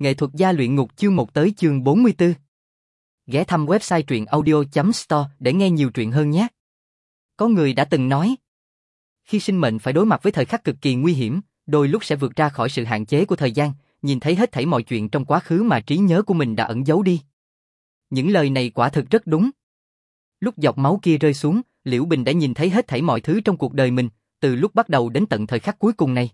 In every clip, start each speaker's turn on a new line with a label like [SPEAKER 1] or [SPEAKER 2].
[SPEAKER 1] Nghệ thuật gia luyện ngục chương 1 tới chương 44. Ghé thăm website truyện audio.store để nghe nhiều truyện hơn nhé. Có người đã từng nói, khi sinh mệnh phải đối mặt với thời khắc cực kỳ nguy hiểm, đôi lúc sẽ vượt ra khỏi sự hạn chế của thời gian, nhìn thấy hết thảy mọi chuyện trong quá khứ mà trí nhớ của mình đã ẩn giấu đi. Những lời này quả thực rất đúng. Lúc giọt máu kia rơi xuống, Liễu Bình đã nhìn thấy hết thảy mọi thứ trong cuộc đời mình, từ lúc bắt đầu đến tận thời khắc cuối cùng này.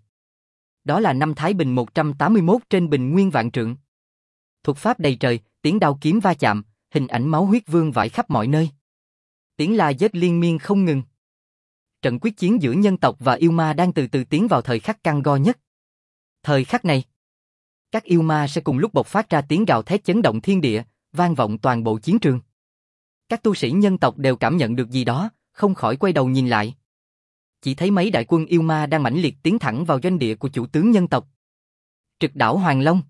[SPEAKER 1] Đó là năm Thái Bình 181 trên bình nguyên vạn trượng. Thuật pháp đầy trời, tiếng đao kiếm va chạm, hình ảnh máu huyết vương vãi khắp mọi nơi. Tiếng la giết liên miên không ngừng. Trận quyết chiến giữa nhân tộc và yêu ma đang từ từ tiến vào thời khắc căng go nhất. Thời khắc này, các yêu ma sẽ cùng lúc bộc phát ra tiếng gào thét chấn động thiên địa, vang vọng toàn bộ chiến trường. Các tu sĩ nhân tộc đều cảm nhận được gì đó, không khỏi quay đầu nhìn lại. Chỉ thấy mấy đại quân yêu ma đang mãnh liệt tiến thẳng vào doanh địa của chủ tướng nhân tộc. Trực đảo Hoàng Long.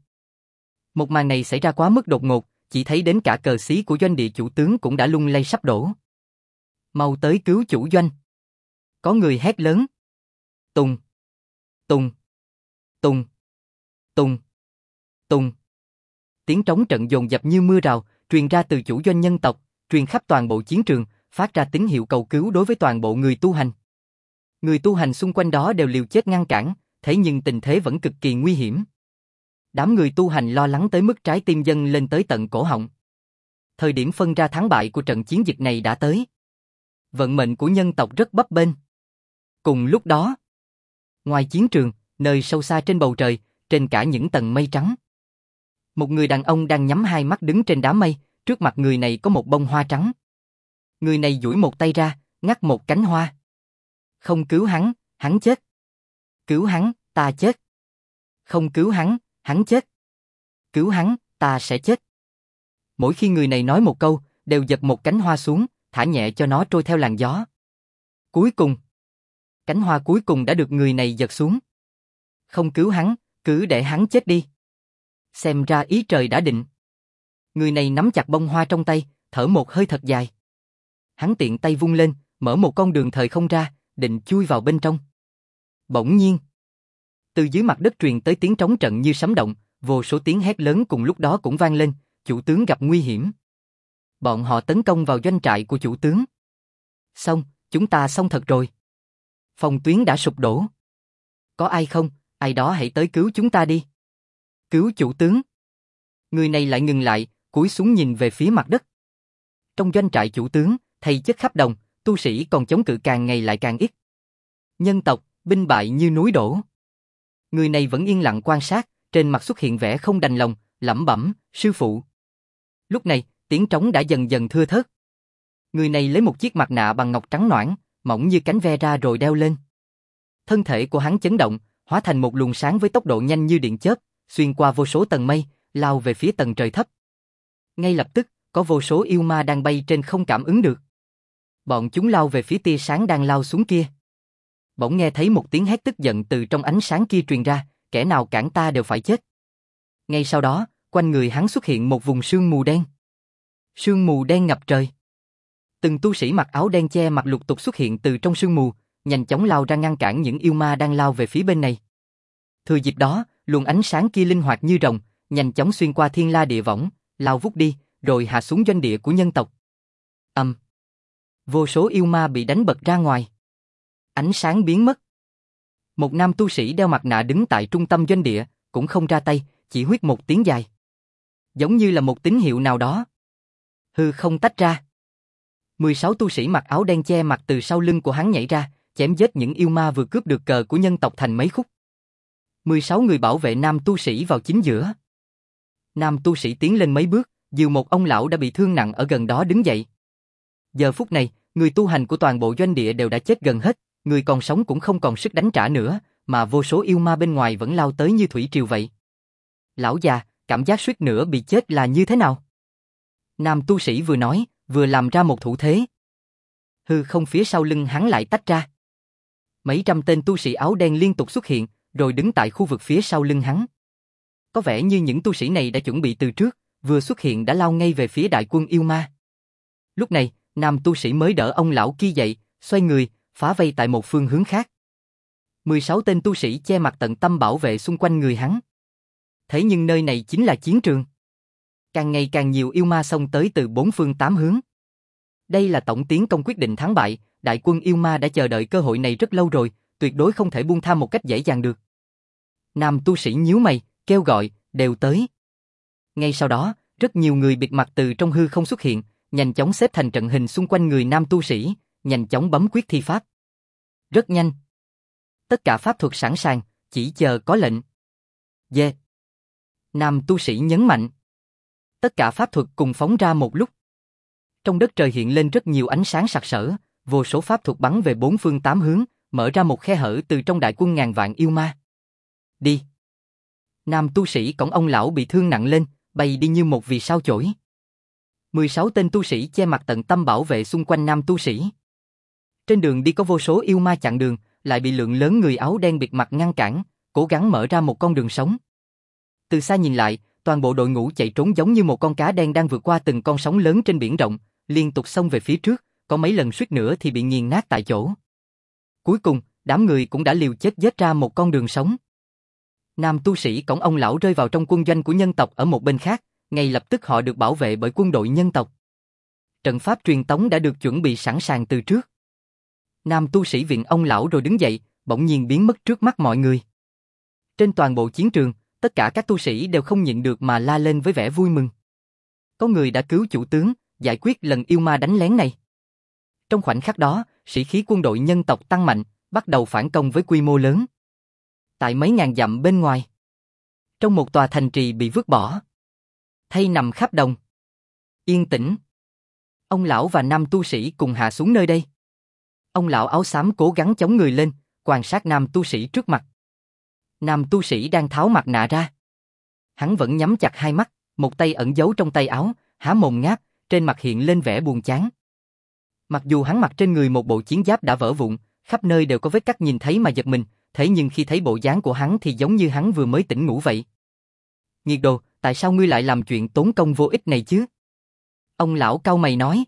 [SPEAKER 1] Một màn này xảy ra quá mức đột ngột, chỉ thấy đến cả cờ xí của doanh địa chủ tướng cũng đã lung lay sắp đổ. Mau tới cứu chủ doanh. Có người hét lớn. Tùng, tùng, tùng, tùng, tùng. Tiếng trống trận dồn dập như mưa rào, truyền ra từ chủ doanh nhân tộc, truyền khắp toàn bộ chiến trường, phát ra tín hiệu cầu cứu đối với toàn bộ người tu hành. Người tu hành xung quanh đó đều liều chết ngăn cản, thế nhưng tình thế vẫn cực kỳ nguy hiểm. Đám người tu hành lo lắng tới mức trái tim dâng lên tới tận cổ họng. Thời điểm phân ra thắng bại của trận chiến dịch này đã tới. Vận mệnh của nhân tộc rất bấp bênh. Cùng lúc đó, ngoài chiến trường, nơi sâu xa trên bầu trời, trên cả những tầng mây trắng, một người đàn ông đang nhắm hai mắt đứng trên đám mây, trước mặt người này có một bông hoa trắng. Người này duỗi một tay ra, ngắt một cánh hoa. Không cứu hắn, hắn chết. Cứu hắn, ta chết. Không cứu hắn, hắn chết. Cứu hắn, ta sẽ chết. Mỗi khi người này nói một câu, đều giật một cánh hoa xuống, thả nhẹ cho nó trôi theo làn gió. Cuối cùng, cánh hoa cuối cùng đã được người này giật xuống. Không cứu hắn, cứ để hắn chết đi. Xem ra ý trời đã định. Người này nắm chặt bông hoa trong tay, thở một hơi thật dài. Hắn tiện tay vung lên, mở một con đường thời không ra, định chui vào bên trong. Bỗng nhiên, từ dưới mặt đất truyền tới tiếng trống trận như sấm động, vô số tiếng hét lớn cùng lúc đó cũng vang lên, chủ tướng gặp nguy hiểm. Bọn họ tấn công vào doanh trại của chủ tướng. Xong, chúng ta xong thật rồi. Phòng tuyến đã sụp đổ. Có ai không, ai đó hãy tới cứu chúng ta đi. Cứu chủ tướng. Người này lại ngừng lại, cúi xuống nhìn về phía mặt đất. Trong doanh trại chủ tướng, thây chất khắp đồng, tu sĩ còn chống cự càng ngày lại càng ít. Nhân tộc, binh bại như núi đổ. Người này vẫn yên lặng quan sát, trên mặt xuất hiện vẻ không đành lòng, lẩm bẩm, sư phụ. Lúc này, tiếng trống đã dần dần thưa thớt. Người này lấy một chiếc mặt nạ bằng ngọc trắng nõn, mỏng như cánh ve ra rồi đeo lên. Thân thể của hắn chấn động, hóa thành một luồng sáng với tốc độ nhanh như điện chớp, xuyên qua vô số tầng mây, lao về phía tầng trời thấp. Ngay lập tức, có vô số yêu ma đang bay trên không cảm ứng được. Bọn chúng lao về phía tia sáng đang lao xuống kia. Bỗng nghe thấy một tiếng hét tức giận từ trong ánh sáng kia truyền ra, kẻ nào cản ta đều phải chết. Ngay sau đó, quanh người hắn xuất hiện một vùng sương mù đen. Sương mù đen ngập trời. Từng tu sĩ mặc áo đen che mặt lục tục xuất hiện từ trong sương mù, nhanh chóng lao ra ngăn cản những yêu ma đang lao về phía bên này. Thừa dịp đó, luồng ánh sáng kia linh hoạt như rồng, nhanh chóng xuyên qua thiên la địa võng, lao vút đi, rồi hạ xuống doanh địa của nhân tộc. Vô số yêu ma bị đánh bật ra ngoài. Ánh sáng biến mất. Một nam tu sĩ đeo mặt nạ đứng tại trung tâm doanh địa, cũng không ra tay, chỉ huýt một tiếng dài. Giống như là một tín hiệu nào đó. Hư không tách ra. 16 tu sĩ mặc áo đen che mặt từ sau lưng của hắn nhảy ra, chém giết những yêu ma vừa cướp được cờ của nhân tộc thành mấy khúc. 16 người bảo vệ nam tu sĩ vào chính giữa. Nam tu sĩ tiến lên mấy bước, dìu một ông lão đã bị thương nặng ở gần đó đứng dậy. Giờ phút này, người tu hành của toàn bộ doanh địa đều đã chết gần hết, người còn sống cũng không còn sức đánh trả nữa, mà vô số yêu ma bên ngoài vẫn lao tới như thủy triều vậy. Lão già, cảm giác suýt nữa bị chết là như thế nào? Nam tu sĩ vừa nói, vừa làm ra một thủ thế. Hư không phía sau lưng hắn lại tách ra. Mấy trăm tên tu sĩ áo đen liên tục xuất hiện, rồi đứng tại khu vực phía sau lưng hắn. Có vẻ như những tu sĩ này đã chuẩn bị từ trước, vừa xuất hiện đã lao ngay về phía đại quân yêu ma. Lúc này, nam tu sĩ mới đỡ ông lão kia dậy, xoay người, phá vây tại một phương hướng khác. 16 tên tu sĩ che mặt tận tâm bảo vệ xung quanh người hắn. thế nhưng nơi này chính là chiến trường. Càng ngày càng nhiều yêu ma xông tới từ bốn phương tám hướng. Đây là tổng tiến công quyết định thắng bại, đại quân yêu ma đã chờ đợi cơ hội này rất lâu rồi, tuyệt đối không thể buông tha một cách dễ dàng được. Nam tu sĩ nhíu mày, kêu gọi, đều tới. Ngay sau đó, rất nhiều người bịt mặt từ trong hư không xuất hiện, nhanh chóng xếp thành trận hình xung quanh người nam tu sĩ, nhanh chóng bấm quyết thi pháp. Rất nhanh. Tất cả pháp thuật sẵn sàng, chỉ chờ có lệnh. Dê. Nam tu sĩ nhấn mạnh. Tất cả pháp thuật cùng phóng ra một lúc. Trong đất trời hiện lên rất nhiều ánh sáng sặc sỡ, vô số pháp thuật bắn về bốn phương tám hướng, mở ra một khe hở từ trong đại quân ngàn vạn yêu ma. Đi. Nam tu sĩ cõng ông lão bị thương nặng lên, bay đi như một vì sao chổi. 16 tên tu sĩ che mặt tận tâm bảo vệ xung quanh nam tu sĩ. Trên đường đi có vô số yêu ma chặn đường, lại bị lượng lớn người áo đen bịt mặt ngăn cản, cố gắng mở ra một con đường sống. Từ xa nhìn lại, toàn bộ đội ngũ chạy trốn giống như một con cá đen đang vượt qua từng con sóng lớn trên biển rộng, liên tục xông về phía trước, có mấy lần suýt nữa thì bị nghiền nát tại chỗ. Cuối cùng, đám người cũng đã liều chết giết ra một con đường sống. Nam tu sĩ cõng ông lão rơi vào trong quân doanh của nhân tộc ở một bên khác, ngay lập tức họ được bảo vệ bởi quân đội nhân tộc. Trận pháp truyền tống đã được chuẩn bị sẵn sàng từ trước. Nam tu sĩ viện ông lão rồi đứng dậy, bỗng nhiên biến mất trước mắt mọi người. Trên toàn bộ chiến trường, tất cả các tu sĩ đều không nhịn được mà la lên với vẻ vui mừng. Có người đã cứu chủ tướng, giải quyết lần yêu ma đánh lén này. Trong khoảnh khắc đó, sĩ khí quân đội nhân tộc tăng mạnh, bắt đầu phản công với quy mô lớn. Tại mấy ngàn dặm bên ngoài, trong một tòa thành trì bị vứt bỏ, thây nằm khắp đồng. Yên tĩnh. Ông lão và nam tu sĩ cùng hạ xuống nơi đây. Ông lão áo xám cố gắng chống người lên, quan sát nam tu sĩ trước mặt. Nam tu sĩ đang tháo mặt nạ ra. Hắn vẫn nhắm chặt hai mắt, một tay ẩn giấu trong tay áo, há mồm ngáp, trên mặt hiện lên vẻ buồn chán. Mặc dù hắn mặc trên người một bộ chiến giáp đã vỡ vụn, khắp nơi đều có vết cắt nhìn thấy mà giật mình, thế nhưng khi thấy bộ dáng của hắn thì giống như hắn vừa mới tỉnh ngủ vậy. Nghiệt đồ, tại sao ngươi lại làm chuyện tốn công vô ích này chứ? Ông lão cau mày nói.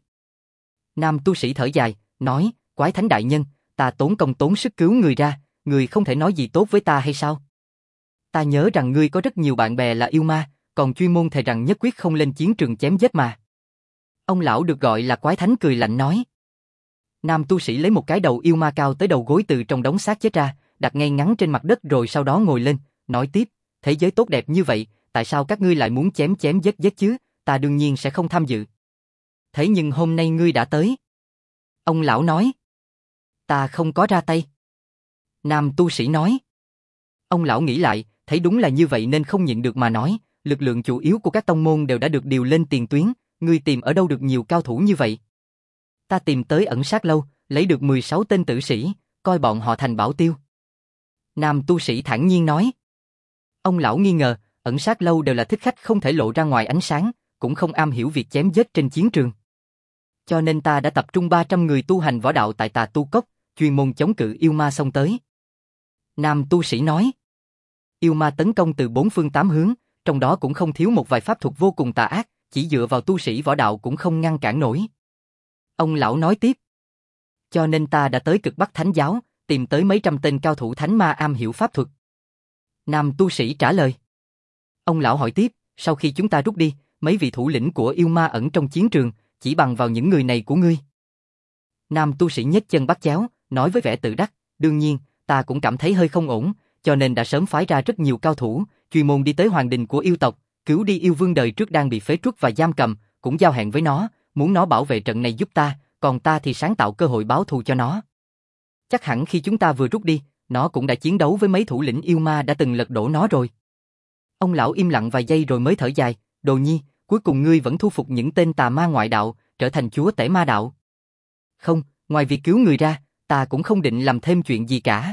[SPEAKER 1] Nam tu sĩ thở dài, nói, quái thánh đại nhân, ta tốn công tốn sức cứu người ra, người không thể nói gì tốt với ta hay sao? Ta nhớ rằng ngươi có rất nhiều bạn bè là yêu ma, còn chuyên môn thề rằng nhất quyết không lên chiến trường chém giết mà. Ông lão được gọi là quái thánh cười lạnh nói. Nam tu sĩ lấy một cái đầu yêu ma cao tới đầu gối từ trong đống xác chết ra, đặt ngay ngắn trên mặt đất rồi sau đó ngồi lên, nói tiếp, thế giới tốt đẹp như vậy, tại sao các ngươi lại muốn chém chém giết giết chứ, ta đương nhiên sẽ không tham dự. Thế nhưng hôm nay ngươi đã tới. Ông lão nói. Ta không có ra tay. Nam tu sĩ nói. Ông lão nghĩ lại, thấy đúng là như vậy nên không nhịn được mà nói, lực lượng chủ yếu của các tông môn đều đã được điều lên tiền tuyến, ngươi tìm ở đâu được nhiều cao thủ như vậy? Ta tìm tới ẩn sát lâu, lấy được 16 tên tử sĩ, coi bọn họ thành bảo tiêu. Nam tu sĩ thản nhiên nói. Ông lão nghi ngờ, ẩn sát lâu đều là thích khách không thể lộ ra ngoài ánh sáng, cũng không am hiểu việc chém giết trên chiến trường. Cho nên ta đã tập trung 300 người tu hành võ đạo tại Tà Tu Cốc, chuyên môn chống cự yêu ma xông tới. Nam tu sĩ nói. Yêu ma tấn công từ bốn phương tám hướng, trong đó cũng không thiếu một vài pháp thuật vô cùng tà ác, chỉ dựa vào tu sĩ võ đạo cũng không ngăn cản nổi. Ông lão nói tiếp. Cho nên ta đã tới Cực Bắc Thánh Giáo, tìm tới mấy trăm tên cao thủ thánh ma am hiểu pháp thuật. Nam tu sĩ trả lời. Ông lão hỏi tiếp, sau khi chúng ta rút đi, mấy vị thủ lĩnh của yêu ma ẩn trong chiến trường, chỉ bằng vào những người này của ngươi. Nam tu sĩ nhếch chân bắt chéo, nói với vẻ tự đắc, đương nhiên, ta cũng cảm thấy hơi không ổn, cho nên đã sớm phái ra rất nhiều cao thủ, chuyên môn đi tới hoàng đình của yêu tộc, cứu đi yêu vương đời trước đang bị phế truất và giam cầm, cũng giao hẹn với nó, muốn nó bảo vệ trận này giúp ta, còn ta thì sáng tạo cơ hội báo thù cho nó. Chắc hẳn khi chúng ta vừa rút đi, nó cũng đã chiến đấu với mấy thủ lĩnh yêu ma đã từng lật đổ nó rồi. Ông lão im lặng vài giây rồi mới thở dài, Đồ Nhi, cuối cùng ngươi vẫn thu phục những tên tà ma ngoại đạo, trở thành chúa tể ma đạo. Không, ngoài việc cứu người ra, ta cũng không định làm thêm chuyện gì cả.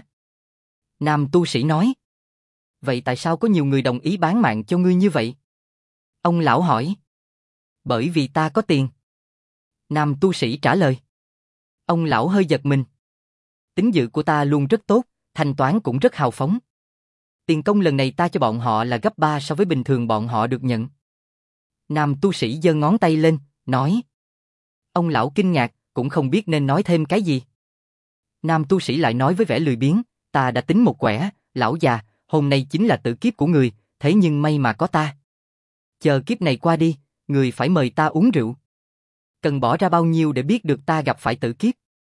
[SPEAKER 1] Nam tu sĩ nói. Vậy tại sao có nhiều người đồng ý bán mạng cho ngươi như vậy? Ông lão hỏi. Bởi vì ta có tiền. Nam tu sĩ trả lời. Ông lão hơi giật mình. Tín dự của ta luôn rất tốt, thanh toán cũng rất hào phóng. Tiền công lần này ta cho bọn họ là gấp 3 so với bình thường bọn họ được nhận. Nam tu sĩ giơ ngón tay lên, nói. Ông lão kinh ngạc, cũng không biết nên nói thêm cái gì. Nam tu sĩ lại nói với vẻ lười biếng, ta đã tính một quẻ, lão già, hôm nay chính là tử kiếp của người, thế nhưng may mà có ta. Chờ kiếp này qua đi, người phải mời ta uống rượu. Cần bỏ ra bao nhiêu để biết được ta gặp phải tử kiếp?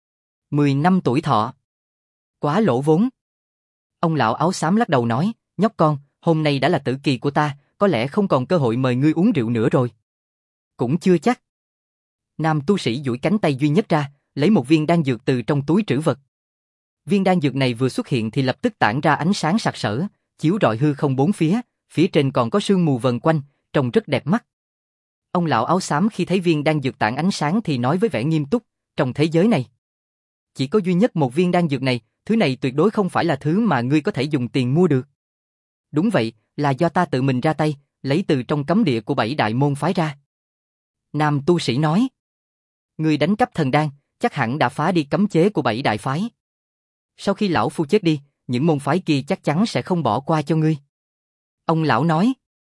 [SPEAKER 1] 10 năm tuổi thọ. Quá lỗ vốn. Ông lão áo xám lắc đầu nói, nhóc con, hôm nay đã là tử kỳ của ta, có lẽ không còn cơ hội mời ngươi uống rượu nữa rồi. Cũng chưa chắc. Nam tu sĩ duỗi cánh tay duy nhất ra, lấy một viên đan dược từ trong túi trữ vật. Viên đan dược này vừa xuất hiện thì lập tức tản ra ánh sáng sặc sỡ, chiếu rọi hư không bốn phía trên còn có sương mù vần quanh, trông rất đẹp mắt. Ông lão áo xám khi thấy viên đan dược tản ánh sáng thì nói với vẻ nghiêm túc, trong thế giới này, chỉ có duy nhất một viên đan dược này, thứ này tuyệt đối không phải là thứ mà ngươi có thể dùng tiền mua được. Đúng vậy, là do ta tự mình ra tay, lấy từ trong cấm địa của 7 đại môn phái ra. Nam tu sĩ nói, ngươi đánh cắp thần đan, chắc hẳn đã phá đi cấm chế của 7 đại phái. Sau khi lão phu chết đi, những môn phái kia chắc chắn sẽ không bỏ qua cho ngươi. Ông lão nói.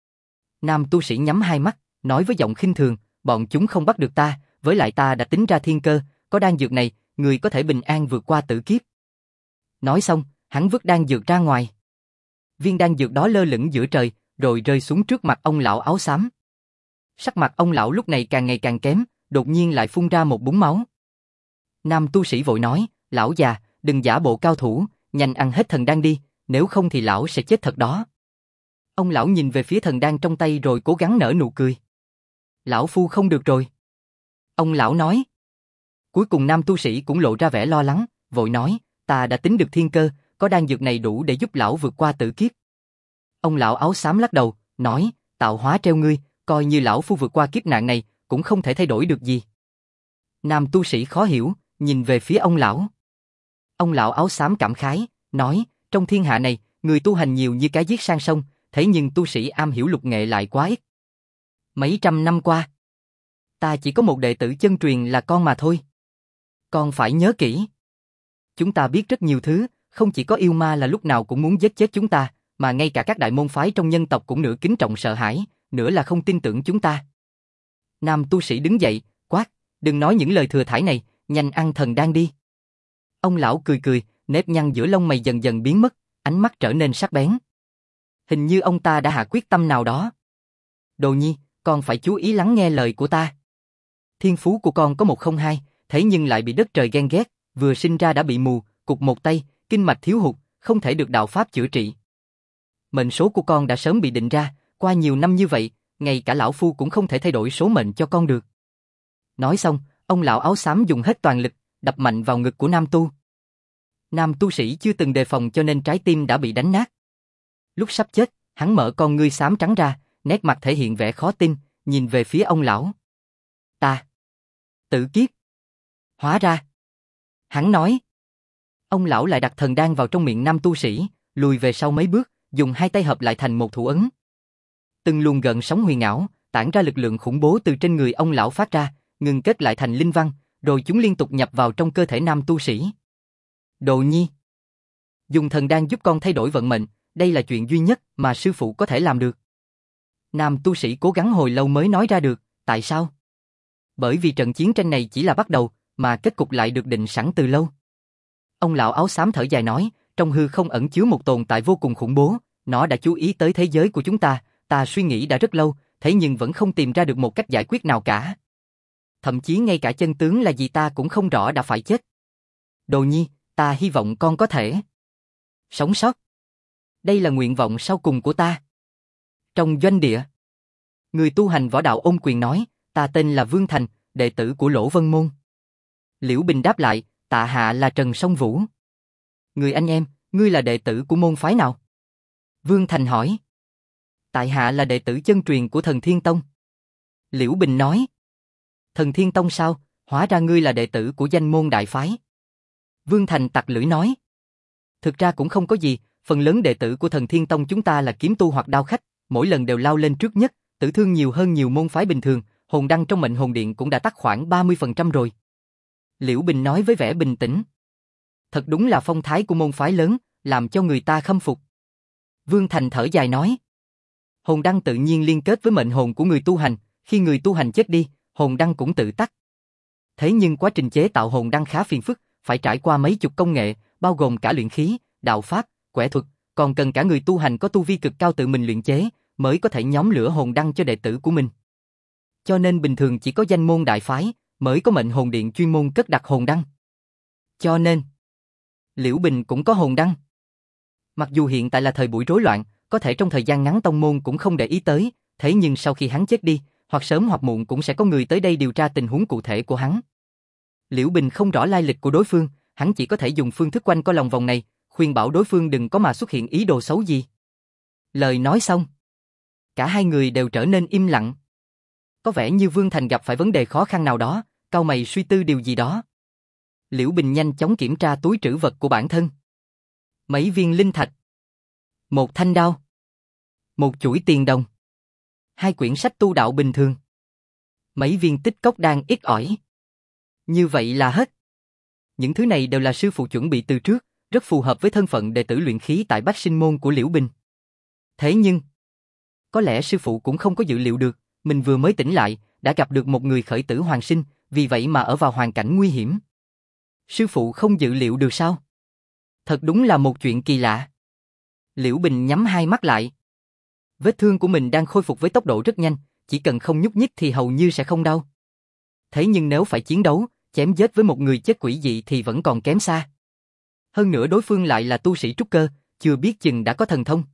[SPEAKER 1] Nam tu sĩ nhắm hai mắt, nói với giọng khinh thường, bọn chúng không bắt được ta, với lại ta đã tính ra thiên cơ, có đan dược này, người có thể bình an vượt qua tử kiếp. Nói xong, hắn vứt đan dược ra ngoài. Viên đan dược đó lơ lửng giữa trời, rồi rơi xuống trước mặt ông lão áo xám. Sắc mặt ông lão lúc này càng ngày càng kém, đột nhiên lại phun ra một búng máu. Nam tu sĩ vội nói, lão già, đừng giả bộ cao thủ, nhanh ăn hết thần đan đi, nếu không thì lão sẽ chết thật đó. Ông lão nhìn về phía thần đan trong tay rồi cố gắng nở nụ cười. Lão phu không được rồi. Ông lão nói. Cuối cùng nam tu sĩ cũng lộ ra vẻ lo lắng, vội nói, ta đã tính được thiên cơ, có đan dược này đủ để giúp lão vượt qua tử kiếp. Ông lão áo xám lắc đầu, nói, tạo hóa treo ngươi, coi như lão phu vượt qua kiếp nạn này, cũng không thể thay đổi được gì. Nam tu sĩ khó hiểu, nhìn về phía ông lão. Ông lão áo xám cảm khái, nói, trong thiên hạ này, người tu hành nhiều như cá giết sang sông, thế nhưng tu sĩ am hiểu lục nghệ lại quá ít. Mấy trăm năm qua, ta chỉ có một đệ tử chân truyền là con mà thôi. Con phải nhớ kỹ. Chúng ta biết rất nhiều thứ, không chỉ có yêu ma là lúc nào cũng muốn giết chết chúng ta, mà ngay cả các đại môn phái trong nhân tộc cũng nửa kính trọng sợ hãi, nửa là không tin tưởng chúng ta. Nam tu sĩ đứng dậy, quát, đừng nói những lời thừa thãi này, nhanh ăn thần đan đi. Ông lão cười cười, nếp nhăn giữa lông mày dần dần biến mất, ánh mắt trở nên sắc bén. Hình như ông ta đã hạ quyết tâm nào đó. Đồ nhi, con phải chú ý lắng nghe lời của ta. Thiên phú của con có 102, thế nhưng lại bị đất trời ghen ghét, vừa sinh ra đã bị mù, cụt một tay, kinh mạch thiếu hụt, không thể được đạo pháp chữa trị. Mệnh số của con đã sớm bị định ra, qua nhiều năm như vậy, ngay cả lão phu cũng không thể thay đổi số mệnh cho con được. Nói xong, ông lão áo xám dùng hết toàn lực, đập mạnh vào ngực của nam tu. Nam tu sĩ chưa từng đề phòng cho nên trái tim đã bị đánh nát. Lúc sắp chết, hắn mở con ngươi xám trắng ra, nét mặt thể hiện vẻ khó tin, nhìn về phía ông lão. Ta. Tử kiếp. Hóa ra. Hắn nói. Ông lão lại đặt thần đan vào trong miệng nam tu sĩ, lùi về sau mấy bước, dùng hai tay hợp lại thành một thủ ấn. Từng luồng gợn sóng huyền ảo, tản ra lực lượng khủng bố từ trên người ông lão phát ra, ngừng kết lại thành linh văn, rồi chúng liên tục nhập vào trong cơ thể nam tu sĩ. Đồ nhi. Dùng thần đan giúp con thay đổi vận mệnh, đây là chuyện duy nhất mà sư phụ có thể làm được. Nam tu sĩ cố gắng hồi lâu mới nói ra được, tại sao? Bởi vì trận chiến tranh này chỉ là bắt đầu, mà kết cục lại được định sẵn từ lâu. Ông lão áo xám thở dài nói, trong hư không ẩn chứa một tồn tại vô cùng khủng bố, nó đã chú ý tới thế giới của chúng ta, ta suy nghĩ đã rất lâu, thế nhưng vẫn không tìm ra được một cách giải quyết nào cả. Thậm chí ngay cả chân tướng là gì ta cũng không rõ đã phải chết. Đồ nhi, ta hy vọng con có thể sống sót. Đây là nguyện vọng sau cùng của ta. Trong doanh địa, người tu hành võ đạo ôm quyền nói, ta tên là Vương Thành, đệ tử của Lỗ Vân Môn. Liễu Bình đáp lại, tạ hạ là Trần Song Vũ. Người anh em, ngươi là đệ tử của môn phái nào? Vương Thành hỏi. Tại hạ là đệ tử chân truyền của Thần Thiên Tông. Liễu Bình nói. Thần Thiên Tông sao, hóa ra ngươi là đệ tử của danh môn đại phái. Vương Thành tặc lưỡi nói. Thực ra cũng không có gì, phần lớn đệ tử của Thần Thiên Tông chúng ta là kiếm tu hoặc đao khách, mỗi lần đều lao lên trước nhất, tử thương nhiều hơn nhiều môn phái bình thường, hồn đăng trong mệnh hồn điện cũng đã tắt khoảng 30% rồi. Liễu Bình nói với vẻ bình tĩnh. Thật đúng là phong thái của môn phái lớn, làm cho người ta khâm phục. Vương Thành thở dài nói. Hồn đăng tự nhiên liên kết với mệnh hồn của người tu hành, khi người tu hành chết đi, hồn đăng cũng tự tắt. Thế nhưng quá trình chế tạo hồn đăng khá phiền phức, phải trải qua mấy chục công nghệ, bao gồm cả luyện khí, đạo pháp, quẻ thuật, còn cần cả người tu hành có tu vi cực cao tự mình luyện chế, mới có thể nhóm lửa hồn đăng cho đệ tử của mình. Cho nên bình thường chỉ có danh môn đại phái, mới có mệnh hồn điện chuyên môn cất đặt hồn đăng. Cho nên, Liễu Bình cũng có hồn đăng. Mặc dù hiện tại là thời buổi rối loạn, có thể trong thời gian ngắn tông môn cũng không để ý tới, thế nhưng sau khi hắn chết đi, hoặc sớm hoặc muộn cũng sẽ có người tới đây điều tra tình huống cụ thể của hắn. Liễu Bình không rõ lai lịch của đối phương, hắn chỉ có thể dùng phương thức quanh co lòng vòng này, khuyên bảo đối phương đừng có mà xuất hiện ý đồ xấu gì. Lời nói xong, cả hai người đều trở nên im lặng. Có vẻ như Vương Thành gặp phải vấn đề khó khăn nào đó, cau mày suy tư điều gì đó. Liễu Bình nhanh chóng kiểm tra túi trữ vật của bản thân. Mấy viên linh thạch, một thanh đao, một chuỗi tiền đồng, 2 quyển sách tu đạo bình thường, mấy viên tích cốc đan ít ỏi. Như vậy là hết. Những thứ này đều là sư phụ chuẩn bị từ trước, rất phù hợp với thân phận đệ tử luyện khí tại Bách Sinh môn của Liễu Bình. Thế nhưng, có lẽ sư phụ cũng không có dự liệu được, mình vừa mới tỉnh lại, đã gặp được một người khởi tử hoàn sinh, vì vậy mà ở vào hoàn cảnh nguy hiểm. Sư phụ không dự liệu được sao? Thật đúng là một chuyện kỳ lạ. Liễu Bình nhắm hai mắt lại. Vết thương của mình đang khôi phục với tốc độ rất nhanh, chỉ cần không nhúc nhích thì hầu như sẽ không đau. Thế nhưng nếu phải chiến đấu, chém giết với một người chết quỷ dị thì vẫn còn kém xa. Hơn nữa đối phương lại là tu sĩ trúc cơ, chưa biết chừng đã có thần thông.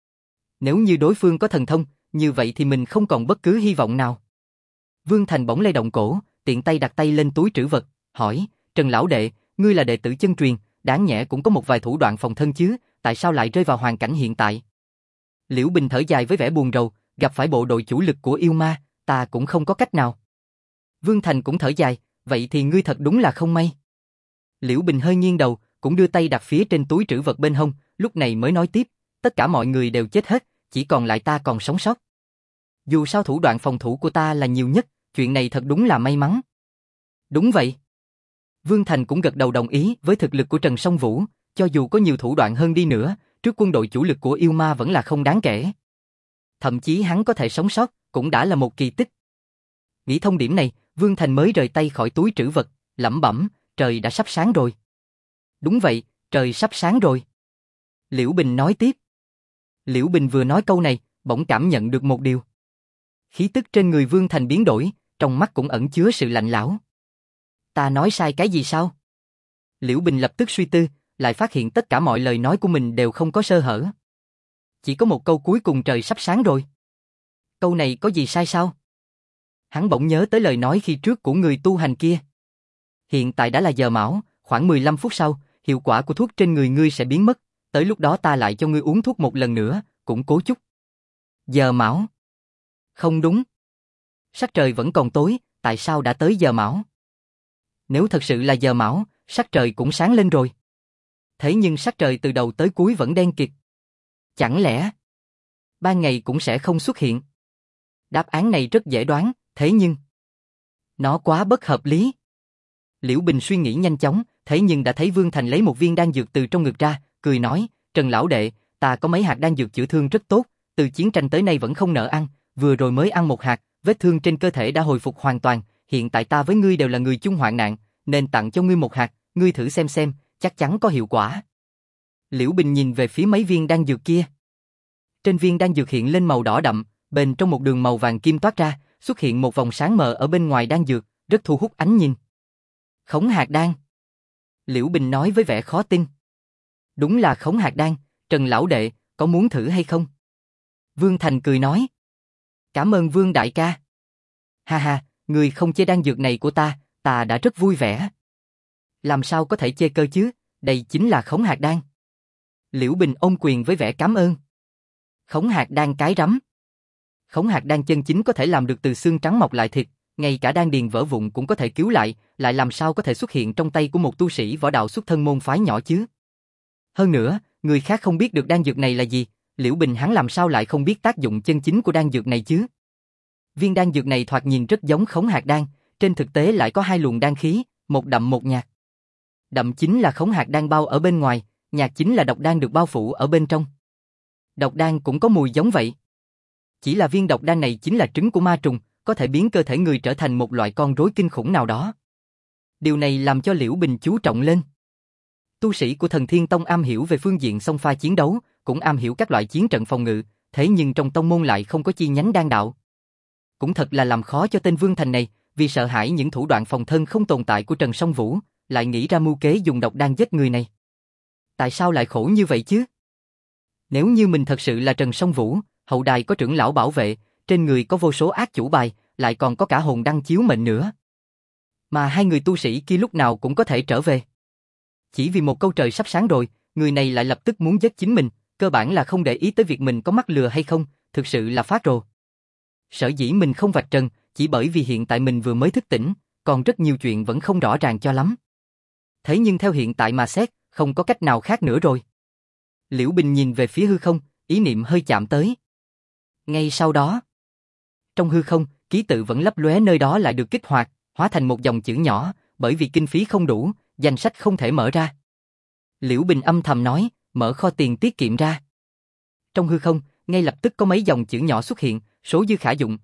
[SPEAKER 1] Nếu như đối phương có thần thông, như vậy thì mình không còn bất cứ hy vọng nào. Vương Thành bỗng lay động cổ, tiện tay đặt tay lên túi trữ vật, hỏi, Trần lão đệ, ngươi là đệ tử chân truyền, đáng nhẽ cũng có một vài thủ đoạn phòng thân chứ, tại sao lại rơi vào hoàn cảnh hiện tại? Liễu Bình thở dài với vẻ buồn rầu, gặp phải bộ đội chủ lực của yêu ma, ta cũng không có cách nào. Vương Thành cũng thở dài, vậy thì ngươi thật đúng là không may. Liễu Bình hơi nghiêng đầu, cũng đưa tay đặt phía trên túi trữ vật bên hông, lúc này mới nói tiếp, tất cả mọi người đều chết hết, chỉ còn lại ta còn sống sót. Dù sao thủ đoạn phòng thủ của ta là nhiều nhất, chuyện này thật đúng là may mắn. Đúng vậy. Vương Thành cũng gật đầu đồng ý với thực lực của Trần Song Vũ, cho dù có nhiều thủ đoạn hơn đi nữa, trước quân đội chủ lực của yêu ma vẫn là không đáng kể. Thậm chí hắn có thể sống sót, cũng đã là một kỳ tích. Nghĩ thông điểm này, Vương Thành mới rời tay khỏi túi trữ vật, lẩm bẩm, trời đã sắp sáng rồi. Đúng vậy, trời sắp sáng rồi. Liễu Bình nói tiếp. Liễu Bình vừa nói câu này, bỗng cảm nhận được một điều. Khí tức trên người Vương Thành biến đổi, trong mắt cũng ẩn chứa sự lạnh lẽo. Ta nói sai cái gì sao? Liễu Bình lập tức suy tư, lại phát hiện tất cả mọi lời nói của mình đều không có sơ hở. Chỉ có một câu cuối cùng trời sắp sáng rồi. Câu này có gì sai sao? Hắn bỗng nhớ tới lời nói khi trước của người tu hành kia. Hiện tại đã là giờ mão, khoảng 15 phút sau, hiệu quả của thuốc trên người ngươi sẽ biến mất, tới lúc đó ta lại cho ngươi uống thuốc một lần nữa, củng cố chút. Giờ mão? Không đúng. Sắc trời vẫn còn tối, tại sao đã tới giờ mão? Nếu thật sự là giờ mão, sắc trời cũng sáng lên rồi. Thế nhưng sắc trời từ đầu tới cuối vẫn đen kịt. Chẳng lẽ ban ngày cũng sẽ không xuất hiện? Đáp án này rất dễ đoán, thế nhưng nó quá bất hợp lý. Liễu Bình suy nghĩ nhanh chóng, thế nhưng đã thấy Vương Thành lấy một viên đan dược từ trong ngực ra, cười nói, Trần lão đệ, ta có mấy hạt đan dược chữa thương rất tốt, từ chiến tranh tới nay vẫn không nỡ ăn, vừa rồi mới ăn một hạt, vết thương trên cơ thể đã hồi phục hoàn toàn, hiện tại ta với ngươi đều là người chung hoạn nạn, nên tặng cho ngươi một hạt, ngươi thử xem, chắc chắn có hiệu quả. Liễu Bình nhìn về phía mấy viên đan dược kia. Trên viên đan dược hiện lên màu đỏ đậm, bên trong một đường màu vàng kim toát ra, xuất hiện một vòng sáng mờ ở bên ngoài đan dược, rất thu hút ánh nhìn. Khống hạt đan. Liễu Bình nói với vẻ khó tin. Đúng là khống hạt đan, Trần lão đệ, có muốn thử hay không? Vương Thành cười nói. Cảm ơn Vương đại ca. Ha ha, người không chê đan dược này của ta đã rất vui vẻ. Làm sao có thể chê cơ chứ, đây chính là khống hạt đan. Liễu Bình ôm quyền với vẻ cảm ơn. Khống hạt đan cái rắm. Khống hạt đan chân chính có thể làm được từ xương trắng mọc lại thịt, ngay cả đan điền vỡ vụn cũng có thể cứu lại làm sao có thể xuất hiện trong tay của một tu sĩ võ đạo xuất thân môn phái nhỏ chứ? Hơn nữa, người khác không biết được đan dược này là gì, Liễu Bình hắn làm sao lại không biết tác dụng chân chính của đan dược này chứ? Viên đan dược này thoạt nhìn rất giống khống hạt đan, trên thực tế lại có hai luồng đan khí, một đậm một nhạt. Đậm chính là khống hạt đan bao ở bên ngoài, nhạt chính là độc đan được bao phủ ở bên trong. Độc đan cũng có mùi giống vậy. Chỉ là viên độc đan này chính là trứng của ma trùng, có thể biến cơ thể người trở thành một loại con rối kinh khủng nào đó. Điều này làm cho Liễu Bình chú trọng lên. Tu sĩ của Thần Thiên Tông am hiểu về phương diện xông pha chiến đấu, cũng am hiểu các loại chiến trận phòng ngự, thế nhưng trong tông môn lại không có chi nhánh đan đạo. Cũng thật là làm khó cho tên Vương Thành này, vì sợ hãi những thủ đoạn phòng thân không tồn tại của Trần Song Vũ, lại nghĩ ra mưu kế dùng độc đan giết người này. Tại sao lại khổ như vậy chứ? Nếu như mình thật sự là Trần Song Vũ, hậu đài có trưởng lão bảo vệ, trên người có vô số ác chủ bài, lại còn có cả hồn đăng chiếu mệnh nữa. Mà hai người tu sĩ kia lúc nào cũng có thể trở về. Chỉ vì một câu trời sắp sáng rồi, người này lại lập tức muốn giết chính mình, cơ bản là không để ý tới việc mình có mắc lừa hay không, thực sự là phát rồ. Sở dĩ mình không vạch trần, chỉ bởi vì hiện tại mình vừa mới thức tỉnh, còn rất nhiều chuyện vẫn không rõ ràng cho lắm. Thế nhưng theo hiện tại mà xét, không có cách nào khác nữa rồi. Liễu Bình nhìn về phía hư không, ý niệm hơi chạm tới. Ngay sau đó, trong hư không, ký tự vẫn lấp lóe nơi đó lại được kích hoạt, hóa thành một dòng chữ nhỏ, bởi vì kinh phí không đủ, danh sách không thể mở ra. Liễu Bình âm thầm nói, mở kho tiền tiết kiệm ra. Trong hư không, ngay lập tức có mấy dòng chữ nhỏ xuất hiện, số dư khả dụng,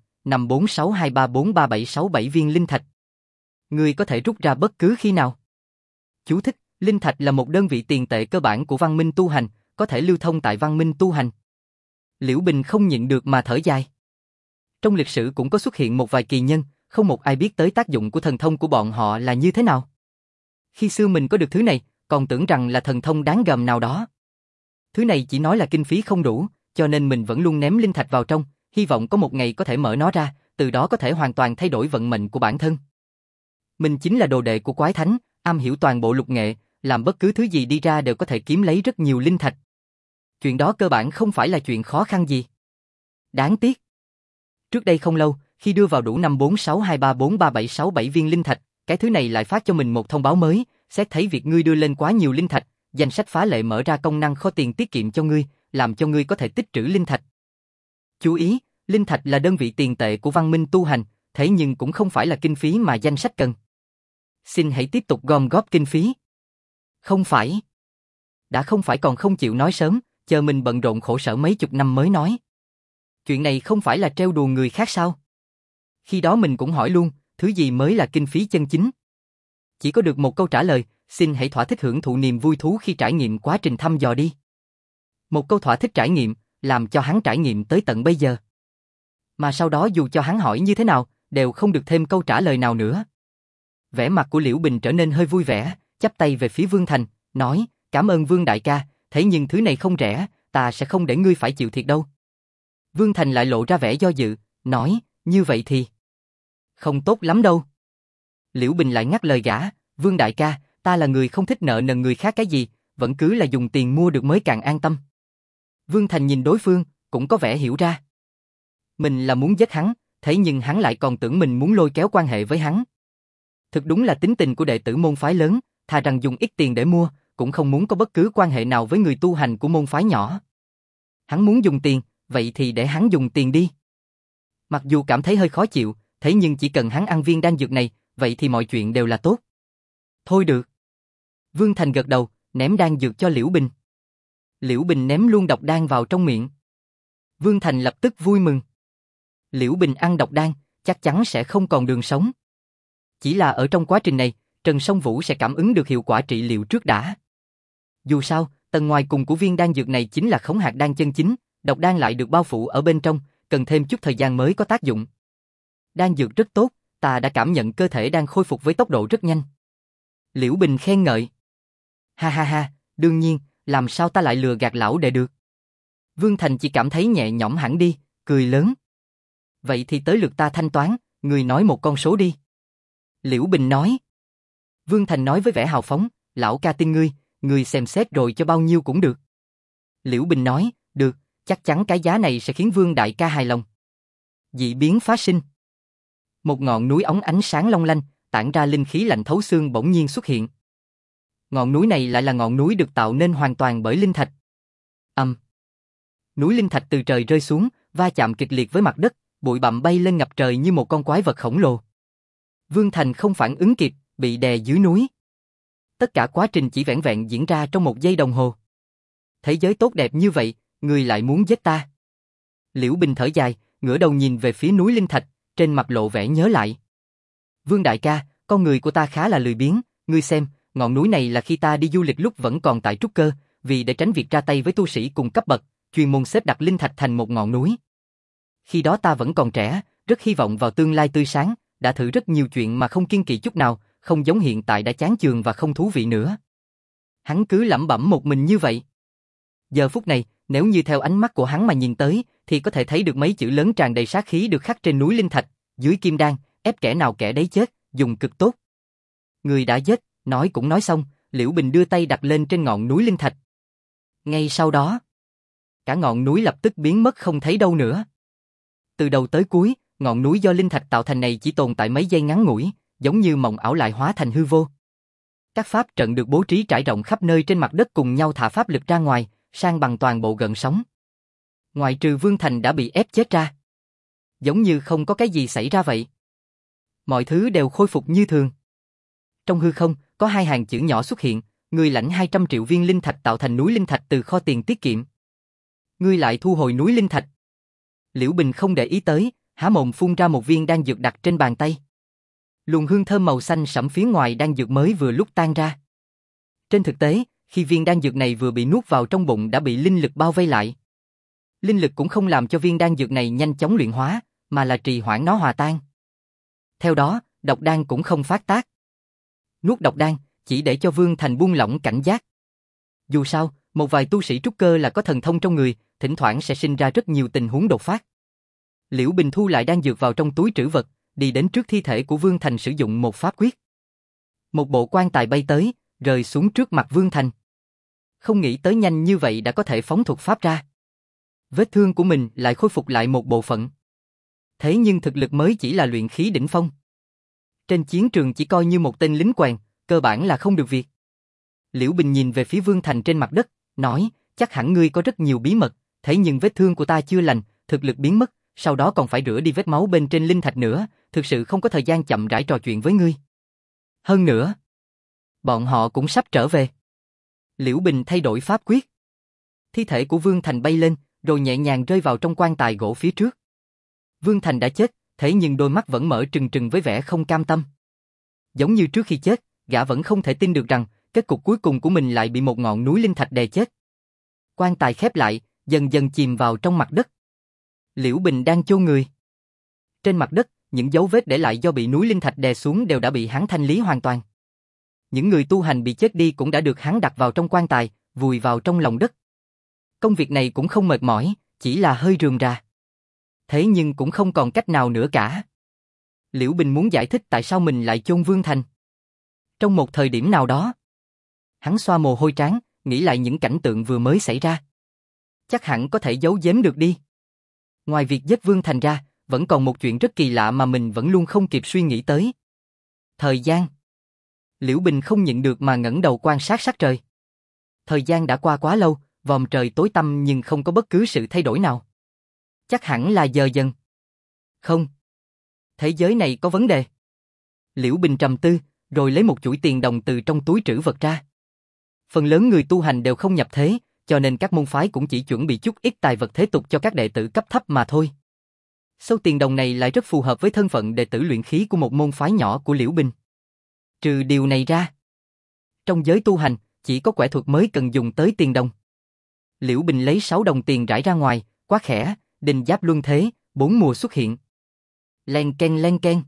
[SPEAKER 1] 54623433767 viên linh thạch. Ngươi có thể rút ra bất cứ khi nào. Chú thích, linh thạch là một đơn vị tiền tệ cơ bản của văn minh tu hành, có thể lưu thông tại văn minh tu hành. Liễu Bình không nhịn được mà thở dài. Trong lịch sử cũng có xuất hiện một vài kỳ nhân, không một ai biết tới tác dụng của thần thông của bọn họ là như thế nào. Khi xưa mình có được thứ này, còn tưởng rằng là thần thông đáng gờm nào đó. Thứ này chỉ nói là kinh phí không đủ, cho nên mình vẫn luôn ném linh thạch vào trong, hy vọng có một ngày có thể mở nó ra, từ đó có thể hoàn toàn thay đổi vận mệnh của bản thân. Mình chính là đồ đệ của Quái Thánh, am hiểu toàn bộ lục nghệ, làm bất cứ thứ gì đi ra đều có thể kiếm lấy rất nhiều linh thạch. Chuyện đó cơ bản không phải là chuyện khó khăn gì. Đáng tiếc. Trước đây không lâu, khi đưa vào đủ 54623433767 viên linh thạch, cái thứ này lại phát cho mình một thông báo mới, xét thấy việc ngươi đưa lên quá nhiều linh thạch, danh sách phá lệ mở ra công năng kho tiền tiết kiệm cho ngươi, làm cho ngươi có thể tích trữ linh thạch. Chú ý, linh thạch là đơn vị tiền tệ của văn minh tu hành, thế nhưng cũng không phải là kinh phí mà danh sách cần. Xin hãy tiếp tục gom góp kinh phí. Không phải. Đã không phải còn không chịu nói sớm, chờ mình bận rộn khổ sở mấy chục năm mới nói. Chuyện này không phải là trêu đùa người khác sao? Khi đó mình cũng hỏi luôn, thứ gì mới là kinh phí chân chính? Chỉ có được một câu trả lời, xin hãy thỏa thích hưởng thụ niềm vui thú khi trải nghiệm quá trình thăm dò đi. Một câu thỏa thích trải nghiệm, làm cho hắn trải nghiệm tới tận bây giờ. Mà sau đó dù cho hắn hỏi như thế nào, đều không được thêm câu trả lời nào nữa. Vẻ mặt của Liễu Bình trở nên hơi vui vẻ, chắp tay về phía Vương Thành, nói, cảm ơn Vương đại ca, thế nhưng thứ này không rẻ, ta sẽ không để ngươi phải chịu thiệt đâu. Vương Thành lại lộ ra vẻ do dự, nói, như vậy thì không tốt lắm đâu. Liễu Bình lại ngắt lời gã, Vương đại ca, ta là người không thích nợ nần người khác cái gì, vẫn cứ là dùng tiền mua được mới càng an tâm. Vương Thành nhìn đối phương, cũng có vẻ hiểu ra. Mình là muốn giết hắn, thế nhưng hắn lại còn tưởng mình muốn lôi kéo quan hệ với hắn. Thực đúng là tính tình của đệ tử môn phái lớn, thà rằng dùng ít tiền để mua, cũng không muốn có bất cứ quan hệ nào với người tu hành của môn phái nhỏ. Hắn muốn dùng tiền, vậy thì để hắn dùng tiền đi. Mặc dù cảm thấy hơi khó chịu, thế nhưng chỉ cần hắn ăn viên đan dược này, vậy thì mọi chuyện đều là tốt. Thôi được. Vương Thành gật đầu, ném đan dược cho Liễu Bình. Liễu Bình ném luôn độc đan vào trong miệng. Vương Thành lập tức vui mừng. Liễu Bình ăn độc đan, chắc chắn sẽ không còn đường sống. Chỉ là ở trong quá trình này, Trần Song Vũ sẽ cảm ứng được hiệu quả trị liệu trước đã. Dù sao, tầng ngoài cùng của viên đan dược này chính là khống hạt đan chân chính, độc đan lại được bao phủ ở bên trong, cần thêm chút thời gian mới có tác dụng. Đan dược rất tốt, ta đã cảm nhận cơ thể đang khôi phục với tốc độ rất nhanh. Liễu Bình khen ngợi. Ha ha ha, đương nhiên, làm sao ta lại lừa gạt lão đệ được. Vương Thành chỉ cảm thấy nhẹ nhõm hẳn đi, cười lớn. Vậy thì tới lượt ta thanh toán, người nói một con số đi. Liễu Bình nói. Vương Thành nói với vẻ hào phóng, lão ca tin ngươi xem xét rồi cho bao nhiêu cũng được. Liễu Bình nói, được, chắc chắn cái giá này sẽ khiến Vương đại ca hài lòng. Dị biến phát sinh. Một ngọn núi óng ánh sáng long lanh, tản ra linh khí lạnh thấu xương bỗng nhiên xuất hiện. Ngọn núi này lại là ngọn núi được tạo nên hoàn toàn bởi linh thạch. Núi linh thạch từ trời rơi xuống, va chạm kịch liệt với mặt đất, bụi bặm bay lên ngập trời như một con quái vật khổng lồ. Vương Thành không phản ứng kịp, bị đè dưới núi. Tất cả quá trình chỉ vẻn vẹn diễn ra trong 1 giây đồng hồ. Thế giới tốt đẹp như vậy, ngươi lại muốn giết ta. Liễu Bình thở dài, ngửa đầu nhìn về phía núi linh thạch, trên mặt lộ vẻ nhớ lại. Vương đại ca, con người của ta khá là lười biếng, ngươi xem, ngọn núi này là khi ta đi du lịch lúc vẫn còn tại trúc cơ, vì để tránh việc ra tay với tu sĩ cùng cấp bậc, chuyên môn xếp đặt linh thạch thành một ngọn núi. Khi đó ta vẫn còn trẻ, rất hy vọng vào tương lai tươi sáng, đã thử rất nhiều chuyện mà không kiêng kỵ chút nào, không giống hiện tại đã chán chường và không thú vị nữa. Hắn cứ lẩm bẩm một mình như vậy. Giờ phút này, nếu như theo ánh mắt của hắn mà nhìn tới, thì có thể thấy được mấy chữ lớn tràn đầy sát khí được khắc trên núi linh thạch, dưới kim đan, ép kẻ nào kẻ đấy chết, dùng cực tốt. Người đã chết, nói cũng nói xong, Liễu Bình đưa tay đặt lên trên ngọn núi linh thạch. Ngay sau đó, cả ngọn núi lập tức biến mất không thấy đâu nữa. Từ đầu tới cuối, ngọn núi do linh thạch tạo thành này chỉ tồn tại mấy giây ngắn ngủi, giống như mộng ảo lại hóa thành hư vô. Các pháp trận được bố trí trải rộng khắp nơi trên mặt đất cùng nhau thả pháp lực ra ngoài, san bằng toàn bộ gợn sóng. Ngoại trừ Vương Thành đã bị ép chết ra. Giống như không có cái gì xảy ra vậy. Mọi thứ đều khôi phục như thường. Trong hư không, có hai hàng chữ nhỏ xuất hiện, ngươi lãnh 200 triệu viên linh thạch tạo thành núi linh thạch từ kho tiền tiết kiệm. Ngươi lại thu hồi núi linh thạch. Liễu Bình không để ý tới, há mồm phun ra một viên đan dược đặt trên bàn tay. Luồng hương thơm màu xanh sẫm phía ngoài đan dược mới vừa lúc tan ra. Trên thực tế, khi viên đan dược này vừa bị nuốt vào trong bụng đã bị linh lực bao vây lại. Linh lực cũng không làm cho viên đan dược này nhanh chóng luyện hóa, mà là trì hoãn nó hòa tan. Theo đó, độc đan cũng không phát tác. Nuốt độc đan, chỉ để cho Vương Thành buông lỏng cảnh giác. Dù sao, một vài tu sĩ trúc cơ là có thần thông trong người, thỉnh thoảng sẽ sinh ra rất nhiều tình huống đột phát. Liễu Bình thu lại đan dược vào trong túi trữ vật, đi đến trước thi thể của Vương Thành sử dụng một pháp quyết. Một bộ quan tài bay tới, rơi xuống trước mặt Vương Thành. Không nghĩ tới nhanh như vậy đã có thể phóng thuật pháp ra. Vết thương của mình lại khôi phục lại một bộ phận. Thế nhưng thực lực mới chỉ là luyện khí đỉnh phong. Trên chiến trường chỉ coi như một tên lính quèn, cơ bản là không được việc. Liễu Bình nhìn về phía Vương Thành trên mặt đất, nói, chắc hẳn ngươi có rất nhiều bí mật, thế nhưng vết thương của ta chưa lành, thực lực biến mất, sau đó còn phải rửa đi vết máu bên trên linh thạch nữa, thực sự không có thời gian chậm rãi trò chuyện với ngươi. Hơn nữa, bọn họ cũng sắp trở về. Liễu Bình thay đổi pháp quyết. Thi thể của Vương Thành bay lên, rồi nhẹ nhàng rơi vào trong quan tài gỗ phía trước. Vương Thành đã chết, thế nhưng đôi mắt vẫn mở trừng trừng với vẻ không cam tâm. Giống như trước khi chết, gã vẫn không thể tin được rằng, kết cục cuối cùng của mình lại bị một ngọn núi linh thạch đè chết. Quan tài khép lại, dần dần chìm vào trong mặt đất. Liễu Bình đang chôn người. Trên mặt đất, những dấu vết để lại do bị núi linh thạch đè xuống đều đã bị hắn thanh lý hoàn toàn. Những người tu hành bị chết đi cũng đã được hắn đặt vào trong quan tài, vùi vào trong lòng đất. Công việc này cũng không mệt mỏi, chỉ là hơi rườm rà. Thế nhưng cũng không còn cách nào nữa cả. Liễu Bình muốn giải thích tại sao mình lại chôn Vương Thành. Trong một thời điểm nào đó, hắn xoa mồ hôi trán, nghĩ lại những cảnh tượng vừa mới xảy ra. Chắc hẳn có thể giấu giếm được đi. Ngoài việc giết Vương Thành ra, vẫn còn một chuyện rất kỳ lạ mà mình vẫn luôn không kịp suy nghĩ tới. Thời gian. Liễu Bình không nhịn được mà ngẩng đầu quan sát sắc trời. Thời gian đã qua quá lâu, vòm trời tối tăm nhưng không có bất cứ sự thay đổi nào. Chắc hẳn là giờ dần. Không. Thế giới này có vấn đề. Liễu Bình trầm tư, rồi lấy một chuỗi tiền đồng từ trong túi trữ vật ra. Phần lớn người tu hành đều không nhập thế, cho nên các môn phái cũng chỉ chuẩn bị chút ít tài vật thế tục cho các đệ tử cấp thấp mà thôi. Số tiền đồng này lại rất phù hợp với thân phận đệ tử luyện khí của một môn phái nhỏ của Liễu Bình. Trừ điều này ra, trong giới tu hành, chỉ có quẻ thuật mới cần dùng tới tiền đồng. Liễu Bình lấy 6 đồng tiền rải ra ngoài, quá khẽ, đình giáp luân thế, 4 mùa xuất hiện. Len ken len ken.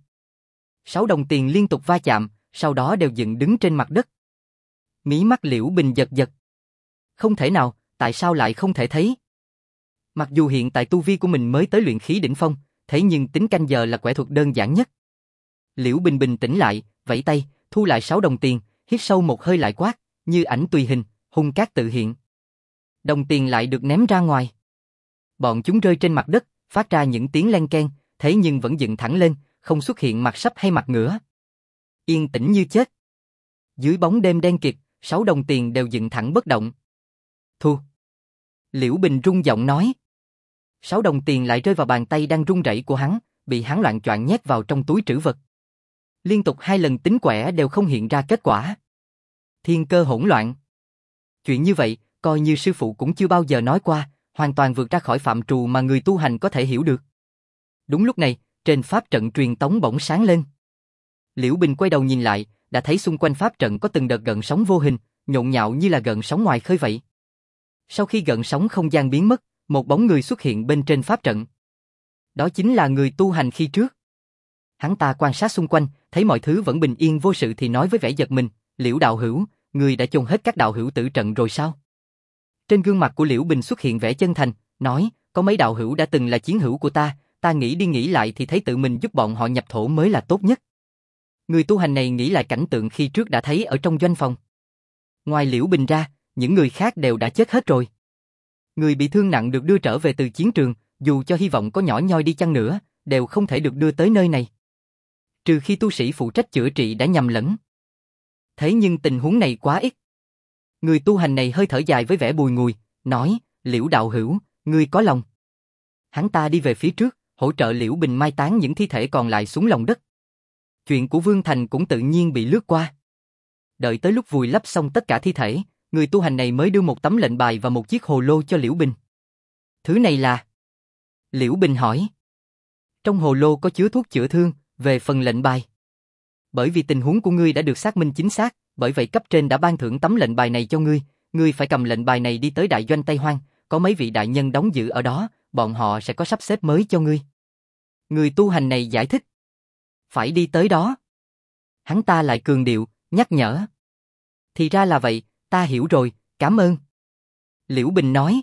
[SPEAKER 1] 6 đồng tiền liên tục va chạm, sau đó đều dựng đứng trên mặt đất. Mí mắt Liễu Bình giật giật. Không thể nào, tại sao lại không thể thấy? Mặc dù hiện tại tu vi của mình mới tới luyện khí đỉnh phong, thế nhưng tính canh giờ là quẻ thuật đơn giản nhất. Liễu Bình bình tĩnh lại, vẫy tay, thu lại 6 đồng tiền, hít sâu một hơi lại quát, như ảnh tùy hình, hung cát tự hiện. Đồng tiền lại được ném ra ngoài. Bọn chúng rơi trên mặt đất, phát ra những tiếng len ken, thế nhưng vẫn dựng thẳng lên, không xuất hiện mặt sấp hay mặt ngửa. Yên tĩnh như chết. Dưới bóng đêm đen kịt, 6 đồng tiền đều dựng thẳng bất động. Thu. Liễu Bình rung giọng nói. 6 đồng tiền lại rơi vào bàn tay đang run rẩy của hắn, bị hắn loạng choạng nhét vào trong túi trữ vật. Liên tục 2 lần tính quẻ đều không hiện ra kết quả. Thiên cơ hỗn loạn. Chuyện như vậy, coi như sư phụ cũng chưa bao giờ nói qua, hoàn toàn vượt ra khỏi phạm trù mà người tu hành có thể hiểu được. Đúng lúc này, trên pháp trận truyền tống bỗng sáng lên. Liễu Bình quay đầu nhìn lại, đã thấy xung quanh pháp trận có từng đợt gợn sóng vô hình, nhộn nhạo như là gợn sóng ngoài khơi vậy. Sau khi gợn sóng không gian biến mất, một bóng người xuất hiện bên trên pháp trận. Đó chính là người tu hành khi trước. Hắn ta quan sát xung quanh, thấy mọi thứ vẫn bình yên vô sự thì nói với vẻ giật mình, Liễu đạo hữu, người đã chôn hết các đạo hữu tử trận rồi sao? Trên gương mặt của Liễu Bình xuất hiện vẻ chân thành, nói, có mấy đạo hữu đã từng là chiến hữu của ta nghĩ đi nghĩ lại thì thấy tự mình giúp bọn họ nhập thổ mới là tốt nhất. Người tu hành này nghĩ lại cảnh tượng khi trước đã thấy ở trong doanh phòng. Ngoài Liễu Bình ra, những người khác đều đã chết hết rồi. Người bị thương nặng được đưa trở về từ chiến trường, dù cho hy vọng có nhỏ nhoi đi chăng nữa, đều không thể được đưa tới nơi này. Trừ khi tu sĩ phụ trách chữa trị đã nhầm lẫn. Thế nhưng tình huống này quá ít. Người tu hành này hơi thở dài với vẻ bùi ngùi, nói, Liễu đạo hữu, ngươi có lòng. Hắn ta đi về phía trước, hỗ trợ Liễu Bình mai táng những thi thể còn lại xuống lòng đất. Chuyện của Vương Thành cũng tự nhiên bị lướt qua. Đợi tới lúc vùi lấp xong tất cả thi thể, người tu hành này mới đưa một tấm lệnh bài và một chiếc hồ lô cho Liễu Bình. Thứ này là... Liễu Bình hỏi. Trong hồ lô có chứa thuốc chữa thương, về phần lệnh bài. Bởi vì tình huống của ngươi đã được xác minh chính xác, bởi vậy cấp trên đã ban thưởng tấm lệnh bài này cho ngươi. Ngươi phải cầm lệnh bài này đi tới đại doanh Tây Hoang, có mấy vị đại nhân đóng giữ ở đó, bọn họ sẽ có sắp xếp mới cho ngươi. Người tu hành này giải thích. Phải đi tới đó. Hắn ta lại cường điệu, nhắc nhở. Thì ra là vậy, ta hiểu rồi, cảm ơn. Liễu Bình nói.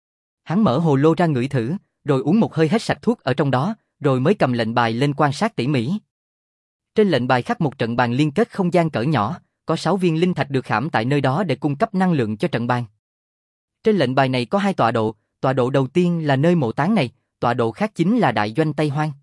[SPEAKER 1] Hắn mở hồ lô ra ngửi thử, rồi uống một hơi hết sạch thuốc ở trong đó, rồi mới cầm lệnh bài lên quan sát tỉ mỉ. Trên lệnh bài khắc một trận bàn liên kết không gian cỡ nhỏ, có 6 viên linh thạch được khảm tại nơi đó để cung cấp năng lượng cho trận bàn. Trên lệnh bài này có 2 tọa độ đầu tiên là nơi mộ táng này, tọa độ khác chính là đại doanh Tây Hoang.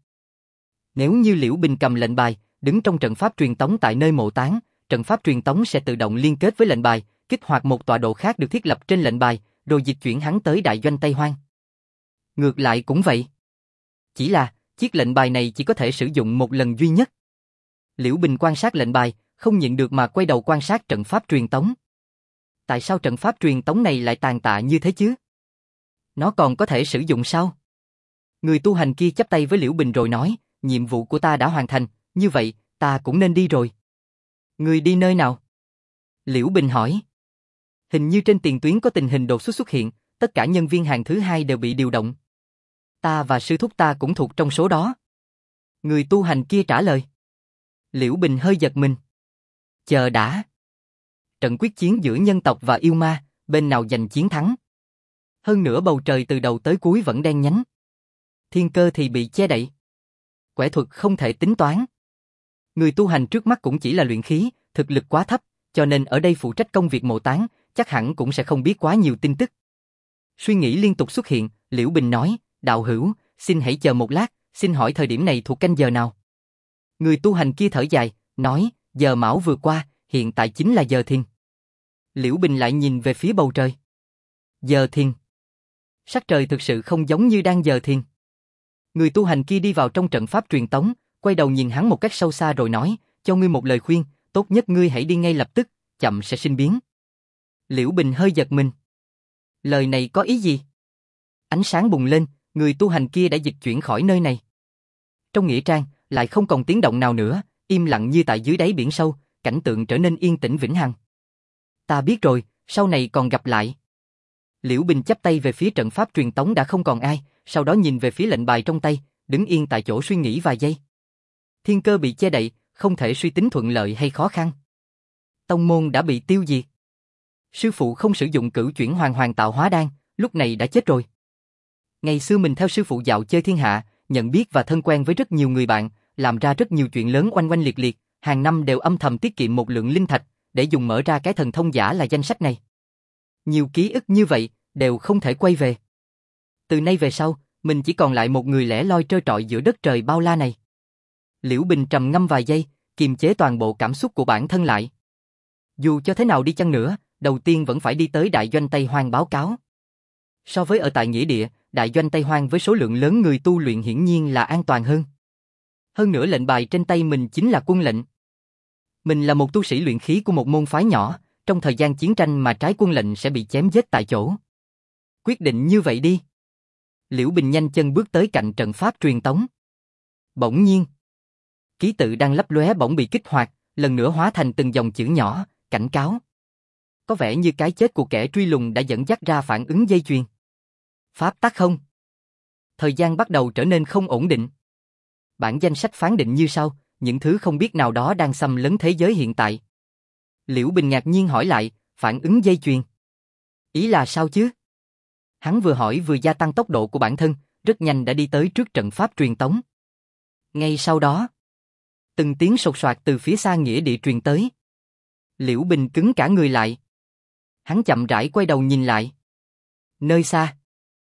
[SPEAKER 1] Nếu như Liễu Bình cầm lệnh bài, đứng trong trận pháp truyền tống tại nơi mộ táng, trận pháp truyền tống sẽ tự động liên kết với lệnh bài, kích hoạt một tọa độ khác được thiết lập trên lệnh bài, rồi dịch chuyển hắn tới đại doanh Tây Hoang. Ngược lại cũng vậy. Chỉ là, chiếc lệnh bài này chỉ có thể sử dụng một lần duy nhất. Liễu Bình quan sát lệnh bài, không nhịn được mà quay đầu quan sát trận pháp truyền tống. Tại sao trận pháp truyền tống này lại tàn tạ như thế chứ? Nó còn có thể sử dụng sao? Người tu hành kia chắp tay với Liễu Bình rồi nói, nhiệm vụ của ta đã hoàn thành, như vậy, ta cũng nên đi rồi. Người đi nơi nào? Liễu Bình hỏi. Hình như trên tiền tuyến có tình hình đột xuất xuất hiện, tất cả nhân viên hàng thứ 2 đều bị điều động. Ta và sư thúc ta cũng thuộc trong số đó. Người tu hành kia trả lời. Liễu Bình hơi giật mình. Chờ đã. Trận quyết chiến giữa nhân tộc và yêu ma, bên nào giành chiến thắng? Hơn nữa bầu trời từ đầu tới cuối vẫn đen nhánh. Thiên cơ thì bị che đậy. Quẻ thuật không thể tính toán. Người tu hành trước mắt cũng chỉ là luyện khí, thực lực quá thấp, cho nên ở đây phụ trách công việc mộ táng, chắc hẳn cũng sẽ không biết quá nhiều tin tức. Suy nghĩ liên tục xuất hiện, Liễu Bình nói, đạo hữu, xin hãy chờ một lát, xin hỏi thời điểm này thuộc canh giờ nào? Người tu hành kia thở dài, nói, giờ mão vừa qua, hiện tại chính là giờ thìn. Liễu Bình lại nhìn về phía bầu trời. Giờ thìn. Sắc trời thực sự không giống như đang giờ thìn. Người tu hành kia đi vào trong trận pháp truyền tống, quay đầu nhìn hắn một cách sâu xa rồi nói, cho ngươi một lời khuyên, tốt nhất ngươi hãy đi ngay lập tức, chậm sẽ sinh biến. Liễu Bình hơi giật mình. Lời này có ý gì? Ánh sáng bùng lên, người tu hành kia đã dịch chuyển khỏi nơi này. Trong nghĩa trang, lại không còn tiếng động nào nữa, im lặng như tại dưới đáy biển sâu, cảnh tượng trở nên yên tĩnh vĩnh hằng. Ta biết rồi, sau này còn gặp lại. Liễu Bình chắp tay về phía trận pháp truyền tống đã không còn ai, sau đó nhìn về phía lệnh bài trong tay, đứng yên tại chỗ suy nghĩ vài giây. Thiên cơ bị che đậy, không thể suy tính thuận lợi hay khó khăn. Tông môn đã bị tiêu diệt. Sư phụ không sử dụng cửu chuyển hoàng tạo hóa đan, lúc này đã chết rồi. Ngày xưa mình theo sư phụ dạo chơi thiên hạ, nhận biết và thân quen với rất nhiều người bạn, làm ra rất nhiều chuyện lớn oanh oanh liệt liệt, hàng năm đều âm thầm tiết kiệm một lượng linh thạch, để dùng mở ra cái thần thông giả là danh sách này. Nhiều ký ức như vậy, đều không thể quay về. Từ nay về sau, mình chỉ còn lại một người lẻ loi trơ trọi giữa đất trời bao la này. Liễu Bình trầm ngâm vài giây, kiềm chế toàn bộ cảm xúc của bản thân lại. Dù cho thế nào đi chăng nữa, đầu tiên vẫn phải đi tới đại doanh Tây Hoang báo cáo. So với ở tại nghĩa địa, đại doanh Tây Hoang với số lượng lớn người tu luyện hiển nhiên là an toàn hơn. Hơn nữa lệnh bài trên tay mình chính là quân lệnh. Mình là một tu sĩ luyện khí của một môn phái nhỏ, trong thời gian chiến tranh mà trái quân lệnh sẽ bị chém giết tại chỗ. Quyết định như vậy đi. Liễu Bình nhanh chân bước tới cạnh trận pháp truyền tống. Bỗng nhiên, ký tự đang lấp lóe bỗng bị kích hoạt, lần nữa hóa thành từng dòng chữ nhỏ, cảnh cáo. Có vẻ như cái chết của kẻ truy lùng đã dẫn dắt ra phản ứng dây chuyền. Pháp tắc không? Thời gian bắt đầu trở nên không ổn định. Bản danh sách phán định như sau, những thứ không biết nào đó đang xâm lấn thế giới hiện tại. Liễu Bình ngạc nhiên hỏi lại, phản ứng dây chuyền. Ý là sao chứ? Hắn vừa hỏi vừa gia tăng tốc độ của bản thân, rất nhanh đã đi tới trước trận pháp truyền tống. Ngay sau đó, từng tiếng sột soạt từ phía xa nghĩa địa truyền tới. Liễu Bình cứng cả người lại. Hắn chậm rãi quay đầu nhìn lại. Nơi xa,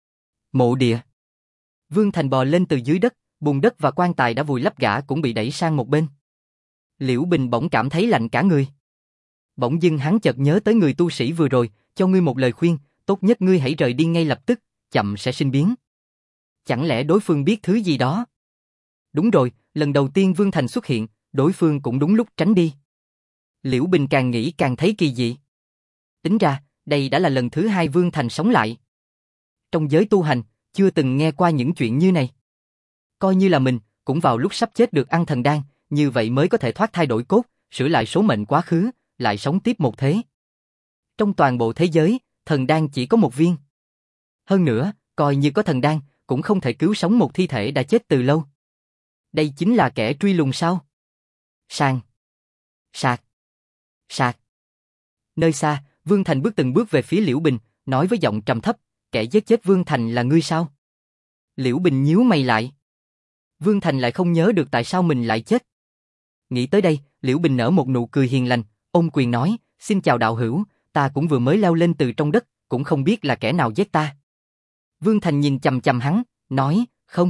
[SPEAKER 1] mộ địa. Vương Thành bò lên từ dưới đất, bùn đất và quan tài đã vùi lấp gã cũng bị đẩy sang một bên. Liễu Bình bỗng cảm thấy lạnh cả người. Bỗng dưng hắn chợt nhớ tới người tu sĩ vừa rồi, cho ngươi một lời khuyên, tốt nhất ngươi hãy rời đi ngay lập tức, chậm sẽ sinh biến. Chẳng lẽ đối phương biết thứ gì đó? Đúng rồi, lần đầu tiên Vương Thành xuất hiện, đối phương cũng đúng lúc tránh đi. Liễu Bình càng nghĩ càng thấy kỳ dị. Tính ra, đây đã là lần thứ hai Vương Thành sống lại. Trong giới tu hành, chưa từng nghe qua những chuyện như này. Coi như là mình, cũng vào lúc sắp chết được ăn thần đan, như vậy mới có thể thoát thai đổi cốt, sửa lại số mệnh quá khứ, lại sống tiếp một thế. Trong toàn bộ thế giới, thần đan chỉ có một viên. Hơn nữa, coi như có thần đan, cũng không thể cứu sống một thi thể đã chết từ lâu. Đây chính là kẻ truy lùng sao? Sàng. Sạc. Sạc. Nơi xa, Vương Thành bước từng bước về phía Liễu Bình, nói với giọng trầm thấp, kẻ giết chết Vương Thành là ngươi sao? Liễu Bình nhíu mày lại. Vương Thành lại không nhớ được tại sao mình lại chết. Nghĩ tới đây, Liễu Bình nở một nụ cười hiền lành, ôm quyền nói, xin chào đạo hữu, ta cũng vừa mới leo lên từ trong đất, cũng không biết là kẻ nào giết ta. Vương Thành nhìn chằm chằm hắn, nói, không.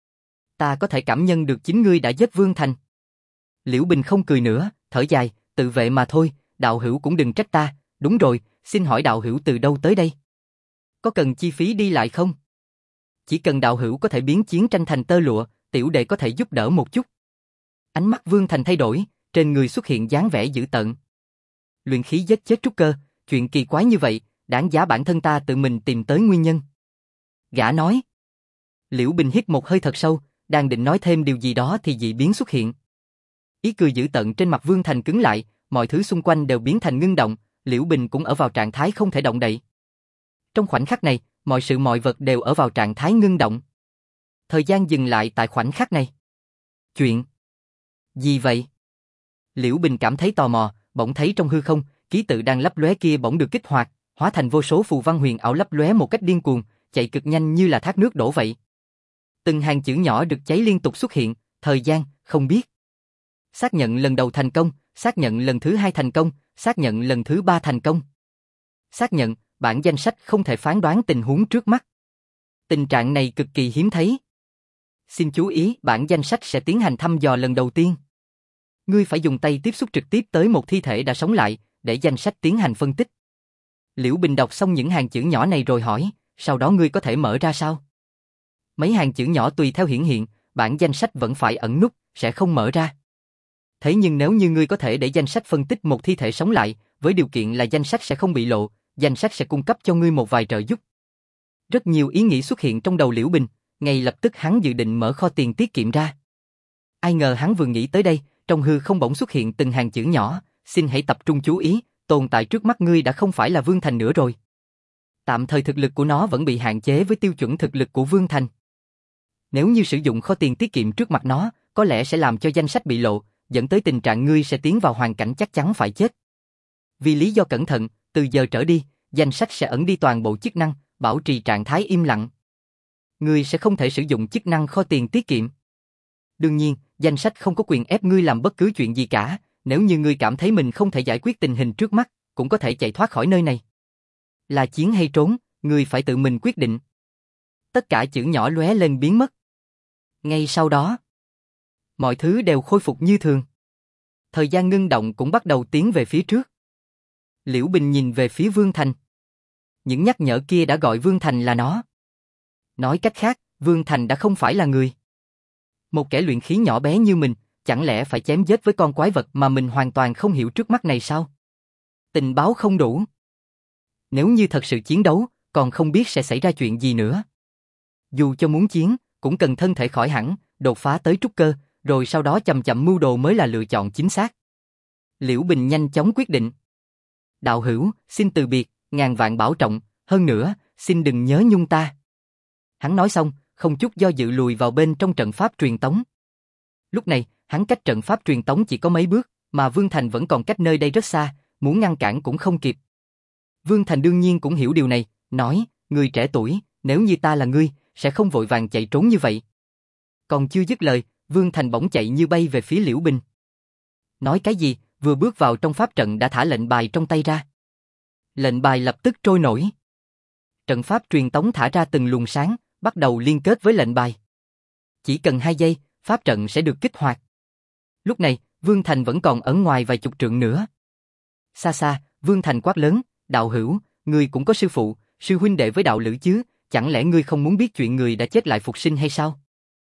[SPEAKER 1] Ta có thể cảm nhận được chính ngươi đã giết Vương Thành. Liễu Bình không cười nữa, thở dài, tự vệ mà thôi, đạo hữu cũng đừng trách ta, đúng rồi, xin hỏi đạo hữu từ đâu tới đây? Có cần chi phí đi lại không? Chỉ cần đạo hữu có thể biến chiến tranh thành tơ lụa, tiểu đệ có thể giúp đỡ một chút. Ánh mắt Vương Thành thay đổi, trên người xuất hiện dáng vẻ dữ tợn. Luyện khí giết chết trúc cơ, chuyện kỳ quái như vậy, đáng giá bản thân ta tự mình tìm tới nguyên nhân. Gã nói. Liễu Bình hít một hơi thật sâu, đang định nói thêm điều gì đó thì dị biến xuất hiện. Ý cười dữ tợn trên mặt Vương Thành cứng lại, mọi thứ xung quanh đều biến thành ngưng động, Liễu Bình cũng ở vào trạng thái không thể động đậy. Trong khoảnh khắc này, mọi sự mọi vật đều ở vào trạng thái ngưng động. Thời gian dừng lại tại khoảnh khắc này. Chuyện gì vậy? Liễu Bình cảm thấy tò mò, bỗng thấy trong hư không, ký tự đang lấp lóe kia bỗng được kích hoạt, hóa thành vô số phù văn huyền ảo lấp lóe một cách điên cuồng, chạy cực nhanh như là thác nước đổ vậy. Từng hàng chữ nhỏ được cháy liên tục xuất hiện, thời gian, không biết. Xác nhận lần đầu thành công, xác nhận lần thứ hai thành công, xác nhận lần thứ ba thành công. Xác nhận, bản danh sách không thể phán đoán tình huống trước mắt. Tình trạng này cực kỳ hiếm thấy. Xin chú ý, bản danh sách sẽ tiến hành thăm dò lần đầu tiên. Ngươi phải dùng tay tiếp xúc trực tiếp tới một thi thể đã sống lại, để danh sách tiến hành phân tích. Liễu Bình đọc xong những hàng chữ nhỏ này rồi hỏi, sau đó ngươi có thể mở ra sao? Mấy hàng chữ nhỏ tùy theo hiển hiện, bản danh sách vẫn phải ẩn nút, sẽ không mở ra. Thế nhưng nếu như ngươi có thể để danh sách phân tích một thi thể sống lại, với điều kiện là danh sách sẽ không bị lộ, danh sách sẽ cung cấp cho ngươi một vài trợ giúp. Rất nhiều ý nghĩ xuất hiện trong đầu Liễu Bình, ngay lập tức hắn dự định mở kho tiền tiết kiệm ra. Ai ngờ hắn vừa nghĩ tới đây, trong hư không bỗng xuất hiện từng hàng chữ nhỏ, xin hãy tập trung chú ý, tồn tại trước mắt ngươi đã không phải là Vương Thành nữa rồi. Tạm thời thực lực của nó vẫn bị hạn chế với tiêu chuẩn thực lực của Vương Thành. Nếu như sử dụng kho tiền tiết kiệm trước mặt nó, có lẽ sẽ làm cho danh sách bị lộ, dẫn tới tình trạng ngươi sẽ tiến vào hoàn cảnh chắc chắn phải chết. Vì lý do cẩn thận, từ giờ trở đi, danh sách sẽ ẩn đi toàn bộ chức năng, bảo trì trạng thái im lặng. Ngươi sẽ không thể sử dụng chức năng kho tiền tiết kiệm. Đương nhiên, danh sách không có quyền ép ngươi làm bất cứ chuyện gì cả, nếu như ngươi cảm thấy mình không thể giải quyết tình hình trước mắt, cũng có thể chạy thoát khỏi nơi này. Là chiến hay trốn, ngươi phải tự mình quyết định. Tất cả chữ nhỏ lóe lên biến mất. Ngay sau đó, mọi thứ đều khôi phục như thường. Thời gian ngưng động cũng bắt đầu tiến về phía trước. Liễu Bình nhìn về phía Vương Thành. Những nhắc nhở kia đã gọi Vương Thành là nó. Nói cách khác, Vương Thành đã không phải là người. Một kẻ luyện khí nhỏ bé như mình, chẳng lẽ phải chém giết với con quái vật mà mình hoàn toàn không hiểu trước mắt này sao? Tình báo không đủ. Nếu như thật sự chiến đấu, còn không biết sẽ xảy ra chuyện gì nữa. Dù cho muốn chiến, cũng cần thân thể khỏi hẳn, đột phá tới trúc cơ, rồi sau đó chậm chậm mưu đồ mới là lựa chọn chính xác. Liễu Bình nhanh chóng quyết định. Đạo hữu, xin từ biệt, ngàn vạn bảo trọng, hơn nữa, xin đừng nhớ nhung ta. Hắn nói xong, không chút do dự lùi vào bên trong trận pháp truyền tống. Lúc này, hắn cách trận pháp truyền tống chỉ có mấy bước, mà Vương Thành vẫn còn cách nơi đây rất xa, muốn ngăn cản cũng không kịp. Vương Thành đương nhiên cũng hiểu điều này, nói, người trẻ tuổi, nếu như ta là ngươi, sẽ không vội vàng chạy trốn như vậy. Còn chưa dứt lời, Vương Thành bỗng chạy như bay về phía Liễu Bình. Nói cái gì, vừa bước vào trong pháp trận đã thả lệnh bài trong tay ra. Lệnh bài lập tức trôi nổi. Trận pháp truyền tống thả ra từng luồng sáng, bắt đầu liên kết với lệnh bài. Chỉ cần 2 giây, pháp trận sẽ được kích hoạt. Lúc này, Vương Thành vẫn còn ở ngoài vài chục trượng nữa. Xa xa, Vương Thành quát lớn, đạo hữu, ngươi cũng có sư phụ, sư huynh đệ với đạo lữ chứ, chẳng lẽ ngươi không muốn biết chuyện người đã chết lại phục sinh hay sao?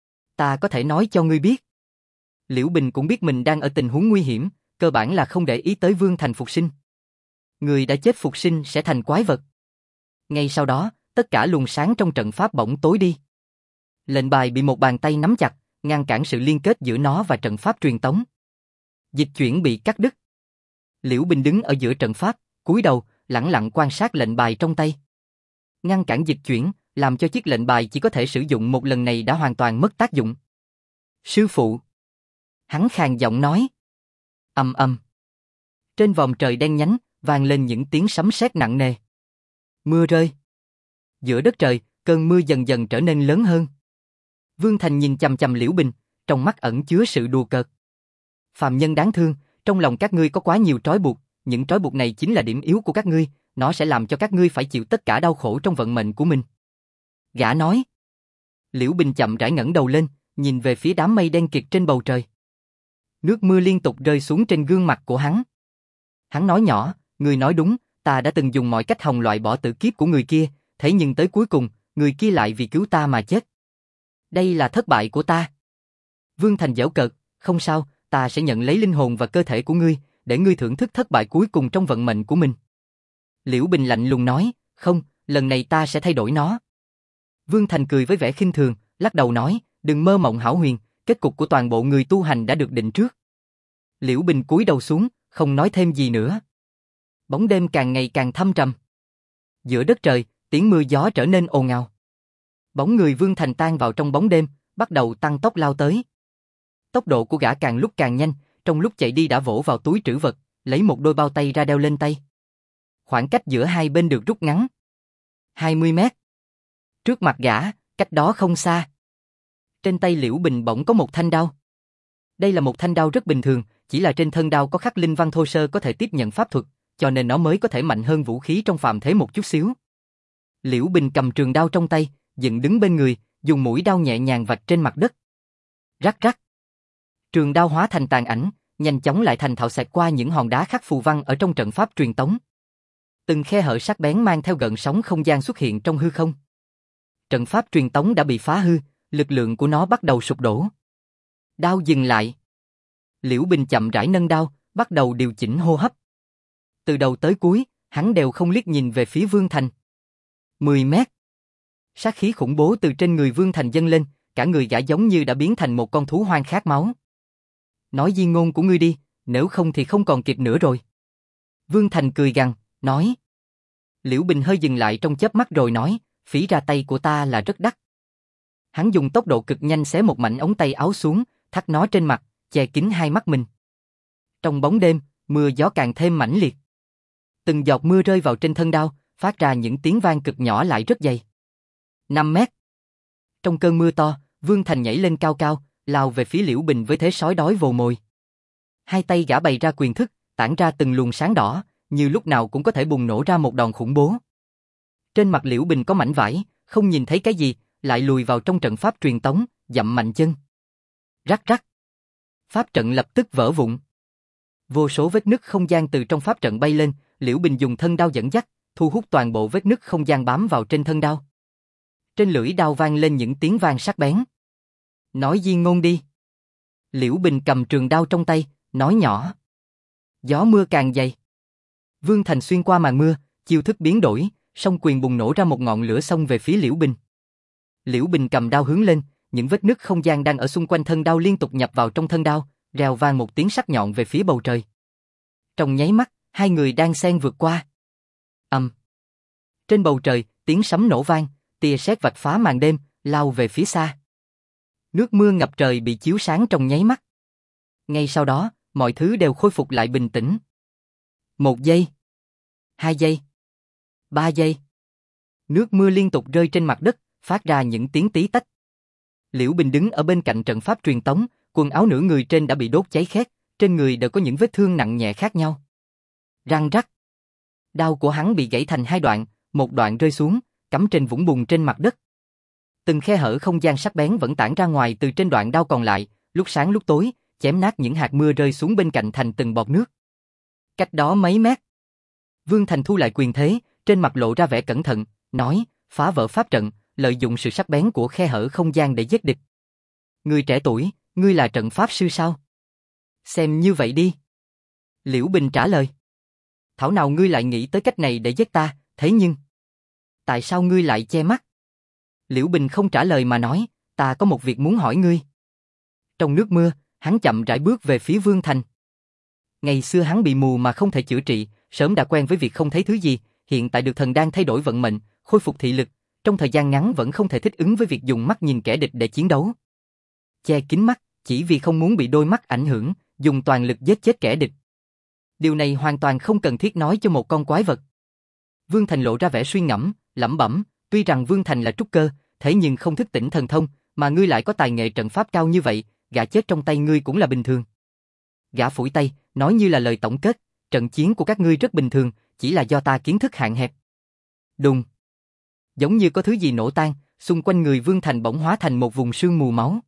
[SPEAKER 1] Ta có thể nói cho ngươi biết. Liễu Bình cũng biết mình đang ở tình huống nguy hiểm, cơ bản là không để ý tới Vương Thành phục sinh. Người đã chết phục sinh sẽ thành quái vật. Ngay sau đó, tất cả luồng sáng trong trận pháp bỗng tối đi. Lệnh bài bị một bàn tay nắm chặt, ngăn cản sự liên kết giữa nó và trận pháp truyền tống. Dịch chuyển bị cắt đứt. Liễu Bình đứng ở giữa trận pháp, cúi đầu, lẳng lặng quan sát lệnh bài trong tay. Ngăn cản dịch chuyển, làm cho chiếc lệnh bài chỉ có thể sử dụng một lần này đã hoàn toàn mất tác dụng. Sư phụ. Hắn khàn giọng nói. Ầm ầm. Trên vòm trời đen nhánh, vang lên những tiếng sấm sét nặng nề. Mưa rơi. Giữa đất trời, cơn mưa dần dần trở nên lớn hơn. Vương Thành nhìn chằm chằm Liễu Bình, trong mắt ẩn chứa sự đùa cợt. Phàm nhân đáng thương, trong lòng các ngươi có quá nhiều trói buộc, những trói buộc này chính là điểm yếu của các ngươi, nó sẽ làm cho các ngươi phải chịu tất cả đau khổ trong vận mệnh của mình. Gã nói. Liễu Bình chậm rãi ngẩng đầu lên, nhìn về phía đám mây đen kịt trên bầu trời. Nước mưa liên tục rơi xuống trên gương mặt của hắn. Hắn nói nhỏ, ngươi nói đúng, ta đã từng dùng mọi cách hòng loại bỏ tử kiếp của người kia, thế nhưng tới cuối cùng, người kia lại vì cứu ta mà chết. Đây là thất bại của ta. Vương Thành giễu cợt, không sao, ta sẽ nhận lấy linh hồn và cơ thể của ngươi, để ngươi thưởng thức thất bại cuối cùng trong vận mệnh của mình. Liễu Bình lạnh lùng nói, không, lần này ta sẽ thay đổi nó. Vương Thành cười với vẻ khinh thường, lắc đầu nói, đừng mơ mộng hão huyền, kết cục của toàn bộ người tu hành đã được định trước. Liễu Bình cúi đầu xuống, không nói thêm gì nữa. Bóng đêm càng ngày càng thâm trầm. Giữa đất trời, tiếng mưa gió trở nên ồn ào. Bóng người Vương Thành tan vào trong bóng đêm, bắt đầu tăng tốc lao tới. Tốc độ của gã càng lúc càng nhanh, trong lúc chạy đi đã vỗ vào túi trữ vật, lấy một đôi bao tay ra đeo lên tay. Khoảng cách giữa hai bên được rút ngắn. 20 mét. Trước mặt gã, cách đó không xa. Trên tay Liễu Bình bỗng có một thanh đao. Đây là một thanh đao rất bình thường, chỉ là trên thân đao có khắc linh văn thô sơ có thể tiếp nhận pháp thuật, cho nên nó mới có thể mạnh hơn vũ khí trong phàm thế một chút xíu. Liễu Bình cầm trường đao trong tay, dựng đứng bên người, dùng mũi đao nhẹ nhàng vạch trên mặt đất. Rắc rắc. Trường đao hóa thành tàn ảnh, nhanh chóng lại thành thạo xẹt qua những hòn đá khắc phù văn ở trong trận pháp truyền tống. Từng khe hở sắc bén mang theo gợn sóng không gian xuất hiện trong hư không. Trận pháp truyền tống đã bị phá hư, lực lượng của nó bắt đầu sụp đổ. Đao dừng lại. Liễu Bình chậm rãi nâng đao, bắt đầu điều chỉnh hô hấp. Từ đầu tới cuối, hắn đều không liếc nhìn về phía Vương Thành. 10 mét. Sát khí khủng bố từ trên người Vương Thành dâng lên, cả người gã giống như đã biến thành một con thú hoang khát máu. Nói di ngôn của ngươi đi, nếu không thì không còn kịp nữa rồi. Vương Thành cười gằn, nói. Liễu Bình hơi dừng lại trong chớp mắt rồi nói, phí ra tay của ta là rất đắt. Hắn dùng tốc độ cực nhanh xé một mảnh ống tay áo xuống, thắt nó trên mặt, che kín hai mắt mình. Trong bóng đêm, mưa gió càng thêm mãnh liệt. Từng giọt mưa rơi vào trên thân đao, phát ra những tiếng vang cực nhỏ lại rất dày. 5 mét. Trong cơn mưa to, Vương Thành nhảy lên cao cao, lao về phía Liễu Bình với thế sói đói vồ mồi. Hai tay gã bày ra quyền thức, tản ra từng luồng sáng đỏ, như lúc nào cũng có thể bùng nổ ra một đòn khủng bố. Trên mặt Liễu Bình có mảnh vải, không nhìn thấy cái gì, lại lùi vào trong trận pháp truyền tống, dậm mạnh chân. Rắc rắc. Pháp trận lập tức vỡ vụn. Vô số vết nứt không gian từ trong pháp trận bay lên, Liễu Bình dùng thân đao dẫn dắt, thu hút toàn bộ vết nứt không gian bám vào trên thân đao. Trên lưỡi đao vang lên những tiếng vang sắc bén. Nói di ngôn đi. Liễu Bình cầm trường đao trong tay, nói nhỏ. Gió mưa càng dày. Vương Thành xuyên qua màn mưa, chiêu thức biến đổi, song quyền bùng nổ ra một ngọn lửa xông về phía Liễu Bình. Liễu Bình cầm đao hướng lên, những vết nứt không gian đang ở xung quanh thân đao liên tục nhập vào trong thân đao, rèo vang một tiếng sắc nhọn về phía bầu trời. Trong nháy mắt, hai người đang xen vượt qua. Trên bầu trời, tiếng sấm nổ vang, tia sét vạch phá màn đêm, lao về phía xa. Nước mưa ngập trời bị chiếu sáng trong nháy mắt. Ngay sau đó, mọi thứ đều khôi phục lại bình tĩnh. 1 giây, 2 giây, 3 giây. Nước mưa liên tục rơi trên mặt đất, phát ra những tiếng tí tách. Liễu Bình đứng ở bên cạnh trận pháp truyền tống, quần áo nửa người trên đã bị đốt cháy khét, trên người đều có những vết thương nặng nhẹ khác nhau. Răng rắc. Đao của hắn bị gãy thành 2 đoạn, một đoạn rơi xuống, cắm trên vũng bùn trên mặt đất. Từng khe hở không gian sắc bén vẫn tản ra ngoài từ trên đoạn đao còn lại, lúc sáng lúc tối, chém nát những hạt mưa rơi xuống bên cạnh thành từng bọt nước. Cách đó mấy mét. Vương Thành thu lại quyền thế, trên mặt lộ ra vẻ cẩn thận, nói, phá vỡ pháp trận, lợi dụng sự sắc bén của khe hở không gian để giết địch. Người trẻ tuổi, ngươi là trận pháp sư sao? Xem như vậy đi. Liễu Bình trả lời. Thảo nào ngươi lại nghĩ tới cách này để giết ta, thế nhưng... Tại sao ngươi lại che mắt? Liễu Bình không trả lời mà nói, ta có một việc muốn hỏi ngươi. Trong nước mưa, hắn chậm rãi bước về phía Vương Thành. Ngày xưa hắn bị mù mà không thể chữa trị, sớm đã quen với việc không thấy thứ gì, hiện tại được thần đan thay đổi vận mệnh, khôi phục thị lực, trong thời gian ngắn vẫn không thể thích ứng với việc dùng mắt nhìn kẻ địch để chiến đấu. Che kín mắt, chỉ vì không muốn bị đôi mắt ảnh hưởng, dùng toàn lực giết chết kẻ địch. Điều này hoàn toàn không cần thiết nói cho một con quái vật. Vương Thành lộ ra vẻ suy ngẫm, lẩm bẩm, tuy rằng Vương Thành là trúc cơ, thế nhưng không thức tỉnh thần thông, mà ngươi lại có tài nghệ trận pháp cao như vậy, gã chết trong tay ngươi cũng là bình thường. Gã phủi tay, nói như là lời tổng kết, trận chiến của các ngươi rất bình thường, chỉ là do ta kiến thức hạn hẹp. Đùng. Giống như có thứ gì nổ tan, xung quanh người Vương Thành bỗng hóa thành một vùng sương mù máu.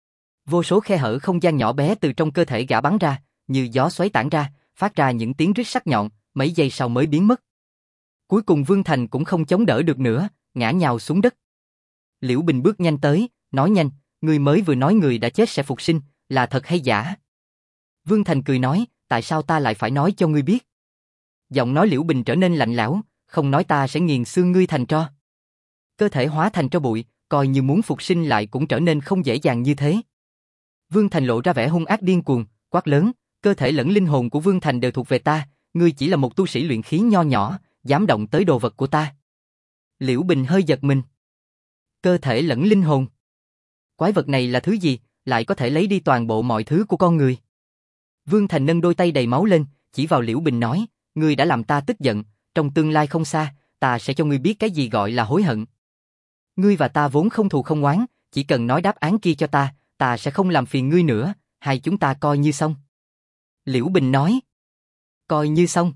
[SPEAKER 1] Vô số khe hở không gian nhỏ bé từ trong cơ thể gã bắn ra, như gió xoáy tản ra, phát ra những tiếng rít sắc nhọn, mấy giây sau mới biến mất. Cuối cùng Vương Thành cũng không chống đỡ được nữa, ngã nhào xuống đất. Liễu Bình bước nhanh tới, nói nhanh, ngươi mới vừa nói người đã chết sẽ phục sinh, là thật hay giả? Vương Thành cười nói, tại sao ta lại phải nói cho ngươi biết? Giọng nói Liễu Bình trở nên lạnh lẽo, không nói ta sẽ nghiền xương ngươi thành tro. Cơ thể hóa thành tro bụi, coi như muốn phục sinh lại cũng trở nên không dễ dàng như thế. Vương Thành lộ ra vẻ hung ác điên cuồng, quát lớn, cơ thể lẫn linh hồn của Vương Thành đều thuộc về ta, ngươi chỉ là một tu sĩ luyện khí nho nhỏ, dám động tới đồ vật của ta. Liễu Bình hơi giật mình. Cơ thể lẫn linh hồn. Quái vật này là thứ gì, lại có thể lấy đi toàn bộ mọi thứ của con người? Vương Thành nâng đôi tay đầy máu lên, chỉ vào Liễu Bình nói, ngươi đã làm ta tức giận, trong tương lai không xa, ta sẽ cho ngươi biết cái gì gọi là hối hận. Ngươi và ta vốn không thù không oán, chỉ cần nói đáp án kia cho ta sẽ không làm phiền ngươi nữa, hai chúng ta coi như xong. Liễu Bình nói, coi như xong.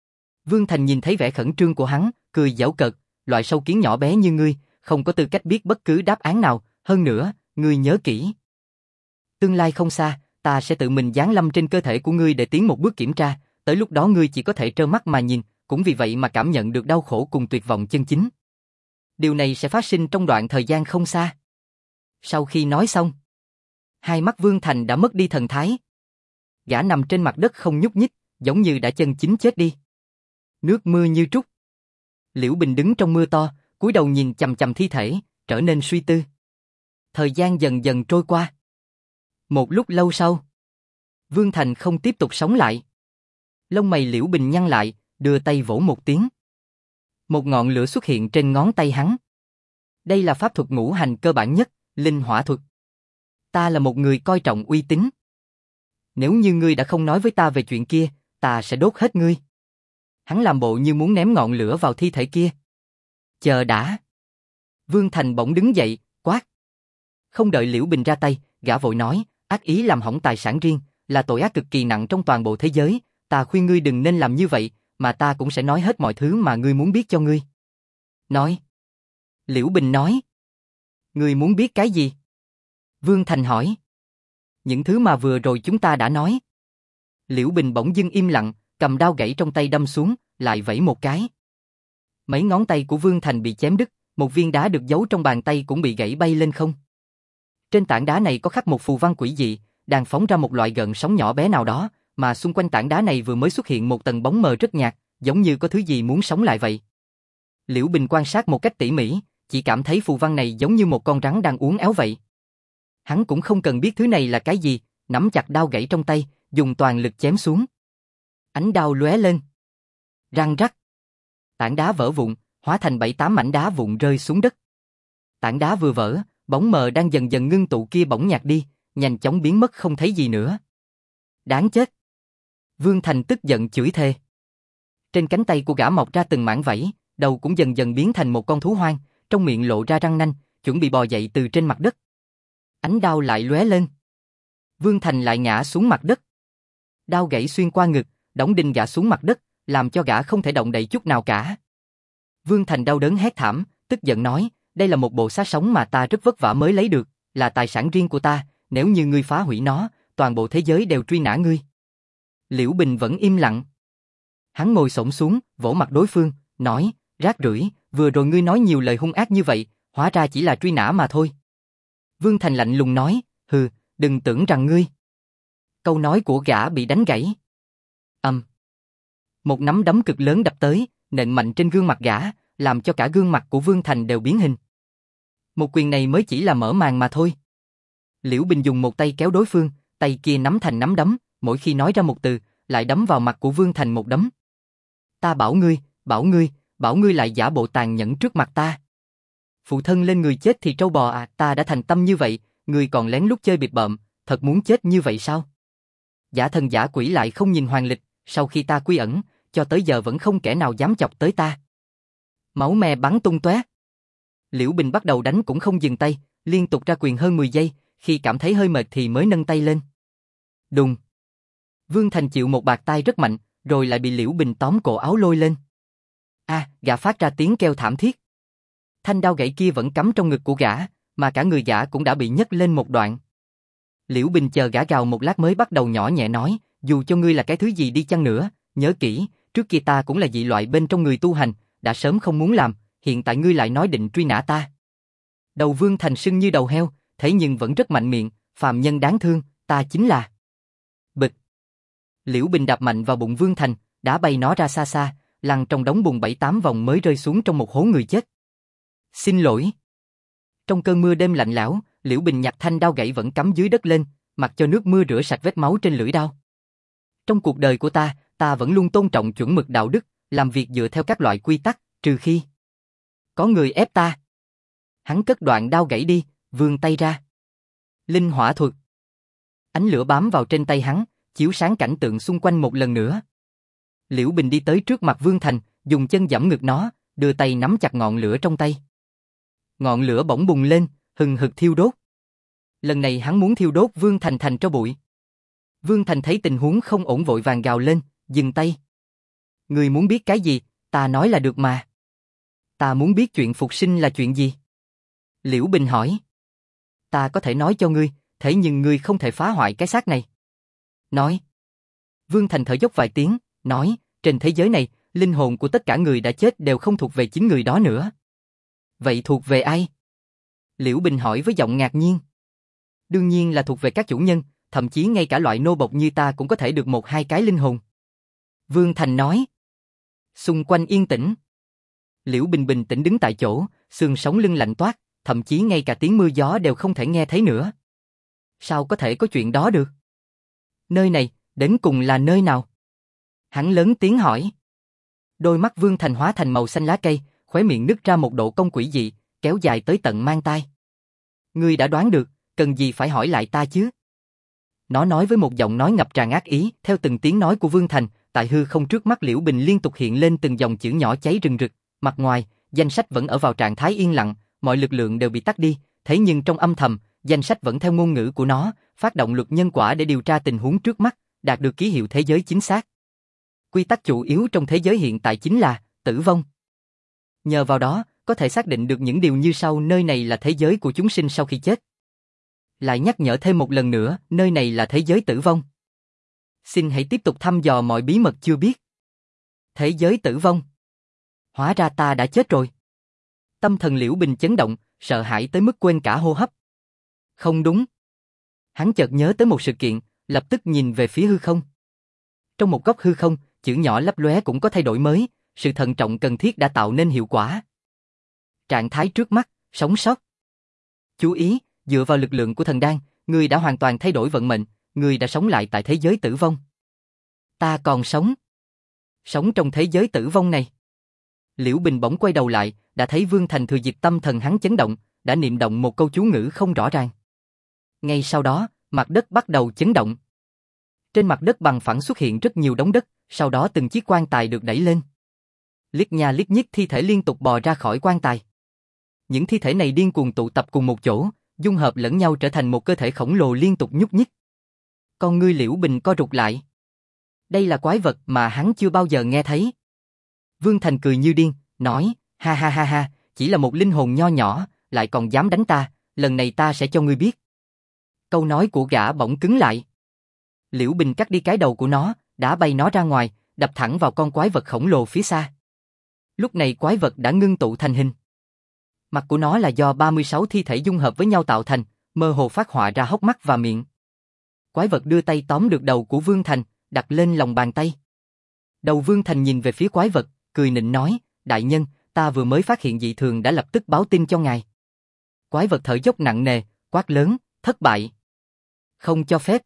[SPEAKER 1] Vương Thành nhìn thấy vẻ khẩn trương của hắn, cười giễu cợt, loại sâu kiến nhỏ bé như ngươi, không có tư cách biết bất cứ đáp án nào, hơn nữa, ngươi nhớ kỹ. Tương lai không xa, ta sẽ tự mình giáng lâm trên cơ thể của ngươi để tiến một bước kiểm tra, tới lúc đó ngươi chỉ có thể trơ mắt mà nhìn, cũng vì vậy mà cảm nhận được đau khổ cùng tuyệt vọng chân chính. Điều này sẽ phát sinh trong đoạn thời gian không xa. Sau khi nói xong, hai mắt Vương Thành đã mất đi thần thái. Gã nằm trên mặt đất không nhúc nhích, giống như đã chân chính chết đi. Nước mưa như trút. Liễu Bình đứng trong mưa to, cúi đầu nhìn chằm chằm thi thể, trở nên suy tư. Thời gian dần dần trôi qua. Một lúc lâu sau, Vương Thành không tiếp tục sống lại. Lông mày Liễu Bình nhăn lại, đưa tay vỗ một tiếng. Một ngọn lửa xuất hiện trên ngón tay hắn. Đây là pháp thuật ngũ hành cơ bản nhất, linh hỏa thuật. Ta là một người coi trọng uy tín. Nếu như ngươi đã không nói với ta về chuyện kia, ta sẽ đốt hết ngươi. Hắn làm bộ như muốn ném ngọn lửa vào thi thể kia. Chờ đã. Vương Thành bỗng đứng dậy, quát. Không đợi Liễu Bình ra tay, gã vội nói, ác ý làm hỏng tài sản riêng, là tội ác cực kỳ nặng trong toàn bộ thế giới, ta khuyên ngươi đừng nên làm như vậy, mà ta cũng sẽ nói hết mọi thứ mà ngươi muốn biết cho ngươi. Nói. Liễu Bình nói. Ngươi muốn biết cái gì? Vương Thành hỏi. Những thứ mà vừa rồi chúng ta đã nói. Liễu Bình bỗng dưng im lặng, cầm đao gãy trong tay đâm xuống, lại vẫy một cái. Mấy ngón tay của Vương Thành bị chém đứt, một viên đá được giấu trong bàn tay cũng bị gãy bay lên không. Trên tảng đá này có khắc một phù văn quỷ dị, đang phóng ra một loại gợn sóng nhỏ bé nào đó, mà xung quanh tảng đá này vừa mới xuất hiện một tầng bóng mờ rất nhạt, giống như có thứ gì muốn sống lại vậy. Liễu Bình quan sát một cách tỉ mỉ, chỉ cảm thấy phù văn này giống như một con rắn đang uốn éo vậy. Hắn cũng không cần biết thứ này là cái gì, nắm chặt đao gãy trong tay, dùng toàn lực chém xuống. Ánh đao lóe lên. Răng rắc. Tảng đá vỡ vụn, hóa thành 7-8 mảnh đá vụn rơi xuống đất. Tảng đá vừa vỡ, bóng mờ đang dần dần ngưng tụ kia bỗng nhạt đi, nhanh chóng biến mất không thấy gì nữa. Đáng chết. Vương Thành tức giận chửi thề. Trên cánh tay của gã mọc ra từng mảng vảy, đầu cũng dần dần biến thành một con thú hoang, trong miệng lộ ra răng nanh, chuẩn bị bò dậy từ trên mặt đất. Ánh đao lại lóe lên. Vương Thành lại ngã xuống mặt đất. Đao gãy xuyên qua ngực, đóng đinh gã xuống mặt đất, làm cho gã không thể động đậy chút nào cả. Vương Thành đau đớn hét thảm, tức giận nói, đây là một bộ xác sống mà ta rất vất vả mới lấy được, là tài sản riêng của ta, nếu như ngươi phá hủy nó, toàn bộ thế giới đều truy nã ngươi. Liễu Bình vẫn im lặng. Hắn ngồi xổm xuống, vỗ mặt đối phương, nói, rác rưởi, vừa rồi ngươi nói nhiều lời hung ác như vậy, hóa ra chỉ là truy nã mà thôi. Vương Thành lạnh lùng nói, hừ, đừng tưởng rằng ngươi. Câu nói của gã bị đánh gãy. Một nắm đấm cực lớn đập tới, nện mạnh trên gương mặt gã, làm cho cả gương mặt của Vương Thành đều biến hình. Một quyền này mới chỉ là mở màn mà thôi. Liễu Bình dùng một tay kéo đối phương, tay kia nắm thành nắm đấm, mỗi khi nói ra một từ, lại đấm vào mặt của Vương Thành một đấm. Ta bảo ngươi lại giả bộ tàn nhẫn trước mặt ta. Phụ thân lên người chết thì trâu bò à, ta đã thành tâm như vậy, ngươi còn lén lút chơi bịp bợm, thật muốn chết như vậy sao? Giả thần giả quỷ lại không nhìn Hoàng Lịch, sau khi ta quy ẩn, cho tới giờ vẫn không kẻ nào dám chọc tới ta. Máu me bắn tung tóe. Liễu Bình bắt đầu đánh cũng không dừng tay, liên tục ra quyền hơn 10 giây, khi cảm thấy hơi mệt thì mới nâng tay lên. Đùng. Vương Thành chịu một bạt tai rất mạnh, rồi lại bị Liễu Bình tóm cổ áo lôi lên. Gã phát ra tiếng kêu thảm thiết. Thanh đao gãy kia vẫn cắm trong ngực của gã, mà cả người gã cũng đã bị nhấc lên một đoạn. Liễu Bình chờ gã gào một lát mới bắt đầu nhỏ nhẹ nói, dù cho ngươi là cái thứ gì đi chăng nữa, nhớ kỹ, trước kia ta cũng là dị loại bên trong người tu hành, đã sớm không muốn làm, hiện tại ngươi lại nói định truy nã ta. Đầu Vương Thành sưng như đầu heo, thế nhưng vẫn rất mạnh miệng, phàm nhân đáng thương, ta chính là. Bịch. Liễu Bình đạp mạnh vào bụng Vương Thành, đá bay nó ra xa xa, lăn trong đống bùn 7-8 vòng mới rơi xuống trong một hố người chết. Xin lỗi. Trong cơn mưa đêm lạnh lẽo, Liễu Bình nhặt thanh đao gãy vẫn cắm dưới đất lên, mặc cho nước mưa rửa sạch vết máu trên lưỡi đao. Trong cuộc đời của ta vẫn luôn tôn trọng chuẩn mực đạo đức, làm việc dựa theo các loại quy tắc, trừ khi có người ép ta. Hắn cất đoạn đao gãy đi, vươn tay ra. Linh hỏa thuật. Ánh lửa bám vào trên tay hắn, chiếu sáng cảnh tượng xung quanh một lần nữa. Liễu Bình đi tới trước mặt Vương Thành, dùng chân giẫm ngực nó, đưa tay nắm chặt ngọn lửa trong tay. Ngọn lửa bỗng bùng lên, hừng hực thiêu đốt. Lần này hắn muốn thiêu đốt Vương Thành thành tro bụi. Vương Thành thấy tình huống không ổn vội vàng gào lên, dừng tay. Ngươi muốn biết cái gì, ta nói là được mà. Ta muốn biết chuyện phục sinh là chuyện gì? Liễu Bình hỏi. Ta có thể nói cho ngươi, thế nhưng ngươi không thể phá hoại cái xác này. Nói. Vương Thành thở dốc vài tiếng, nói, trên thế giới này, linh hồn của tất cả người đã chết đều không thuộc về chính người đó nữa. Vậy thuộc về ai? Liễu Bình hỏi với giọng ngạc nhiên. Đương nhiên là thuộc về các chủ nhân, thậm chí ngay cả loại nô bộc như ta cũng có thể được 1-2 cái linh hồn. Vương Thành nói. Xung quanh yên tĩnh. Liễu Bình bình tĩnh đứng tại chỗ, xương sống lưng lạnh toát, thậm chí ngay cả tiếng mưa gió đều không thể nghe thấy nữa. Sao có thể có chuyện đó được? Nơi này, đến cùng là nơi nào? Hắn lớn tiếng hỏi. Đôi mắt Vương Thành hóa thành màu xanh lá cây, khóe miệng nứt ra một độ cong quỷ dị, kéo dài tới tận mang tai. Ngươi đã đoán được, cần gì phải hỏi lại ta chứ? Nó nói với một giọng nói ngập tràn ác ý, theo từng tiếng nói của Vương Thành, tại hư không trước mắt Liễu Bình liên tục hiện lên từng dòng chữ nhỏ cháy rừng rực, mặt ngoài, danh sách vẫn ở vào trạng thái yên lặng, mọi lực lượng đều bị tắt đi, thế nhưng trong âm thầm, danh sách vẫn theo ngôn ngữ của nó, phát động luật nhân quả để điều tra tình huống trước mắt, đạt được ký hiệu thế giới chính xác. Quy tắc chủ yếu trong thế giới hiện tại chính là tử vong. Nhờ vào đó, có thể xác định được những điều như sau: nơi này là thế giới của chúng sinh sau khi chết. Lại nhắc nhở thêm một lần nữa, nơi này là thế giới tử vong. Xin hãy tiếp tục thăm dò mọi bí mật chưa biết. Thế giới tử vong. Hóa ra ta đã chết rồi. Tâm thần Liễu Bình chấn động, sợ hãi tới mức quên cả hô hấp. Không đúng. Hắn chợt nhớ tới một sự kiện, lập tức nhìn về phía hư không. Trong một góc hư không, chữ nhỏ lấp lóe cũng có thay đổi mới, sự thận trọng cần thiết đã tạo nên hiệu quả. Trạng thái trước mắt, sống sót. Chú ý, dựa vào lực lượng của thần đan, ngươi đã hoàn toàn thay đổi vận mệnh, ngươi đã sống lại tại thế giới tử vong. Ta còn sống. sống trong thế giới tử vong này. Liễu Bình bỗng quay đầu lại, đã thấy Vương Thành thừa dịp tâm thần hắn chấn động, đã niệm động một câu chú ngữ không rõ ràng. Ngay sau đó, mặt đất bắt đầu chấn động. Trên mặt đất bằng phẳng xuất hiện rất nhiều đống đất, sau đó từng chiếc quan tài được đẩy lên. Liếc nha liếc nhích thi thể liên tục bò ra khỏi quan tài. Những thi thể này điên cuồng tụ tập cùng một chỗ, dung hợp lẫn nhau trở thành một cơ thể khổng lồ liên tục nhúc nhích. Con ngươi Liễu Bình co rụt lại. Đây là quái vật mà hắn chưa bao giờ nghe thấy. Vương Thành cười như điên, nói, ha ha ha ha, chỉ là một linh hồn nho nhỏ, lại còn dám đánh ta, lần này ta sẽ cho ngươi biết. Câu nói của gã bỗng cứng lại. Liễu Bình cắt đi cái đầu của nó, đá bay nó ra ngoài, đập thẳng vào con quái vật khổng lồ phía xa. Lúc này quái vật đã ngưng tụ thành hình. Mặt của nó là do 36 thi thể dung hợp với nhau tạo thành, mơ hồ phát họa ra hốc mắt và miệng. Quái vật đưa tay tóm được đầu của Vương Thành, đặt lên lòng bàn tay. Đầu Vương Thành nhìn về phía quái vật, cười nịnh nói, đại nhân, ta vừa mới phát hiện dị thường đã lập tức báo tin cho ngài. Quái vật thở dốc nặng nề, quát lớn, thất bại. Không cho phép.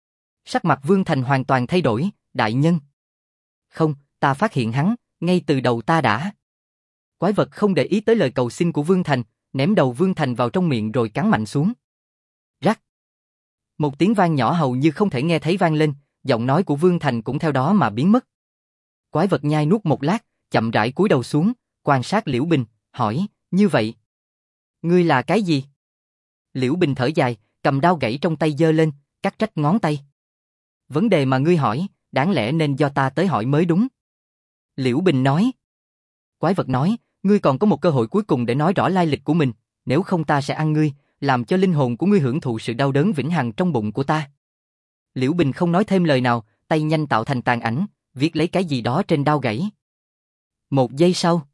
[SPEAKER 1] Sắc mặt Vương Thành hoàn toàn thay đổi, đại nhân. Không, ta phát hiện hắn, ngay từ đầu ta đã. Quái vật không để ý tới lời cầu xin của Vương Thành, ném đầu Vương Thành vào trong miệng rồi cắn mạnh xuống. Rắc. Một tiếng vang nhỏ hầu như không thể nghe thấy vang lên, giọng nói của Vương Thành cũng theo đó mà biến mất. Quái vật nhai nuốt một lát, chậm rãi cúi đầu xuống, quan sát Liễu Bình, hỏi, như vậy, ngươi là cái gì? Liễu Bình thở dài, cầm đao gãy trong tay giơ lên, cắt rách ngón tay. Vấn đề mà ngươi hỏi, đáng lẽ nên do ta tới hỏi mới đúng. Liễu Bình nói. Quái vật nói, ngươi còn có một cơ hội cuối cùng để nói rõ lai lịch của mình, nếu không ta sẽ ăn ngươi, làm cho linh hồn của ngươi hưởng thụ sự đau đớn vĩnh hằng trong bụng của ta. Liễu Bình không nói thêm lời nào, tay nhanh tạo thành tàn ảnh, viết lấy cái gì đó trên đao gãy. Một giây sau,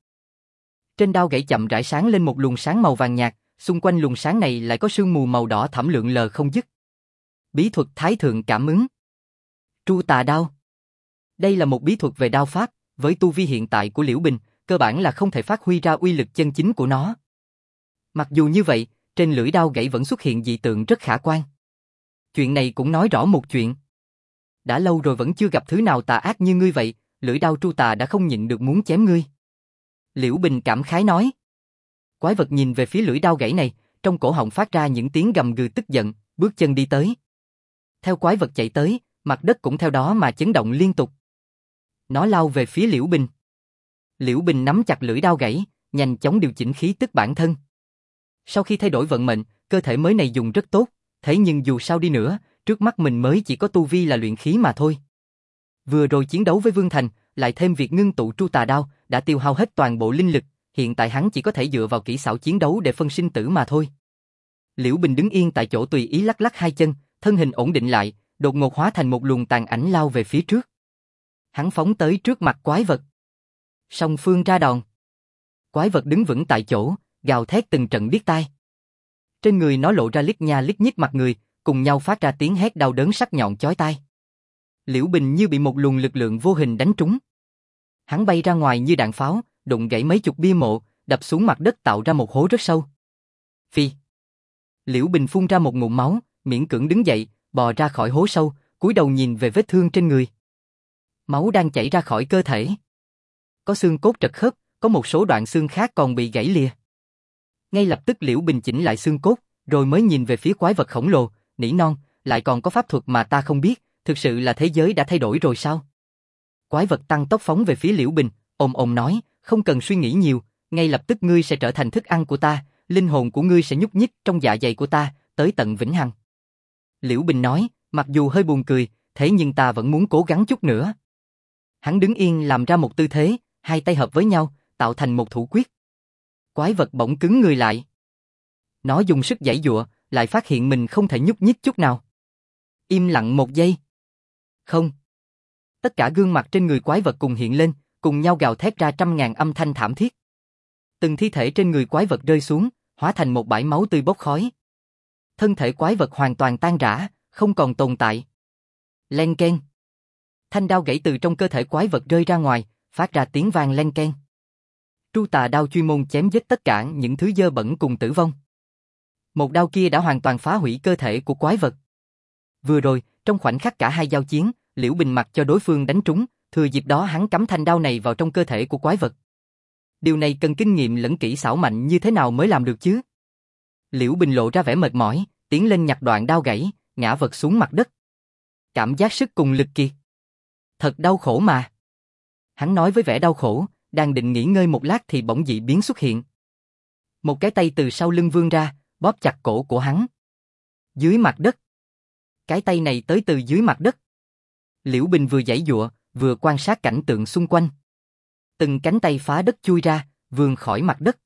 [SPEAKER 1] trên đao gãy chậm rãi sáng lên một luồng sáng màu vàng nhạt, xung quanh luồng sáng này lại có sương mù màu đỏ thẫm lượn lờ không dứt. Bí thuật Thái Thượng Cảm Ứng. Tru Tà Đao. Đây là một bí thuật về đao pháp, với tu vi hiện tại của Liễu Bình, cơ bản là không thể phát huy ra uy lực chân chính của nó. Mặc dù như vậy, trên lưỡi đao gãy vẫn xuất hiện dị tượng rất khả quan. Chuyện này cũng nói rõ một chuyện. Đã lâu rồi vẫn chưa gặp thứ nào tà ác như ngươi vậy, lưỡi đao tru tà đã không nhịn được muốn chém ngươi. Liễu Bình cảm khái nói. Quái vật nhìn về phía lưỡi đao gãy này, trong cổ họng phát ra những tiếng gầm gừ tức giận, bước chân đi tới. Theo quái vật chạy tới, mặt đất cũng theo đó mà chấn động liên tục. Nó lao về phía Liễu Bình. Liễu Bình nắm chặt lưỡi đao gãy, nhanh chóng điều chỉnh khí tức bản thân. Sau khi thay đổi vận mệnh, cơ thể mới này dùng rất tốt, thế nhưng dù sao đi nữa, trước mắt mình mới chỉ có tu vi là luyện khí mà thôi. Vừa rồi chiến đấu với Vương Thành, lại thêm việc ngưng tụ tru tà đao, đã tiêu hao hết toàn bộ linh lực, hiện tại hắn chỉ có thể dựa vào kỹ xảo chiến đấu để phân sinh tử mà thôi. Liễu Bình đứng yên tại chỗ tùy ý lắc lắc hai chân, thân hình ổn định lại, đột ngột hóa thành một luồng tàn ảnh lao về phía trước. Hắn phóng tới trước mặt quái vật. Song phương ra đòn. Quái vật đứng vững tại chỗ, gào thét từng trận điếc tai. Trên người nó lộ ra liếc nha liếc nhích mặt người, cùng nhau phát ra tiếng hét đau đớn sắc nhọn chói tai. Liễu Bình như bị một luồng lực lượng vô hình đánh trúng. Hắn bay ra ngoài như đạn pháo, đụng gãy mấy chục bia mộ, đập xuống mặt đất tạo ra một hố rất sâu. Phi. Liễu Bình phun ra một ngụm máu, miễn cưỡng đứng dậy, bò ra khỏi hố sâu, cúi đầu nhìn về vết thương trên người. Máu đang chảy ra khỏi cơ thể. Có xương cốt trật khớp, có một số đoạn xương khác còn bị gãy lìa. Ngay lập tức Liễu Bình chỉnh lại xương cốt, rồi mới nhìn về phía quái vật khổng lồ, nỉ non, lại còn có pháp thuật mà ta không biết, thực sự là thế giới đã thay đổi rồi sao? Quái vật tăng tốc phóng về phía Liễu Bình, ồm ồm nói, không cần suy nghĩ nhiều, ngay lập tức ngươi sẽ trở thành thức ăn của ta, linh hồn của ngươi sẽ nhúc nhích trong dạ dày của ta, tới tận vĩnh hằng. Liễu Bình nói, mặc dù hơi buồn cười, thế nhưng ta vẫn muốn cố gắng chút nữa. Hắn đứng yên làm ra một tư thế, hai tay hợp với nhau, tạo thành một thủ quyết. Quái vật bỗng cứng người lại. Nó dùng sức giãy giụa, lại phát hiện mình không thể nhúc nhích chút nào. Im lặng một giây. Không. Tất cả gương mặt trên người quái vật cùng hiện lên, cùng nhau gào thét ra trăm ngàn âm thanh thảm thiết. Từng thi thể trên người quái vật rơi xuống, hóa thành một bãi máu tươi bốc khói. Thân thể quái vật hoàn toàn tan rã, không còn tồn tại. Len keng. Thanh đao gãy từ trong cơ thể quái vật rơi ra ngoài, phát ra tiếng vang len keng. Tru tà đao chuyên môn chém giết tất cả những thứ dơ bẩn cùng tử vong. Một đao kia đã hoàn toàn phá hủy cơ thể của quái vật. Vừa rồi, trong khoảnh khắc cả hai giao chiến, Liễu Bình mặc cho đối phương đánh trúng, thừa dịp đó hắn cắm thanh đao này vào trong cơ thể của quái vật. Điều này cần kinh nghiệm lẫn kỹ xảo mạnh như thế nào mới làm được chứ? Liễu Bình lộ ra vẻ mệt mỏi, tiến lên nhặt đoạn đao gãy, ngã vật xuống mặt đất. Cảm giác sức cùng lực kiệt. Thật đau khổ mà. Hắn nói với vẻ đau khổ, đang định nghỉ ngơi một lát thì bỗng dị biến xuất hiện. Một cái tay từ sau lưng vươn ra, bóp chặt cổ của hắn. Dưới mặt đất. Cái tay này tới từ dưới mặt đất. Liễu Bình vừa giãy giụa, vừa quan sát cảnh tượng xung quanh. Từng cánh tay phá đất chui ra, vươn khỏi mặt đất.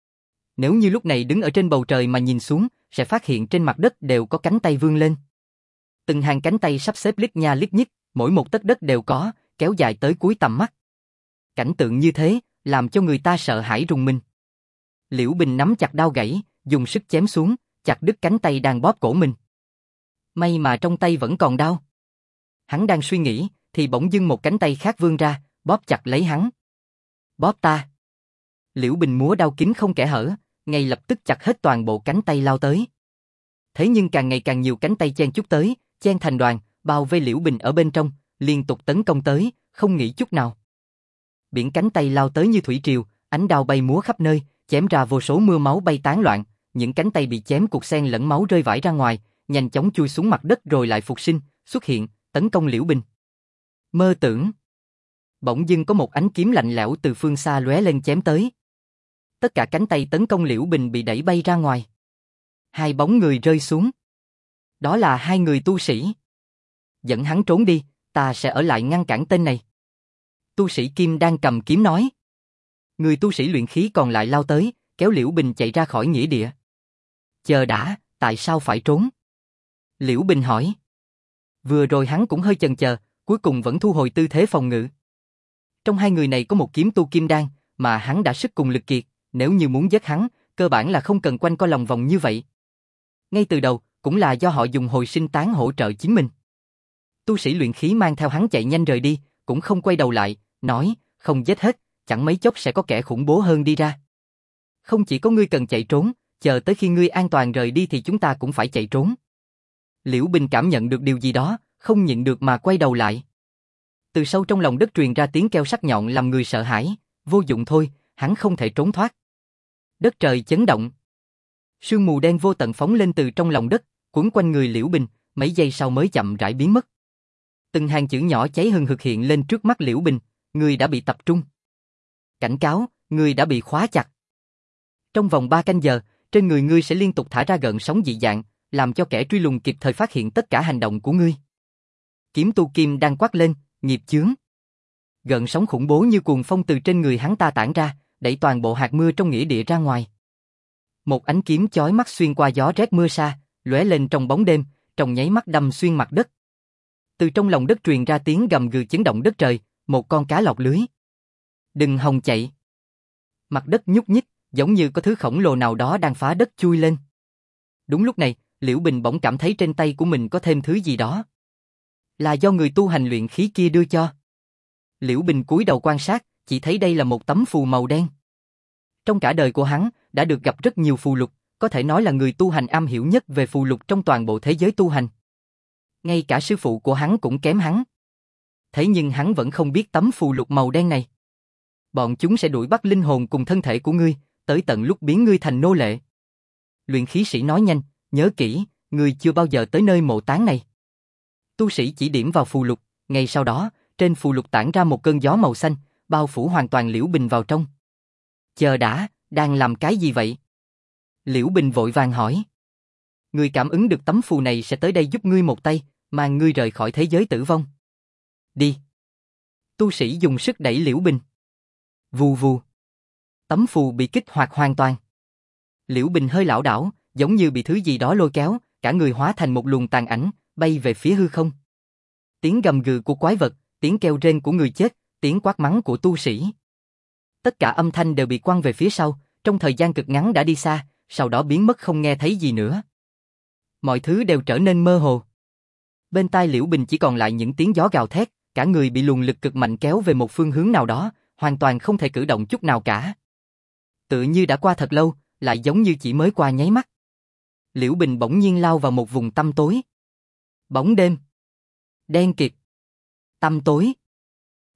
[SPEAKER 1] Nếu như lúc này đứng ở trên bầu trời mà nhìn xuống, sẽ phát hiện trên mặt đất đều có cánh tay vươn lên. Từng hàng cánh tay sắp xếp lít nha lít nhít, mỗi một tấc đất đều có, kéo dài tới cuối tầm mắt. Cảnh tượng như thế, làm cho người ta sợ hãi rùng mình. Liễu Bình nắm chặt đao gãy, dùng sức chém xuống, chặt đứt cánh tay đang bóp cổ mình. May mà trong tay vẫn còn đao. Hắn đang suy nghĩ, thì bỗng dưng một cánh tay khác vươn ra, bóp chặt lấy hắn. Bóp ta. Liễu Bình múa đao kính không kẽ hở, ngay lập tức chặt hết toàn bộ cánh tay lao tới. Thế nhưng càng ngày càng nhiều cánh tay chen chúc tới, chen thành đoàn, bao vây Liễu Bình ở bên trong, liên tục tấn công tới, không nghỉ chút nào. Biển cánh tay lao tới như thủy triều, ánh đao bay múa khắp nơi, chém ra vô số mưa máu bay tán loạn, những cánh tay bị chém cục xen lẫn máu rơi vãi ra ngoài, nhanh chóng chui xuống mặt đất rồi lại phục sinh, xuất hiện, tấn công Liễu Bình. Mơ tưởng. Bỗng dưng có một ánh kiếm lạnh lẽo từ phương xa lóe lên chém tới. Tất cả cánh tay tấn công Liễu Bình bị đẩy bay ra ngoài. Hai bóng người rơi xuống. Đó là hai người tu sĩ. Dẫn hắn trốn đi, ta sẽ ở lại ngăn cản tên này. Tu sĩ Kim đang cầm kiếm nói. Người tu sĩ luyện khí còn lại lao tới, kéo Liễu Bình chạy ra khỏi nghĩa địa. Chờ đã, tại sao phải trốn? Liễu Bình hỏi. Vừa rồi hắn cũng hơi chần chờ, cuối cùng vẫn thu hồi tư thế phòng ngự. Trong hai người này có một kiếm tu kim đan, mà hắn đã sức cùng lực kiệt, nếu như muốn giết hắn, cơ bản là không cần quanh co lòng vòng như vậy. Ngay từ đầu, cũng là do họ dùng hồi sinh tán hỗ trợ chính mình. Tu sĩ luyện khí mang theo hắn chạy nhanh rời đi, cũng không quay đầu lại, nói, không giết hết, chẳng mấy chốc sẽ có kẻ khủng bố hơn đi ra. Không chỉ có ngươi cần chạy trốn, chờ tới khi ngươi an toàn rời đi thì chúng ta cũng phải chạy trốn. Liễu Bình cảm nhận được điều gì đó, không nhịn được mà quay đầu lại. Từ sâu trong lòng đất truyền ra tiếng kêu sắc nhọn làm người sợ hãi, vô dụng thôi, hắn không thể trốn thoát. Đất trời chấn động. Sương mù đen vô tận phóng lên từ trong lòng đất, quấn quanh người Liễu Bình, mấy giây sau mới chậm rãi biến mất. Từng hàng chữ nhỏ cháy hừng hực hiện lên trước mắt Liễu Bình, người đã bị tập trung. Cảnh cáo, người đã bị khóa chặt. Trong vòng 3 canh giờ, trên người ngươi sẽ liên tục thả ra gợn sóng dị dạng, làm cho kẻ truy lùng kịp thời phát hiện tất cả hành động của ngươi. Kiếm tu Kim đang quát lên, nghiệp chướng. Gợn sóng khủng bố như cuồng phong từ trên người hắn ta tản ra, đẩy toàn bộ hạt mưa trong nghĩa địa ra ngoài. Một ánh kiếm chói mắt xuyên qua gió rét mưa sa, lóe lên trong bóng đêm, trong nháy mắt đâm xuyên mặt đất. Từ trong lòng đất truyền ra tiếng gầm gừ chấn động đất trời, một con cá lọt lưới. Đừng hòng chạy. Mặt đất nhúc nhích, giống như có thứ khổng lồ nào đó đang phá đất chui lên. Đúng lúc này, Liễu Bình bỗng cảm thấy trên tay của mình có thêm thứ gì đó. Là do người tu hành luyện khí kia đưa cho. Liễu Bình cúi đầu quan sát, chỉ thấy đây là một tấm phù màu đen. Trong cả đời của hắn, đã được gặp rất nhiều phù lục, có thể nói là người tu hành am hiểu nhất về phù lục trong toàn bộ thế giới tu hành. Ngay cả sư phụ của hắn cũng kém hắn. Thế nhưng hắn vẫn không biết tấm phù lục màu đen này. Bọn chúng sẽ đuổi bắt linh hồn cùng thân thể của ngươi, tới tận lúc biến ngươi thành nô lệ. Luyện khí sĩ nói nhanh, nhớ kỹ, ngươi chưa bao giờ tới nơi mộ táng này. Tu sĩ chỉ điểm vào phù lục, ngay sau đó, trên phù lục tản ra một cơn gió màu xanh, bao phủ hoàn toàn Liễu Bình vào trong. Chờ đã, đang làm cái gì vậy? Liễu Bình vội vàng hỏi. Ngươi cảm ứng được tấm phù này sẽ tới đây giúp ngươi một tay, mang ngươi rời khỏi thế giới tử vong. Đi. Tu sĩ dùng sức đẩy Liễu Bình. Vù vù. Tấm phù bị kích hoạt hoàn toàn. Liễu Bình hơi lảo đảo, giống như bị thứ gì đó lôi kéo, cả người hóa thành một luồng tàn ảnh, bay về phía hư không. Tiếng gầm gừ của quái vật, tiếng kêu rên của người chết, tiếng quát mắng của tu sĩ. Tất cả âm thanh đều bị quăng về phía sau, trong thời gian cực ngắn đã đi xa, sau đó biến mất không nghe thấy gì nữa. Mọi thứ đều trở nên mơ hồ. Bên tai Liễu Bình chỉ còn lại những tiếng gió gào thét, cả người bị luồng lực cực mạnh kéo về một phương hướng nào đó, hoàn toàn không thể cử động chút nào cả. Tự như đã qua thật lâu, lại giống như chỉ mới qua nháy mắt. Liễu Bình bỗng nhiên lao vào một vùng tăm tối. Bóng đêm. Đen kịt. Tăm tối.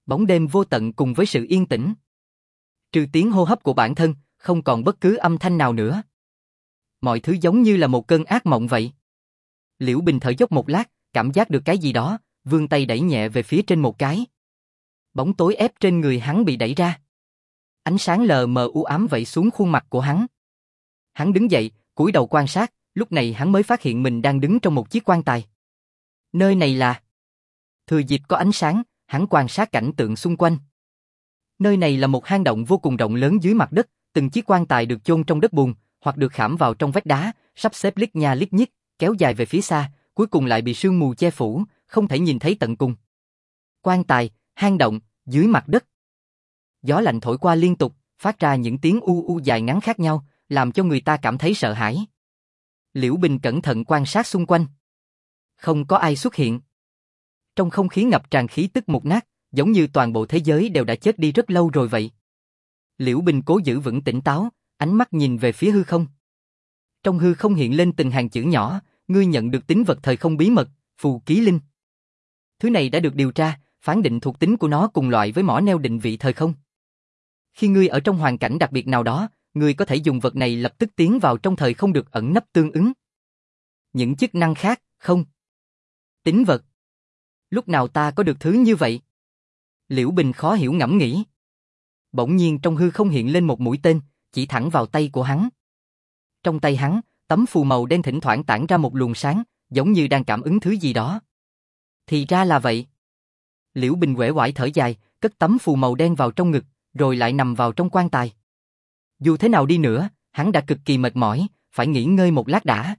[SPEAKER 1] Bóng đêm vô tận cùng với sự yên tĩnh. Trừ tiếng hô hấp của bản thân, không còn bất cứ âm thanh nào nữa. Mọi thứ giống như là một cơn ác mộng vậy. Liễu Bình thở dốc một lát, cảm giác được cái gì đó, vươn tay đẩy nhẹ về phía trên một cái. Bóng tối ép trên người hắn bị đẩy ra. Ánh sáng lờ mờ u ám vẩy xuống khuôn mặt của hắn. Hắn đứng dậy, cúi đầu quan sát, lúc này hắn mới phát hiện mình đang đứng trong một chiếc quan tài. Nơi này là... Thừa dịp có ánh sáng, hắn quan sát cảnh tượng xung quanh. Nơi này là một hang động vô cùng rộng lớn dưới mặt đất, từng chiếc quan tài được chôn trong đất bùn, hoặc được khảm vào trong vách đá, sắp xếp lít nha lít nhít, kéo dài về phía xa, cuối cùng lại bị sương mù che phủ, không thể nhìn thấy tận cùng. Quan tài, hang động, dưới mặt đất. Gió lạnh thổi qua liên tục, phát ra những tiếng u u dài ngắn khác nhau, làm cho người ta cảm thấy sợ hãi. Liễu Bình cẩn thận quan sát xung quanh. Không có ai xuất hiện. Trong không khí ngập tràn khí tức mục nát, giống như toàn bộ thế giới đều đã chết đi rất lâu rồi vậy. Liễu Bình cố giữ vững tỉnh táo, ánh mắt nhìn về phía hư không. Trong hư không hiện lên từng hàng chữ nhỏ, ngươi nhận được tín vật thời không bí mật, phù ký linh. Thứ này đã được điều tra, phán định thuộc tính của nó cùng loại với mỏ neo định vị thời không. Khi ngươi ở trong hoàn cảnh đặc biệt nào đó, ngươi có thể dùng vật này lập tức tiến vào trong thời không được ẩn nấp tương ứng. Những chức năng khác, không. Tín vật. Lúc nào ta có được thứ như vậy? Liễu Bình khó hiểu ngẫm nghĩ. Bỗng nhiên trong hư không hiện lên một mũi tên, chỉ thẳng vào tay của hắn. Trong tay hắn, tấm phù màu đen thỉnh thoảng tản ra một luồng sáng, giống như đang cảm ứng thứ gì đó. Thì ra là vậy. Liễu Bình uể oải thở dài, cất tấm phù màu đen vào trong ngực, rồi lại nằm vào trong quan tài. Dù thế nào đi nữa, hắn đã cực kỳ mệt mỏi, phải nghỉ ngơi một lát đã.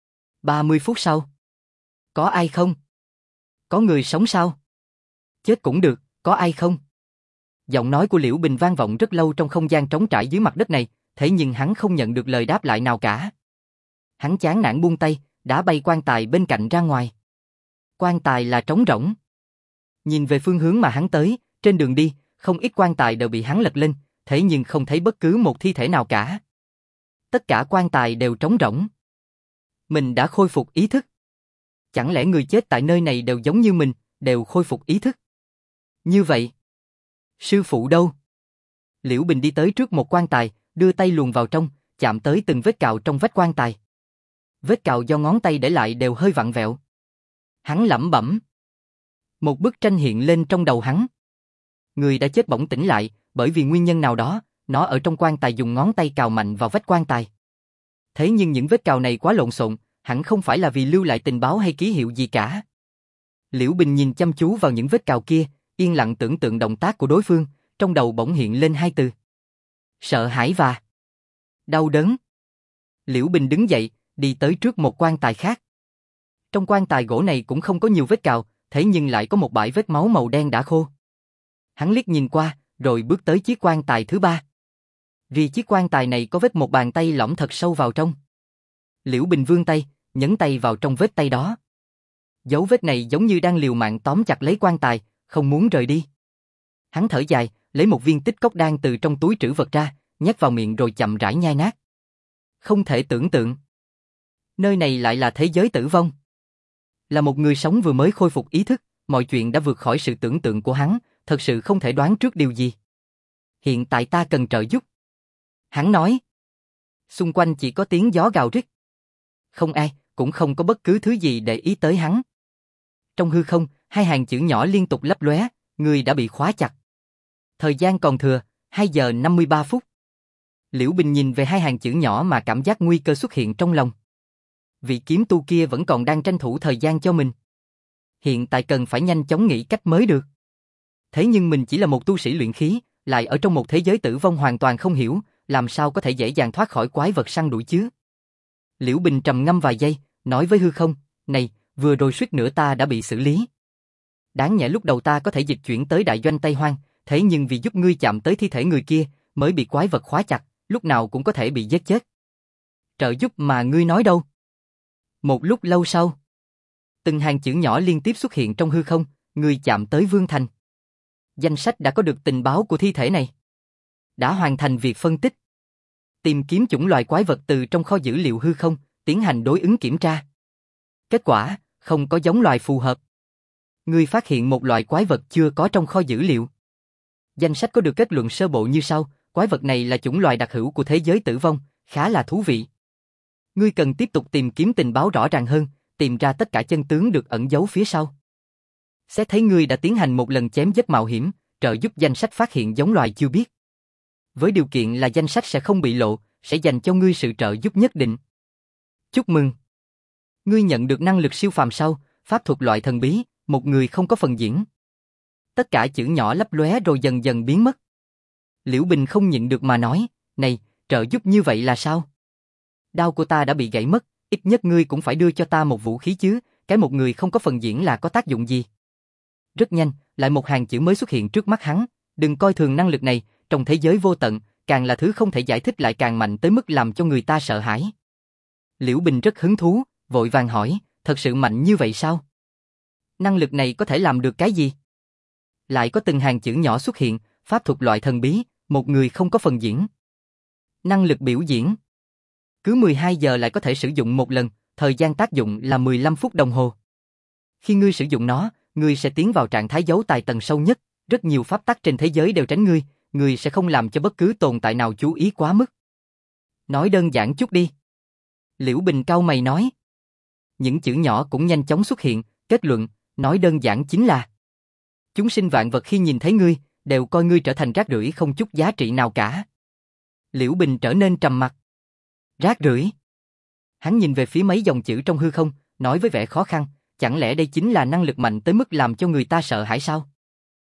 [SPEAKER 1] 30 phút sau. Có ai không? Có người sống sao? Chết cũng được, có ai không? Giọng nói của Liễu Bình vang vọng rất lâu trong không gian trống trải dưới mặt đất này, thế nhưng hắn không nhận được lời đáp lại nào cả. Hắn chán nản buông tay, đã bay quan tài bên cạnh ra ngoài. Quan tài là trống rỗng. Nhìn về phương hướng mà hắn tới, trên đường đi, không ít quan tài đều bị hắn lật lên, thế nhưng không thấy bất cứ một thi thể nào cả. Tất cả quan tài đều trống rỗng. Mình đã khôi phục ý thức. Chẳng lẽ người chết tại nơi này đều giống như mình, đều khôi phục ý thức? Như vậy, sư phụ đâu? Liễu Bình đi tới trước một quan tài, đưa tay luồn vào trong, chạm tới từng vết cào trong vách quan tài. Vết cào do ngón tay để lại đều hơi vặn vẹo. Hắn lẩm bẩm. Một bức tranh hiện lên trong đầu hắn. Người đã chết bỗng tỉnh lại, bởi vì nguyên nhân nào đó, nó ở trong quan tài dùng ngón tay cào mạnh vào vách quan tài. Thế nhưng những vết cào này quá lộn xộn, hẳn không phải là vì lưu lại tình báo hay ký hiệu gì cả. Liễu Bình nhìn chăm chú vào những vết cào kia, yên lặng tưởng tượng động tác của đối phương, trong đầu bỗng hiện lên hai từ. Sợ hãi và đau đớn. Liễu Bình đứng dậy, đi tới trước một quan tài khác. Trong quan tài gỗ này cũng không có nhiều vết cào, thế nhưng lại có một bãi vết máu màu đen đã khô. Hắn liếc nhìn qua, rồi bước tới chiếc quan tài thứ ba. Vì chiếc quan tài này có vết một bàn tay lõm thật sâu vào trong. Liễu Bình vươn tay, nhấn tay vào trong vết tay đó. Dấu vết này giống như đang liều mạng tóm chặt lấy quan tài, không muốn rời đi. Hắn thở dài, lấy một viên tích cốc đan từ trong túi trữ vật ra, nhét vào miệng rồi chậm rãi nhai nát. Không thể tưởng tượng. Nơi này lại là thế giới tử vong. Là một người sống vừa mới khôi phục ý thức, mọi chuyện đã vượt khỏi sự tưởng tượng của hắn, thật sự không thể đoán trước điều gì. Hiện tại ta cần trợ giúp. Hắn nói. Xung quanh chỉ có tiếng gió gào rít. Không ai, cũng không có bất cứ thứ gì để ý tới hắn. Trong hư không, hai hàng chữ nhỏ liên tục lấp lóe, người đã bị khóa chặt. Thời gian còn thừa, 2 giờ 53 phút. Liễu Bình nhìn về hai hàng chữ nhỏ mà cảm giác nguy cơ xuất hiện trong lòng. Vị kiếm tu kia vẫn còn đang tranh thủ thời gian cho mình. Hiện tại cần phải nhanh chóng nghĩ cách mới được. Thế nhưng mình chỉ là một tu sĩ luyện khí, lại ở trong một thế giới tử vong hoàn toàn không hiểu, làm sao có thể dễ dàng thoát khỏi quái vật săn đuổi chứ? Liễu Bình trầm ngâm vài giây, nói với hư không, này, vừa rồi suýt nữa ta đã bị xử lý. Đáng nhẽ lúc đầu ta có thể dịch chuyển tới đại doanh Tây Hoang, thế nhưng vì giúp ngươi chạm tới thi thể người kia, mới bị quái vật khóa chặt, lúc nào cũng có thể bị giết chết. Trợ giúp mà ngươi nói đâu? Một lúc lâu sau, từng hàng chữ nhỏ liên tiếp xuất hiện trong hư không, ngươi chạm tới Vương Thành. Danh sách đã có được tình báo của thi thể này. Đã hoàn thành việc phân tích. Tìm kiếm chủng loài quái vật từ trong kho dữ liệu hư không, tiến hành đối ứng kiểm tra. Kết quả, không có giống loài phù hợp. Ngươi phát hiện một loại quái vật chưa có trong kho dữ liệu. Danh sách có được kết luận sơ bộ như sau, quái vật này là chủng loài đặc hữu của thế giới tử vong, khá là thú vị. Ngươi cần tiếp tục tìm kiếm tình báo rõ ràng hơn, tìm ra tất cả chân tướng được ẩn giấu phía sau. Xét thấy ngươi đã tiến hành một lần chém giết mạo hiểm, trợ giúp danh sách phát hiện giống loài chưa biết. Với điều kiện là danh sách sẽ không bị lộ, sẽ dành cho ngươi sự trợ giúp nhất định. Chúc mừng! Ngươi nhận được năng lực siêu phàm sau, pháp thuật loại thần bí, một người không có phần diễn. Tất cả chữ nhỏ lấp lóe rồi dần dần biến mất. Liễu Bình không nhịn được mà nói, này, trợ giúp như vậy là sao? Đao của ta đã bị gãy mất, ít nhất ngươi cũng phải đưa cho ta một vũ khí chứ, cái một người không có phần diễn là có tác dụng gì? Rất nhanh, lại một hàng chữ mới xuất hiện trước mắt hắn, đừng coi thường năng lực này, trong thế giới vô tận, càng là thứ không thể giải thích lại càng mạnh tới mức làm cho người ta sợ hãi. Liễu Bình rất hứng thú, vội vàng hỏi, thật sự mạnh như vậy sao? Năng lực này có thể làm được cái gì? Lại có từng hàng chữ nhỏ xuất hiện, pháp thuật loại thần bí, một người không có phần diễn. Năng lực biểu diễn. Cứ 12 giờ lại có thể sử dụng một lần, thời gian tác dụng là 15 phút đồng hồ. Khi ngươi sử dụng nó, ngươi sẽ tiến vào trạng thái giấu tài tầng sâu nhất, rất nhiều pháp tắc trên thế giới đều tránh ngươi sẽ không làm cho bất cứ tồn tại nào chú ý quá mức. Nói đơn giản chút đi. Liễu Bình cau mày nói. Những chữ nhỏ cũng nhanh chóng xuất hiện, kết luận, nói đơn giản chính là chúng sinh vạn vật khi nhìn thấy ngươi, đều coi ngươi trở thành rác rưởi không chút giá trị nào cả. Liễu Bình trở nên trầm mặc. Rác rưởi? Hắn nhìn về phía mấy dòng chữ trong hư không, nói với vẻ khó khăn, chẳng lẽ đây chính là năng lực mạnh tới mức làm cho người ta sợ hãi sao?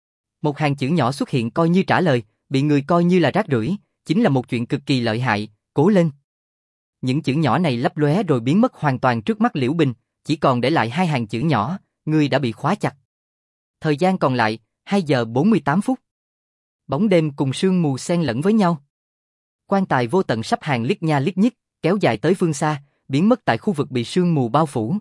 [SPEAKER 1] Một hàng chữ nhỏ xuất hiện coi như trả lời, bị người coi như là rác rưởi, chính là một chuyện cực kỳ lợi hại, cố lên. Những chữ nhỏ này lấp lóe rồi biến mất hoàn toàn trước mắt Liễu Bình, chỉ còn để lại hai hàng chữ nhỏ, ngươi đã bị khóa chặt. Thời gian còn lại, 2 giờ 48 phút. Bóng đêm cùng sương mù xen lẫn với nhau. Quan tài vô tận sắp hàng liếc nha liếc nhích, kéo dài tới phương xa, biến mất tại khu vực bị sương mù bao phủ.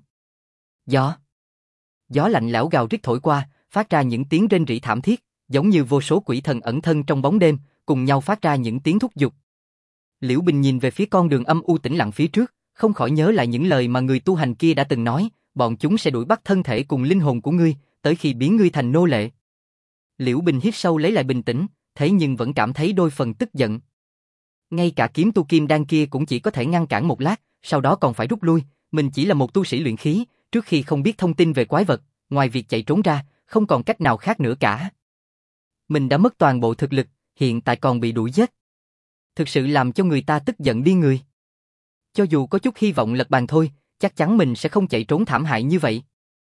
[SPEAKER 1] Gió lạnh lẽo gào rít thổi qua, phát ra những tiếng rên rỉ thảm thiết, giống như vô số quỷ thần ẩn thân trong bóng đêm, cùng nhau phát ra những tiếng thúc giục. Liễu Bình nhìn về phía con đường âm u tĩnh lặng phía trước, không khỏi nhớ lại những lời mà người tu hành kia đã từng nói, bọn chúng sẽ đuổi bắt thân thể cùng linh hồn của ngươi, tới khi biến ngươi thành nô lệ. Liễu Bình hít sâu lấy lại bình tĩnh, thế nhưng vẫn cảm thấy đôi phần tức giận. Ngay cả kiếm tu kim đan kia cũng chỉ có thể ngăn cản một lát, sau đó còn phải rút lui, mình chỉ là một tu sĩ luyện khí, trước khi không biết thông tin về quái vật, ngoài việc chạy trốn ra, không còn cách nào khác nữa cả. Mình đã mất toàn bộ thực lực, hiện tại còn bị đuổi giết. Thực sự làm cho người ta tức giận điên người. Cho dù có chút hy vọng lật bàn thôi, chắc chắn mình sẽ không chạy trốn thảm hại như vậy.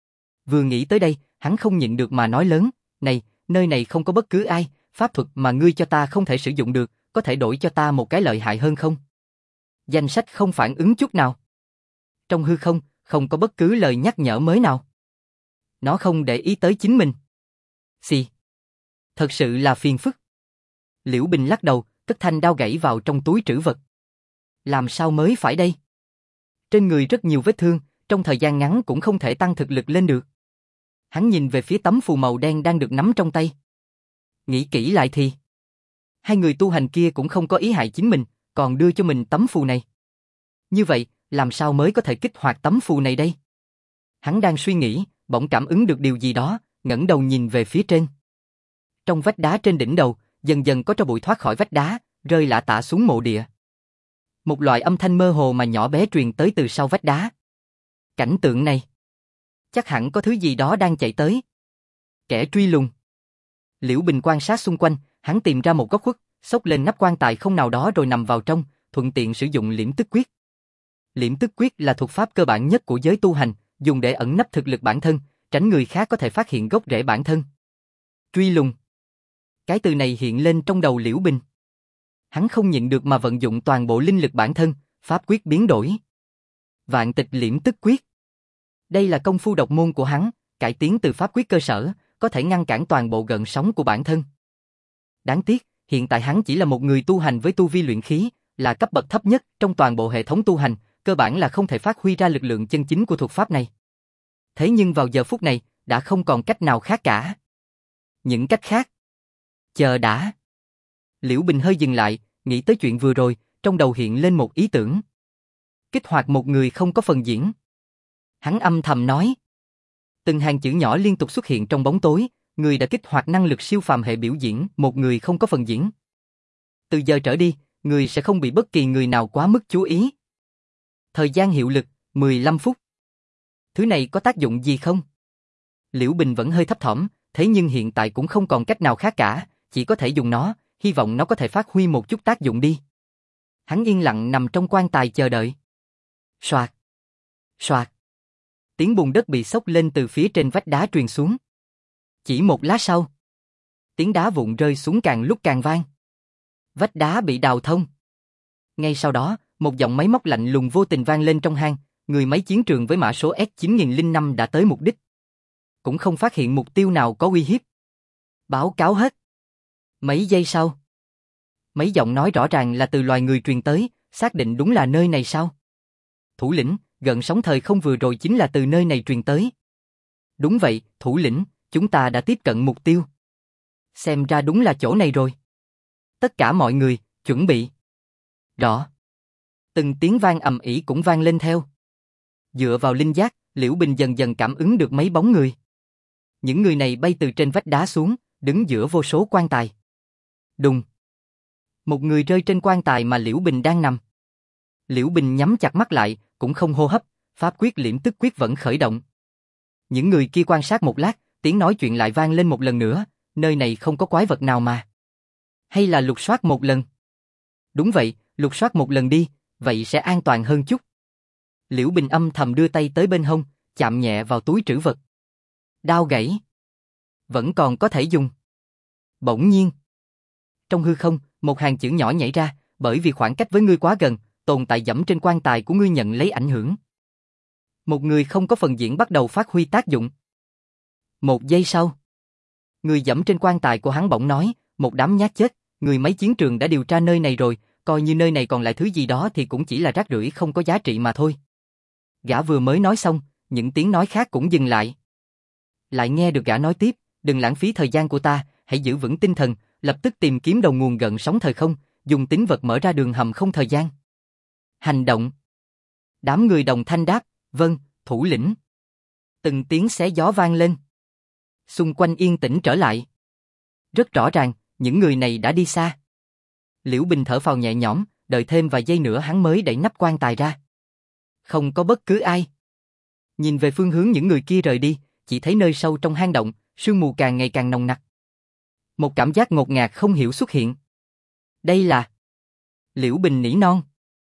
[SPEAKER 1] Vừa nghĩ tới đây, hắn không nhịn được mà nói lớn, này, nơi này không có bất cứ ai, pháp thuật mà ngươi cho ta không thể sử dụng được, có thể đổi cho ta một cái lợi hại hơn không? Danh sách không phản ứng chút nào. Trong hư không, không có bất cứ lời nhắc nhở mới nào. Nó không để ý tới chính mình. Xì. Thật sự là phiền phức. Liễu Bình lắc đầu, cất thanh đao gãy vào trong túi trữ vật. Làm sao mới phải đây? Trên người rất nhiều vết thương, trong thời gian ngắn cũng không thể tăng thực lực lên được. Hắn nhìn về phía tấm phù màu đen đang được nắm trong tay. Nghĩ kỹ lại thì hai người tu hành kia cũng không có ý hại chính mình, còn đưa cho mình tấm phù này. Như vậy, làm sao mới có thể kích hoạt tấm phù này đây? Hắn đang suy nghĩ, bỗng cảm ứng được điều gì đó, ngẩng đầu nhìn về phía trên. Trong vách đá trên đỉnh đầu, dần dần có tro bụi thoát khỏi vách đá, rơi lả tả xuống mộ địa. Một loại âm thanh mơ hồ mà nhỏ bé truyền tới từ sau vách đá. Cảnh tượng này, chắc hẳn có thứ gì đó đang chạy tới. Kẻ truy lùng. Liễu Bình quan sát xung quanh, hắn tìm ra một góc khuất, xốc lên nắp quan tài không nào đó rồi nằm vào trong, thuận tiện sử dụng liễm tức quyết. Liễm tức quyết là thuật pháp cơ bản nhất của giới tu hành, dùng để ẩn nấp thực lực bản thân, tránh người khác có thể phát hiện gốc rễ bản thân. Truy lùng. Cái từ này hiện lên trong đầu Liễu Bình. Hắn không nhịn được mà vận dụng toàn bộ linh lực bản thân, pháp quyết biến đổi. Vạn tịch liễm tức quyết. Đây là công phu độc môn của hắn, cải tiến từ pháp quyết cơ sở, có thể ngăn cản toàn bộ gợn sóng của bản thân. Đáng tiếc, hiện tại hắn chỉ là một người tu hành với tu vi luyện khí, là cấp bậc thấp nhất trong toàn bộ hệ thống tu hành, cơ bản là không thể phát huy ra lực lượng chân chính của thuật pháp này. Thế nhưng vào giờ phút này, đã không còn cách nào khác cả. Những cách khác. Chờ đã. Liễu Bình hơi dừng lại, nghĩ tới chuyện vừa rồi, trong đầu hiện lên một ý tưởng. Kích hoạt một người không có phần diễn. Hắn âm thầm nói. Từng hàng chữ nhỏ liên tục xuất hiện trong bóng tối, người đã kích hoạt năng lực siêu phàm hệ biểu diễn, một người không có phần diễn. Từ giờ trở đi, người sẽ không bị bất kỳ người nào quá mức chú ý. Thời gian hiệu lực, 15 phút. Thứ này có tác dụng gì không? Liễu Bình vẫn hơi thấp thỏm, thế nhưng hiện tại cũng không còn cách nào khác cả, chỉ có thể dùng nó, hy vọng nó có thể phát huy một chút tác dụng đi. Hắn yên lặng nằm trong quan tài chờ đợi. Soạt, soạt. Tiếng bùn đất bị xốc lên từ phía trên vách đá truyền xuống. Chỉ một lát sau, tiếng đá vụn rơi xuống càng lúc càng vang. Vách đá bị đào thông. Ngay sau đó, một giọng máy móc lạnh lùng vô tình vang lên trong hang, người máy chiến trường với mã số S9005 đã tới mục đích. Cũng không phát hiện mục tiêu nào có uy hiếp. Báo cáo hết. Mấy giây sau, mấy giọng nói rõ ràng là từ loài người truyền tới, xác định đúng là nơi này sao? Thủ lĩnh, gợn sóng thời không vừa rồi chính là từ nơi này truyền tới. Đúng vậy, thủ lĩnh, chúng ta đã tiếp cận mục tiêu. Xem ra đúng là chỗ này rồi. Tất cả mọi người, chuẩn bị. Rõ. Từng tiếng vang ầm ĩ cũng vang lên theo. Dựa vào linh giác, Liễu Bình dần dần cảm ứng được mấy bóng người. Những người này bay từ trên vách đá xuống, đứng giữa vô số quan tài. Đùng. Một người rơi trên quan tài mà Liễu Bình đang nằm. Liễu Bình nhắm chặt mắt lại, cũng không hô hấp, pháp quyết liễm tức quyết vẫn khởi động. Những người kia quan sát một lát, tiếng nói chuyện lại vang lên một lần nữa, nơi này không có quái vật nào mà. Hay là lục soát một lần? Đúng vậy, lục soát một lần đi, vậy sẽ an toàn hơn chút. Liễu Bình âm thầm đưa tay tới bên hông, chạm nhẹ vào túi trữ vật. Đao gãy. Vẫn còn có thể dùng. Bỗng nhiên. Trong hư không, một hàng chữ nhỏ nhảy ra, bởi vì khoảng cách với ngươi quá gần, tồn tại dẫm trên quan tài của ngươi nhận lấy ảnh hưởng. Một người không có phần diễn bắt đầu phát huy tác dụng. Một giây sau. Người dẫm trên quan tài của hắn bỗng nói, một đám nhát chết, người máy chiến trường đã điều tra nơi này rồi, coi như nơi này còn lại thứ gì đó thì cũng chỉ là rác rưởi không có giá trị mà thôi. Gã vừa mới nói xong, những tiếng nói khác cũng dừng lại. Lại nghe được gã nói tiếp, đừng lãng phí thời gian của ta, hãy giữ vững tinh thần, lập tức tìm kiếm đầu nguồn gợn sóng thời không, dùng tín vật mở ra đường hầm không thời gian. Hành động. Đám người đồng thanh đáp, vâng, thủ lĩnh. Từng tiếng xé gió vang lên. Xung quanh yên tĩnh trở lại. Rất rõ ràng, những người này đã đi xa. Liễu Bình thở phào nhẹ nhõm, đợi thêm vài giây nữa hắn mới đẩy nắp quan tài ra. Không có bất cứ ai. Nhìn về phương hướng những người kia rời đi, chỉ thấy nơi sâu trong hang động, sương mù càng ngày càng nồng nặc. Một cảm giác ngột ngạt không hiểu xuất hiện. Đây là... Liễu Bình nỉ non.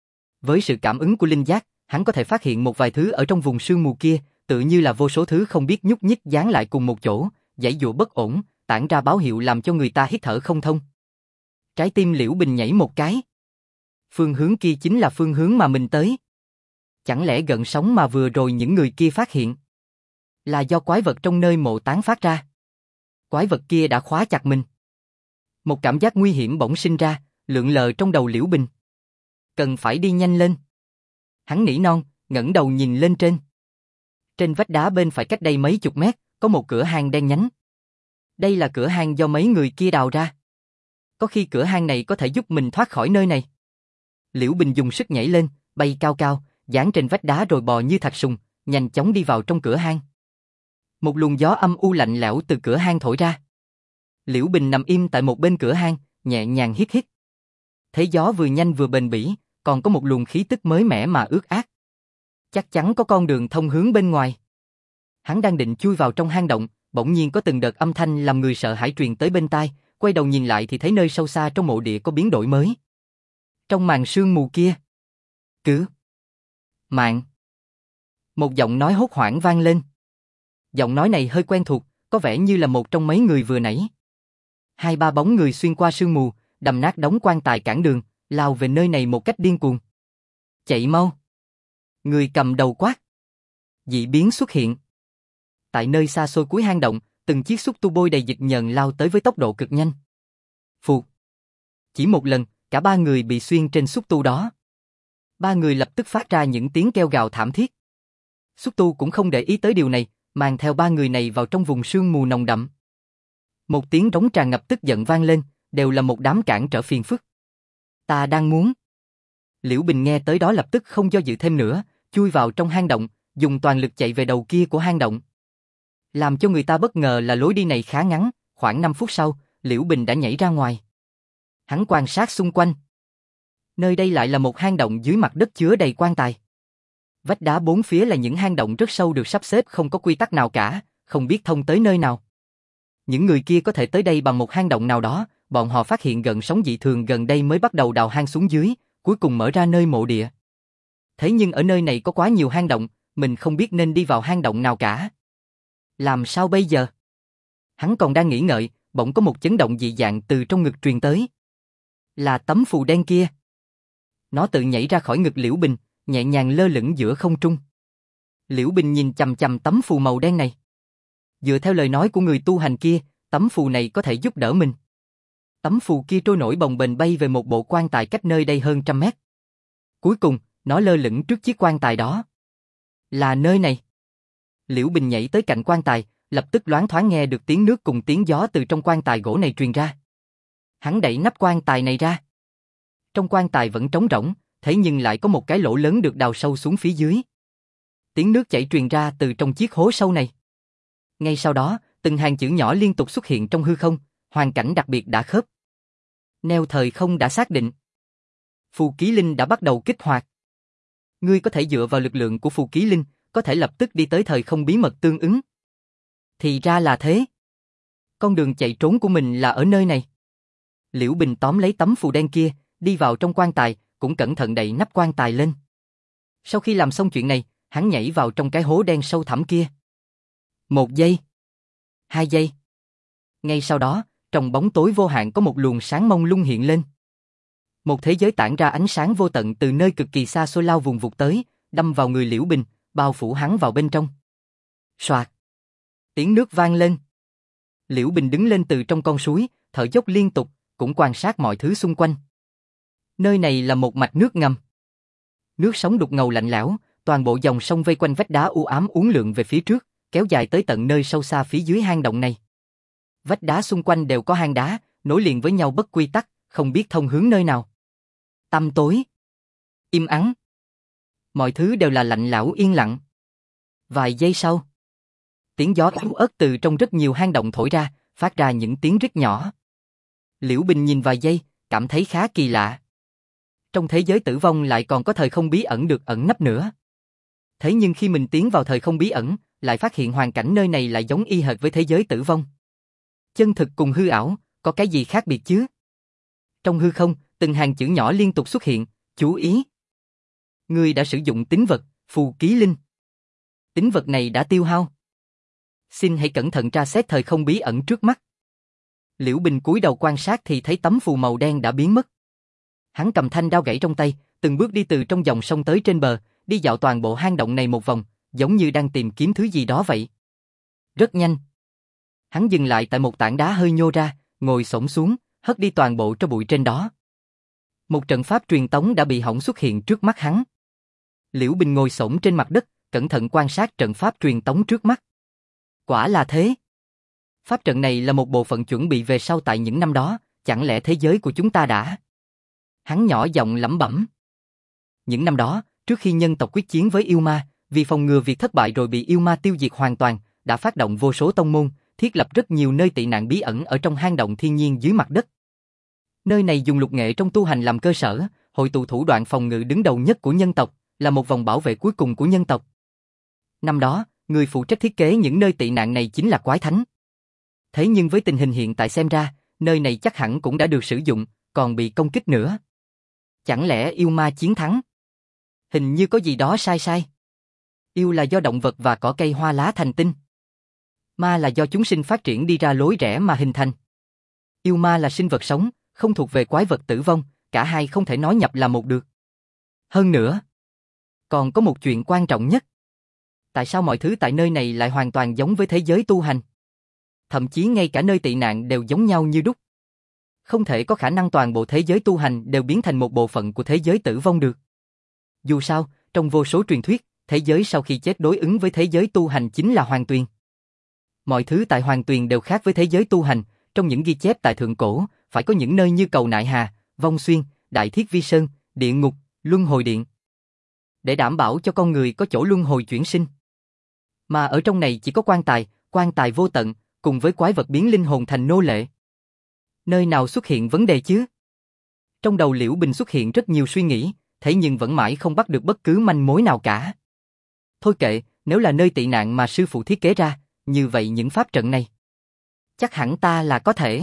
[SPEAKER 1] Với sự cảm ứng của linh giác, hắn có thể phát hiện một vài thứ ở trong vùng sương mù kia, tự như là vô số thứ không biết nhúc nhích dán lại cùng một chỗ, giãy giụa bất ổn, tản ra báo hiệu làm cho người ta hít thở không thông. Trái tim Liễu Bình nhảy một cái. Phương hướng kia chính là phương hướng mà mình tới. Chẳng lẽ gợn sóng mà vừa rồi những người kia phát hiện là do quái vật trong nơi mộ táng phát ra? Quái vật kia đã khóa chặt mình. Một cảm giác nguy hiểm bỗng sinh ra, lượn lờ trong đầu Liễu Bình. Cần phải đi nhanh lên. Hắn nỉ non, ngẩng đầu nhìn lên trên. Trên vách đá bên phải cách đây mấy chục mét, có một cửa hang đen nhánh. Đây là cửa hang do mấy người kia đào ra. Có khi cửa hang này có thể giúp mình thoát khỏi nơi này. Liễu Bình dùng sức nhảy lên, bay cao cao, dán trên vách đá rồi bò như thạch sùng, nhanh chóng đi vào trong cửa hang. Một luồng gió âm u lạnh lẽo từ cửa hang thổi ra. Liễu Bình nằm im tại một bên cửa hang, nhẹ nhàng hít hít. Thấy gió vừa nhanh vừa bền bỉ, còn có một luồng khí tức mới mẻ mà ướt át. Chắc chắn có con đường thông hướng bên ngoài. Hắn đang định chui vào trong hang động, bỗng nhiên có từng đợt âm thanh làm người sợ hãi truyền tới bên tai, quay đầu nhìn lại thì thấy nơi sâu xa trong mộ địa có biến đổi mới. Trong màn sương mù kia, cứu mạng. Một giọng nói hốt hoảng vang lên. Giọng nói này hơi quen thuộc, có vẻ như là một trong mấy người vừa nãy. Hai ba bóng người xuyên qua sương mù, đập nát đống quan tài cản đường, lao về nơi này một cách điên cuồng. Chạy mau. Người cầm đầu quát. Dị biến xuất hiện. Tại nơi xa xôi cuối hang động, từng chiếc xúc tu bôi đầy dịch nhờn lao tới với tốc độ cực nhanh. Phụt. Chỉ một lần, cả ba người bị xuyên trên xúc tu đó. Ba người lập tức phát ra những tiếng kêu gào thảm thiết. Xúc tu cũng không để ý tới điều này, mang theo ba người này vào trong vùng sương mù nồng đậm. Một tiếng rống tràn ngập tức giận vang lên, đều là một đám cản trở phiền phức. Ta đang muốn. Liễu Bình nghe tới đó lập tức không do dự thêm nữa, chui vào trong hang động, dùng toàn lực chạy về đầu kia của hang động. Làm cho người ta bất ngờ là lối đi này khá ngắn, khoảng 5 phút sau, Liễu Bình đã nhảy ra ngoài. Hắn quan sát xung quanh. Nơi đây lại là một hang động dưới mặt đất chứa đầy quan tài. Vách đá bốn phía là những hang động rất sâu được sắp xếp không có quy tắc nào cả, không biết thông tới nơi nào. Những người kia có thể tới đây bằng một hang động nào đó, bọn họ phát hiện gần sóng dị thường gần đây mới bắt đầu đào hang xuống dưới, cuối cùng mở ra nơi mộ địa. Thế nhưng ở nơi này có quá nhiều hang động, mình không biết nên đi vào hang động nào cả. Làm sao bây giờ? Hắn còn đang nghĩ ngợi, bỗng có một chấn động dị dạng từ trong ngực truyền tới. Là tấm phù đen kia. Nó tự nhảy ra khỏi ngực Liễu Bình, nhẹ nhàng lơ lửng giữa không trung. Liễu Bình nhìn chằm chằm tấm phù màu đen này. Dựa theo lời nói của người tu hành kia, tấm phù này có thể giúp đỡ mình. Tấm phù kia trôi nổi bồng bềnh bay về một bộ quan tài cách nơi đây hơn 100 mét. Cuối cùng, nó lơ lửng trước chiếc quan tài đó. Là nơi này. Liễu Bình nhảy tới cạnh quan tài, lập tức loáng thoáng nghe được tiếng nước cùng tiếng gió từ trong quan tài gỗ này truyền ra. Hắn đẩy nắp quan tài này ra. Trong quan tài vẫn trống rỗng, thế nhưng lại có một cái lỗ lớn được đào sâu xuống phía dưới. Tiếng nước chảy truyền ra từ trong chiếc hố sâu này. Ngay sau đó, từng hàng chữ nhỏ liên tục xuất hiện trong hư không, hoàn cảnh đặc biệt đã khớp. Neo thời không đã xác định. Phù ký linh đã bắt đầu kích hoạt. Ngươi có thể dựa vào lực lượng của phù ký linh, có thể lập tức đi tới thời không bí mật tương ứng. Thì ra là thế. Con đường chạy trốn của mình là ở nơi này. Liễu Bình tóm lấy tấm phù đen kia, đi vào trong quan tài, cũng cẩn thận đậy nắp quan tài lên. Sau khi làm xong chuyện này, hắn nhảy vào trong cái hố đen sâu thẳm kia. 1 giây. 2 giây. Ngay sau đó, trong bóng tối vô hạn có một luồng sáng mông lung hiện lên. Một thế giới tản ra ánh sáng vô tận từ nơi cực kỳ xa xôi lao vùng vụt tới, đâm vào người Liễu Bình, bao phủ hắn vào bên trong. Soạt. Tiếng nước vang lên. Liễu Bình đứng lên từ trong con suối, thở dốc liên tục, cũng quan sát mọi thứ xung quanh. Nơi này là một mạch nước ngầm. Nước sóng đục ngầu lạnh lẽo, toàn bộ dòng sông vây quanh vách đá u ám uốn lượn về phía trước, kéo dài tới tận nơi sâu xa phía dưới hang động này. Vách đá xung quanh đều có hang đá, nối liền với nhau bất quy tắc, không biết thông hướng nơi nào. Tăm tối. Im ắng. Mọi thứ đều là lạnh lẽo yên lặng. Vài giây sau, tiếng gió yếu ớt từ trong rất nhiều hang động thổi ra, phát ra những tiếng rít nhỏ. Liễu Bình nhìn vài giây, cảm thấy khá kỳ lạ. Trong thế giới tử vong lại còn có thời không bí ẩn được ẩn nấp nữa. Thế nhưng khi mình tiến vào thời không bí ẩn, lại phát hiện hoàn cảnh nơi này lại giống y hệt với thế giới tử vong. Chân thực cùng hư ảo, có cái gì khác biệt chứ? Trong hư không, từng hàng chữ nhỏ liên tục xuất hiện, chú ý. Ngươi đã sử dụng tín vật, phù ký linh. Tín vật này đã tiêu hao. Xin hãy cẩn thận tra xét thời không bí ẩn trước mắt. Liễu Bình cúi đầu quan sát thì thấy tấm phù màu đen đã biến mất. Hắn cầm thanh đao gãy trong tay, từng bước đi từ trong dòng sông tới trên bờ, đi dạo toàn bộ hang động này một vòng, giống như đang tìm kiếm thứ gì đó vậy. Rất nhanh. Hắn dừng lại tại một tảng đá hơi nhô ra, ngồi xổm xuống, hất đi toàn bộ tro bụi trên đó. Một trận pháp truyền tống đã bị hỏng xuất hiện trước mắt hắn. Liễu Bình ngồi xổm trên mặt đất, cẩn thận quan sát trận pháp truyền tống trước mắt. Quả là thế. Pháp trận này là một bộ phận chuẩn bị về sau tại những năm đó, chẳng lẽ thế giới của chúng ta đã... Hắn nhỏ giọng lẩm bẩm. Những năm đó, trước khi nhân tộc quyết chiến với yêu ma, vì phòng ngừa việc thất bại rồi bị yêu ma tiêu diệt hoàn toàn, đã phát động vô số tông môn, thiết lập rất nhiều nơi tị nạn bí ẩn ở trong hang động thiên nhiên dưới mặt đất. Nơi này dùng lục nghệ trong tu hành làm cơ sở, hội tụ thủ đoạn phòng ngự đứng đầu nhất của nhân tộc, là một vòng bảo vệ cuối cùng của nhân tộc. Năm đó, người phụ trách thiết kế những nơi tị nạn này chính là Quái Thánh. Thế nhưng với tình hình hiện tại xem ra, nơi này chắc hẳn cũng đã được sử dụng, còn bị công kích nữa. Chẳng lẽ yêu ma chiến thắng? Hình như có gì đó sai sai. Yêu là do động vật và cỏ cây hoa lá thành tinh. Ma là do chúng sinh phát triển đi ra lối rẽ mà hình thành. Yêu ma là sinh vật sống, không thuộc về quái vật tử vong, cả hai không thể nói nhập là một được. Hơn nữa, còn có một chuyện quan trọng nhất. Tại sao mọi thứ tại nơi này lại hoàn toàn giống với thế giới tu hành? Thậm chí ngay cả nơi tị nạn đều giống nhau như đúc. Không thể có khả năng toàn bộ thế giới tu hành đều biến thành một bộ phận của thế giới tử vong được. Dù sao, trong vô số truyền thuyết, thế giới sau khi chết đối ứng với thế giới tu hành chính là Hoàng Tuyền. Mọi thứ tại Hoàng Tuyền đều khác với thế giới tu hành, trong những ghi chép tại thượng cổ, phải có những nơi như Cầu Nại Hà, Vong Xuyên, Đại Thiết Vi Sơn, Địa Ngục, Luân Hồi Điện. Để đảm bảo cho con người có chỗ luân hồi chuyển sinh. Mà ở trong này chỉ có quan tài, quan tài vô tận, cùng với quái vật biến linh hồn thành nô lệ. Nơi nào xuất hiện vấn đề chứ? Trong đầu Liễu Bình xuất hiện rất nhiều suy nghĩ, thế nhưng vẫn mãi không bắt được bất cứ manh mối nào cả. Thôi kệ, nếu là nơi tị nạn mà sư phụ thiết kế ra, như vậy những pháp trận này, chắc hẳn ta là có thể.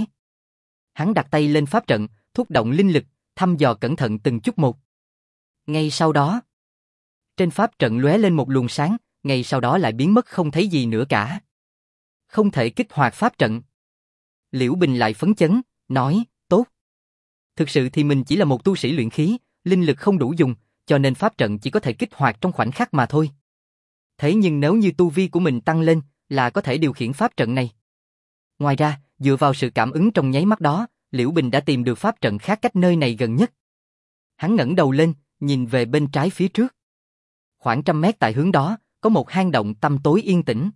[SPEAKER 1] Hắn đặt tay lên pháp trận, thúc động linh lực, thăm dò cẩn thận từng chút một. Ngay sau đó, trên pháp trận lóe lên một luồng sáng, ngay sau đó lại biến mất không thấy gì nữa cả. Không thể kích hoạt pháp trận. Liễu Bình lại phấn chấn, nói, tốt. Thực sự thì mình chỉ là một tu sĩ luyện khí, linh lực không đủ dùng, cho nên pháp trận chỉ có thể kích hoạt trong khoảnh khắc mà thôi. Thế nhưng nếu như tu vi của mình tăng lên, là có thể điều khiển pháp trận này. Ngoài ra, dựa vào sự cảm ứng trong nháy mắt đó, Liễu Bình đã tìm được pháp trận khác cách nơi này gần nhất. Hắn ngẩng đầu lên, nhìn về bên trái phía trước. Khoảng 100 mét tại hướng đó, có một hang động tăm tối yên tĩnh.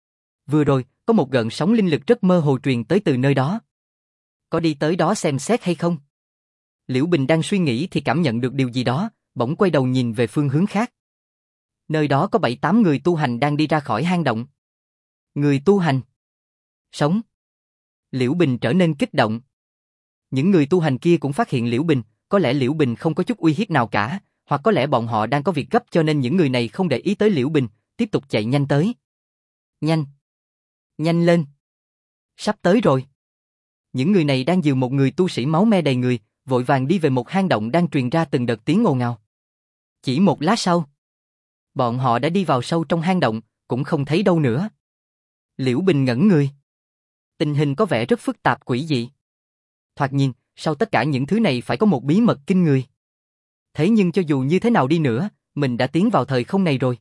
[SPEAKER 1] Vừa rồi, có một gợn sóng linh lực rất mơ hồ truyền tới từ nơi đó. Có đi tới đó xem xét hay không? Liễu Bình đang suy nghĩ thì cảm nhận được điều gì đó, bỗng quay đầu nhìn về phương hướng khác. Nơi đó có 7-8 người tu hành đang đi ra khỏi hang động. Người tu hành? Sống? Liễu Bình trở nên kích động. Những người tu hành kia cũng phát hiện Liễu Bình, có lẽ Liễu Bình không có chút uy hiếp nào cả, hoặc có lẽ bọn họ đang có việc gấp cho nên những người này không để ý tới Liễu Bình, tiếp tục chạy nhanh tới. Nhanh! Nhanh lên! Sắp tới rồi! Những người này đang dìu một người tu sĩ máu me đầy người, vội vàng đi về một hang động đang truyền ra từng đợt tiếng ồn ào. Chỉ một lát sau, bọn họ đã đi vào sâu trong hang động, cũng không thấy đâu nữa. Liễu Bình ngẩn người. Tình hình có vẻ rất phức tạp quỷ dị. Thoạt nhìn, sau tất cả những thứ này phải có một bí mật kinh người. Thế nhưng cho dù như thế nào đi nữa, mình đã tiến vào thời không này rồi.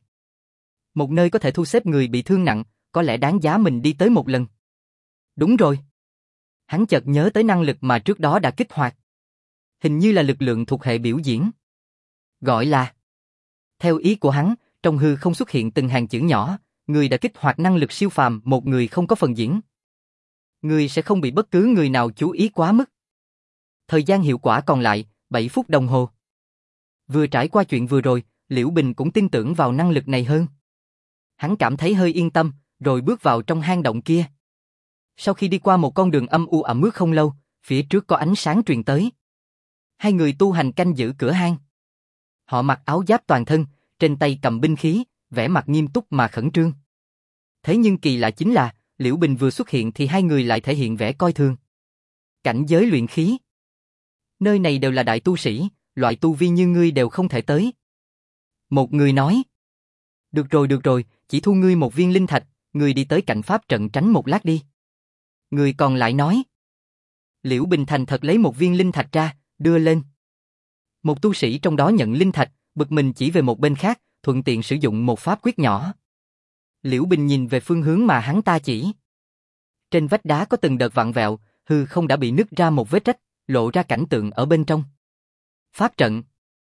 [SPEAKER 1] Một nơi có thể thu xếp người bị thương nặng, có lẽ đáng giá mình đi tới một lần. Đúng rồi. Hắn chợt nhớ tới năng lực mà trước đó đã kích hoạt. Hình như là lực lượng thuộc hệ biểu diễn. Gọi là... Theo ý của hắn, trong hư không xuất hiện từng hàng chữ nhỏ, người đã kích hoạt năng lực siêu phàm, một người không có phần diễn. Người sẽ không bị bất cứ người nào chú ý quá mức. Thời gian hiệu quả còn lại, 7 phút đồng hồ. Vừa trải qua chuyện vừa rồi, Liễu Bình cũng tin tưởng vào năng lực này hơn. Hắn cảm thấy hơi yên tâm, rồi bước vào trong hang động kia. Sau khi đi qua một con đường âm u ẩm ướt không lâu, phía trước có ánh sáng truyền tới. Hai người tu hành canh giữ cửa hang. Họ mặc áo giáp toàn thân, trên tay cầm binh khí, vẻ mặt nghiêm túc mà khẩn trương. Thế nhưng kỳ lạ chính là, Liễu Bình vừa xuất hiện thì hai người lại thể hiện vẻ coi thường. Cảnh giới luyện khí. Nơi này đều là đại tu sĩ, loại tu vi như ngươi đều không thể tới. Một người nói. Được rồi, chỉ thu ngươi một viên linh thạch, ngươi đi tới cạnh pháp trận tránh một lát đi. Người còn lại nói. Liễu Bình thành thật lấy một viên linh thạch ra, đưa lên. Một tu sĩ trong đó nhận linh thạch, bực mình chỉ về một bên khác, thuận tiện sử dụng một pháp quyết nhỏ. Liễu Bình nhìn về phương hướng mà hắn ta chỉ. Trên vách đá có từng đợt vặn vẹo, hư không đã bị nứt ra một vết rách, lộ ra cảnh tượng ở bên trong. Pháp trận.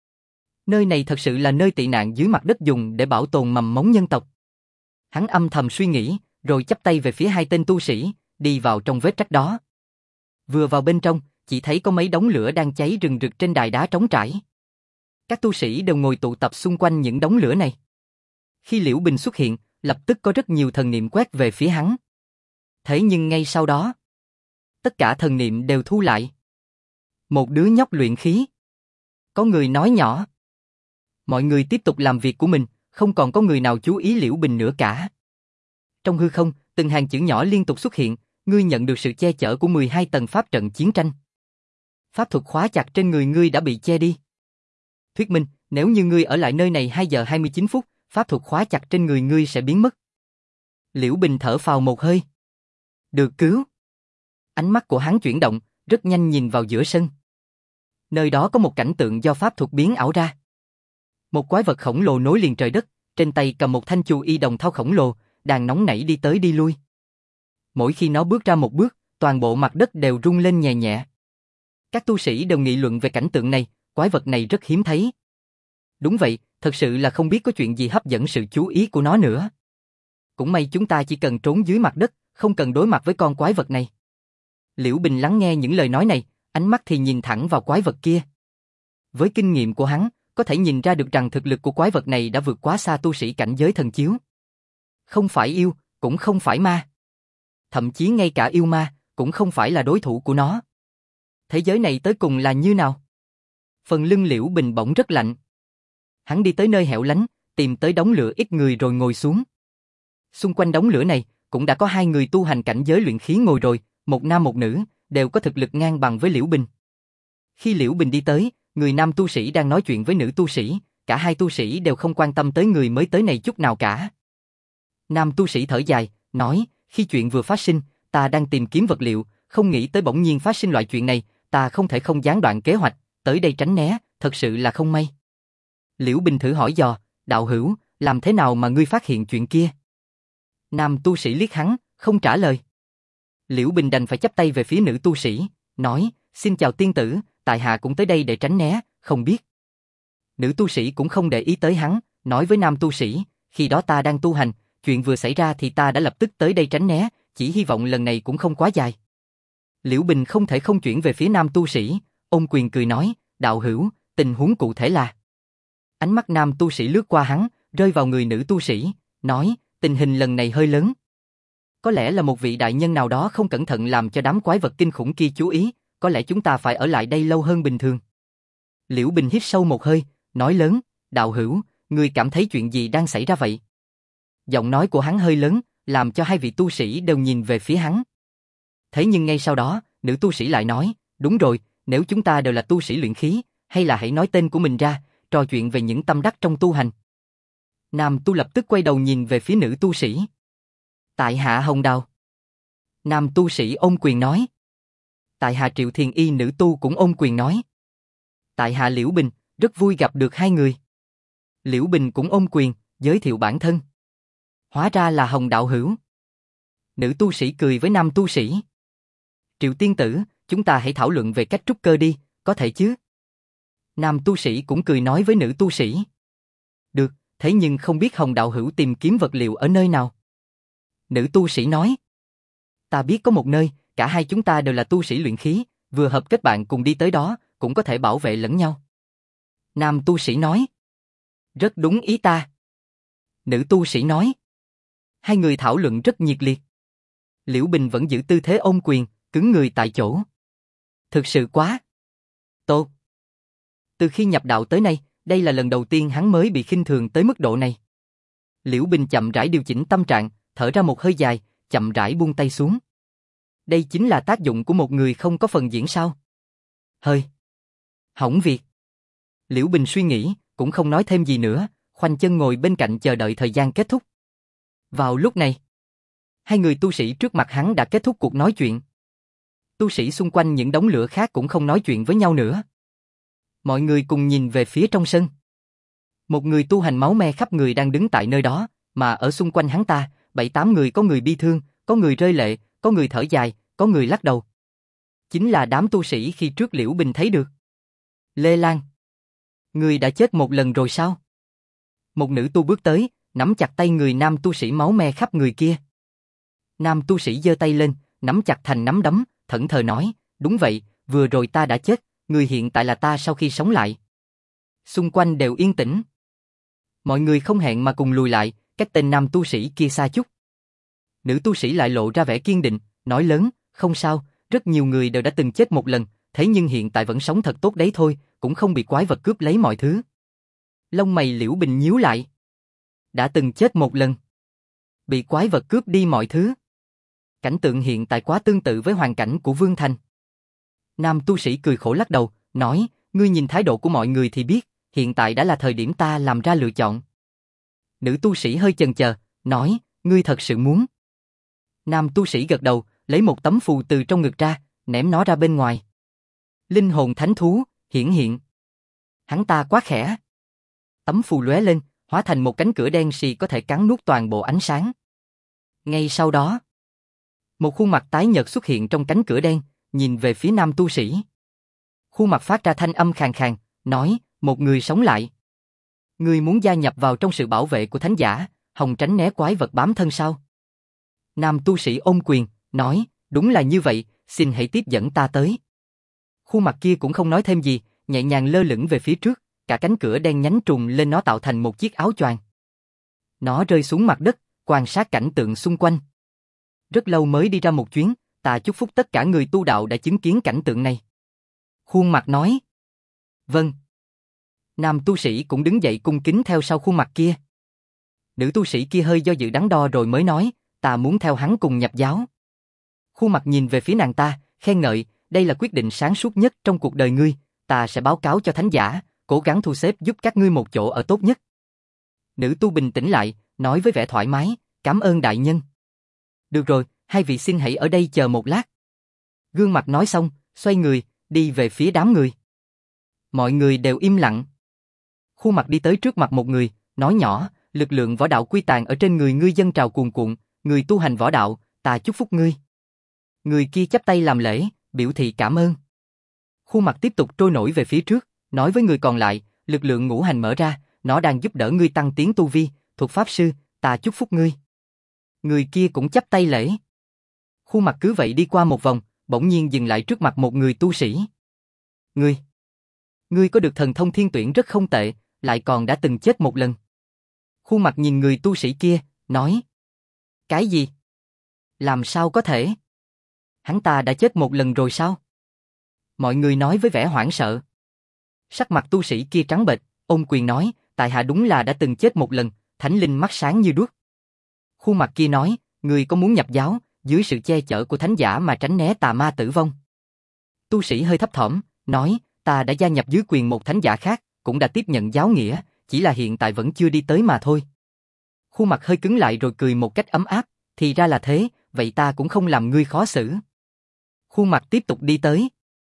[SPEAKER 1] Nơi này thật sự là nơi tị nạn dưới mặt đất dùng để bảo tồn mầm mống nhân tộc. Hắn âm thầm suy nghĩ, rồi chắp tay về phía hai tên tu sĩ, đi vào trong vết rách đó. Vừa vào bên trong, chỉ thấy có mấy đống lửa đang cháy rừng rực trên đài đá trống trải. Các tu sĩ đều ngồi tụ tập xung quanh những đống lửa này. Khi Liễu Bình xuất hiện, lập tức có rất nhiều thần niệm quét về phía hắn. Thế nhưng ngay sau đó, tất cả thần niệm đều thu lại. Một đứa nhóc luyện khí. Có người nói nhỏ. Mọi người tiếp tục làm việc của mình, không còn có người nào chú ý Liễu Bình nữa cả. Trong hư không, từng hàng chữ nhỏ liên tục xuất hiện, ngươi nhận được sự che chở của 12 tầng pháp trận chiến tranh. Pháp thuật khóa chặt trên người ngươi đã bị che đi. Thuyết minh, nếu như ngươi ở lại nơi này 2 giờ 29 phút, pháp thuật khóa chặt trên người ngươi sẽ biến mất. Liễu Bình thở phào một hơi. Được cứu. Ánh mắt của hắn chuyển động, rất nhanh nhìn vào giữa sân. Nơi đó có một cảnh tượng do pháp thuật biến ảo ra. Một quái vật khổng lồ nối liền trời đất, trên tay cầm một thanh chu y đồng thau khổng lồ, đang nóng nảy đi tới đi lui. Mỗi khi nó bước ra một bước, toàn bộ mặt đất đều rung lên nhẹ nhẹ. Các tu sĩ đều nghị luận về cảnh tượng này, quái vật này rất hiếm thấy. Đúng vậy, thật sự là không biết có chuyện gì hấp dẫn sự chú ý của nó nữa. Cũng may chúng ta chỉ cần trốn dưới mặt đất, không cần đối mặt với con quái vật này. Liễu Bình lắng nghe những lời nói này, ánh mắt thì nhìn thẳng vào quái vật kia. Với kinh nghiệm của hắn, có thể nhìn ra được rằng thực lực của quái vật này đã vượt quá xa tu sĩ cảnh giới thần chiếu. Không phải yêu, cũng không phải ma. thậm chí ngay cả yêu ma, cũng không phải là đối thủ của nó. Thế giới này tới cùng là như nào? Phần lưng Liễu Bình bỗng rất lạnh. Hắn đi tới nơi hẻo lánh, tìm tới đống lửa ít người rồi ngồi xuống. Xung quanh đống lửa này, cũng đã có 2 người tu hành cảnh giới luyện khí ngồi rồi, một nam một nữ, đều có thực lực ngang bằng với Liễu Bình. Khi Liễu Bình đi tới, người nam tu sĩ đang nói chuyện với nữ tu sĩ, cả hai tu sĩ đều không quan tâm tới người mới tới này chút nào cả. Nam tu sĩ thở dài, nói, khi chuyện vừa phát sinh, ta đang tìm kiếm vật liệu, không nghĩ tới bỗng nhiên phát sinh loại chuyện này, ta không thể không gián đoạn kế hoạch, tới đây tránh né, thật sự là không may. Liễu Bình thử hỏi dò, đạo hữu, làm thế nào mà ngươi phát hiện chuyện kia? Nam tu sĩ liếc hắn, không trả lời. Liễu Bình đành phải chắp tay về phía nữ tu sĩ, nói, xin chào tiên tử, tại hạ cũng tới đây để tránh né, không biết. Nữ tu sĩ cũng không để ý tới hắn, nói với nam tu sĩ, khi đó ta đang tu hành, chuyện vừa xảy ra thì ta đã lập tức tới đây tránh né, chỉ hy vọng lần này cũng không quá dài. Liễu Bình không thể không chuyển về phía nam tu sĩ, ôm quyền cười nói, đạo hữu, tình huống cụ thể là. Ánh mắt nam tu sĩ lướt qua hắn, rơi vào người nữ tu sĩ, nói, tình hình lần này hơi lớn. Có lẽ là một vị đại nhân nào đó không cẩn thận làm cho đám quái vật kinh khủng kia chú ý, có lẽ chúng ta phải ở lại đây lâu hơn bình thường. Liễu Bình hít sâu một hơi, nói lớn, đạo hữu, ngươi cảm thấy chuyện gì đang xảy ra vậy? Giọng nói của hắn hơi lớn, làm cho 2 vị tu sĩ đều nhìn về phía hắn. Thế nhưng ngay sau đó, nữ tu sĩ lại nói, đúng rồi, nếu chúng ta đều là tu sĩ luyện khí, hay là hãy nói tên của mình ra, trò chuyện về những tâm đắc trong tu hành. Nam tu lập tức quay đầu nhìn về phía nữ tu sĩ. Tại hạ Hồng Đào. Nam tu sĩ ôm quyền nói. Tại hạ Triệu Thiền Y, nữ tu cũng ôm quyền nói. Tại hạ Liễu Bình, rất vui gặp được 2 người. Liễu Bình cũng ôm quyền, giới thiệu bản thân. Hóa ra là Hồng đạo hữu. Nữ tu sĩ cười với nam tu sĩ. Triệu tiên tử, chúng ta hãy thảo luận về cách trúc cơ đi, có thể chứ? Nam tu sĩ cũng cười nói với nữ tu sĩ. Được, thế nhưng không biết Hồng đạo hữu tìm kiếm vật liệu ở nơi nào? Nữ tu sĩ nói. Ta biết có một nơi, cả hai chúng ta đều là tu sĩ luyện khí, vừa hợp kết bạn cùng đi tới đó, cũng có thể bảo vệ lẫn nhau. Nam tu sĩ nói. Rất đúng ý ta. Nữ tu sĩ nói. 2 người thảo luận rất nhiệt liệt. Liễu Bình vẫn giữ tư thế ôm quyền, cứng người tại chỗ. Thực sự quá tốt. Từ khi nhập đạo tới nay, đây là lần đầu tiên hắn mới bị khinh thường tới mức độ này. Liễu Bình chậm rãi điều chỉnh tâm trạng, thở ra một hơi dài, chậm rãi buông tay xuống. Đây chính là tác dụng của một người không có phần diễn sao? Hơi hỏng việc. Liễu Bình suy nghĩ, cũng không nói thêm gì nữa, khoanh chân ngồi bên cạnh chờ đợi thời gian kết thúc. Vào lúc này, 2 người tu sĩ trước mặt hắn đã kết thúc cuộc nói chuyện. Tu sĩ xung quanh những đống lửa khác cũng không nói chuyện với nhau nữa. Mọi người cùng nhìn về phía trong sân. Một người tu hành máu me khắp người đang đứng tại nơi đó, mà ở xung quanh hắn ta, 7-8 người, có người bi thương, có người rơi lệ, có người thở dài, có người lắc đầu. Chính là đám tu sĩ khi trước Liễu Bình thấy được. Lê Lan, người đã chết một lần rồi sao? Một nữ tu bước tới, nắm chặt tay người nam tu sĩ máu me khắp người kia. Nam tu sĩ giơ tay lên, nắm chặt thành nắm đấm, thẫn thờ nói, đúng vậy, vừa rồi ta đã chết, người hiện tại là ta sau khi sống lại. Xung quanh đều yên tĩnh. Mọi người không hẹn mà cùng lùi lại, cách tên nam tu sĩ kia xa chút. Nữ tu sĩ lại lộ ra vẻ kiên định, nói lớn, không sao, rất nhiều người đều đã từng chết một lần, thế nhưng hiện tại vẫn sống thật tốt đấy thôi, cũng không bị quái vật cướp lấy mọi thứ. Lông mày Liễu Bình nhíu lại. Đã từng chết một lần, bị quái vật cướp đi mọi thứ. Cảnh tượng hiện tại quá tương tự với hoàn cảnh của Vương Thành. Nam tu sĩ cười khổ lắc đầu, nói, ngươi nhìn thái độ của mọi người thì biết, hiện tại đã là thời điểm ta làm ra lựa chọn. Nữ tu sĩ hơi chần chờ, nói, ngươi thật sự muốn? Nam tu sĩ gật đầu, lấy một tấm phù từ trong ngực ra, ném nó ra bên ngoài. Linh hồn thánh thú, hiển hiện. Hắn ta quá khẽ. Tấm phù lóe lên, hóa thành một cánh cửa đen xì có thể cắn nuốt toàn bộ ánh sáng. Ngay sau đó, một khuôn mặt tái nhợt xuất hiện trong cánh cửa đen, nhìn về phía nam tu sĩ. Khuôn mặt phát ra thanh âm khàn khàn, nói, một người sống lại. Ngươi muốn gia nhập vào trong sự bảo vệ của thánh giả, hòng tránh né quái vật bám thân sao? Nam tu sĩ ôm quyền, nói, đúng là như vậy, xin hãy tiếp dẫn ta tới. Khuôn mặt kia cũng không nói thêm gì, nhẹ nhàng lơ lửng về phía trước, cả cánh cửa đen nhánh trùng lên nó tạo thành một chiếc áo choàng. Nó rơi xuống mặt đất, quan sát cảnh tượng xung quanh. rất lâu mới đi ra một chuyến, ta chúc phúc tất cả người tu đạo đã chứng kiến cảnh tượng này. Khuôn mặt nói. Vâng. Nam tu sĩ cũng đứng dậy cung kính theo sau khuôn mặt kia. Nữ tu sĩ kia hơi do dự đắn đo rồi mới nói, ta muốn theo hắn cùng nhập giáo. Khuôn mặt nhìn về phía nàng ta, khen ngợi, đây là quyết định sáng suốt nhất trong cuộc đời ngươi, ta sẽ báo cáo cho thánh giả, cố gắng thu xếp giúp các ngươi một chỗ ở tốt nhất. Nữ tu bình tĩnh lại, nói với vẻ thoải mái, cảm ơn đại nhân. Được rồi, hai vị xin hãy ở đây chờ một lát. Gương mặt nói xong, xoay người, đi về phía đám người. Mọi người đều im lặng. Khuôn mặt đi tới trước mặt một người, nói nhỏ, lực lượng võ đạo quy tàn ở trên người ngươi dâng trào cuồn cuộn, người tu hành võ đạo, ta chúc phúc ngươi. Người kia chắp tay làm lễ, biểu thị cảm ơn. Khuôn mặt tiếp tục trôi nổi về phía trước, nói với người còn lại, lực lượng ngũ hành mở ra, nó đang giúp đỡ ngươi tăng tiến tu vi, thuộc pháp sư, ta chúc phúc ngươi. Người kia cũng chắp tay lễ. Khuôn mặt cứ vậy đi qua một vòng, bỗng nhiên dừng lại trước mặt một người tu sĩ. Ngươi có được thần thông thiên tuyển rất không tệ, lại còn đã từng chết một lần. Khuôn mặt nhìn người tu sĩ kia, nói. Cái gì? Làm sao có thể? Hắn ta đã chết một lần rồi sao? Mọi người nói với vẻ hoảng sợ. Sắc mặt tu sĩ kia trắng bệch, ôm quyền nói, tại hạ đúng là đã từng chết một lần, thánh linh mắt sáng như đuốc. Khuôn mặt kia nói, ngươi có muốn nhập giáo, dưới sự che chở của thánh giả mà tránh né tà ma tử vong? Tu sĩ hơi thấp thỏm, nói, ta đã gia nhập dưới quyền một thánh giả khác, cũng đã tiếp nhận giáo nghĩa, chỉ là hiện tại vẫn chưa đi tới mà thôi. Khuôn mặt hơi cứng lại rồi cười một cách ấm áp, thì ra là thế, vậy ta cũng không làm ngươi khó xử. Khuôn mặt tiếp tục đi tới.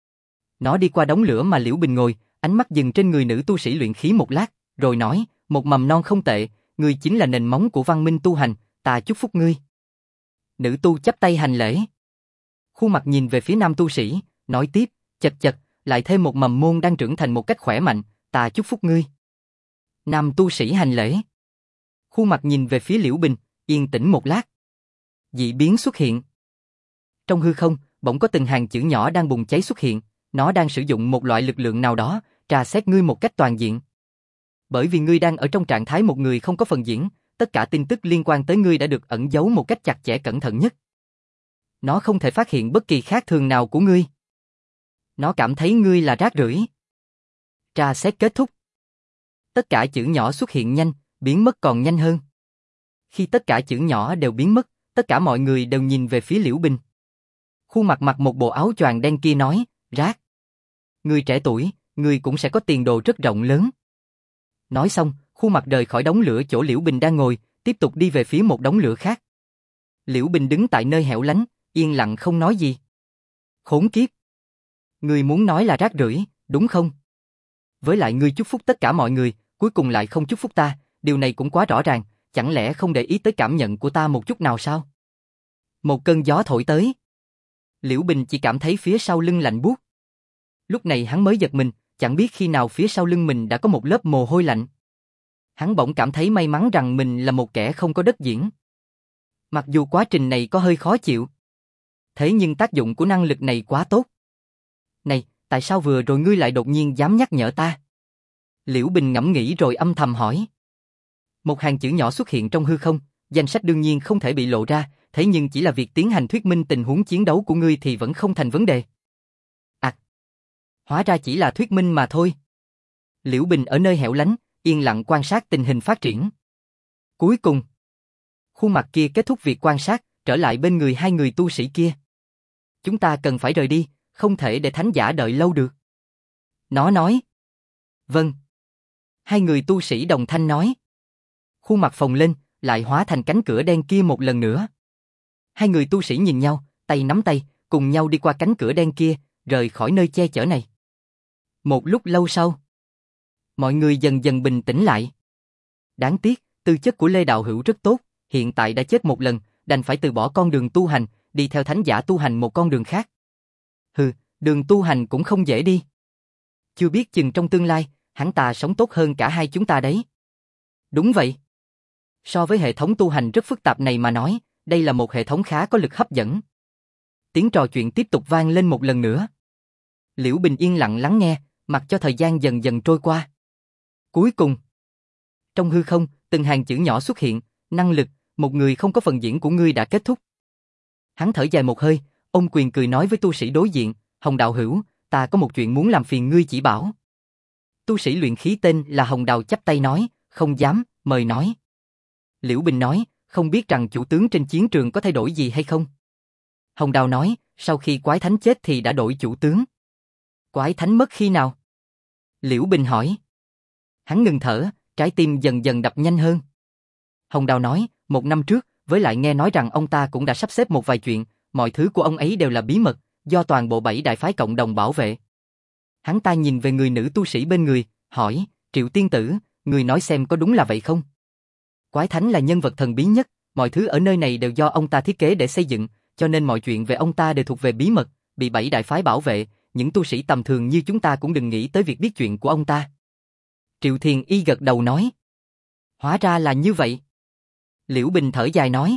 [SPEAKER 1] Nó đi qua đống lửa mà Liễu Bình ngồi, ánh mắt dừng trên người nữ tu sĩ luyện khí một lát, rồi nói, một mầm non không tệ, ngươi chính là nền móng của văn minh tu hành, ta chúc phúc ngươi. Nữ tu chắp tay hành lễ. Khuôn mặt nhìn về phía nam tu sĩ, nói tiếp, chật chật, lại thêm một mầm môn đang trưởng thành một cách khỏe mạnh, ta chúc phúc ngươi. Nam tu sĩ hành lễ. Khuôn mặt nhìn về phía Liễu Bình, yên tĩnh một lát. Dị biến xuất hiện. Trong hư không, bỗng có từng hàng chữ nhỏ đang bùng cháy xuất hiện, nó đang sử dụng một loại lực lượng nào đó, tra xét ngươi một cách toàn diện. Bởi vì ngươi đang ở trong trạng thái một người không có phần diễn, tất cả tin tức liên quan tới ngươi đã được ẩn giấu một cách chặt chẽ cẩn thận nhất. Nó không thể phát hiện bất kỳ khác thường nào của ngươi. Nó cảm thấy ngươi là rác rưởi. Tra xét kết thúc. Tất cả chữ nhỏ xuất hiện nhanh, biến mất còn nhanh hơn. Khi tất cả chữ nhỏ đều biến mất, tất cả mọi người đều nhìn về phía Liễu Bình. Khuôn mặt mặc một bộ áo choàng đen kia nói, rác. Người trẻ tuổi, người cũng sẽ có tiền đồ rất rộng lớn. Nói xong, khuôn mặt rời khỏi đống lửa chỗ Liễu Bình đang ngồi, tiếp tục đi về phía một đống lửa khác. Liễu Bình đứng tại nơi hẻo lánh, yên lặng không nói gì. Khốn kiếp. Người muốn nói là rác rưởi, đúng không? Với lại ngươi chúc phúc tất cả mọi người, cuối cùng lại không chúc phúc ta, điều này cũng quá rõ ràng, chẳng lẽ không để ý tới cảm nhận của ta một chút nào sao? Một cơn gió thổi tới. Liễu Bình chỉ cảm thấy phía sau lưng lạnh buốt. Lúc này hắn mới giật mình, chẳng biết khi nào phía sau lưng mình đã có một lớp mồ hôi lạnh. Hắn bỗng cảm thấy may mắn rằng mình là một kẻ không có đất diễn. Mặc dù quá trình này có hơi khó chịu, thế nhưng tác dụng của năng lực này quá tốt. Này, tại sao vừa rồi ngươi lại đột nhiên dám nhắc nhở ta? Liễu Bình ngẫm nghĩ rồi âm thầm hỏi. Một hàng chữ nhỏ xuất hiện trong hư không, danh sách đương nhiên không thể bị lộ ra, thế nhưng chỉ là việc tiến hành thuyết minh tình huống chiến đấu của ngươi thì vẫn không thành vấn đề. À, hóa ra chỉ là thuyết minh mà thôi. Liễu Bình ở nơi hẻo lánh, yên lặng quan sát tình hình phát triển. Cuối cùng, khuôn mặt kia kết thúc việc quan sát, trở lại bên người hai người tu sĩ kia. Chúng ta cần phải rời đi, không thể để thánh giả đợi lâu được. Nó nói. Vâng. Hai người tu sĩ đồng thanh nói. Khuôn mặt phồng lên, lại hóa thành cánh cửa đen kia một lần nữa. Hai người tu sĩ nhìn nhau, tay nắm tay, cùng nhau đi qua cánh cửa đen kia, rời khỏi nơi che chở này. Một lúc lâu sau, mọi người dần dần bình tĩnh lại. Đáng tiếc, tư chất của Lê Đạo Hữu rất tốt, hiện tại đã chết một lần, đành phải từ bỏ con đường tu hành, đi theo thánh giả tu hành một con đường khác. Hừ, đường tu hành cũng không dễ đi. Chưa biết chừng trong tương lai, hắn ta sống tốt hơn cả hai chúng ta đấy. Đúng vậy. So với hệ thống tu hành rất phức tạp này mà nói, đây là một hệ thống khá có lực hấp dẫn. Tiếng trò chuyện tiếp tục vang lên một lần nữa. Liễu Bình yên lặng lắng nghe, mặc cho thời gian dần dần trôi qua. Cuối cùng, trong hư không, từng hàng chữ nhỏ xuất hiện, năng lực, một người không có phần diễn của ngươi đã kết thúc. Hắn thở dài một hơi, ôm quyền cười nói với tu sĩ đối diện, Hồng đạo hữu, ta có một chuyện muốn làm phiền ngươi chỉ bảo. Tu sĩ luyện khí tên là Hồng Đào chắp tay nói, không dám, mời nói. Liễu Bình nói, không biết rằng chủ tướng trên chiến trường có thay đổi gì hay không? Hồng Đào nói, sau khi Quái Thánh chết thì đã đổi chủ tướng. Quái Thánh mất khi nào? Liễu Bình hỏi. Hắn ngừng thở, trái tim dần dần đập nhanh hơn. Hồng Đào nói, 1 năm trước, với lại nghe nói rằng ông ta cũng đã sắp xếp một vài chuyện, mọi thứ của ông ấy đều là bí mật, do toàn bộ 7 đại phái cộng đồng bảo vệ. Hắn ta nhìn về người nữ tu sĩ bên người, hỏi, Triệu tiên tử, người nói xem có đúng là vậy không? Quái Thánh là nhân vật thần bí nhất, mọi thứ ở nơi này đều do ông ta thiết kế để xây dựng, cho nên mọi chuyện về ông ta đều thuộc về bí mật, bị 7 đại phái bảo vệ, những tu sĩ tầm thường như chúng ta cũng đừng nghĩ tới việc biết chuyện của ông ta. Triệu Thiền Y gật đầu nói. Hóa ra là như vậy. Liễu Bình thở dài nói.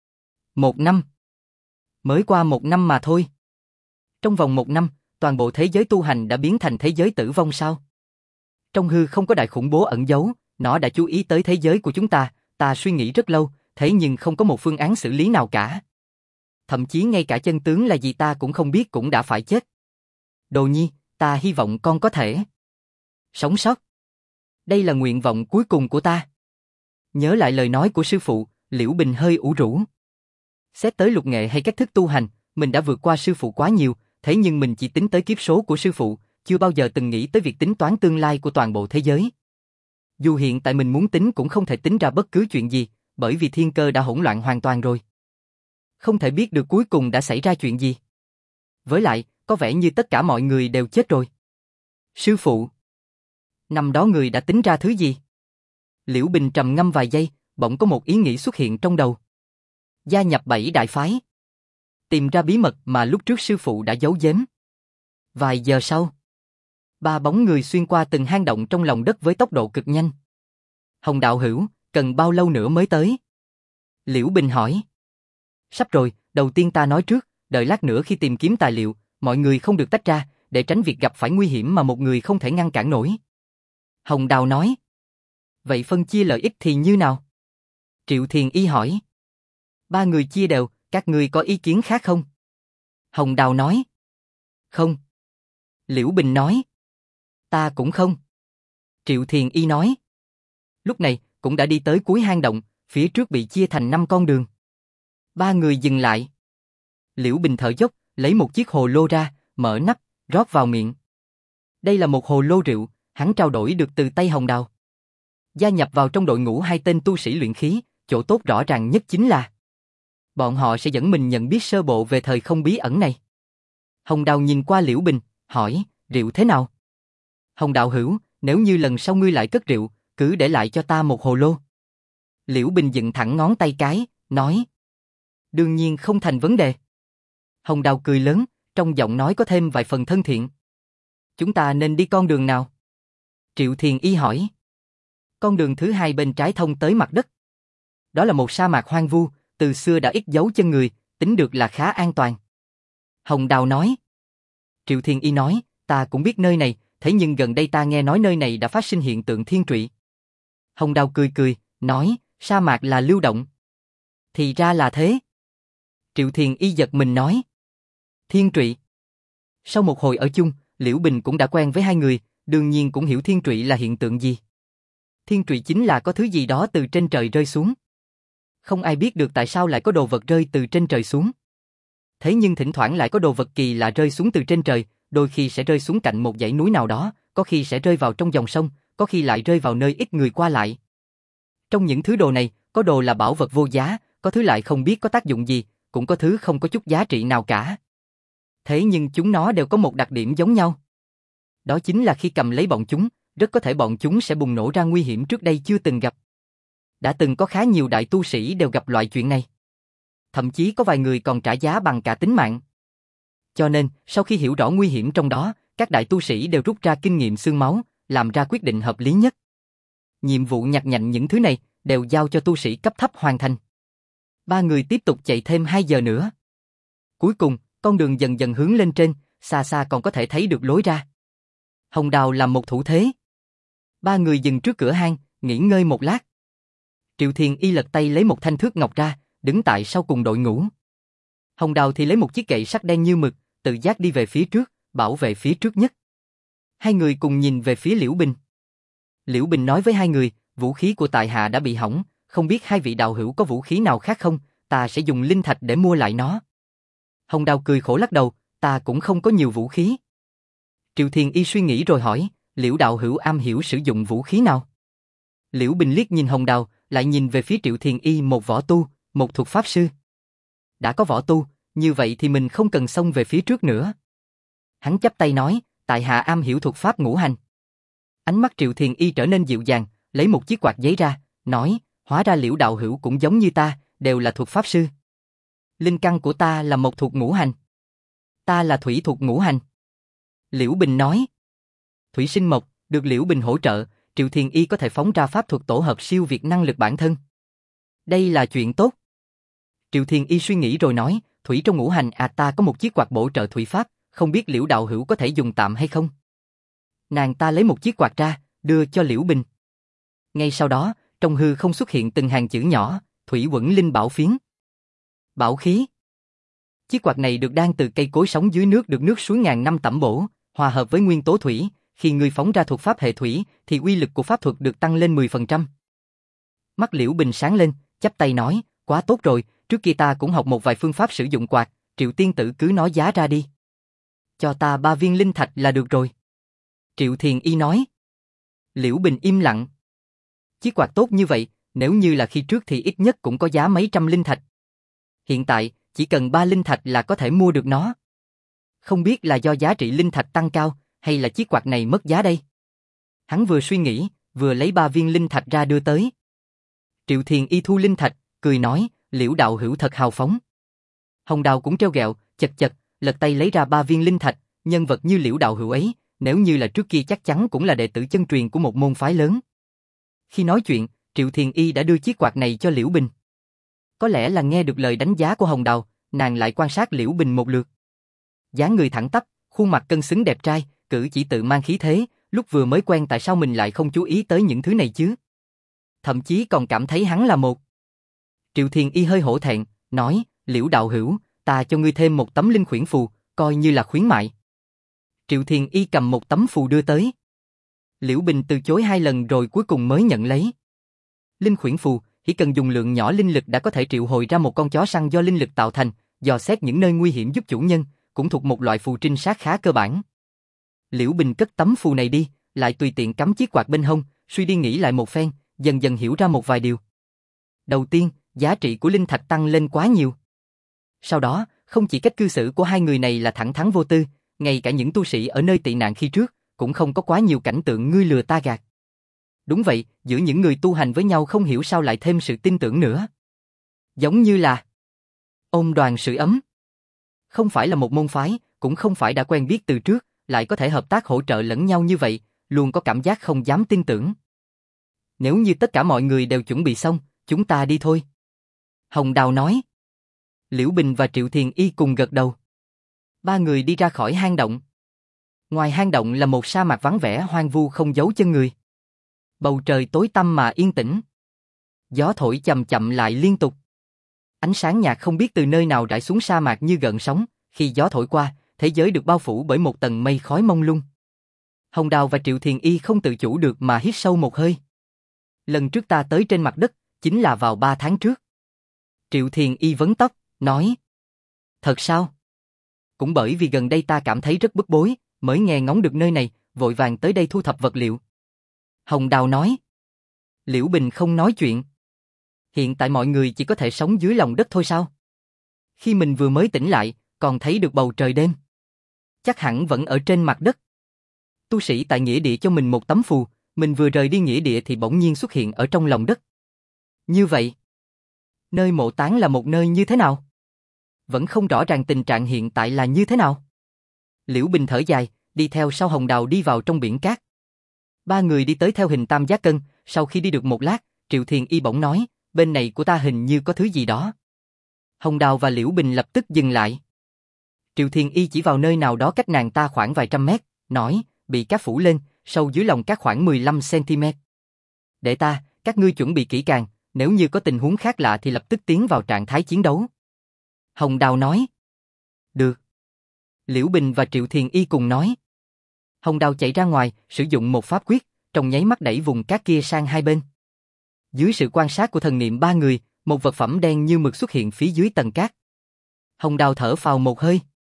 [SPEAKER 1] 1 năm. Mới qua 1 năm mà thôi. Trong vòng 1 năm, toàn bộ thế giới tu hành đã biến thành thế giới tử vong sao? Trong hư không có đại khủng bố ẩn giấu, nó đã chú ý tới thế giới của chúng ta suy nghĩ rất lâu, thế nhưng không có một phương án xử lý nào cả. Thậm chí ngay cả chân tướng là gì ta cũng không biết cũng đã phải chết. Đồ Nhi, ta hy vọng con có thể sống sót. Đây là nguyện vọng cuối cùng của ta. Nhớ lại lời nói của sư phụ, Liễu Bình hơi ủ rũ. Xét tới lục nghệ hay cách thức tu hành, mình đã vượt qua sư phụ quá nhiều, thế nhưng mình chỉ tính tới kiếp số của sư phụ, chưa bao giờ từng nghĩ tới việc tính toán tương lai của toàn bộ thế giới. Dù hiện tại mình muốn tính cũng không thể tính ra bất cứ chuyện gì, bởi vì thiên cơ đã hỗn loạn hoàn toàn rồi. Không thể biết được cuối cùng đã xảy ra chuyện gì. Với lại, có vẻ như tất cả mọi người đều chết rồi. Sư phụ, năm đó người đã tính ra thứ gì? Liễu Bình trầm ngâm vài giây, bỗng có một ý nghĩ xuất hiện trong đầu. Gia nhập 7 đại phái. Tìm ra bí mật mà lúc trước sư phụ đã giấu giếm. Vài giờ sau, 3 bóng người xuyên qua từng hang động trong lòng đất với tốc độ cực nhanh. Hồng đạo hữu, cần bao lâu nữa mới tới? Liễu Bình hỏi. Sắp rồi, đầu tiên ta nói trước, đợi lát nữa khi tìm kiếm tài liệu, mọi người không được tách ra, để tránh việc gặp phải nguy hiểm mà một người không thể ngăn cản nổi. Hồng Đào nói. Vậy phân chia lợi ích thì như nào? Triệu Thiền Y hỏi. 3 người chia đều, các ngươi có ý kiến khác không? Hồng Đào nói. Không. Liễu Bình nói. Ta cũng không. Triệu Thiền Y nói. Lúc này, cũng đã đi tới cuối hang động, phía trước bị chia thành 5 con đường. 3 người dừng lại. Liễu Bình thở dốc, lấy một chiếc hồ lô ra, mở nắp, rót vào miệng. Đây là một hồ lô rượu, hắn trao đổi được từ tay Hồng Đào. Gia nhập vào trong đội ngũ 2 tên tu sĩ luyện khí, chỗ tốt rõ ràng nhất chính là bọn họ sẽ dẫn mình nhận biết sơ bộ về thời không bí ẩn này. Hồng Đào nhìn qua Liễu Bình, hỏi, rượu thế nào? Hồng đạo hữu, nếu như lần sau ngươi lại cất rượu, cứ để lại cho ta một hồ lô. Liễu Bình dựng thẳng ngón tay cái, nói. Đương nhiên không thành vấn đề. Hồng Đào cười lớn, trong giọng nói có thêm vài phần thân thiện. Chúng ta nên đi con đường nào? Triệu Thiền Y hỏi. Con đường thứ 2 bên trái thông tới mặt đất. Đó là một sa mạc hoang vu, từ xưa đã ít dấu chân người, tính được là khá an toàn. Hồng Đào nói. Triệu Thiền Y nói, ta cũng biết nơi này, thế nhưng gần đây ta nghe nói nơi này đã phát sinh hiện tượng thiên trụy. Hồng Đào cười cười, nói, sa mạc là lưu động. Thì ra là thế. Triệu Thiền Y giật mình nói. Thiên trụy. Sau một hồi ở chung, Liễu Bình cũng đã quen với 2 người, đương nhiên cũng hiểu thiên trụy là hiện tượng gì. Thiên trụy chính là có thứ gì đó từ trên trời rơi xuống. Không ai biết được tại sao lại có đồ vật rơi từ trên trời xuống. Thế nhưng thỉnh thoảng lại có đồ vật kỳ lạ rơi xuống từ trên trời, đôi khi sẽ rơi xuống cạnh một dãy núi nào đó, có khi sẽ rơi vào trong dòng sông, có khi lại rơi vào nơi ít người qua lại. Trong những thứ đồ này, có đồ là bảo vật vô giá, có thứ lại không biết có tác dụng gì, cũng có thứ không có chút giá trị nào cả. Thế nhưng chúng nó đều có một đặc điểm giống nhau. Đó chính là khi cầm lấy bọn chúng, rất có thể bọn chúng sẽ bùng nổ ra nguy hiểm trước đây chưa từng gặp. Đã từng có khá nhiều đại tu sĩ đều gặp loại chuyện này. Thậm chí có vài người còn trả giá bằng cả tính mạng. Cho nên, sau khi hiểu rõ nguy hiểm trong đó, các đại tu sĩ đều rút ra kinh nghiệm xương máu, làm ra quyết định hợp lý nhất. Nhiệm vụ nhặt nhạnh những thứ này đều giao cho tu sĩ cấp thấp hoàn thành. 3 người tiếp tục chạy thêm 2 giờ nữa. Cuối cùng, con đường dần dần hướng lên trên, xa xa còn có thể thấy được lối ra. Hồng Đào làm một thủ thế. 3 người dừng trước cửa hang, nghỉ ngơi một lát. Triệu Thiền Y lật tay lấy một thanh thước ngọc ra, đứng tại sau cùng đội ngũ. Hồng Đào thì lấy một chiếc gậy sắt đen như mực, tự giác đi về phía trước, bảo vệ phía trước nhất. Hai người cùng nhìn về phía Liễu Bình. Liễu Bình nói với hai người, vũ khí của tại hạ đã bị hỏng, không biết hai vị đạo hữu có vũ khí nào khác không, ta sẽ dùng linh thạch để mua lại nó. Hồng Đào cười khổ lắc đầu, ta cũng không có nhiều vũ khí. Triệu Thiền Y suy nghĩ rồi hỏi, Liễu đạo hữu am hiểu sử dụng vũ khí nào? Liễu Bình liếc nhìn Hồng Đào, lại nhìn về phía Triệu Thiền Y, một võ tu, một thuật pháp sư. Đã có võ tu, như vậy thì mình không cần xông về phía trước nữa. Hắn chắp tay nói, tại hạ am hiểu thuật pháp ngũ hành. Ánh mắt Triệu Thiền Y trở nên dịu dàng, lấy một chiếc quạt giấy ra, nói, hóa ra Liễu đạo hữu cũng giống như ta, đều là thuật pháp sư. Linh căn của ta là mộc thuộc ngũ hành. Ta là thủy thuộc ngũ hành. Liễu Bình nói, thủy sinh mộc, được Liễu Bình hỗ trợ, Triệu Thiền Y có thể phóng ra pháp thuật tổ hợp siêu việt năng lực bản thân. Đây là chuyện tốt. Triệu Thiền Y suy nghĩ rồi nói, thủy trong ngũ hành ta có một chiếc quạt bổ trợ thủy pháp, không biết Liễu đạo hữu có thể dùng tạm hay không? Nàng ta lấy một chiếc quạt ra, đưa cho Liễu Bình. Ngay sau đó, trong hư không xuất hiện từng hàng chữ nhỏ, thủy quẩn linh bảo phiến. Bảo khí. Chiếc quạt này được đan từ cây cối sống dưới nước, được nước suối ngàn năm tẩm bổ, hòa hợp với nguyên tố thủy, khi người phóng ra thuật pháp hệ thủy thì uy lực của pháp thuật được tăng lên 10%. Mắt Liễu Bình sáng lên, chắp tay nói, quá tốt rồi, trước kia ta cũng học một vài phương pháp sử dụng quạt, Triệu tiên tử cứ nói giá ra đi. Cho ta 3 viên linh thạch là được rồi. Triệu Thiền Y nói. Liễu Bình im lặng. Chiếc quạt tốt như vậy, nếu như là khi trước thì ít nhất cũng có giá mấy trăm linh thạch. Hiện tại, chỉ cần 3 linh thạch là có thể mua được nó. Không biết là do giá trị linh thạch tăng cao, hay là chiếc quạt này mất giá đây? Hắn vừa suy nghĩ, vừa lấy 3 viên linh thạch ra đưa tới. Triệu Thiền Y thu linh thạch, cười nói, Liễu đạo hữu thật hào phóng. Hồng Đào cũng trêu ghẹo, chật chật, lật tay lấy ra 3 viên linh thạch, nhân vật như Liễu đạo hữu ấy, nếu như là trước kia chắc chắn cũng là đệ tử chân truyền của một môn phái lớn. Khi nói chuyện, Triệu Thiền Y đã đưa chiếc quạt này cho Liễu Bình. Có lẽ là nghe được lời đánh giá của Hồng Đào, nàng lại quan sát Liễu Bình một lượt. Dáng người thẳng tắp, khuôn mặt cân xứng đẹp trai, cử chỉ tự mang khí thế, lúc vừa mới quen tại sao mình lại không chú ý tới những thứ này chứ? Thậm chí còn cảm thấy hắn là một. Triệu Thiền Y hơi hổ thẹn, nói, Liễu đạo hữu, ta cho ngươi thêm một tấm linh khuyển phù, coi như là khuyến mại. Triệu Thiền Y cầm một tấm phù đưa tới. Liễu Bình từ chối 2 lần rồi cuối cùng mới nhận lấy. Linh khuyển phù, chỉ cần dùng lượng nhỏ linh lực đã có thể triệu hồi ra một con chó săn do linh lực tạo thành, dò xét những nơi nguy hiểm giúp chủ nhân, cũng thuộc một loại phù trinh sát khá cơ bản. Liễu Bình cất tấm phù này đi, lại tùy tiện cắm chiếc quạt bên hông, suy đi nghĩ lại một phen, dần dần hiểu ra một vài điều. Đầu tiên, giá trị của linh thạch tăng lên quá nhiều. Sau đó, không chỉ cách cư xử của hai người này là thẳng thắn vô tư, ngay cả những tu sĩ ở nơi tị nạn khi trước, cũng không có quá nhiều cảnh tượng ngươi lừa ta gạt. Đúng vậy, giữa những người tu hành với nhau không hiểu sao lại thêm sự tin tưởng nữa. Giống như là ôm đoàn sưởi ấm. Không phải là một môn phái, cũng không phải đã quen biết từ trước, lại có thể hợp tác hỗ trợ lẫn nhau như vậy, luôn có cảm giác không dám tin tưởng. Nếu như tất cả mọi người đều chuẩn bị xong, chúng ta đi thôi. Hồng Đào nói. Liễu Bình và Triệu Thiền Y cùng gật đầu. 3 người đi ra khỏi hang động. Ngoài hang động là một sa mạc vắng vẻ hoang vu không dấu chân người. Bầu trời tối tăm mà yên tĩnh. Gió thổi chậm chậm lại liên tục. Ánh sáng nhạt không biết từ nơi nào rải xuống sa mạc như gợn sóng, khi gió thổi qua, thế giới được bao phủ bởi một tầng mây khói mông lung. Hồng Đào và Triệu Thiền Y không tự chủ được mà hít sâu một hơi. Lần trước ta tới trên mặt đất, chính là vào 3 tháng trước. Triệu Thiền Y vấn tóc, nói. Thật sao? Cũng bởi vì gần đây ta cảm thấy rất bức bối, mới nghe ngóng được nơi này, vội vàng tới đây thu thập vật liệu. Hồng Đào nói. Liễu Bình không nói chuyện. Hiện tại mọi người chỉ có thể sống dưới lòng đất thôi sao? Khi mình vừa mới tỉnh lại, còn thấy được bầu trời đêm. Chắc hẳn vẫn ở trên mặt đất. Tu sĩ tại nghĩa địa cho mình một tấm phù, mình vừa rời đi nghĩa địa thì bỗng nhiên xuất hiện ở trong lòng đất. Như vậy, nơi mộ táng là một nơi như thế nào? Vẫn không rõ ràng tình trạng hiện tại là như thế nào. Liễu Bình thở dài, đi theo sau Hồng Đào đi vào trong biển cát. 3 người đi tới theo hình tam giác cân, sau khi đi được một lát, Triệu Thiền Y bỗng nói, bên này của ta hình như có thứ gì đó. Hồng Đào và Liễu Bình lập tức dừng lại. Triệu Thiền Y chỉ vào nơi nào đó cách nàng ta khoảng vài trăm mét, nói, bị cát phủ lên, sâu dưới lòng cát khoảng 15 cm. Để ta, các ngươi chuẩn bị kỹ càng, nếu như có tình huống khác lạ thì lập tức tiến vào trạng thái chiến đấu. Hồng Đào nói. Được. Liễu Bình và Triệu Thiền Y cùng nói. Hồng Đào chạy ra ngoài, sử dụng một pháp quyết, trong nháy mắt đẩy vùng cát kia sang hai bên. Dưới sự quan sát của thần niệm ba người, một vật phẩm đen như mực xuất hiện phía dưới tầng cát. Hồng Đào thở phào một hơi.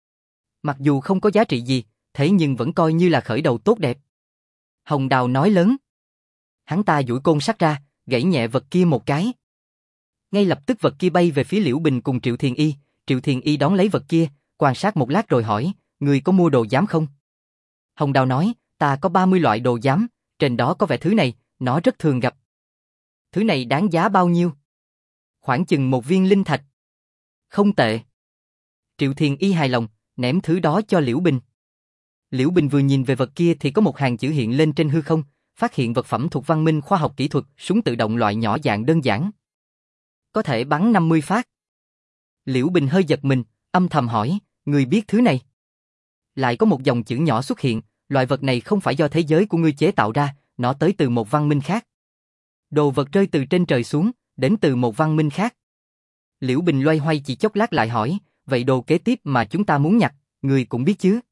[SPEAKER 1] Mặc dù không có giá trị gì, thế nhưng vẫn coi như là khởi đầu tốt đẹp. Hồng Đào nói lớn. Hắn ta duỗi côn sắt ra, gãy nhẹ vật kia một cái. Ngay lập tức vật kia bay về phía Liễu Bình cùng Triệu Thiền Y. Triệu Thiền Y đón lấy vật kia, quan sát một lát rồi hỏi, người có mua đồ giám không? Hồng Đào nói, ta có 30 loại đồ giám, trên đó có vẻ thứ này, nó rất thường gặp. Thứ này đáng giá bao nhiêu? Khoảng chừng 1 viên linh thạch. Không tệ. Triệu Thiền Y hài lòng, ném thứ đó cho Liễu Bình. Liễu Bình vừa nhìn về vật kia thì có một hàng chữ hiện lên trên hư không, phát hiện vật phẩm thuộc văn minh khoa học kỹ thuật, súng tự động loại nhỏ dạng đơn giản. Có thể bắn 50 phát. Liễu Bình hơi giật mình, âm thầm hỏi, người biết thứ này? Lại có một dòng chữ nhỏ xuất hiện, loại vật này không phải do thế giới của ngươi chế tạo ra, nó tới từ một văn minh khác. Đồ vật rơi từ trên trời xuống, đến từ một văn minh khác. Liễu Bình loay hoay chỉ chốc lát lại hỏi, vậy đồ kế tiếp mà chúng ta muốn nhặt, ngươi cũng biết chứ?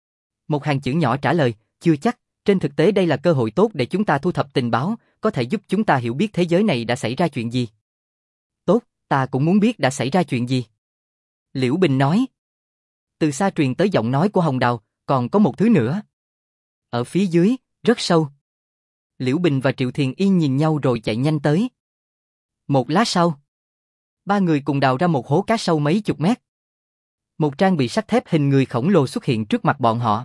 [SPEAKER 1] Một hàng chữ nhỏ trả lời, chưa chắc, trên thực tế đây là cơ hội tốt để chúng ta thu thập tình báo, có thể giúp chúng ta hiểu biết thế giới này đã xảy ra chuyện gì. Tốt, ta cũng muốn biết đã xảy ra chuyện gì. Liễu Bình nói. Từ xa truyền tới giọng nói của Hồng Đào, còn có một thứ nữa. Ở phía dưới, rất sâu. Liễu Bình và Triệu Thiền Y nhìn nhau rồi chạy nhanh tới. Một lát sau, ba người cùng đào ra một hố cá sâu mấy chục mét. Một trang bị sắt thép hình người khổng lồ xuất hiện trước mặt bọn họ.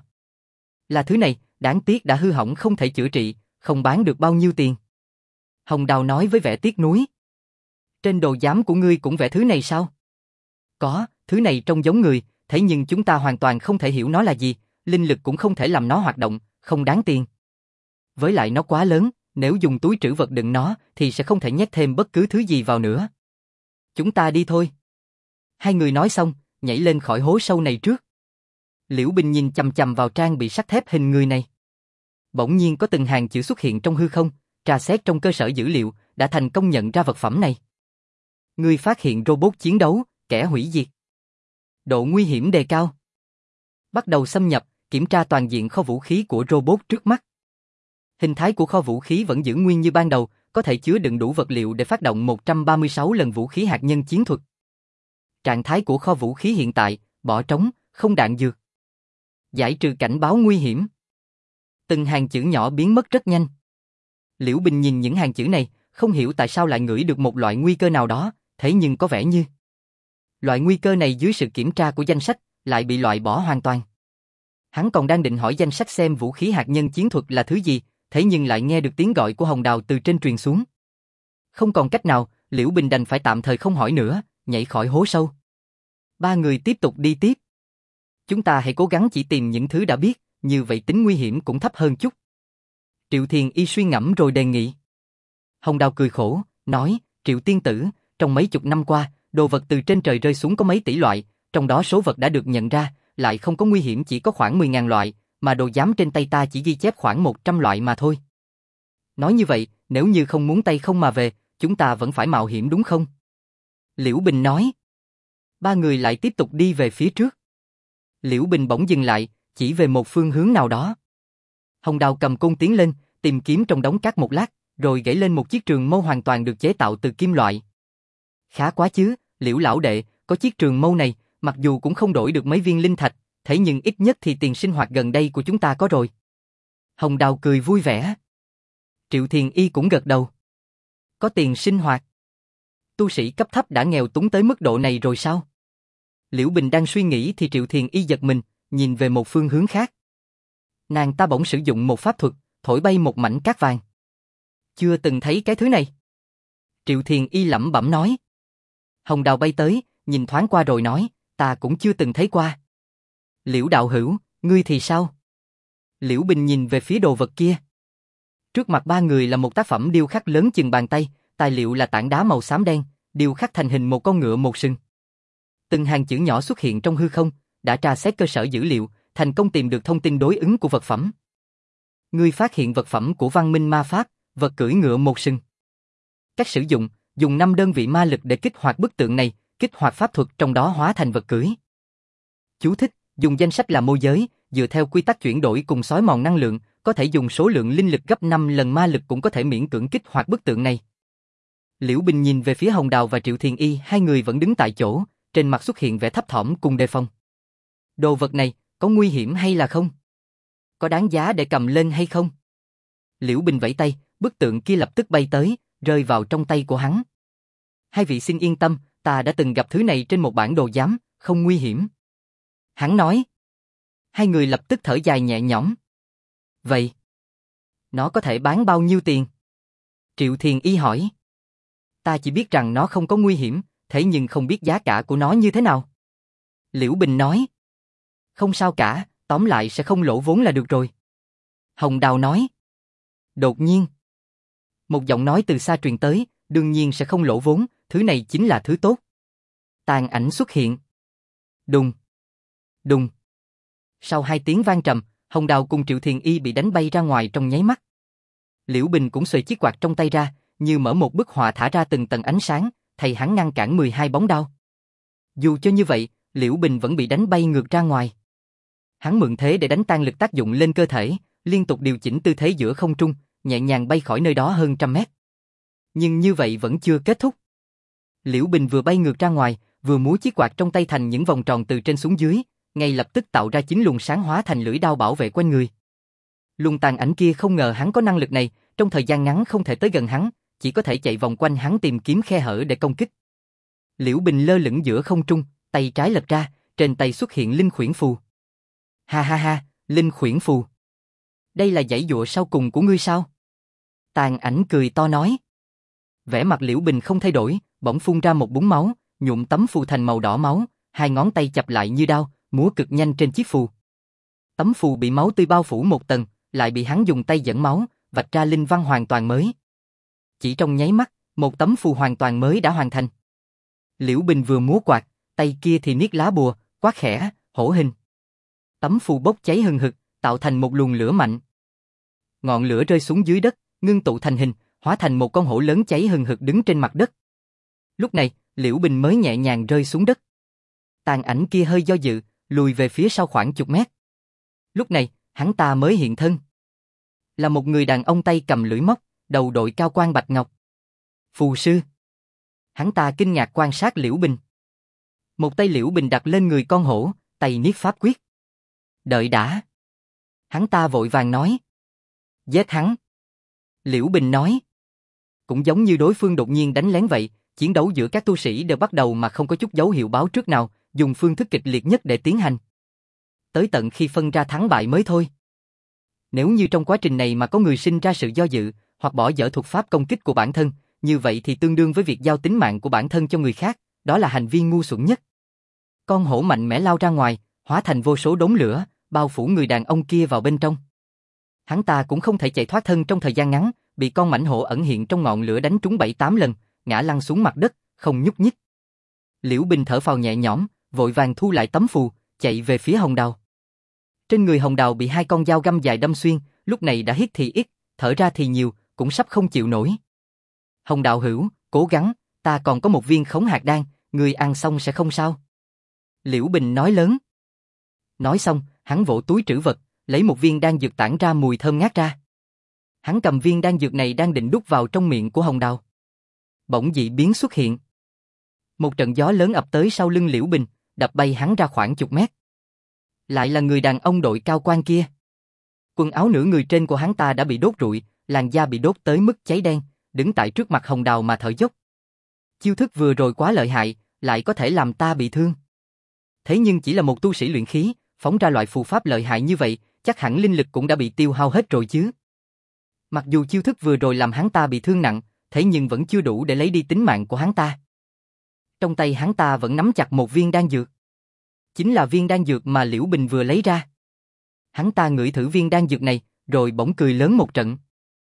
[SPEAKER 1] Là thứ này, đáng tiếc đã hư hỏng không thể chữa trị, không bán được bao nhiêu tiền. Hồng Đào nói với vẻ tiếc nuối. Trên đồ giám của ngươi cũng vẽ thứ này sao? Có, thứ này trông giống người, thế nhưng chúng ta hoàn toàn không thể hiểu nó là gì, linh lực cũng không thể làm nó hoạt động, không đáng tiền. Với lại nó quá lớn, nếu dùng túi trữ vật đựng nó thì sẽ không thể nhét thêm bất cứ thứ gì vào nữa. Chúng ta đi thôi. Hai người nói xong, nhảy lên khỏi hố sâu này trước. Liễu Bình nhìn chằm chằm vào trang bị sắt thép hình người này. Bỗng nhiên có từng hàng chữ xuất hiện trong hư không, tra xét trong cơ sở dữ liệu, đã thành công nhận ra vật phẩm này. Người phát hiện robot chiến đấu, kẻ hủy diệt. Độ nguy hiểm đề cao. Bắt đầu xâm nhập, kiểm tra toàn diện kho vũ khí của robot trước mắt. Hình thái của kho vũ khí vẫn giữ nguyên như ban đầu, có thể chứa đựng đủ vật liệu để phát động 136 lần vũ khí hạt nhân chiến thuật. Trạng thái của kho vũ khí hiện tại, bỏ trống, không đạn dược. Giải trừ cảnh báo nguy hiểm. Từng hàng chữ nhỏ biến mất rất nhanh. Liễu Bình nhìn những hàng chữ này, không hiểu tại sao lại ngửi được một loại nguy cơ nào đó, thế nhưng có vẻ như loại nguy cơ này dưới sự kiểm tra của danh sách lại bị loại bỏ hoàn toàn. Hắn còn đang định hỏi danh sách xem vũ khí hạt nhân chiến thuật là thứ gì, thế nhưng lại nghe được tiếng gọi của Hồng Đào từ trên truyền xuống. Không còn cách nào, Liễu Bình đành phải tạm thời không hỏi nữa, nhảy khỏi hố sâu. Ba người tiếp tục đi tiếp. Chúng ta hãy cố gắng chỉ tìm những thứ đã biết, như vậy tính nguy hiểm cũng thấp hơn chút. Triệu Thiền Y suy ngẫm rồi đề nghị. Hồng Đào cười khổ, nói, Triệu tiên tử, trong mấy chục năm qua, đồ vật từ trên trời rơi xuống có mấy tỷ loại, trong đó số vật đã được nhận ra, lại không có nguy hiểm chỉ có khoảng 10.000 loại, mà đồ giám trên tay ta chỉ ghi chép khoảng 100 loại mà thôi. Nói như vậy, nếu như không muốn tay không mà về, chúng ta vẫn phải mạo hiểm đúng không? Liễu Bình nói. Ba người lại tiếp tục đi về phía trước. Liễu Bình bỗng dừng lại, chỉ về một phương hướng nào đó. Hồng Đào cầm côn tiến lên, tìm kiếm trong đống cát một lát, rồi gãy lên một chiếc trường mâu hoàn toàn được chế tạo từ kim loại. Khá quá chứ, Liễu lão đệ, có chiếc trường mâu này, mặc dù cũng không đổi được mấy viên linh thạch, thế nhưng ít nhất thì tiền sinh hoạt gần đây của chúng ta có rồi. Hồng Đào cười vui vẻ. Triệu Thiền Y cũng gật đầu. Có tiền sinh hoạt. Tu sĩ cấp thấp đã nghèo túng tới mức độ này rồi sao? Liễu Bình đang suy nghĩ thì Triệu Thiền Y giật mình, nhìn về một phương hướng khác. Nàng ta bỗng sử dụng một pháp thuật, thổi bay một mảnh cát vàng. Chưa từng thấy cái thứ này. Triệu Thiền Y lẩm bẩm nói. Hồng Đào bay tới, nhìn thoáng qua rồi nói, ta cũng chưa từng thấy qua. Liễu đạo hữu, ngươi thì sao? Liễu Bình nhìn về phía đồ vật kia. Trước mặt ba người là một tác phẩm điêu khắc lớn chừng bàn tay, tài liệu là tảng đá màu xám đen, điêu khắc thành hình một con ngựa một sừng. Từng hàng chữ nhỏ xuất hiện trong hư không, đã tra xét cơ sở dữ liệu, thành công tìm được thông tin đối ứng của vật phẩm. Ngươi phát hiện vật phẩm của văn minh ma pháp, vật cưỡi ngựa một sừng. Cách sử dụng, dùng 5 đơn vị ma lực để kích hoạt bức tượng này, kích hoạt pháp thuật trong đó hóa thành vật cưỡi. Chú thích, dùng danh sách làm môi giới, dựa theo quy tắc chuyển đổi cùng xói mòn năng lượng, có thể dùng số lượng linh lực gấp 5 lần ma lực cũng có thể miễn cưỡng kích hoạt bức tượng này. Liễu Bình nhìn về phía Hồng Đào và Triệu Thiền Y, hai người vẫn đứng tại chỗ, trên mặt xuất hiện vẻ thấp thỏm cùng đề phòng. Đồ vật này, có nguy hiểm hay là không? Có đáng giá để cầm lên hay không? Liễu Bình vẫy tay, bức tượng kia lập tức bay tới, rơi vào trong tay của hắn. Hai vị xin yên tâm, ta đã từng gặp thứ này trên một bản đồ giám, không nguy hiểm. Hắn nói. Hai người lập tức thở dài nhẹ nhõm. Vậy, nó có thể bán bao nhiêu tiền? Triệu Thiền Y hỏi. Ta chỉ biết rằng nó không có nguy hiểm, thế nhưng không biết giá cả của nó như thế nào. Liễu Bình nói. Không sao cả, tóm lại sẽ không lỗ vốn là được rồi. Hồng Đào nói. Đột nhiên, một giọng nói từ xa truyền tới, đương nhiên sẽ không lỗ vốn, thứ này chính là thứ tốt. Tàn ảnh xuất hiện. Đùng, đùng. Sau 2 tiếng vang trầm, Hồng Đào cùng Triệu Thiền Y bị đánh bay ra ngoài trong nháy mắt. Liễu Bình cũng xuề chiếc quạt trong tay ra, như mở một bức họa thả ra từng tầng ánh sáng, thầy hắn ngăn cản 12 bóng đao. Dù cho như vậy, Liễu Bình vẫn bị đánh bay ngược ra ngoài. Hắn mượn thế để đánh tan lực tác dụng lên cơ thể, liên tục điều chỉnh tư thế giữa không trung, nhẹ nhàng bay khỏi nơi đó hơn 100 mét. Nhưng như vậy vẫn chưa kết thúc. Liễu Bình vừa bay ngược ra ngoài, vừa múa chiếc quạt trong tay thành những vòng tròn từ trên xuống dưới, ngay lập tức tạo ra 9 luồng sáng hóa thành lưỡi đao bảo vệ quanh người. Luồng tàn ảnh kia không ngờ hắn có năng lực này, trong thời gian ngắn không thể tới gần hắn, chỉ có thể chạy vòng quanh hắn tìm kiếm khe hở để công kích. Liễu Bình lơ lửng giữa không trung, tay trái lật ra, trên tay xuất hiện linh khuyển phù. Ha ha ha, linh khuyển phù. Đây là giãy giụa sau cùng của ngươi sao? Tàn ảnh cười to nói. Vẻ mặt Liễu Bình không thay đổi, bỗng phun ra một búng máu, nhuộm tấm phù thành màu đỏ máu, hai ngón tay chập lại như đao, múa cực nhanh trên chiếc phù. Tấm phù bị máu tươi bao phủ một tầng, lại bị hắn dùng tay dẫn máu, vạch ra linh văn hoàn toàn mới. Chỉ trong nháy mắt, một tấm phù hoàn toàn mới đã hoàn thành. Liễu Bình vừa múa quạt, tay kia thì niết lá bùa, quát khẽ, hổ hình. Tấm phù bốc cháy hừng hực, tạo thành một luồng lửa mạnh. Ngọn lửa rơi xuống dưới đất, ngưng tụ thành hình, hóa thành một con hổ lớn cháy hừng hực đứng trên mặt đất. Lúc này, Liễu Bình mới nhẹ nhàng rơi xuống đất. Tàn ảnh kia hơi do dự, lùi về phía sau khoảng chục mét. Lúc này, hắn ta mới hiện thân. Là một người đàn ông tay cầm lưỡi móc, đầu đội cao quan bạch ngọc. Phù sư. Hắn ta kinh ngạc quan sát Liễu Bình. Một tay Liễu Bình đặt lên người con hổ, tay niết pháp quyết. Đợi đã. Hắn ta vội vàng nói. Giết hắn. Liễu Bình nói. Cũng giống như đối phương đột nhiên đánh lén vậy, chiến đấu giữa các tu sĩ đều bắt đầu mà không có chút dấu hiệu báo trước nào, dùng phương thức kịch liệt nhất để tiến hành. Tới tận khi phân ra thắng bại mới thôi. Nếu như trong quá trình này mà có người sinh ra sự do dự, hoặc bỏ dở thuật pháp công kích của bản thân, như vậy thì tương đương với việc giao tính mạng của bản thân cho người khác, đó là hành vi ngu xuẩn nhất. Con hổ mạnh mẽ lao ra ngoài, hóa thành vô số đống lửa, bao phủ người đàn ông kia vào bên trong. Hắn ta cũng không thể chạy thoát thân trong thời gian ngắn, bị con mãnh hổ ẩn hiện trong ngọn lửa đánh trúng 7-8 lần, ngã lăn xuống mặt đất, không nhúc nhích. Liễu Bình thở phào nhẹ nhõm, vội vàng thu lại tấm phù, chạy về phía Hồng Đào. Trên người Hồng Đào bị 2 con dao găm dài đâm xuyên, lúc này đã hít thì ít, thở ra thì nhiều, cũng sắp không chịu nổi. Hồng Đạo hữu, cố gắng, ta còn có một viên khống hạt đan, người ăn xong sẽ không sao. Liễu Bình nói lớn. Nói xong, hắn vỗ túi trữ vật, lấy một viên đan dược tản ra mùi thơm ngát ra. Hắn cầm viên đan dược này đang định đút vào trong miệng của Hồng Đào. Bỗng dị biến xuất hiện. Một trận gió lớn ập tới sau lưng Liễu Bình, đập bay hắn ra khoảng chục mét. Lại là người đàn ông đội cao quan kia. Quần áo nửa người trên của hắn ta đã bị đốt rụi, làn da bị đốt tới mức cháy đen, đứng tại trước mặt Hồng Đào mà thở dốc. Chiêu thức vừa rồi quá lợi hại, lại có thể làm ta bị thương. Thế nhưng chỉ là một tu sĩ luyện khí, phóng ra loại phù pháp lợi hại như vậy, chắc hẳn linh lực cũng đã bị tiêu hao hết rồi chứ. Mặc dù chiêu thức vừa rồi làm hắn ta bị thương nặng, thế nhưng vẫn chưa đủ để lấy đi tính mạng của hắn ta. Trong tay hắn ta vẫn nắm chặt một viên đan dược. Chính là viên đan dược mà Liễu Bình vừa lấy ra. Hắn ta ngửi thử viên đan dược này, rồi bỗng cười lớn một trận.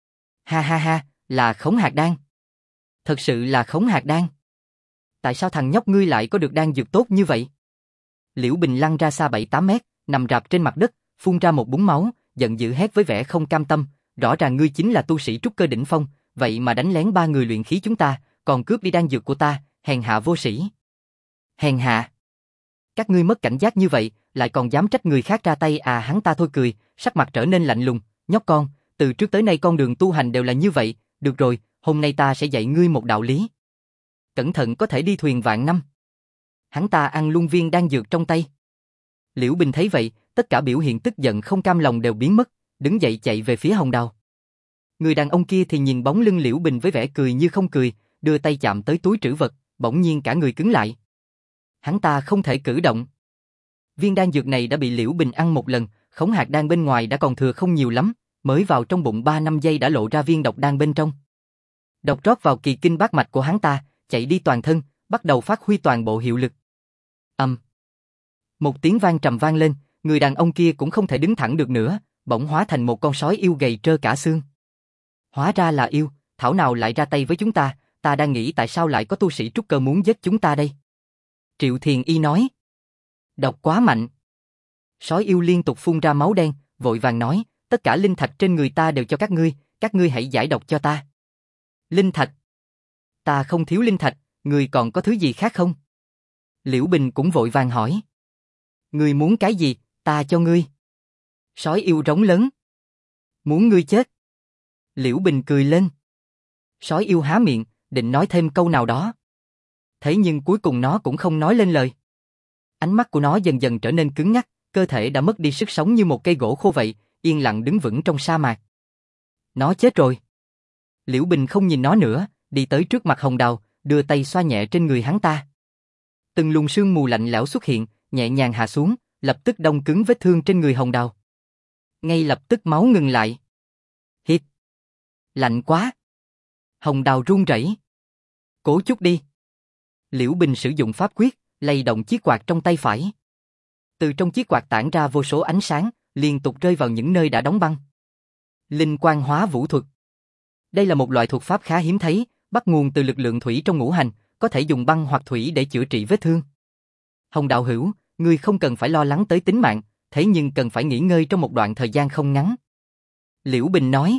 [SPEAKER 1] Ha ha ha, là khống hạt đan. Thật sự là khống hạt đan. Tại sao thằng nhóc ngươi lại có được đan dược tốt như vậy? Liễu Bình lăn ra xa 7-8 mét, nằm rạp trên mặt đất, phun ra một búng máu, giận dữ hét với vẻ không cam tâm. Rõ ràng ngươi chính là tu sĩ trúc cơ đỉnh phong, vậy mà đánh lén 3 người luyện khí chúng ta, còn cướp đi đan dược của ta, hèn hạ vô sĩ. Hèn hạ. Các ngươi mất cảnh giác như vậy, lại còn dám trách người khác ra tay à? Hắn ta thôi cười, sắc mặt trở nên lạnh lùng, nhóc con, từ trước tới nay con đường tu hành đều là như vậy, được rồi, hôm nay ta sẽ dạy ngươi một đạo lý. Cẩn thận có thể đi thuyền vạn năm. Hắn ta ăn luôn viên đan dược trong tay. Liễu Bình thấy vậy, tất cả biểu hiện tức giận không cam lòng đều biến mất, đứng dậy chạy về phía Hồng Đào. Người đàn ông kia thì nhìn bóng lưng Liễu Bình với vẻ cười như không cười, đưa tay chạm tới túi trữ vật, bỗng nhiên cả người cứng lại. Hắn ta không thể cử động. Viên đan dược này đã bị Liễu Bình ăn một lần, khống hạt đan bên ngoài đã còn thừa không nhiều lắm, mới vào trong bụng 3-5 giây đã lộ ra viên độc đan bên trong. Độc rót vào kỳ kinh bát mạch của hắn ta, chạy đi toàn thân, bắt đầu phát huy toàn bộ hiệu lực. Một tiếng vang trầm vang lên, người đàn ông kia cũng không thể đứng thẳng được nữa, bỗng hóa thành một con sói yêu gầy trơ cả xương. Hóa ra là yêu, thảo nào lại ra tay với chúng ta đang nghĩ tại sao lại có tu sĩ trúc cơ muốn giết chúng ta đây. Triệu Thiền Y nói. Độc quá mạnh. Sói yêu liên tục phun ra máu đen, vội vàng nói, tất cả linh thạch trên người ta đều cho các ngươi hãy giải độc cho ta. Linh thạch? Ta không thiếu linh thạch, ngươi còn có thứ gì khác không? Liễu Bình cũng vội vàng hỏi. Ngươi muốn cái gì, ta cho ngươi. Sói yêu rống lớn. Muốn ngươi chết. Liễu Bình cười lên. Sói yêu há miệng, định nói thêm câu nào đó. Thế nhưng cuối cùng nó cũng không nói lên lời. Ánh mắt của nó dần dần trở nên cứng ngắc, cơ thể đã mất đi sức sống như một cây gỗ khô vậy, yên lặng đứng vững trong sa mạc. Nó chết rồi. Liễu Bình không nhìn nó nữa, đi tới trước mặt Hồng Đào, đưa tay xoa nhẹ trên người hắn ta. Từng luồng sương mù lạnh lẽo xuất hiện, nhẹ nhàng hạ xuống, lập tức đông cứng vết thương trên người Hồng Đào. Ngay lập tức máu ngừng lại. Hít. Lạnh quá. Hồng Đào run rẩy. Cố chút đi. Liễu Bình sử dụng pháp quyết, lay động chiếc quạt trong tay phải. Từ trong chiếc quạt tản ra vô số ánh sáng, liên tục rơi vào những nơi đã đóng băng. Linh quang hóa vũ thuật. Đây là một loại thuật pháp khá hiếm thấy, bắt nguồn từ lực lượng thủy trong ngũ hành, có thể dùng băng hoặc thủy để chữa trị vết thương. Hồng đạo hữu, ngươi không cần phải lo lắng tới tính mạng, thế nhưng cần phải nghỉ ngơi trong một đoạn thời gian không ngắn. Liễu Bình nói.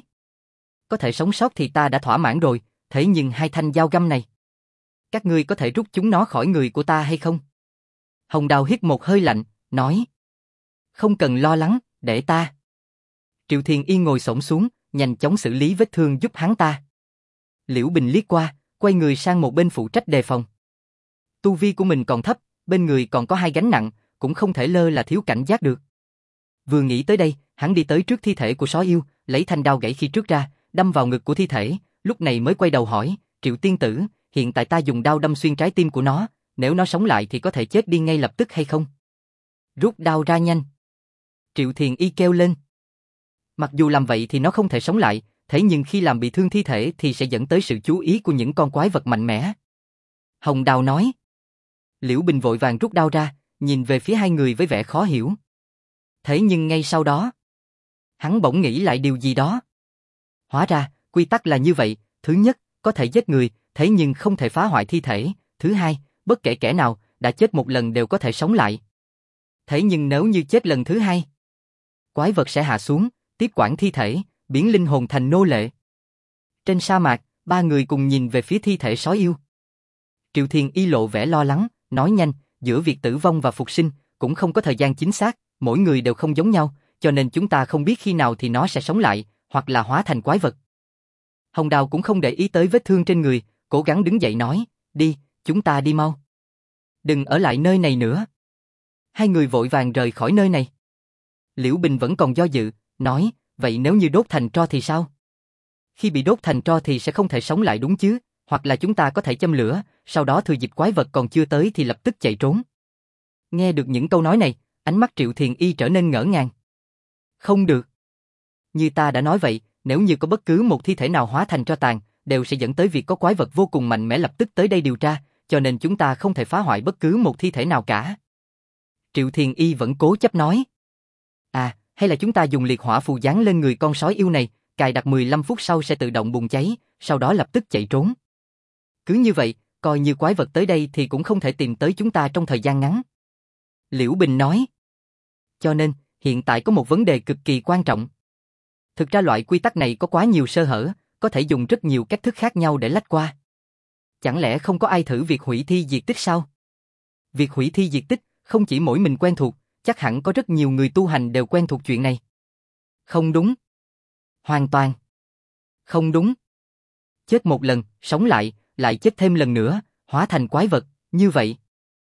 [SPEAKER 1] Có thể sống sót thì ta đã thỏa mãn rồi, thế nhưng hai thanh dao găm này. Các ngươi có thể rút chúng nó khỏi người của ta hay không? Hồng Đào hít một hơi lạnh, nói. Không cần lo lắng, để ta. Triệu Thiền Y ngồi xổm xuống, nhanh chóng xử lý vết thương giúp hắn ta. Liễu Bình liếc qua, quay người sang một bên phụ trách đề phòng. Tu vi của mình còn thấp, bên người còn có hai gánh nặng, cũng không thể lơ là thiếu cảnh giác được. Vừa nghĩ tới đây, hắn đi tới trước thi thể của sói yêu, lấy thanh đao gãy khi trước ra, đâm vào ngực của thi thể, lúc này mới quay đầu hỏi, Triệu tiên tử, hiện tại ta dùng đao đâm xuyên trái tim của nó, nếu nó sống lại thì có thể chết đi ngay lập tức hay không? Rút đao ra nhanh. Triệu Thiền Y kêu lên. Mặc dù làm vậy thì nó không thể sống lại, thế nhưng khi làm bị thương thi thể thì sẽ dẫn tới sự chú ý của những con quái vật mạnh mẽ. Hồng Đào nói. Liễu Bình vội vàng rút đao ra, nhìn về phía hai người với vẻ khó hiểu. Thế nhưng ngay sau đó, hắn bỗng nghĩ lại điều gì đó. Hóa ra, quy tắc là như vậy, thứ nhất, có thể giết người, thế nhưng không thể phá hoại thi thể, thứ hai, bất kể kẻ nào, đã chết một lần đều có thể sống lại. Thế nhưng nếu như chết lần thứ hai, quái vật sẽ hạ xuống, tiếp quản thi thể, biến linh hồn thành nô lệ. Trên sa mạc, ba người cùng nhìn về phía thi thể sói yêu. Triệu Thiền Y lộ vẻ lo lắng, nói nhanh, giữa việc tử vong và phục sinh, cũng không có thời gian chính xác, mỗi người đều không giống nhau, cho nên chúng ta không biết khi nào thì nó sẽ sống lại, hoặc là hóa thành quái vật. Hồng Đào cũng không để ý tới vết thương trên người, cố gắng đứng dậy nói, đi, chúng ta đi mau. Đừng ở lại nơi này nữa. Hai người vội vàng rời khỏi nơi này. Liễu Bình vẫn còn do dự, nói, vậy nếu như đốt thành tro thì sao? Khi bị đốt thành tro thì sẽ không thể sống lại đúng chứ, hoặc là chúng ta có thể châm lửa, sau đó thừa dịp quái vật còn chưa tới thì lập tức chạy trốn. Nghe được những câu nói này, ánh mắt Triệu Thiền Y trở nên ngỡ ngàng. Không được. Như ta đã nói vậy, nếu như có bất cứ một thi thể nào hóa thành tro tàn, đều sẽ dẫn tới việc có quái vật vô cùng mạnh mẽ lập tức tới đây điều tra, cho nên chúng ta không thể phá hoại bất cứ một thi thể nào cả. Triệu Thiền Y vẫn cố chấp nói. À, hay là chúng ta dùng liệt hỏa phù dán lên người con sói yêu này, cài đặt 15 phút sau sẽ tự động bùng cháy, sau đó lập tức chạy trốn. Cứ như vậy, coi như quái vật tới đây thì cũng không thể tìm tới chúng ta trong thời gian ngắn. Liễu Bình nói. Cho nên, hiện tại có một vấn đề cực kỳ quan trọng. Thực ra loại quy tắc này có quá nhiều sơ hở, có thể dùng rất nhiều cách thức khác nhau để lách qua. Chẳng lẽ không có ai thử việc hủy thi diệt tích sao? Việc hủy thi diệt tích, không chỉ mỗi mình quen thuộc, chắc hẳn có rất nhiều người tu hành đều quen thuộc chuyện này. Không đúng. Hoàn toàn. Không đúng. Chết một lần, sống lại chết thêm lần nữa, hóa thành quái vật, như vậy.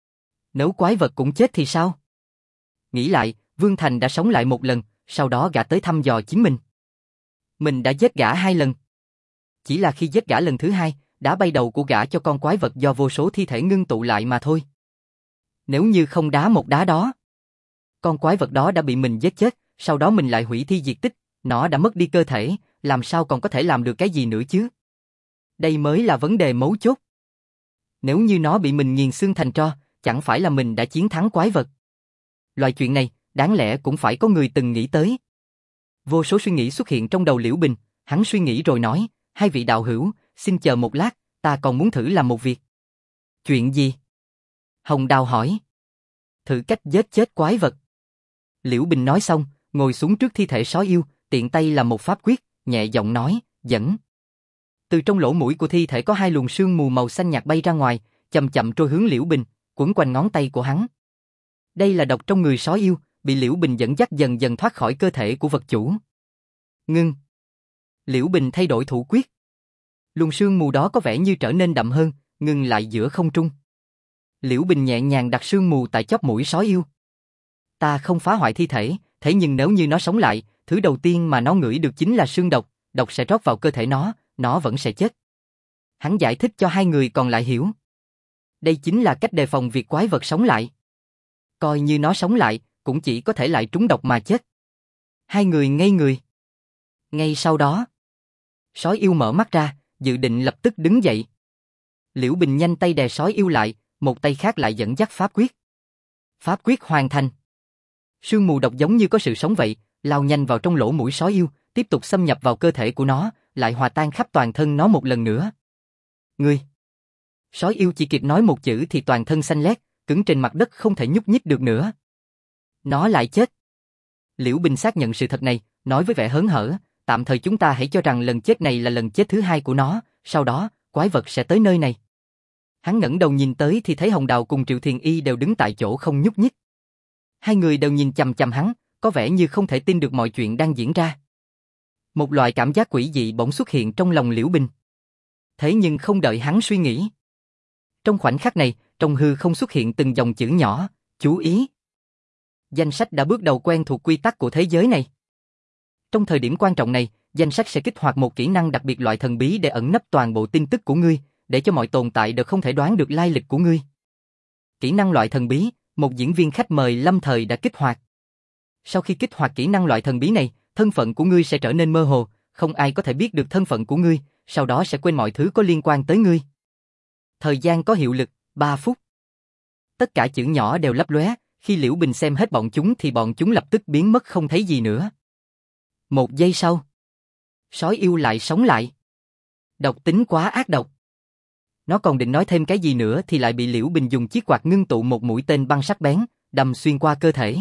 [SPEAKER 1] Nếu quái vật cũng chết thì sao? Nghĩ lại, Vương Thành đã sống lại một lần, sau đó gã tới thăm dò chính mình. Mình đã giết gã 2 lần. Chỉ là khi giết gã lần thứ 2, đã bay đầu của gã cho con quái vật do vô số thi thể ngưng tụ lại mà thôi. Nếu như không đá một đá đó, con quái vật đó đã bị mình giết chết, sau đó mình lại hủy thi diệt tích, nó đã mất đi cơ thể, làm sao còn có thể làm được cái gì nữa chứ? Đây mới là vấn đề mấu chốt. Nếu như nó bị mình nghiền xương thành tro, chẳng phải là mình đã chiến thắng quái vật. Loại chuyện này, đáng lẽ cũng phải có người từng nghĩ tới. Vô số suy nghĩ xuất hiện trong đầu Liễu Bình, hắn suy nghĩ rồi nói, 2 vị đạo hữu, xin chờ một lát, ta còn muốn thử làm một việc. Chuyện gì? Hồng Đào hỏi. Thử cách giết chết quái vật. Liễu Bình nói xong, ngồi xuống trước thi thể sói yêu, tiện tay làm một pháp quyết, nhẹ giọng nói, dẫn. Từ trong lỗ mũi của thi thể có 2 luồng sương mù màu xanh nhạt bay ra ngoài, chậm chậm trôi hướng Liễu Bình, quấn quanh ngón tay của hắn. Đây là độc trong người sói yêu, bị Liễu Bình dẫn dắt dần dần thoát khỏi cơ thể của vật chủ. Ngưng. Liễu Bình thay đổi thủ quyết. Luồng sương mù đó có vẻ như trở nên đậm hơn, ngừng lại giữa không trung. Liễu Bình nhẹ nhàng đặt sương mù tại chóp mũi sói yêu. Ta không phá hoại thi thể, thế nhưng nếu như nó sống lại, thứ đầu tiên mà nó ngửi được chính là sương độc, độc sẽ rót vào cơ thể nó vẫn sẽ chết. Hắn giải thích cho 2 người còn lại hiểu. Đây chính là cách đề phòng việc quái vật sống lại. Coi như nó sống lại, cũng chỉ có thể lại trúng độc mà chết. 2 người ngây người. Ngay sau đó, sói yêu mở mắt ra, dự định lập tức đứng dậy. Liễu Bình nhanh tay đè sói yêu lại, một tay khác lại dẫn dắt pháp quyết. Pháp quyết hoàn thành. Sương mù độc giống như có sự sống vậy, lao nhanh vào trong lỗ mũi sói yêu, tiếp tục xâm nhập vào cơ thể của nó, lại hòa tan khắp toàn thân nó một lần nữa. Ngươi! Sói yêu chỉ kịp nói một chữ thì toàn thân xanh lét, cứng trên mặt đất không thể nhúc nhích được nữa. Nó lại chết. Liễu Bình xác nhận sự thật này, nói với vẻ hớn hở, tạm thời chúng ta hãy cho rằng lần chết này là lần chết thứ 2 của nó, sau đó, quái vật sẽ tới nơi này. Hắn ngẩng đầu nhìn tới thì thấy Hồng Đào cùng Triệu Thiền Y đều đứng tại chỗ không nhúc nhích. 2 người đều nhìn chằm chằm hắn, có vẻ như không thể tin được mọi chuyện đang diễn ra. Một loại cảm giác quỷ dị bỗng xuất hiện trong lòng Liễu Bình. Thế nhưng không đợi hắn suy nghĩ. Trong khoảnh khắc này, trong hư không xuất hiện từng dòng chữ nhỏ, chú ý. Danh sách đã bước đầu quen thuộc quy tắc của thế giới này. Trong thời điểm quan trọng này, danh sách sẽ kích hoạt một kỹ năng đặc biệt loại thần bí để ẩn nấp toàn bộ tin tức của ngươi, để cho mọi tồn tại đều không thể đoán được lai lịch của ngươi. Kỹ năng loại thần bí, một diễn viên khách mời lâm thời đã kích hoạt. Sau khi kích hoạt kỹ năng loại thần bí này, thân phận của ngươi sẽ trở nên mơ hồ, không ai có thể biết được thân phận của ngươi, sau đó sẽ quên mọi thứ có liên quan tới ngươi. Thời gian có hiệu lực, 3 phút. Tất cả chữ nhỏ đều lấp lóe, khi Liễu Bình xem hết bọn chúng thì bọn chúng lập tức biến mất không thấy gì nữa. 1 giây sau, sói yêu lại sống lại. Độc tính quá ác độc. Nó còn định nói thêm cái gì nữa thì lại bị Liễu Bình dùng chiếc quạt ngưng tụ một mũi tên băng sắc bén, đâm xuyên qua cơ thể.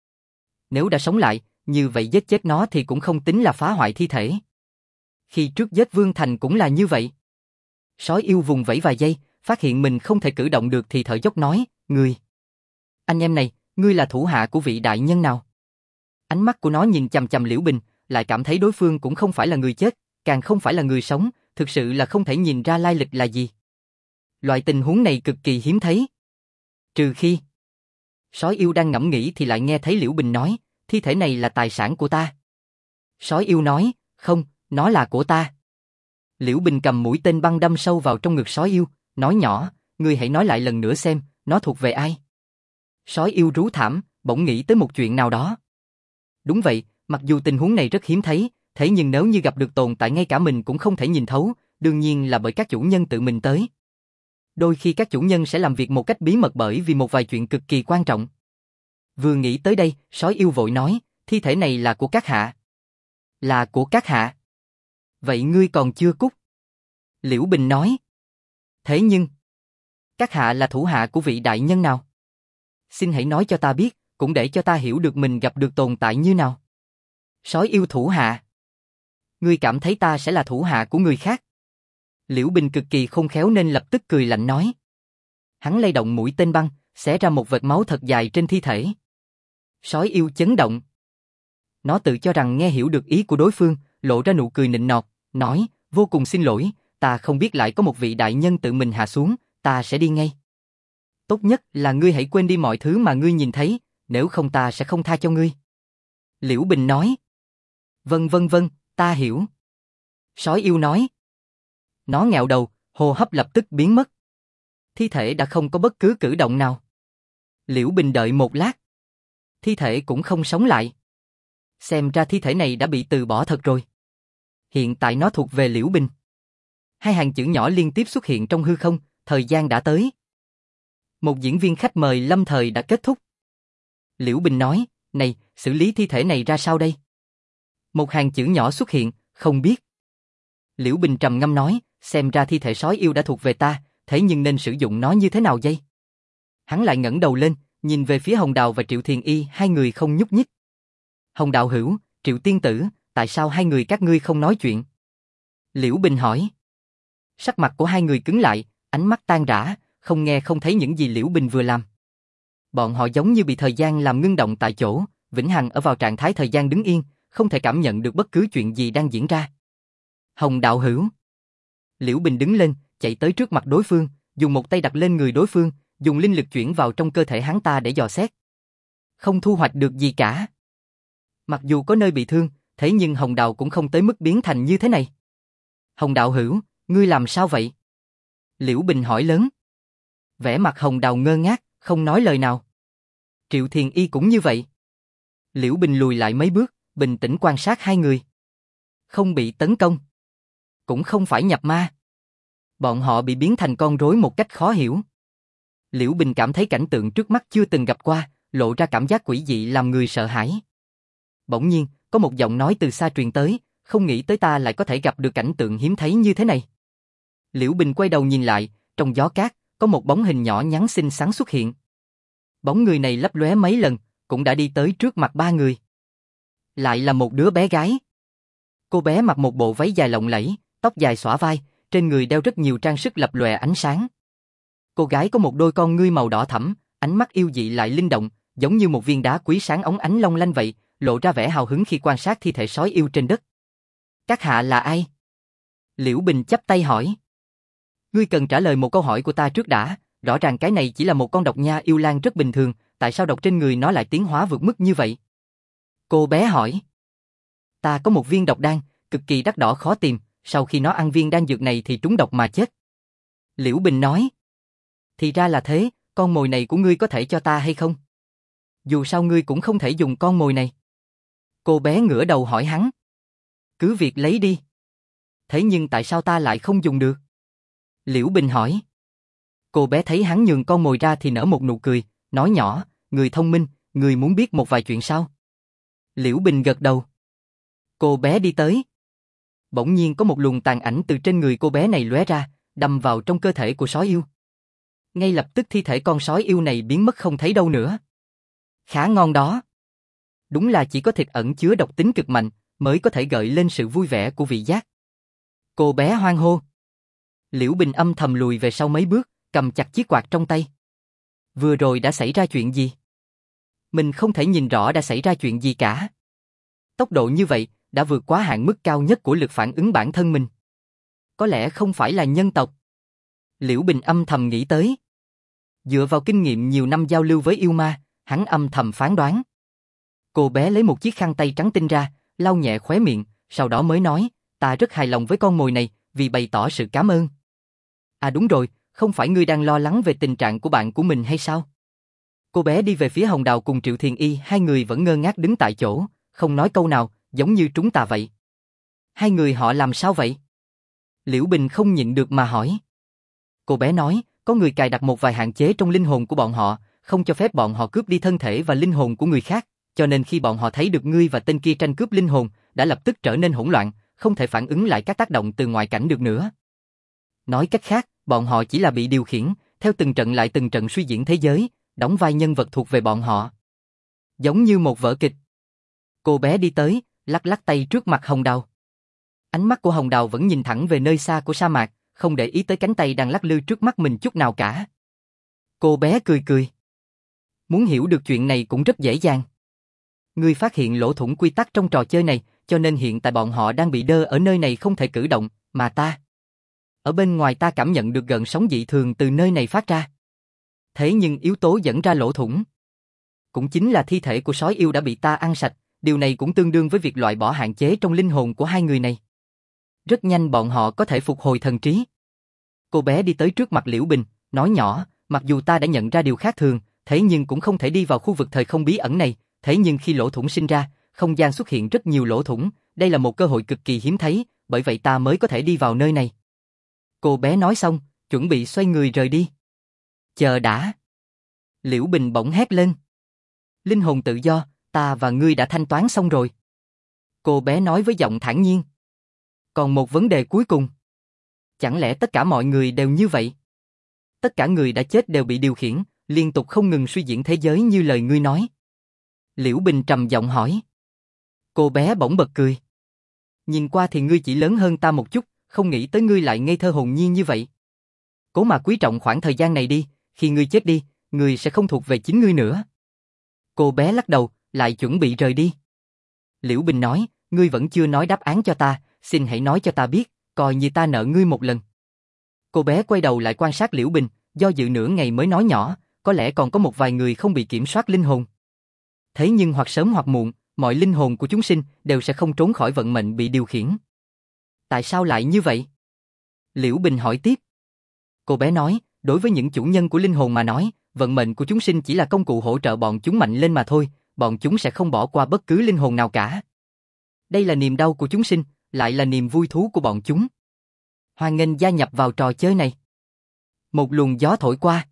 [SPEAKER 1] Nếu đã sống lại, như vậy giết chết nó thì cũng không tính là phá hoại thi thể. Khi trước giết Vương Thành cũng là như vậy. Sói yêu vùng vẫy vài giây, phát hiện mình không thể cử động được thì thở dốc nói, ngươi. Anh em này, ngươi là thủ hạ của vị đại nhân nào? Ánh mắt của nó nhìn chằm chằm Liễu Bình, lại cảm thấy đối phương cũng không phải là người chết, càng không phải là người sống, thực sự là không thể nhìn ra lai lịch là gì. Loại tình huống này cực kỳ hiếm thấy. Trừ khi sói yêu đang ngẫm nghĩ thì lại nghe thấy Liễu Bình nói, thi thể này là tài sản của ta. Sói yêu nói, không, nó là của ta. Liễu Bình cầm mũi tên băng đâm sâu vào trong ngực sói yêu, nói nhỏ, ngươi hãy nói lại lần nữa xem, nó thuộc về ai? Sói yêu rú thảm, bỗng nghĩ tới một chuyện nào đó. Đúng vậy, mặc dù tình huống này rất hiếm thấy, thế nhưng nếu như gặp được tồn tại ngay cả mình cũng không thể nhìn thấu, đương nhiên là bởi các chủ nhân tự mình tới. Đôi khi các chủ nhân sẽ làm việc một cách bí mật bởi vì một vài chuyện cực kỳ quan trọng. Vừa nghĩ tới đây, sói yêu vội nói, thi thể này là của các hạ. Là của các hạ. Vậy ngươi còn chưa cút. Liễu Bình nói. Thế nhưng, các hạ là thủ hạ của vị đại nhân nào? Xin hãy nói cho ta biết, cũng để cho ta hiểu được mình gặp được tồn tại như nào. Sói yêu thủ hạ. Ngươi cảm thấy ta sẽ là thủ hạ của người khác? Liễu Bình cực kỳ khôn khéo nên lập tức cười lạnh nói. Hắn lay động mũi tên băng, xé ra một vệt máu thật dài trên thi thể. Sói yêu chấn động. Nó tự cho rằng nghe hiểu được ý của đối phương, lộ ra nụ cười nịnh nọt, nói, vô cùng xin lỗi, ta không biết lại có một vị đại nhân tự mình hạ xuống, ta sẽ đi ngay. Tốt nhất là ngươi hãy quên đi mọi thứ mà ngươi nhìn thấy, nếu không ta sẽ không tha cho ngươi. Liễu Bình nói. Vâng, ta hiểu. Sói yêu nói. Nó ngẹo đầu, hô hấp lập tức biến mất. Thi thể đã không có bất cứ cử động nào. Liễu Bình đợi một lát. Thi thể cũng không sống lại. Xem ra thi thể này đã bị từ bỏ thật rồi. Hiện tại nó thuộc về Liễu Bình. Hai hàng chữ nhỏ liên tiếp xuất hiện trong hư không, thời gian đã tới. Một diễn viên khách mời lâm thời đã kết thúc. Liễu Bình nói, này, xử lý thi thể này ra sao đây? Một hàng chữ nhỏ xuất hiện, không biết. Liễu Bình trầm ngâm nói, xem ra thi thể sói yêu đã thuộc về ta, thế nhưng nên sử dụng nó như thế nào đây? Hắn lại ngẩng đầu lên, nhìn về phía Hồng Đào và Triệu Thiền Y, hai người không nhúc nhích. Hồng Đào hữu, Triệu tiên tử, tại sao hai người các ngươi không nói chuyện? Liễu Bình hỏi. Sắc mặt của hai người cứng lại, ánh mắt tan rã, không nghe không thấy những gì Liễu Bình vừa làm. Bọn họ giống như bị thời gian làm ngưng động tại chỗ, vĩnh hằng ở vào trạng thái thời gian đứng yên, không thể cảm nhận được bất cứ chuyện gì đang diễn ra. Hồng đạo hữu. Liễu Bình đứng lên, chạy tới trước mặt đối phương, dùng một tay đặt lên người đối phương, dùng linh lực chuyển vào trong cơ thể hắn ta để dò xét. Không thu hoạch được gì cả. Mặc dù có nơi bị thương, thế nhưng Hồng Đào cũng không tới mức biến thành như thế này. Hồng đạo hữu, ngươi làm sao vậy? Liễu Bình hỏi lớn. Vẻ mặt Hồng Đào ngơ ngác, không nói lời nào. Triệu Thiền Y cũng như vậy. Liễu Bình lùi lại mấy bước, bình tĩnh quan sát hai người. Không bị tấn công. Cũng không phải nhập ma. Bọn họ bị biến thành con rối một cách khó hiểu. Liễu Bình cảm thấy cảnh tượng trước mắt chưa từng gặp qua, lộ ra cảm giác quỷ dị làm người sợ hãi. Bỗng nhiên, có một giọng nói từ xa truyền tới, không nghĩ tới ta lại có thể gặp được cảnh tượng hiếm thấy như thế này. Liễu Bình quay đầu nhìn lại, trong gió cát, có một bóng hình nhỏ nhắn xinh xắn xuất hiện. Bóng người này lấp lóe mấy lần, cũng đã đi tới trước mặt ba người. Lại là một đứa bé gái. Cô bé mặc một bộ váy dài lộng lẫy, tóc dài xõa vai, trên người đeo rất nhiều trang sức lập lòe ánh sáng. Cô gái có một đôi con ngươi màu đỏ thẫm, ánh mắt yêu dị lại linh động, giống như một viên đá quý sáng óng ánh long lanh vậy, lộ ra vẻ hào hứng khi quan sát thi thể sói yêu trên đất. Các hạ là ai? Liễu Bình chắp tay hỏi. Ngươi cần trả lời một câu hỏi của ta trước đã, rõ ràng cái này chỉ là một con độc nha yêu lang rất bình thường, tại sao độc trên người nó lại tiến hóa vượt mức như vậy? Cô bé hỏi. Ta có một viên độc đan, cực kỳ đắt đỏ khó tìm, sau khi nó ăn viên đan dược này thì trúng độc mà chết. Liễu Bình nói. Thì ra là thế, con mồi này của ngươi có thể cho ta hay không? Dù sao ngươi cũng không thể dùng con mồi này. Cô bé ngửa đầu hỏi hắn. Cứ việc lấy đi. Thế nhưng tại sao ta lại không dùng được? Liễu Bình hỏi. Cô bé thấy hắn nhường con mồi ra thì nở một nụ cười, nói nhỏ, người thông minh, người muốn biết một vài chuyện sao? Liễu Bình gật đầu. Cô bé đi tới. Bỗng nhiên có một luồng tàn ảnh từ trên người cô bé này lóe ra, đâm vào trong cơ thể của sói yêu. Ngay lập tức thi thể con sói yêu này biến mất không thấy đâu nữa. Khá ngon đó. Đúng là chỉ có thịt ẩn chứa độc tính cực mạnh, mới có thể gợi lên sự vui vẻ của vị giác. Cô bé hoan hô. Liễu Bình âm thầm lùi về sau mấy bước, cầm chặt chiếc quạt trong tay. Vừa rồi đã xảy ra chuyện gì? Mình không thể nhìn rõ đã xảy ra chuyện gì cả. Tốc độ như vậy, đã vượt quá hạn mức cao nhất của lực phản ứng bản thân mình. Có lẽ không phải là nhân tộc. Liễu Bình âm thầm nghĩ tới. Dựa vào kinh nghiệm nhiều năm giao lưu với yêu ma, hắn âm thầm phán đoán. Cô bé lấy một chiếc khăn tay trắng tinh ra, lau nhẹ khóe miệng, sau đó mới nói, ta rất hài lòng với con mồi này, vì bày tỏ sự cảm ơn. À đúng rồi, không phải ngươi đang lo lắng về tình trạng của bạn của mình hay sao? Cô bé đi về phía Hồng Đào cùng Triệu Thiền Y, hai người vẫn ngơ ngác đứng tại chỗ, không nói câu nào, giống như trúng tà vậy. Hai người họ làm sao vậy? Liễu Bình không nhịn được mà hỏi. Cô bé nói, có người cài đặt một vài hạn chế trong linh hồn của bọn họ, không cho phép bọn họ cướp đi thân thể và linh hồn của người khác, cho nên khi bọn họ thấy được ngươi và tên kia tranh cướp linh hồn, đã lập tức trở nên hỗn loạn, không thể phản ứng lại các tác động từ ngoại cảnh được nữa. Nói cách khác, bọn họ chỉ là bị điều khiển, theo từng trận lại từng trận suy diễn thế giới, đóng vai nhân vật thuộc về bọn họ. Giống như một vở kịch. Cô bé đi tới, lắc lắc tay trước mặt Hồng Đào. Ánh mắt của Hồng Đào vẫn nhìn thẳng về nơi xa của sa mạc, không để ý tới cánh tay đang lắc lư trước mắt mình chút nào cả. Cô bé cười cười. Muốn hiểu được chuyện này cũng rất dễ dàng. Ngươi phát hiện lỗ thủng quy tắc trong trò chơi này, cho nên hiện tại bọn họ đang bị đơ ở nơi này không thể cử động, mà ta. Ở bên ngoài ta cảm nhận được gợn sóng dị thường từ nơi này phát ra. Thế nhưng yếu tố dẫn ra lỗ thủng cũng chính là thi thể của sói yêu đã bị ta ăn sạch, điều này cũng tương đương với việc loại bỏ hạn chế trong linh hồn của hai người này. Rất nhanh bọn họ có thể phục hồi thần trí. Cô bé đi tới trước mặt Liễu Bình, nói nhỏ, mặc dù ta đã nhận ra điều khác thường, thế nhưng cũng không thể đi vào khu vực thời không bí ẩn này, thế nhưng khi lỗ thủng sinh ra, không gian xuất hiện rất nhiều lỗ thủng, đây là một cơ hội cực kỳ hiếm thấy, bởi vậy ta mới có thể đi vào nơi này. Cô bé nói xong, chuẩn bị xoay người rời đi. Chờ đã. Liễu Bình bỗng hét lên. Linh hồn tự do, ta và ngươi đã thanh toán xong rồi. Cô bé nói với giọng thản nhiên. Còn một vấn đề cuối cùng. Chẳng lẽ tất cả mọi người đều như vậy? Tất cả người đã chết đều bị điều khiển, liên tục không ngừng suy diễn thế giới như lời ngươi nói. Liễu Bình trầm giọng hỏi. Cô bé bỗng bật cười. Nhìn qua thì ngươi chỉ lớn hơn ta một chút, không nghĩ tới ngươi lại ngây thơ hồn nhiên như vậy. Cố mà quý trọng khoảng thời gian này đi, khi ngươi chết đi, ngươi sẽ không thuộc về chính ngươi nữa. Cô bé lắc đầu, lại chuẩn bị rời đi. Liễu Bình nói, ngươi vẫn chưa nói đáp án cho ta, xin hãy nói cho ta biết, coi như ta nợ ngươi một lần. Cô bé quay đầu lại quan sát Liễu Bình, do dự nửa ngày mới nói nhỏ, có lẽ còn có một vài người không bị kiểm soát linh hồn. Thế nhưng hoặc sớm hoặc muộn, mọi linh hồn của chúng sinh đều sẽ không trốn khỏi vận mệnh bị điều khiển. Tại sao lại như vậy? Liễu Bình hỏi tiếp. Cô bé nói, đối với những chủ nhân của linh hồn mà nói, vận mệnh của chúng sinh chỉ là công cụ hỗ trợ bọn chúng mạnh lên mà thôi, bọn chúng sẽ không bỏ qua bất cứ linh hồn nào cả. Đây là niềm đau của chúng sinh, lại là niềm vui thú của bọn chúng. Hoan nghênh gia nhập vào trò chơi này. Một luồng gió thổi qua.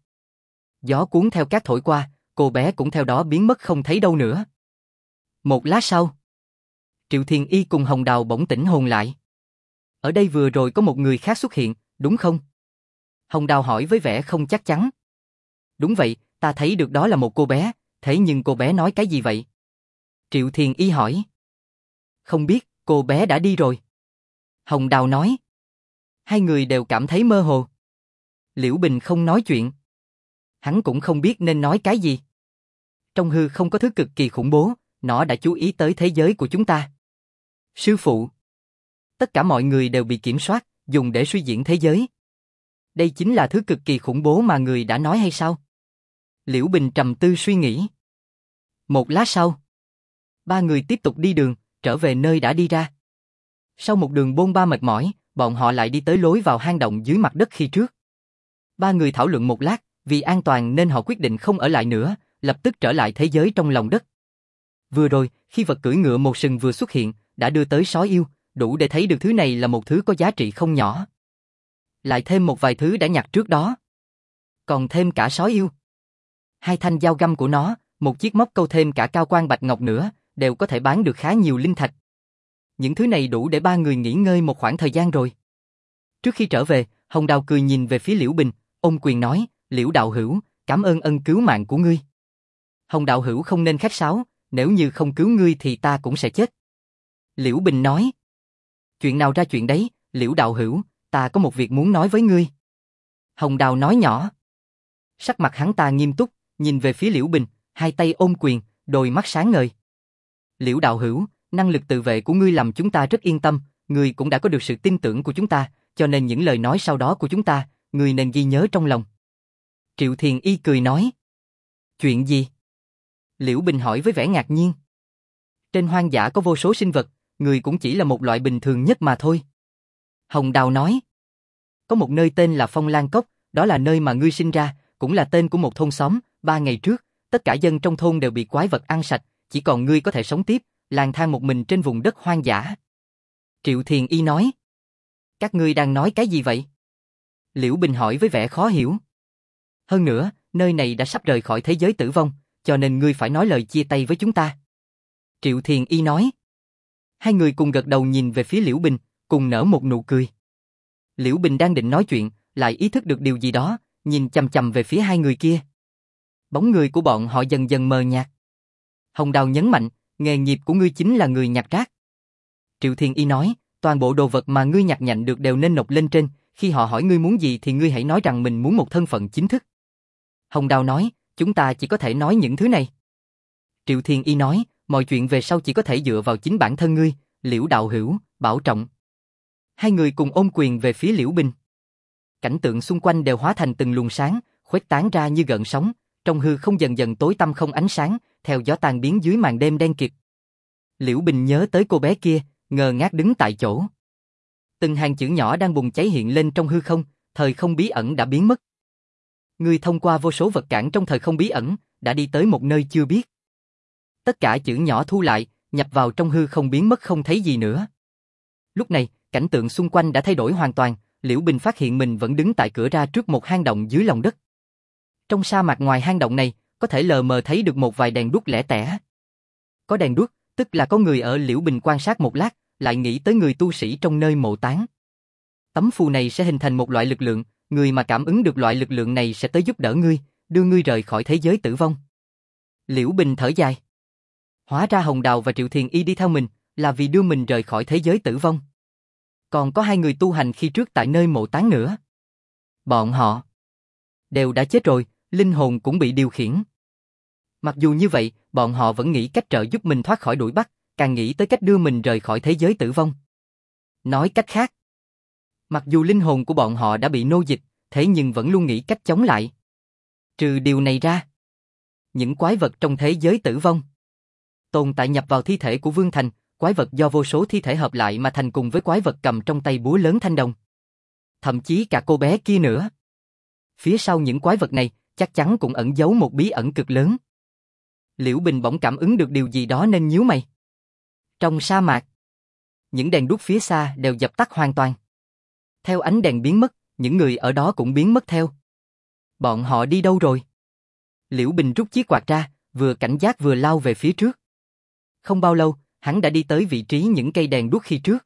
[SPEAKER 1] Gió cuốn theo cát thổi qua, cô bé cũng theo đó biến mất không thấy đâu nữa. Một lát sau, Triệu Thiền Y cùng Hồng Đào bỗng tỉnh hồn lại. Ở đây vừa rồi có một người khác xuất hiện, đúng không? Hồng Đào hỏi với vẻ không chắc chắn. Đúng vậy, ta thấy được đó là một cô bé, thế nhưng cô bé nói cái gì vậy? Triệu Thiền Y hỏi. Không biết, cô bé đã đi rồi. Hồng Đào nói. Hai người đều cảm thấy mơ hồ. Liễu Bình không nói chuyện. Hắn cũng không biết nên nói cái gì. Trong hư không có thứ cực kỳ khủng bố, nó đã chú ý tới thế giới của chúng ta. Sư phụ. Tất cả mọi người đều bị kiểm soát, dùng để suy diễn thế giới. Đây chính là thứ cực kỳ khủng bố mà người đã nói hay sao? Liễu Bình trầm tư suy nghĩ. Một lát sau, ba người tiếp tục đi đường, trở về nơi đã đi ra. Sau một đường bôn ba mệt mỏi, bọn họ lại đi tới lối vào hang động dưới mặt đất khi trước. Ba người thảo luận một lát, vì an toàn nên họ quyết định không ở lại nữa, lập tức trở lại thế giới trong lòng đất. Vừa rồi, khi vật cưỡi ngựa một sừng vừa xuất hiện, đã đưa tới sói yêu, đủ để thấy được thứ này là một thứ có giá trị không nhỏ. Lại thêm một vài thứ đã nhặt trước đó. Còn thêm cả sói yêu. Hai thanh dao găm của nó, một chiếc móc câu thêm cả cao quan bạch ngọc nữa, đều có thể bán được khá nhiều linh thạch. Những thứ này đủ để ba người nghỉ ngơi một khoảng thời gian rồi. Trước khi trở về, Hồng Đào cười nhìn về phía Liễu Bình, ôm quyền nói, Liễu đạo hữu, cảm ơn ân cứu mạng của ngươi. Hồng đạo hữu không nên khách sáo, nếu như không cứu ngươi thì ta cũng sẽ chết. Liễu Bình nói, chuyện nào ra chuyện đấy, Liễu đạo hữu, ta có một việc muốn nói với ngươi. Hồng Đào nói nhỏ. Sắc mặt hắn ta nghiêm túc, nhìn về phía Liễu Bình, hai tay ôm quyền, đôi mắt sáng ngời. Liễu đạo hữu, năng lực tự vệ của ngươi làm chúng ta rất yên tâm, ngươi cũng đã có được sự tin tưởng của chúng ta, cho nên những lời nói sau đó của chúng ta, ngươi nên ghi nhớ trong lòng. Triệu Thiền Y cười nói. Chuyện gì? Liễu Bình hỏi với vẻ ngạc nhiên. Trên hoang dã có vô số sinh vật, ngươi cũng chỉ là một loại bình thường nhất mà thôi. Hồng Đào nói. Có một nơi tên là Phong Lan Cốc, đó là nơi mà ngươi sinh ra, cũng là tên của một thôn xóm, 3 ngày trước, tất cả dân trong thôn đều bị quái vật ăn sạch, chỉ còn ngươi có thể sống tiếp, lang thang một mình trên vùng đất hoang dã. Triệu Thiền Y nói. Các ngươi đang nói cái gì vậy? Liễu Bình hỏi với vẻ khó hiểu. Hơn nữa, nơi này đã sắp rời khỏi thế giới tử vong, cho nên ngươi phải nói lời chia tay với chúng ta. Triệu Thiền Y nói. Hai người cùng gật đầu nhìn về phía Liễu Bình, cùng nở một nụ cười. Liễu Bình đang định nói chuyện, lại ý thức được điều gì đó, nhìn chằm chằm về phía hai người kia. Bóng người của bọn họ dần dần mờ nhạt. Hồng Đào nhấn mạnh, nghề nghiệp của ngươi chính là người nhặt rác. Triệu Thiền Y nói, toàn bộ đồ vật mà ngươi nhặt nhạnh được đều nên nộp lên trên, khi họ hỏi ngươi muốn gì thì ngươi hãy nói rằng mình muốn một thân phận chính thức. Hồng Đào nói, chúng ta chỉ có thể nói những thứ này. Triệu Thiên Y nói, mọi chuyện về sau chỉ có thể dựa vào chính bản thân ngươi, Liễu đạo hữu, bảo trọng. Hai người cùng ôm quyền về phía Liễu Bình. Cảnh tượng xung quanh đều hóa thành từng luồng sáng, khuếch tán ra như gợn sóng, trong hư không dần dần tối tăm không ánh sáng, theo gió tan biến dưới màn đêm đen kịt. Liễu Bình nhớ tới cô bé kia, ngơ ngác đứng tại chỗ. Từng hàng chữ nhỏ đang bùng cháy hiện lên trong hư không, thời không bí ẩn đã biến mất. Ngươi thông qua vô số vật cản trong thời không bí ẩn, đã đi tới một nơi chưa biết. Tất cả chữ nhỏ thu lại, nhập vào trong hư không biến mất không thấy gì nữa. Lúc này, cảnh tượng xung quanh đã thay đổi hoàn toàn, Liễu Bình phát hiện mình vẫn đứng tại cửa ra trước một hang động dưới lòng đất. Trong sa mạc ngoài hang động này, có thể lờ mờ thấy được một vài đèn đuốc lẻ tẻ. Có đèn đuốc, tức là có người ở. Liễu Bình quan sát một lát, lại nghĩ tới người tu sĩ trong nơi mộ táng. Tấm phù này sẽ hình thành một loại lực lượng, người mà cảm ứng được loại lực lượng này sẽ tới giúp đỡ ngươi, đưa ngươi rời khỏi thế giới tử vong. Liễu Bình thở dài. Hóa ra Hồng Đào và Triệu Thiền Y đi theo mình, là vì đưa mình rời khỏi thế giới tử vong. Còn có hai người tu hành khi trước tại nơi mộ táng nữa. Bọn họ đều đã chết rồi, linh hồn cũng bị điều khiển. Mặc dù như vậy, bọn họ vẫn nghĩ cách trợ giúp mình thoát khỏi đuổi bắt, càng nghĩ tới cách đưa mình rời khỏi thế giới tử vong. Nói cách khác, mặc dù linh hồn của bọn họ đã bị nô dịch, thế nhưng vẫn luôn nghĩ cách chống lại. Trừ điều này ra, những quái vật trong thế giới tử vong tồn tại nhập vào thi thể của Vương Thành, quái vật do vô số thi thể hợp lại mà thành cùng với quái vật cầm trong tay búa lớn thanh đồng. Thậm chí cả cô bé kia nữa. Phía sau những quái vật này, chắc chắn cũng ẩn giấu một bí ẩn cực lớn. Liễu Bình bỗng cảm ứng được điều gì đó nên nhíu mày. Trong sa mạc, những đèn đuốc phía xa đều dập tắt hoàn toàn. Theo ánh đèn biến mất, những người ở đó cũng biến mất theo. Bọn họ đi đâu rồi? Liễu Bình rút chiếc quạt ra, vừa cảnh giác vừa lao về phía trước. Không bao lâu, hắn đã đi tới vị trí những cây đèn đuốc khi trước.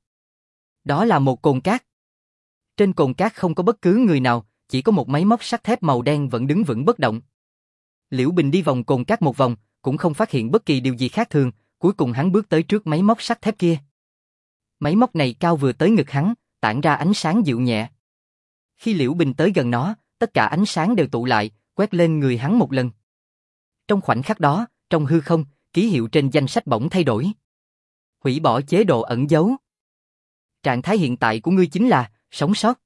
[SPEAKER 1] Đó là một cồn cát. Trên cồn cát không có bất cứ người nào, chỉ có một máy móc sắt thép màu đen vẫn đứng vững bất động. Liễu Bình đi vòng cồn cát một vòng, cũng không phát hiện bất kỳ điều gì khác thường, cuối cùng hắn bước tới trước máy móc sắt thép kia. Máy móc này cao vừa tới ngực hắn, tản ra ánh sáng dịu nhẹ. Khi Liễu Bình tới gần nó, tất cả ánh sáng đều tụ lại, quét lên người hắn một lần. Trong khoảnh khắc đó, trong hư không, ký hiệu trên danh sách bỗng thay đổi. Hủy bỏ chế độ ẩn giấu. Trạng thái hiện tại của ngươi chính là sống sót.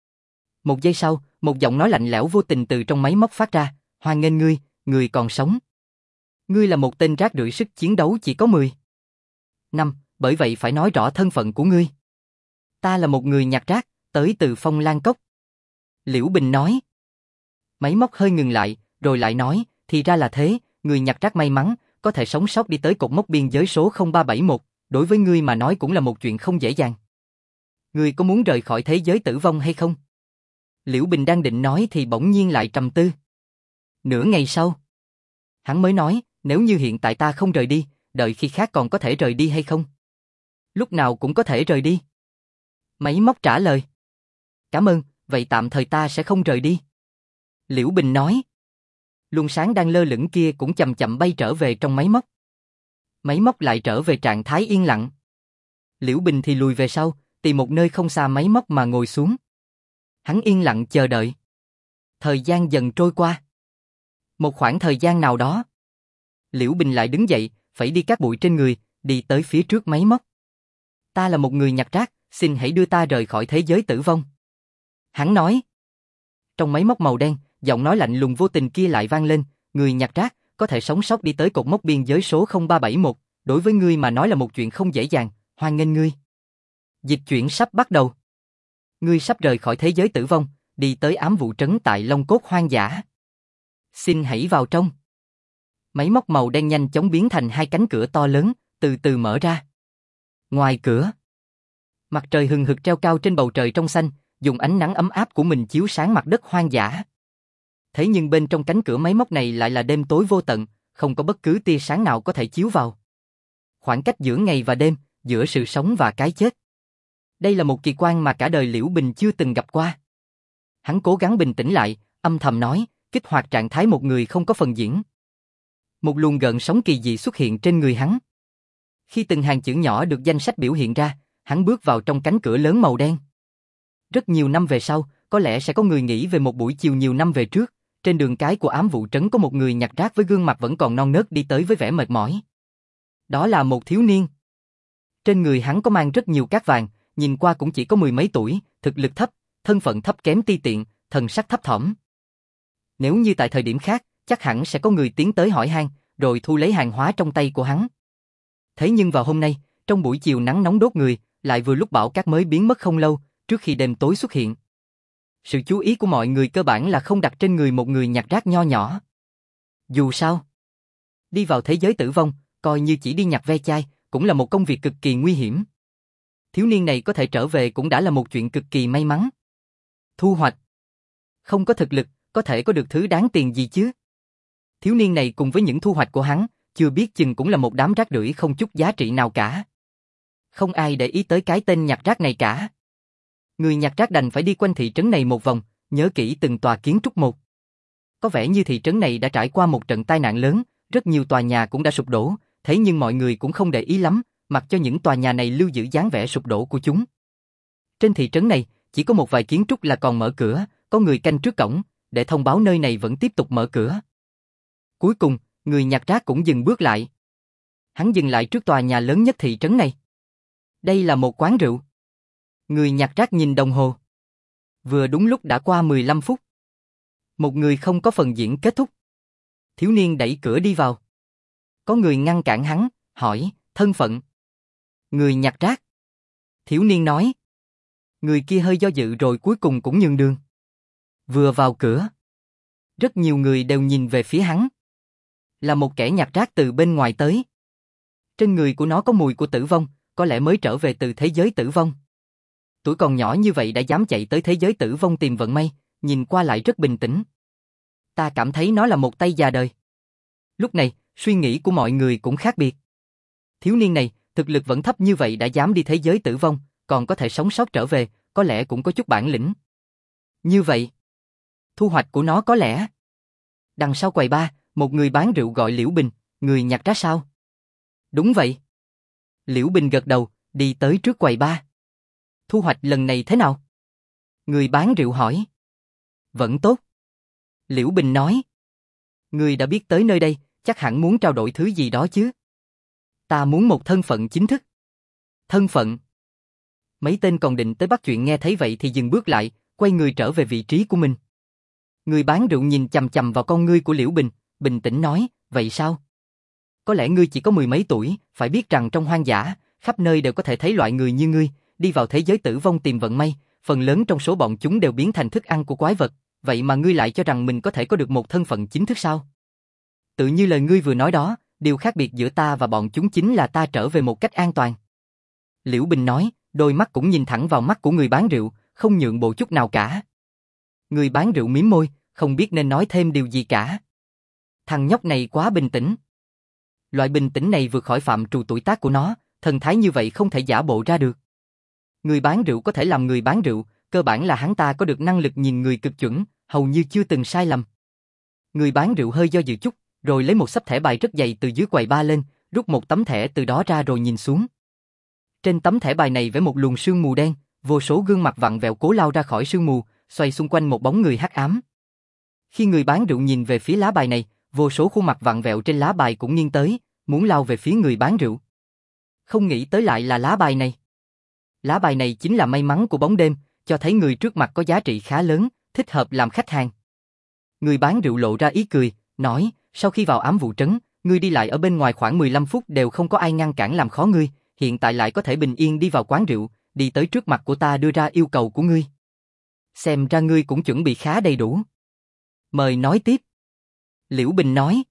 [SPEAKER 1] Một giây sau, một giọng nói lạnh lẽo vô tình từ trong máy móc phát ra, hoan nghênh ngươi, người còn sống. Ngươi là một tên rác rưởi, sức chiến đấu chỉ có 10 năm, bởi vậy phải nói rõ thân phận của ngươi. Ta là một người nhặt rác, tới từ Phong Lan Cốc. Liễu Bình nói. Máy móc hơi ngừng lại, rồi lại nói, thì ra là thế, người nhặt rác may mắn, có thể sống sót đi tới cột mốc biên giới số 0371, đối với ngươi mà nói cũng là một chuyện không dễ dàng. Ngươi có muốn rời khỏi thế giới tử vong hay không? Liễu Bình đang định nói thì bỗng nhiên lại trầm tư. Nửa ngày sau, hắn mới nói, nếu như hiện tại ta không rời đi, đợi khi khác còn có thể rời đi hay không? Lúc nào cũng có thể rời đi. Máy móc trả lời. Cảm ơn, vậy tạm thời ta sẽ không rời đi. Liễu Bình nói. Luồng sáng đang lơ lửng kia cũng chậm chậm bay trở về trong máy móc. Máy móc lại trở về trạng thái yên lặng. Liễu Bình thì lùi về sau, tìm một nơi không xa máy móc mà ngồi xuống. Hắn yên lặng chờ đợi. Thời gian dần trôi qua. Một khoảng thời gian nào đó, Liễu Bình lại đứng dậy, phẩy đi các bụi trên người, đi tới phía trước máy móc. Ta là một người nhặt rác, xin hãy đưa ta rời khỏi thế giới tử vong. Hắn nói. Trong máy móc màu đen, giọng nói lạnh lùng vô tình kia lại vang lên, người nhặt rác, có thể sống sót đi tới cột mốc biên giới số 0371, đối với ngươi mà nói là một chuyện không dễ dàng, hoan nghênh ngươi. Dịch chuyển sắp bắt đầu. Ngươi sắp rời khỏi thế giới tử vong, đi tới ám vụ trấn tại Long Cốt hoang dã. Xin hãy vào trong. Máy móc màu đen nhanh chóng biến thành hai cánh cửa to lớn, từ từ mở ra. Ngoài cửa, mặt trời hừng hực treo cao trên bầu trời trong xanh, dùng ánh nắng ấm áp của mình chiếu sáng mặt đất hoang dã. Thế nhưng bên trong cánh cửa máy móc này lại là đêm tối vô tận, không có bất cứ tia sáng nào có thể chiếu vào. Khoảng cách giữa ngày và đêm, giữa sự sống và cái chết. Đây là một kỳ quan mà cả đời Liễu Bình chưa từng gặp qua. Hắn cố gắng bình tĩnh lại, âm thầm nói, kích hoạt trạng thái một người không có phần diễn. Một luồng gợn sóng kỳ dị xuất hiện trên người hắn. Khi từng hàng chữ nhỏ được danh sách biểu hiện ra, hắn bước vào trong cánh cửa lớn màu đen. Rất nhiều năm về sau, có lẽ sẽ có người nghĩ về một buổi chiều nhiều năm về trước, Trên đường cái của ám vụ trấn có một người nhặt rác với gương mặt vẫn còn non nớt đi tới với vẻ mệt mỏi. Đó là một thiếu niên. Trên người hắn có mang rất nhiều cát vàng, nhìn qua cũng chỉ có mười mấy tuổi, thực lực thấp, thân phận thấp kém ti tiện, thần sắc thấp thỏm. Nếu như tại thời điểm khác, chắc hẳn sẽ có người tiến tới hỏi han, rồi thu lấy hàng hóa trong tay của hắn. Thế nhưng vào hôm nay, trong buổi chiều nắng nóng đốt người, lại vừa lúc bão cát mới biến mất không lâu, trước khi đêm tối xuất hiện. Sự chú ý của mọi người cơ bản là không đặt trên người một người nhặt rác nho nhỏ. Dù sao, đi vào thế giới tử vong, coi như chỉ đi nhặt ve chai, cũng là một công việc cực kỳ nguy hiểm. Thiếu niên này có thể trở về cũng đã là một chuyện cực kỳ may mắn. Thu hoạch. Không có thực lực, có thể có được thứ đáng tiền gì chứ? Thiếu niên này cùng với những thu hoạch của hắn, chưa biết chừng cũng là một đám rác rưởi không chút giá trị nào cả. Không ai để ý tới cái tên nhặt rác này cả. Người nhặt rác đành phải đi quanh thị trấn này một vòng, nhớ kỹ từng tòa kiến trúc một. Có vẻ như thị trấn này đã trải qua một trận tai nạn lớn, rất nhiều tòa nhà cũng đã sụp đổ, thế nhưng mọi người cũng không để ý lắm, mặc cho những tòa nhà này lưu giữ dáng vẻ sụp đổ của chúng. Trên thị trấn này, chỉ có một vài kiến trúc là còn mở cửa, có người canh trước cổng, để thông báo nơi này vẫn tiếp tục mở cửa. Cuối cùng, người nhặt rác cũng dừng bước lại. Hắn dừng lại trước tòa nhà lớn nhất thị trấn này. Đây là một quán rượu. Người nhặt rác nhìn đồng hồ. Vừa đúng lúc đã qua 15 phút. Một người không có phần diễn kết thúc. Thiếu niên đẩy cửa đi vào. Có người ngăn cản hắn, hỏi, thân phận. Người nhặt rác. Thiếu niên nói. Người kia hơi do dự rồi cuối cùng cũng nhường đường. Vừa vào cửa, rất nhiều người đều nhìn về phía hắn. Là một kẻ nhặt rác từ bên ngoài tới. Trên người của nó có mùi của tử vong, có lẽ mới trở về từ thế giới tử vong. Tuổi còn nhỏ như vậy đã dám chạy tới thế giới tử vong tìm vận may, nhìn qua lại rất bình tĩnh. Ta cảm thấy nó là một tay già đời. Lúc này, suy nghĩ của mọi người cũng khác biệt. Thiếu niên này, thực lực vẫn thấp như vậy đã dám đi thế giới tử vong, còn có thể sống sót trở về, có lẽ cũng có chút bản lĩnh. Như vậy, thu hoạch của nó có lẽ. Đằng sau quầy bar, một người bán rượu gọi Liễu Bình, người nhặt rác sao? Đúng vậy. Liễu Bình gật đầu, đi tới trước quầy bar. Thu hoạch lần này thế nào? Người bán rượu hỏi. Vẫn tốt. Liễu Bình nói. Người đã biết tới nơi đây, chắc hẳn muốn trao đổi thứ gì đó chứ? Ta muốn một thân phận chính thức. Thân phận? Mấy tên còn định tới bắt chuyện nghe thấy vậy thì dừng bước lại, quay người trở về vị trí của mình. Người bán rượu nhìn chằm chằm vào con ngươi của Liễu Bình, bình tĩnh nói, vậy sao? Có lẽ ngươi chỉ có mười mấy tuổi, phải biết rằng trong hoang dã, khắp nơi đều có thể thấy loại người như ngươi, đi vào thế giới tử vong tìm vận may, phần lớn trong số bọn chúng đều biến thành thức ăn của quái vật, vậy mà ngươi lại cho rằng mình có thể có được một thân phận chính thức sao? Tự như lời ngươi vừa nói đó, điều khác biệt giữa ta và bọn chúng chính là ta trở về một cách an toàn. Liễu Bình nói, đôi mắt cũng nhìn thẳng vào mắt của người bán rượu, không nhượng bộ chút nào cả. Người bán rượu mím môi, không biết nên nói thêm điều gì cả. Thằng nhóc này quá bình tĩnh. Loại bình tĩnh này vượt khỏi phạm trù tuổi tác của nó, thần thái như vậy không thể giả bộ ra được. Người bán rượu có thể làm người bán rượu, cơ bản là hắn ta có được năng lực nhìn người cực chuẩn, hầu như chưa từng sai lầm. Người bán rượu hơi do dự chút, rồi lấy một xấp thẻ bài rất dày từ dưới quầy bar lên, rút một tấm thẻ từ đó ra rồi nhìn xuống. Trên tấm thẻ bài này vẽ một luồng sương mù đen, vô số gương mặt vặn vẹo cố lao ra khỏi sương mù, xoay xung quanh một bóng người hắc ám. Khi người bán rượu nhìn về phía lá bài này, vô số khuôn mặt vặn vẹo trên lá bài cũng nghiêng tới, muốn lao về phía người bán rượu. Không nghĩ tới lại là lá bài này. Lá bài này chính là may mắn của bóng đêm, cho thấy người trước mặt có giá trị khá lớn, thích hợp làm khách hàng. Người bán rượu lộ ra ý cười, nói, sau khi vào ám vụ trấn, ngươi đi lại ở bên ngoài khoảng 15 phút đều không có ai ngăn cản làm khó ngươi, hiện tại lại có thể bình yên đi vào quán rượu, đi tới trước mặt của ta đưa ra yêu cầu của ngươi. Xem ra ngươi cũng chuẩn bị khá đầy đủ. Mời nói tiếp. Liễu Bình nói.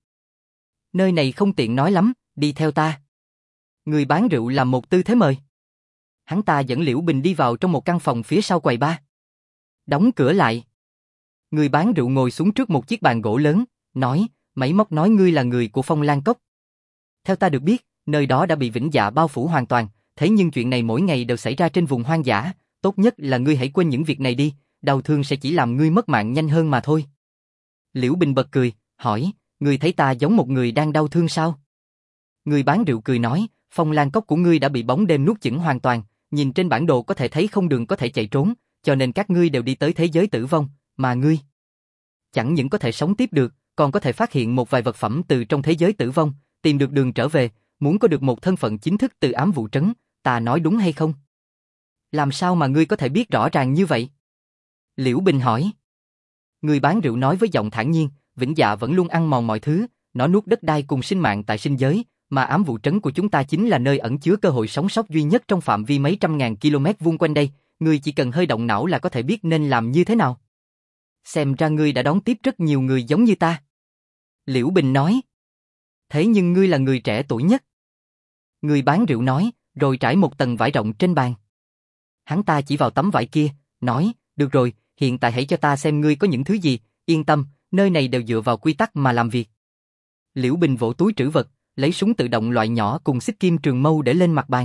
[SPEAKER 1] Nơi này không tiện nói lắm, đi theo ta. Người bán rượu làm một tư thế mời. Hắn ta dẫn Liễu Bình đi vào trong một căn phòng phía sau quầy bar. Đóng cửa lại. Người bán rượu ngồi xuống trước một chiếc bàn gỗ lớn, nói, máy móc nói ngươi là người của Phong Lan Cốc. Theo ta được biết, nơi đó đã bị vĩnh dạ bao phủ hoàn toàn, thế nhưng chuyện này mỗi ngày đều xảy ra trên vùng hoang dã, tốt nhất là ngươi hãy quên những việc này đi, đau thương sẽ chỉ làm ngươi mất mạng nhanh hơn mà thôi. Liễu Bình bật cười, hỏi, ngươi thấy ta giống một người đang đau thương sao? Người bán rượu cười nói, Phong Lan Cốc của ngươi đã bị bóng đêm nuốt chửng hoàn toàn, nhìn trên bản đồ có thể thấy không đường có thể chạy trốn, cho nên các ngươi đều đi tới thế giới tử vong, mà ngươi chẳng những có thể sống tiếp được, còn có thể phát hiện một vài vật phẩm từ trong thế giới tử vong, tìm được đường trở về, muốn có được một thân phận chính thức từ ám vụ trấn, ta nói đúng hay không? Làm sao mà ngươi có thể biết rõ ràng như vậy? Liễu Bình hỏi. Người bán rượu nói với giọng thản nhiên, Vĩnh Dạ vẫn luôn ăn mòn mọi thứ, nó nuốt đất đai cùng sinh mạng tại sinh giới, mà ám vụ trấn của chúng ta chính là nơi ẩn chứa cơ hội sống sót duy nhất trong phạm vi mấy trăm ngàn km vuông quanh đây, ngươi chỉ cần hơi động não là có thể biết nên làm như thế nào. Xem ra ngươi đã đón tiếp rất nhiều người giống như ta. Liễu Bình nói. Thế nhưng ngươi là người trẻ tuổi nhất. Người bán rượu nói, rồi trải một tầng vải rộng trên bàn. Hắn ta chỉ vào tấm vải kia, nói, được rồi, hiện tại hãy cho ta xem ngươi có những thứ gì, yên tâm, nơi này đều dựa vào quy tắc mà làm việc. Liễu Bình vỗ túi trữ vật, lấy súng tự động loại nhỏ cùng xích kim trường mâu để lên mặt bàn.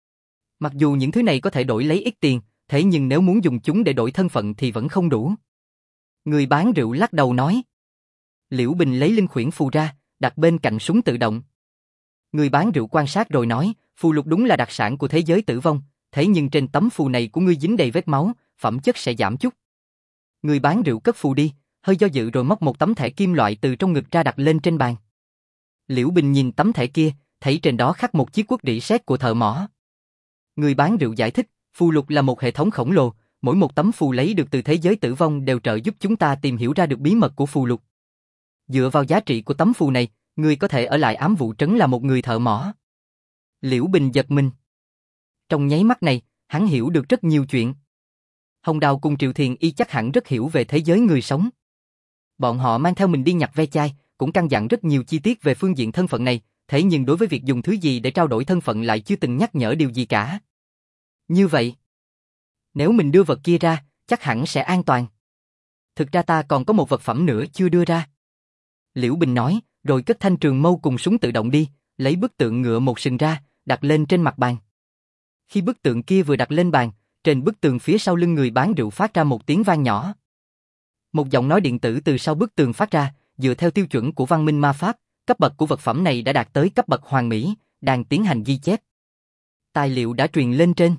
[SPEAKER 1] Mặc dù những thứ này có thể đổi lấy ít tiền, thế nhưng nếu muốn dùng chúng để đổi thân phận thì vẫn không đủ. Người bán rượu lắc đầu nói. Liễu Bình lấy linh khuyển phù ra, đặt bên cạnh súng tự động. Người bán rượu quan sát rồi nói, phù lục đúng là đặc sản của thế giới tử vong, thế nhưng trên tấm phù này của ngươi dính đầy vết máu, phẩm chất sẽ giảm chút. Người bán rượu cất phù đi, hơi do dự rồi móc một tấm thẻ kim loại từ trong ngực ra đặt lên trên bàn. Liễu Bình nhìn tấm thẻ kia, thấy trên đó khắc một chiếc cuốc rỉ sét của thợ mỏ. Người bán rượu giải thích, phù lục là một hệ thống khổng lồ, mỗi một tấm phù lấy được từ thế giới tử vong đều trợ giúp chúng ta tìm hiểu ra được bí mật của phù lục. Dựa vào giá trị của tấm phù này, ngươi có thể ở lại ám vụ trấn là một người thợ mỏ. Liễu Bình giật mình. Trong nháy mắt này, hắn hiểu được rất nhiều chuyện. Hồng Đào cùng Triệu Thiền Y chắc hẳn rất hiểu về thế giới người sống. Bọn họ mang theo mình đi nhặt ve chai, cũng căn dặn rất nhiều chi tiết về phương diện thân phận này, thế nhưng đối với việc dùng thứ gì để trao đổi thân phận lại chưa từng nhắc nhở điều gì cả. Như vậy, nếu mình đưa vật kia ra, chắc hẳn sẽ an toàn. Thực ra ta còn có một vật phẩm nữa chưa đưa ra. Liễu Bình nói, rồi cất thanh trường mâu cùng súng tự động đi, lấy bức tượng ngựa một sừng ra, đặt lên trên mặt bàn. Khi bức tượng kia vừa đặt lên bàn, trên bức tường phía sau lưng người bán rượu phát ra một tiếng vang nhỏ. Một giọng nói điện tử từ sau bức tường phát ra, dựa theo tiêu chuẩn của văn minh ma pháp, cấp bậc của vật phẩm này đã đạt tới cấp bậc hoàn mỹ, đang tiến hành ghi chép. Tài liệu đã truyền lên trên.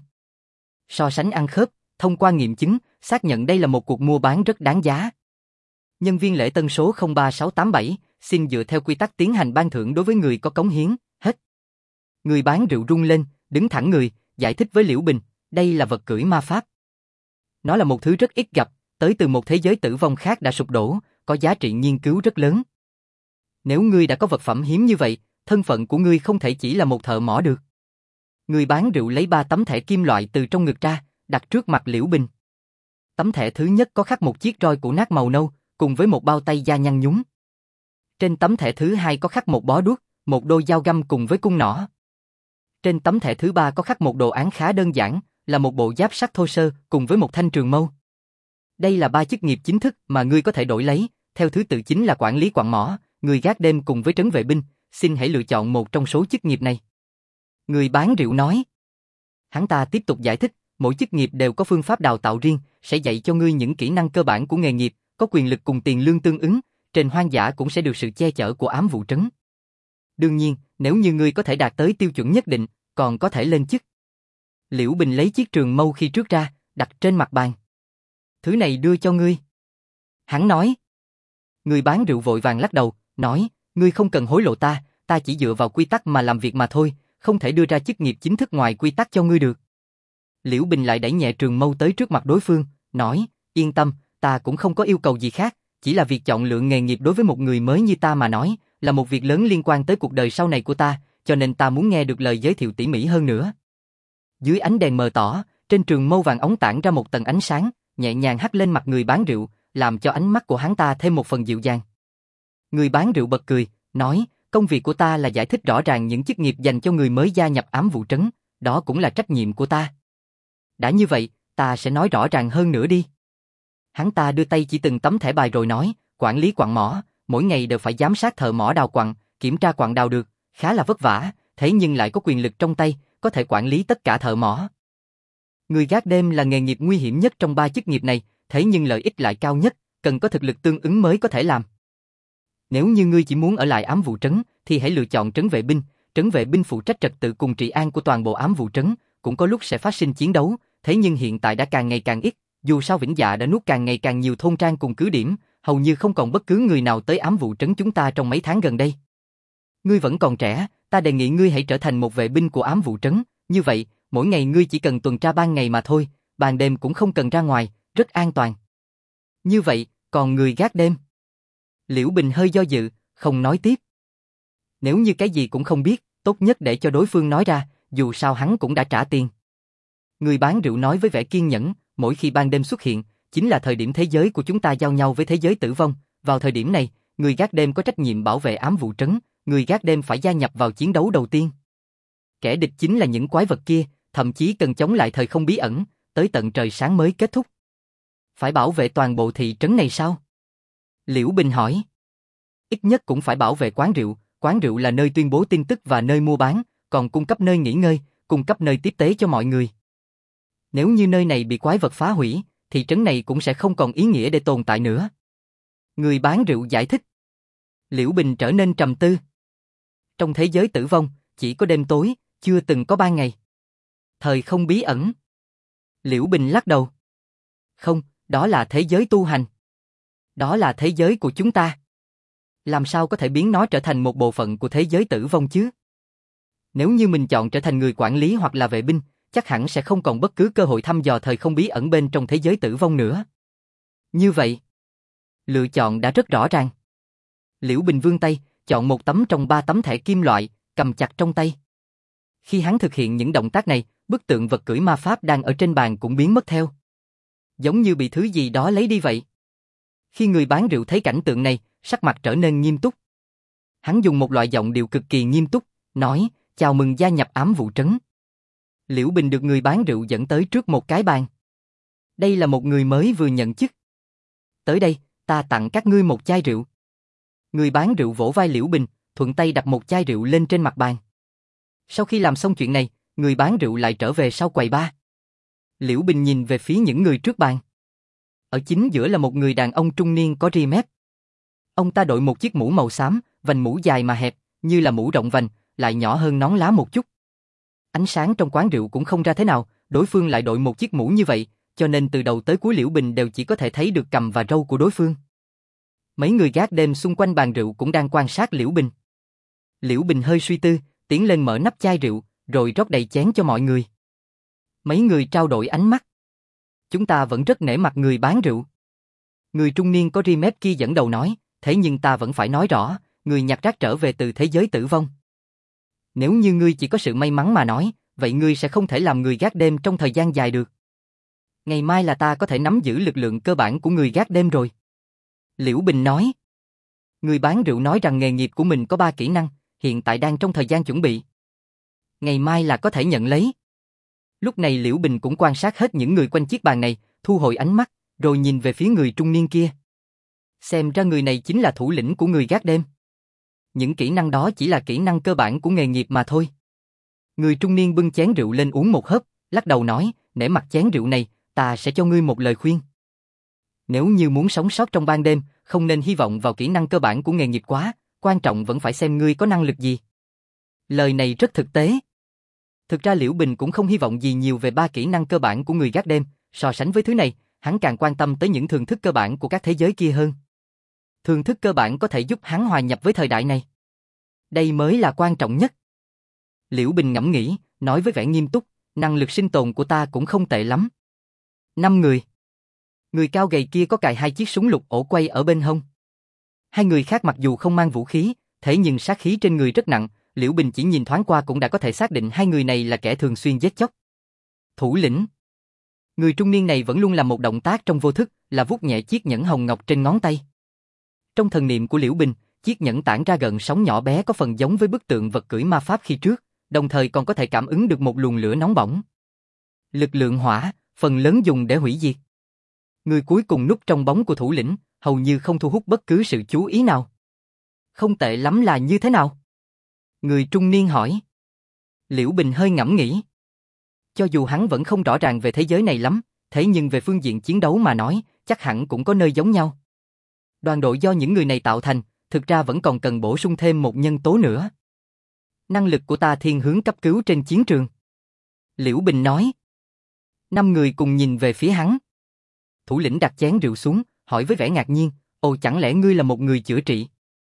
[SPEAKER 1] So sánh ăn khớp, thông qua nghiệm chứng, xác nhận đây là một cuộc mua bán rất đáng giá. Nhân viên lễ tân số 03687, xin dựa theo quy tắc tiến hành ban thưởng đối với người có cống hiến, hết. Người bán rượu rung lên, đứng thẳng người, giải thích với Liễu Bình, đây là vật cưỡi ma pháp. Nó là một thứ rất ít gặp, tới từ một thế giới tử vong khác đã sụp đổ, có giá trị nghiên cứu rất lớn. Nếu ngươi đã có vật phẩm hiếm như vậy, thân phận của ngươi không thể chỉ là một thợ mỏ được. Người bán rượu lấy 3 tấm thẻ kim loại từ trong ngực ra, đặt trước mặt Liễu Bình. Tấm thẻ thứ nhất có khắc một chiếc roi củ nát màu nâu, cùng với một bao tay da nhăn nhúm. Trên tấm thẻ thứ hai có khắc một bó đuốc, một đôi dao găm cùng với cung nỏ. Trên tấm thẻ thứ ba có khắc một đồ án khá đơn giản, là một bộ giáp sắt thô sơ cùng với một thanh trường mâu. Đây là 3 chức nghiệp chính thức mà ngươi có thể đổi lấy, theo thứ tự chính là quản lý quặng mỏ, người gác đêm cùng với trấn vệ binh, xin hãy lựa chọn một trong số chức nghiệp này. Người bán rượu nói. Hắn ta tiếp tục giải thích, mỗi chức nghiệp đều có phương pháp đào tạo riêng, sẽ dạy cho ngươi những kỹ năng cơ bản của nghề nghiệp, có quyền lực cùng tiền lương tương ứng, trên hoang dã cũng sẽ được sự che chở của ám vụ trấn. Đương nhiên, nếu như ngươi có thể đạt tới tiêu chuẩn nhất định, còn có thể lên chức. Liễu Bình lấy chiếc trường mâu khi trước ra, đặt trên mặt bàn. Thứ này đưa cho ngươi. Hắn nói. Người bán rượu vội vàng lắc đầu, nói, ngươi không cần hối lộ ta, ta chỉ dựa vào quy tắc mà làm việc mà thôi, không thể đưa ra chức nghiệp chính thức ngoài quy tắc cho ngươi được. Liễu Bình lại đẩy nhẹ trường mâu tới trước mặt đối phương, nói, yên tâm, ta cũng không có yêu cầu gì khác, chỉ là việc chọn lựa nghề nghiệp đối với một người mới như ta mà nói, là một việc lớn liên quan tới cuộc đời sau này của ta, cho nên ta muốn nghe được lời giới thiệu tỉ mỉ hơn nữa. Dưới ánh đèn mờ tỏ, trên trường mâu vàng óng tản ra một tầng ánh sáng, nhẹ nhàng hắt lên mặt người bán rượu, làm cho ánh mắt của hắn ta thêm một phần dịu dàng. Người bán rượu bật cười, nói, công việc của ta là giải thích rõ ràng những chức nghiệp dành cho người mới gia nhập ám vụ trấn, đó cũng là trách nhiệm của ta. Đã như vậy, ta sẽ nói rõ ràng hơn nữa đi. Hắn ta đưa tay chỉ từng tấm thẻ bài rồi nói, quản lý quặng mỏ, mỗi ngày đều phải giám sát thợ mỏ đào quặng, kiểm tra quặng đào được, khá là vất vả, thế nhưng lại có quyền lực trong tay, có thể quản lý tất cả thợ mỏ. Người gác đêm là nghề nghiệp nguy hiểm nhất trong 3 chức nghiệp này, thế nhưng lợi ích lại cao nhất, cần có thực lực tương ứng mới có thể làm. Nếu như ngươi chỉ muốn ở lại ám vụ trấn, thì hãy lựa chọn trấn vệ binh phụ trách trật tự cùng trị an của toàn bộ ám vụ trấn, cũng có lúc sẽ phát sinh chiến đấu, thế nhưng hiện tại đã càng ngày càng ít, dù sao Vĩnh Dạ đã nuốt càng ngày càng nhiều thôn trang cùng cứ điểm, hầu như không còn bất cứ người nào tới ám vụ trấn chúng ta trong mấy tháng gần đây. Ngươi vẫn còn trẻ, ta đề nghị ngươi hãy trở thành một vệ binh của ám vụ trấn, như vậy, mỗi ngày ngươi chỉ cần tuần tra ban ngày mà thôi, ban đêm cũng không cần ra ngoài, rất an toàn. Như vậy, còn người gác đêm? Liễu Bình hơi do dự, không nói tiếp. Nếu như cái gì cũng không biết, tốt nhất để cho đối phương nói ra, dù sao hắn cũng đã trả tiền. Người bán rượu nói với vẻ kiên nhẫn, mỗi khi ban đêm xuất hiện, chính là thời điểm thế giới của chúng ta giao nhau với thế giới tử vong. Vào thời điểm này, người gác đêm có trách nhiệm bảo vệ ám vụ trấn, người gác đêm phải gia nhập vào chiến đấu đầu tiên. Kẻ địch chính là những quái vật kia, thậm chí cần chống lại thời không bí ẩn, tới tận trời sáng mới kết thúc. Phải bảo vệ toàn bộ thị trấn này sao? Liễu Bình hỏi. Ít nhất cũng phải bảo vệ quán rượu là nơi tuyên bố tin tức và nơi mua bán, còn cung cấp nơi nghỉ ngơi, cung cấp nơi tiếp tế cho mọi người. Nếu như nơi này bị quái vật phá hủy, thị trấn này cũng sẽ không còn ý nghĩa để tồn tại nữa. Người bán rượu giải thích. Liễu Bình trở nên trầm tư. Trong thế giới tử vong, chỉ có đêm tối, chưa từng có ban ngày. Thời không bí ẩn. Liễu Bình lắc đầu. Không, đó là thế giới tu hành. Đó là thế giới của chúng ta. Làm sao có thể biến nó trở thành một bộ phận của thế giới tử vong chứ? Nếu như mình chọn trở thành người quản lý hoặc là vệ binh, chắc hẳn sẽ không còn bất cứ cơ hội thăm dò thời không bí ẩn bên trong thế giới tử vong nữa. Như vậy, lựa chọn đã rất rõ ràng. Liễu Bình vươn tay, chọn một tấm trong 3 tấm thẻ kim loại, cầm chặt trong tay. Khi hắn thực hiện những động tác này, bức tượng vật cưỡi ma pháp đang ở trên bàn cũng biến mất theo. Giống như bị thứ gì đó lấy đi vậy. Khi người bán rượu thấy cảnh tượng này, sắc mặt trở nên nghiêm túc. Hắn dùng một loại giọng điệu cực kỳ nghiêm túc, nói, chào mừng gia nhập ám vụ trấn. Liễu Bình được người bán rượu dẫn tới trước một cái bàn. Đây là một người mới vừa nhận chức. Tới đây, ta tặng các ngươi một chai rượu. Người bán rượu vỗ vai Liễu Bình, thuận tay đặt một chai rượu lên trên mặt bàn. Sau khi làm xong chuyện này, người bán rượu lại trở về sau quầy bar. Liễu Bình nhìn về phía những người trước bàn. Ở chính giữa là một người đàn ông trung niên có ria mép. Ông ta đội một chiếc mũ màu xám, vành mũ dài mà hẹp, như là mũ rộng vành, lại nhỏ hơn nón lá một chút. Ánh sáng trong quán rượu cũng không ra thế nào, đối phương lại đội một chiếc mũ như vậy, cho nên từ đầu tới cuối Liễu Bình đều chỉ có thể thấy được cằm và râu của đối phương. Mấy người gác đêm xung quanh bàn rượu cũng đang quan sát Liễu Bình. Liễu Bình hơi suy tư, tiến lên mở nắp chai rượu, rồi rót đầy chén cho mọi người. Mấy người trao đổi ánh mắt. Chúng ta vẫn rất nể mặt người bán rượu. Người trung niên có ria mép kia dẫn đầu nói, thế nhưng ta vẫn phải nói rõ, người nhặt rác trở về từ thế giới tử vong. Nếu như ngươi chỉ có sự may mắn mà nói, vậy ngươi sẽ không thể làm người gác đêm trong thời gian dài được. Ngày mai là ta có thể nắm giữ lực lượng cơ bản của người gác đêm rồi. Liễu Bình nói. Người bán rượu nói rằng nghề nghiệp của mình có 3 kỹ năng, hiện tại đang trong thời gian chuẩn bị. Ngày mai là có thể nhận lấy. Lúc này Liễu Bình cũng quan sát hết những người quanh chiếc bàn này, thu hồi ánh mắt, rồi nhìn về phía người trung niên kia. Xem ra người này chính là thủ lĩnh của người gác đêm. Những kỹ năng đó chỉ là kỹ năng cơ bản của nghề nghiệp mà thôi. Người trung niên bưng chén rượu lên uống một hớp, lắc đầu nói, nể mặt chén rượu này, ta sẽ cho ngươi một lời khuyên. Nếu như muốn sống sót trong ban đêm, không nên hy vọng vào kỹ năng cơ bản của nghề nghiệp quá, quan trọng vẫn phải xem ngươi có năng lực gì. Lời này rất thực tế. Thực ra Liễu Bình cũng không hy vọng gì nhiều về 3 kỹ năng cơ bản của người gác đêm, so sánh với thứ này, hắn càng quan tâm tới những thường thức cơ bản của các thế giới kia hơn. Thường thức cơ bản có thể giúp hắn hòa nhập với thời đại này. Đây mới là quan trọng nhất. Liễu Bình ngẫm nghĩ, nói với vẻ nghiêm túc, năng lực sinh tồn của ta cũng không tệ lắm. 5 người. Người cao gầy kia có cài 2 chiếc súng lục ổ quay ở bên hông. 2 người khác mặc dù không mang vũ khí, thế nhưng sát khí trên người rất nặng, Liễu Bình chỉ nhìn thoáng qua cũng đã có thể xác định 2 người này là kẻ thường xuyên giết chóc. Thủ lĩnh. Người trung niên này vẫn luôn làm một động tác trong vô thức, là vuốt nhẹ chiếc nhẫn hồng ngọc trên ngón tay. Trong thần niệm của Liễu Bình, chiếc nhẫn tản ra gợn sóng nhỏ bé có phần giống với bức tượng vật cưỡi ma pháp khi trước, đồng thời còn có thể cảm ứng được một luồng lửa nóng bỏng. Lực lượng hỏa, phần lớn dùng để hủy diệt. Người cuối cùng núp trong bóng của thủ lĩnh, hầu như không thu hút bất cứ sự chú ý nào. Không tệ lắm là như thế nào? Người trung niên hỏi. Liễu Bình hơi ngẫm nghĩ. Cho dù hắn vẫn không rõ ràng về thế giới này lắm, thế nhưng về phương diện chiến đấu mà nói, chắc hẳn cũng có nơi giống nhau. Đoàn đội do những người này tạo thành, thực ra vẫn còn cần bổ sung thêm một nhân tố nữa. Năng lực của ta thiên hướng cấp cứu trên chiến trường. Liễu Bình nói. 5 người cùng nhìn về phía hắn. Thủ lĩnh đặt chén rượu xuống, hỏi với vẻ ngạc nhiên, Ồ, chẳng lẽ ngươi là một người chữa trị?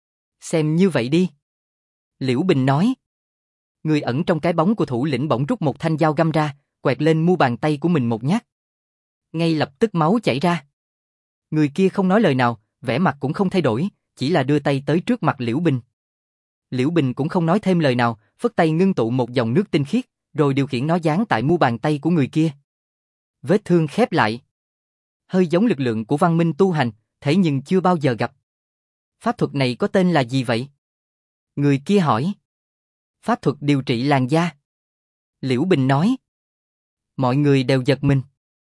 [SPEAKER 1] Xem như vậy đi. Liễu Bình nói. Người ẩn trong cái bóng của thủ lĩnh bỗng rút một thanh dao găm ra, quẹt lên mu bàn tay của mình một nhát. Ngay lập tức máu chảy ra. Người kia không nói lời nào, vẻ mặt cũng không thay đổi, chỉ là đưa tay tới trước mặt Liễu Bình. Liễu Bình cũng không nói thêm lời nào, phất tay ngưng tụ một dòng nước tinh khiết, rồi điều khiển nó dán tại mu bàn tay của người kia. Vết thương khép lại. Hơi giống lực lượng của văn minh tu hành, thế nhưng chưa bao giờ gặp. Pháp thuật này có tên là gì vậy? Người kia hỏi. Pháp thuật điều trị làn da. Liễu Bình nói. Mọi người đều giật mình.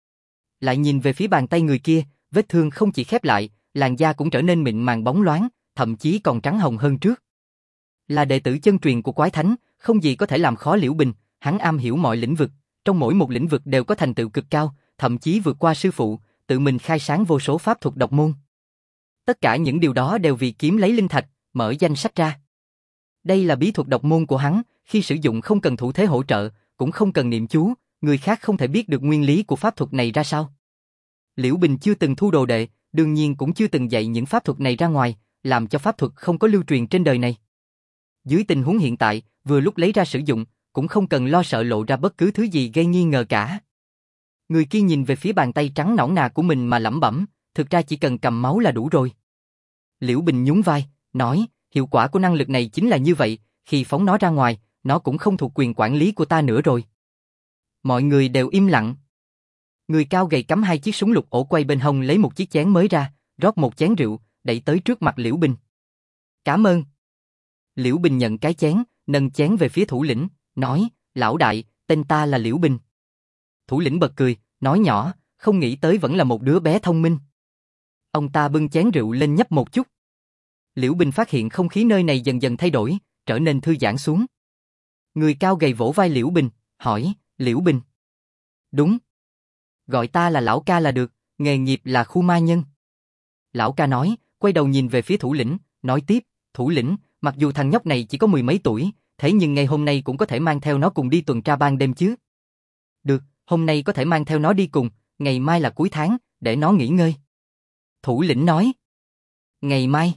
[SPEAKER 1] Lại nhìn về phía bàn tay người kia, vết thương không chỉ khép lại, làn da cũng trở nên mịn màng bóng loáng, thậm chí còn trắng hồng hơn trước. Là đệ tử chân truyền của Quái Thánh, không gì có thể làm khó Liễu Bình, hắn am hiểu mọi lĩnh vực, trong mỗi một lĩnh vực đều có thành tựu cực cao, thậm chí vượt qua sư phụ, tự mình khai sáng vô số pháp thuật độc môn. Tất cả những điều đó đều vì kiếm lấy linh thạch, mở danh sách ra. Đây là bí thuật độc môn của hắn, khi sử dụng không cần thủ thế hỗ trợ, cũng không cần niệm chú, người khác không thể biết được nguyên lý của pháp thuật này ra sao. Liễu Bình chưa từng thu đồ đệ, đương nhiên cũng chưa từng dạy những pháp thuật này ra ngoài, làm cho pháp thuật không có lưu truyền trên đời này. Dưới tình huống hiện tại, vừa lúc lấy ra sử dụng, cũng không cần lo sợ lộ ra bất cứ thứ gì gây nghi ngờ cả. Người kia nhìn về phía bàn tay trắng nõn nà của mình mà lẩm bẩm, thực ra chỉ cần cầm máu là đủ rồi. Liễu Bình nhún vai, nói, hiệu quả của năng lực này chính là như vậy, khi phóng nó ra ngoài, nó cũng không thuộc quyền quản lý của ta nữa rồi. Mọi người đều im lặng. Người cao gầy cắm hai chiếc súng lục ổ quay bên hông lấy một chiếc chén mới ra, rót một chén rượu, đẩy tới trước mặt Liễu Bình. Cảm ơn. Liễu Bình nhận cái chén, nâng chén về phía thủ lĩnh, nói, lão đại, tên ta là Liễu Bình. Thủ lĩnh bật cười, nói nhỏ, không nghĩ tới vẫn là một đứa bé thông minh. Ông ta bưng chén rượu lên nhấp một chút. Liễu Bình phát hiện không khí nơi này dần dần thay đổi, trở nên thư giãn xuống. Người cao gầy vỗ vai Liễu Bình, hỏi, Liễu Bình. Đúng. Gọi ta là lão ca là được, nghề nghiệp là khu ma nhân. Lão ca nói, quay đầu nhìn về phía thủ lĩnh, nói tiếp, thủ lĩnh, mặc dù thằng nhóc này chỉ có 10 mấy tuổi, thế nhưng ngày hôm nay cũng có thể mang theo nó cùng đi tuần tra ban đêm chứ. Được, hôm nay có thể mang theo nó đi cùng, ngày mai là cuối tháng, để nó nghỉ ngơi. Thủ lĩnh nói. Ngày mai.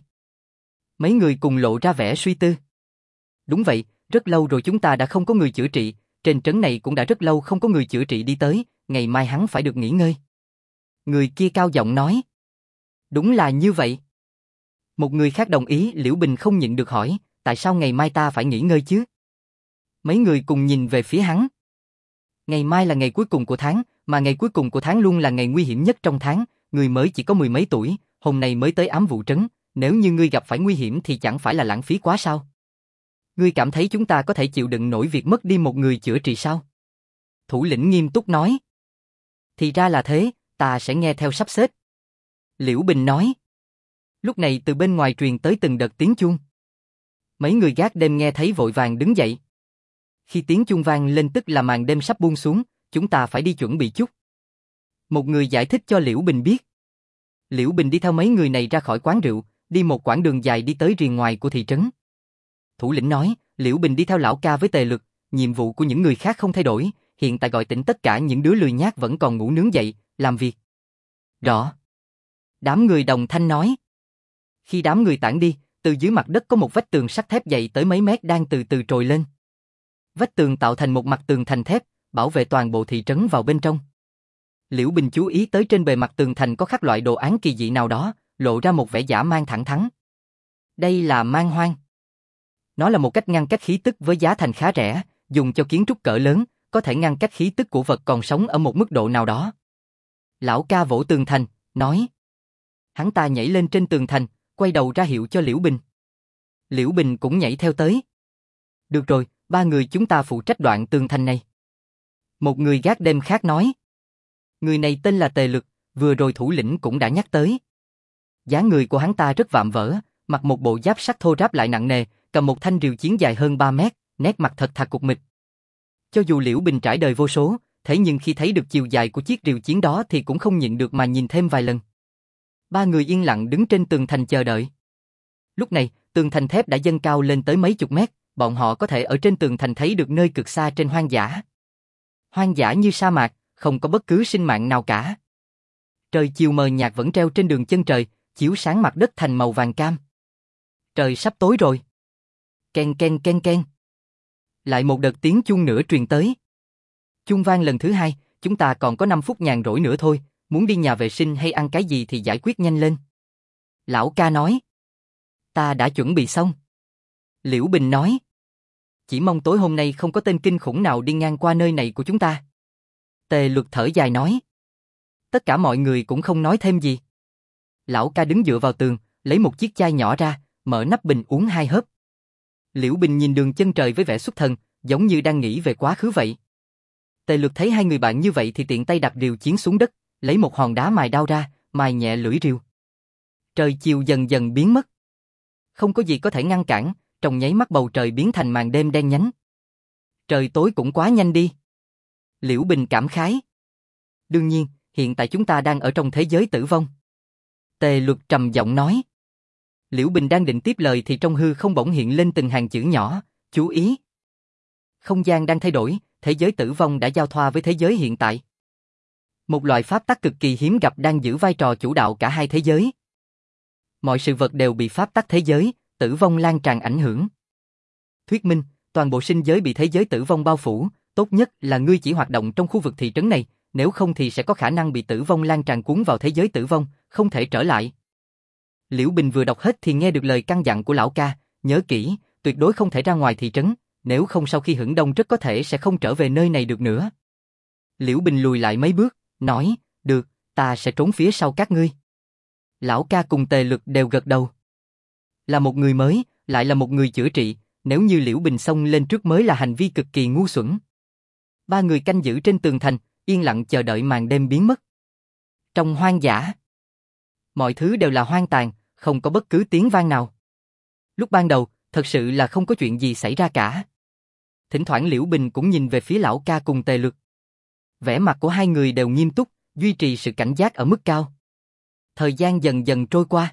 [SPEAKER 1] Mấy người cùng lộ ra vẻ suy tư. Đúng vậy, rất lâu rồi chúng ta đã không có người chữa trị, trên trấn này cũng đã rất lâu không có người chữa trị đi tới, ngày mai hắn phải được nghỉ ngơi. Người kia cao giọng nói. Đúng là như vậy. Một người khác đồng ý, Liễu Bình không nhịn được hỏi, tại sao ngày mai ta phải nghỉ ngơi chứ? Mấy người cùng nhìn về phía hắn. Ngày mai là ngày cuối cùng của tháng, mà ngày cuối cùng của tháng luôn là ngày nguy hiểm nhất trong tháng, người mới chỉ có 10 mấy tuổi, hôm nay mới tới ám vụ trấn, nếu như ngươi gặp phải nguy hiểm thì chẳng phải là lãng phí quá sao? Ngươi cảm thấy chúng ta có thể chịu đựng nổi việc mất đi một người chữa trị sao? Thủ lĩnh nghiêm túc nói. Thì ra là thế, ta sẽ nghe theo sắp xếp. Liễu Bình nói. Lúc này từ bên ngoài truyền tới từng đợt tiếng chuông. Mấy người gác đêm nghe thấy vội vàng đứng dậy. Khi tiếng chuông vang lên tức là màn đêm sắp buông xuống, chúng ta phải đi chuẩn bị chút. Một người giải thích cho Liễu Bình biết. Liễu Bình đi theo mấy người này ra khỏi quán rượu, đi một quãng đường dài đi tới rìa ngoài của thị trấn. Thủ lĩnh nói, Liễu Bình đi theo lão ca với Tề Lực, nhiệm vụ của những người khác không thay đổi, hiện tại gọi tỉnh tất cả những đứa lười nhác vẫn còn ngủ nướng dậy, làm việc. Rõ. Đám người đồng thanh nói. Khi đám người tản đi, từ dưới mặt đất có một vách tường sắt thép dày tới mấy mét đang từ từ trồi lên. Vách tường tạo thành một mặt tường thành thép, bảo vệ toàn bộ thị trấn vào bên trong. Liễu Bình chú ý tới trên bề mặt tường thành có khắc loại đồ án kỳ dị nào đó, lộ ra một vẻ dã man thẳng thắn. Đây là man hoang. Nó là một cách ngăn cách khí tức với giá thành khá rẻ, dùng cho kiến trúc cỡ lớn, có thể ngăn cách khí tức của vật còn sống ở một mức độ nào đó. Lão ca vỗ tường thành, nói. Hắn ta nhảy lên trên tường thành, quay đầu ra hiệu cho Liễu Bình. Liễu Bình cũng nhảy theo tới. Được rồi, ba người chúng ta phụ trách đoạn tường thành này. Một người gác đêm khác nói. Người này tên là Tề Lực, vừa rồi thủ lĩnh cũng đã nhắc tới. Dáng người của hắn ta rất vạm vỡ, mặc một bộ giáp sắt thô ráp lại nặng nề, cầm một thanh rìu chiến dài hơn 3 mét, nét mặt thật thà cục mịch. Cho dù Liễu Bình trải đời vô số, thế nhưng khi thấy được chiều dài của chiếc rìu chiến đó thì cũng không nhịn được mà nhìn thêm vài lần. Ba người yên lặng đứng trên tường thành chờ đợi. Lúc này, tường thành thép đã dâng cao lên tới mấy chục mét, bọn họ có thể ở trên tường thành thấy được nơi cực xa trên hoang dã. Hoang dã như sa mạc, không có bất cứ sinh mạng nào cả. Trời chiều mờ nhạt vẫn treo trên đường chân trời, chiếu sáng mặt đất thành màu vàng cam. Trời sắp tối rồi. Ken ken ken ken. Lại một đợt tiếng chuông nữa truyền tới. Chuông vang lần thứ hai, chúng ta còn có 5 phút nhàn rỗi nữa thôi, muốn đi nhà vệ sinh hay ăn cái gì thì giải quyết nhanh lên. Lão ca nói. Ta đã chuẩn bị xong. Liễu Bình nói. Chỉ mong tối hôm nay không có tên kinh khủng nào đi ngang qua nơi này của chúng ta. Tề Luật thở dài nói. Tất cả mọi người cũng không nói thêm gì. Lão ca đứng dựa vào tường, lấy một chiếc chai nhỏ ra, mở nắp bình uống 2 hớp. Liễu Bình nhìn đường chân trời với vẻ xuất thần, giống như đang nghĩ về quá khứ vậy. Tề Luật thấy hai người bạn như vậy thì tiện tay đặt rìu chiến xuống đất, lấy một hòn đá mài đao ra, mài nhẹ lưỡi rìu. Trời chiều dần dần biến mất. Không có gì có thể ngăn cản, trong nháy mắt bầu trời biến thành màn đêm đen nhánh. Trời tối cũng quá nhanh đi. Liễu Bình cảm khái. Đương nhiên, hiện tại chúng ta đang ở trong thế giới tử vong. Tề Luật trầm giọng nói. Liễu Bình đang định tiếp lời thì trong hư không bỗng hiện lên từng hàng chữ nhỏ, chú ý. Không gian đang thay đổi, thế giới tử vong đã giao thoa với thế giới hiện tại. Một loại pháp tắc cực kỳ hiếm gặp đang giữ vai trò chủ đạo cả hai thế giới. Mọi sự vật đều bị pháp tắc thế giới, tử vong lan tràn ảnh hưởng. Thuyết minh, toàn bộ sinh giới bị thế giới tử vong bao phủ, tốt nhất là ngươi chỉ hoạt động trong khu vực thị trấn này, nếu không thì sẽ có khả năng bị tử vong lan tràn cuốn vào thế giới tử vong, không thể trở lại. Liễu Bình vừa đọc hết thì nghe được lời căn dặn của lão ca, nhớ kỹ, tuyệt đối không thể ra ngoài thị trấn, nếu không sau khi hửng đông rất có thể sẽ không trở về nơi này được nữa. Liễu Bình lùi lại mấy bước, nói, được, ta sẽ trốn phía sau các ngươi. Lão ca cùng Tề Luật đều gật đầu. Là một người mới, lại là một người chữa trị, nếu như Liễu Bình xông lên trước mới là hành vi cực kỳ ngu xuẩn. Ba người canh giữ trên tường thành, yên lặng chờ đợi màn đêm biến mất. Trong hoang dã, mọi thứ đều là hoang tàn, không có bất cứ tiếng vang nào. Lúc ban đầu, thật sự là không có chuyện gì xảy ra cả. Thỉnh thoảng Liễu Bình cũng nhìn về phía lão ca cùng Tề Luật. Vẻ mặt của hai người đều nghiêm túc, duy trì sự cảnh giác ở mức cao. Thời gian dần dần trôi qua.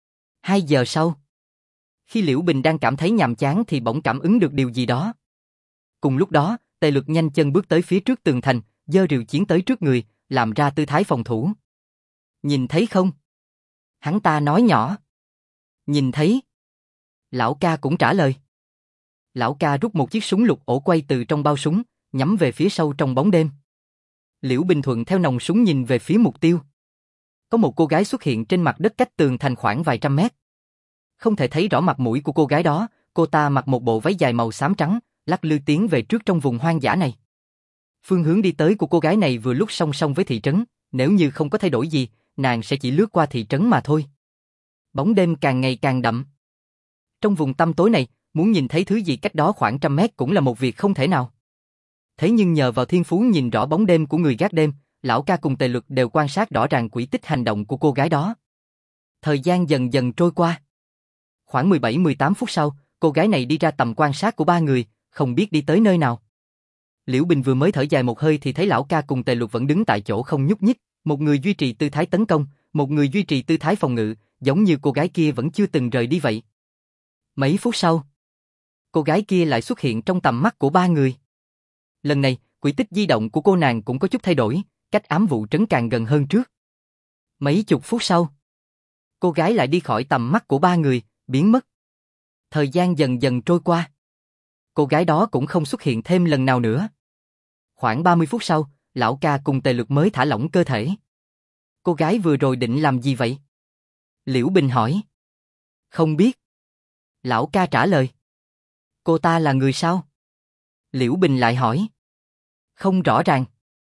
[SPEAKER 1] 2 giờ sau, khi Liễu Bình đang cảm thấy nhàm chán thì bỗng cảm ứng được điều gì đó. Cùng lúc đó, Tề Luật nhanh chân bước tới phía trước tường thành, giơ rìu chiến tới trước người, làm ra tư thái phòng thủ. Nhìn thấy không? Hắn ta nói nhỏ. Nhìn thấy. Lão ca cũng trả lời. Lão ca rút một chiếc súng lục ổ quay từ trong bao súng, nhắm về phía sâu trong bóng đêm. Liễu Bình thuận theo nòng súng nhìn về phía mục tiêu. Có một cô gái xuất hiện trên mặt đất cách tường thành khoảng vài trăm mét. Không thể thấy rõ mặt mũi của cô gái đó, cô ta mặc một bộ váy dài màu xám trắng, lắc lư tiến về trước trong vùng hoang dã này. Phương hướng đi tới của cô gái này vừa lúc song song với thị trấn, nếu như không có thay đổi gì, nàng sẽ chỉ lướt qua thị trấn mà thôi. Bóng đêm càng ngày càng đậm. Trong vùng tăm tối này, muốn nhìn thấy thứ gì cách đó khoảng trăm mét cũng là một việc không thể nào. Thế nhưng nhờ vào thiên phú nhìn rõ bóng đêm của người gác đêm, lão ca cùng Tề Luật đều quan sát rõ ràng quỹ tích hành động của cô gái đó. Thời gian dần dần trôi qua. Khoảng 17-18 phút sau, cô gái này đi ra tầm quan sát của ba người, không biết đi tới nơi nào. Liễu Bình vừa mới thở dài một hơi thì thấy lão ca cùng Tề Luật vẫn đứng tại chỗ không nhúc nhích, một người duy trì tư thái tấn công, một người duy trì tư thái phòng ngự, giống như cô gái kia vẫn chưa từng rời đi vậy. Mấy phút sau, cô gái kia lại xuất hiện trong tầm mắt của ba người. Lần này, quỹ tích di động của cô nàng cũng có chút thay đổi, cách ám vụ trấn càng gần hơn trước. Mấy chục phút sau, cô gái lại đi khỏi tầm mắt của ba người, biến mất. Thời gian dần dần trôi qua. Cô gái đó cũng không xuất hiện thêm lần nào nữa. Khoảng 30 phút sau, lão ca cùng Tề Luật mới thả lỏng cơ thể. Cô gái vừa rồi định làm gì vậy? Liễu Bình hỏi. Không biết. Lão ca trả lời. Cô ta là người sao? Liễu Bình lại hỏi. Không rõ ràng.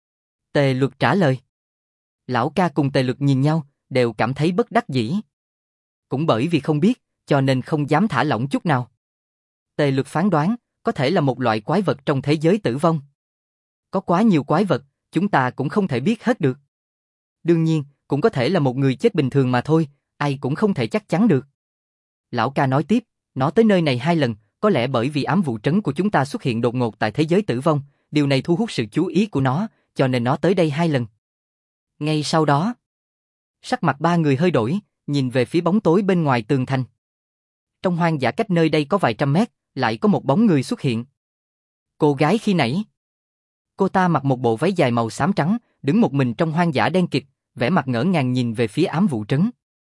[SPEAKER 1] Tề Luật trả lời. Lão ca cùng Tề Luật nhìn nhau, đều cảm thấy bất đắc dĩ. Cũng bởi vì không biết, cho nên không dám thả lỏng chút nào. Tề Luật phán đoán, có thể là một loại quái vật trong thế giới tử vong. Có quá nhiều quái vật, chúng ta cũng không thể biết hết được. Đương nhiên, cũng có thể là một người chết bình thường mà thôi, ai cũng không thể chắc chắn được. Lão ca nói tiếp, nó tới nơi này 2 lần, có lẽ bởi vì ám vụ trấn của chúng ta xuất hiện đột ngột tại thế giới tử vong, điều này thu hút sự chú ý của nó, cho nên nó tới đây 2 lần. Ngay sau đó, sắc mặt ba người hơi đổi, nhìn về phía bóng tối bên ngoài tường thành. Trong hoang dã cách nơi đây có vài trăm mét, lại có một bóng người xuất hiện. Cô gái khi nãy. Cô ta mặc một bộ váy dài màu xám trắng, đứng một mình trong hoang dã đen kịt, vẻ mặt ngỡ ngàng nhìn về phía ám vụ trấn.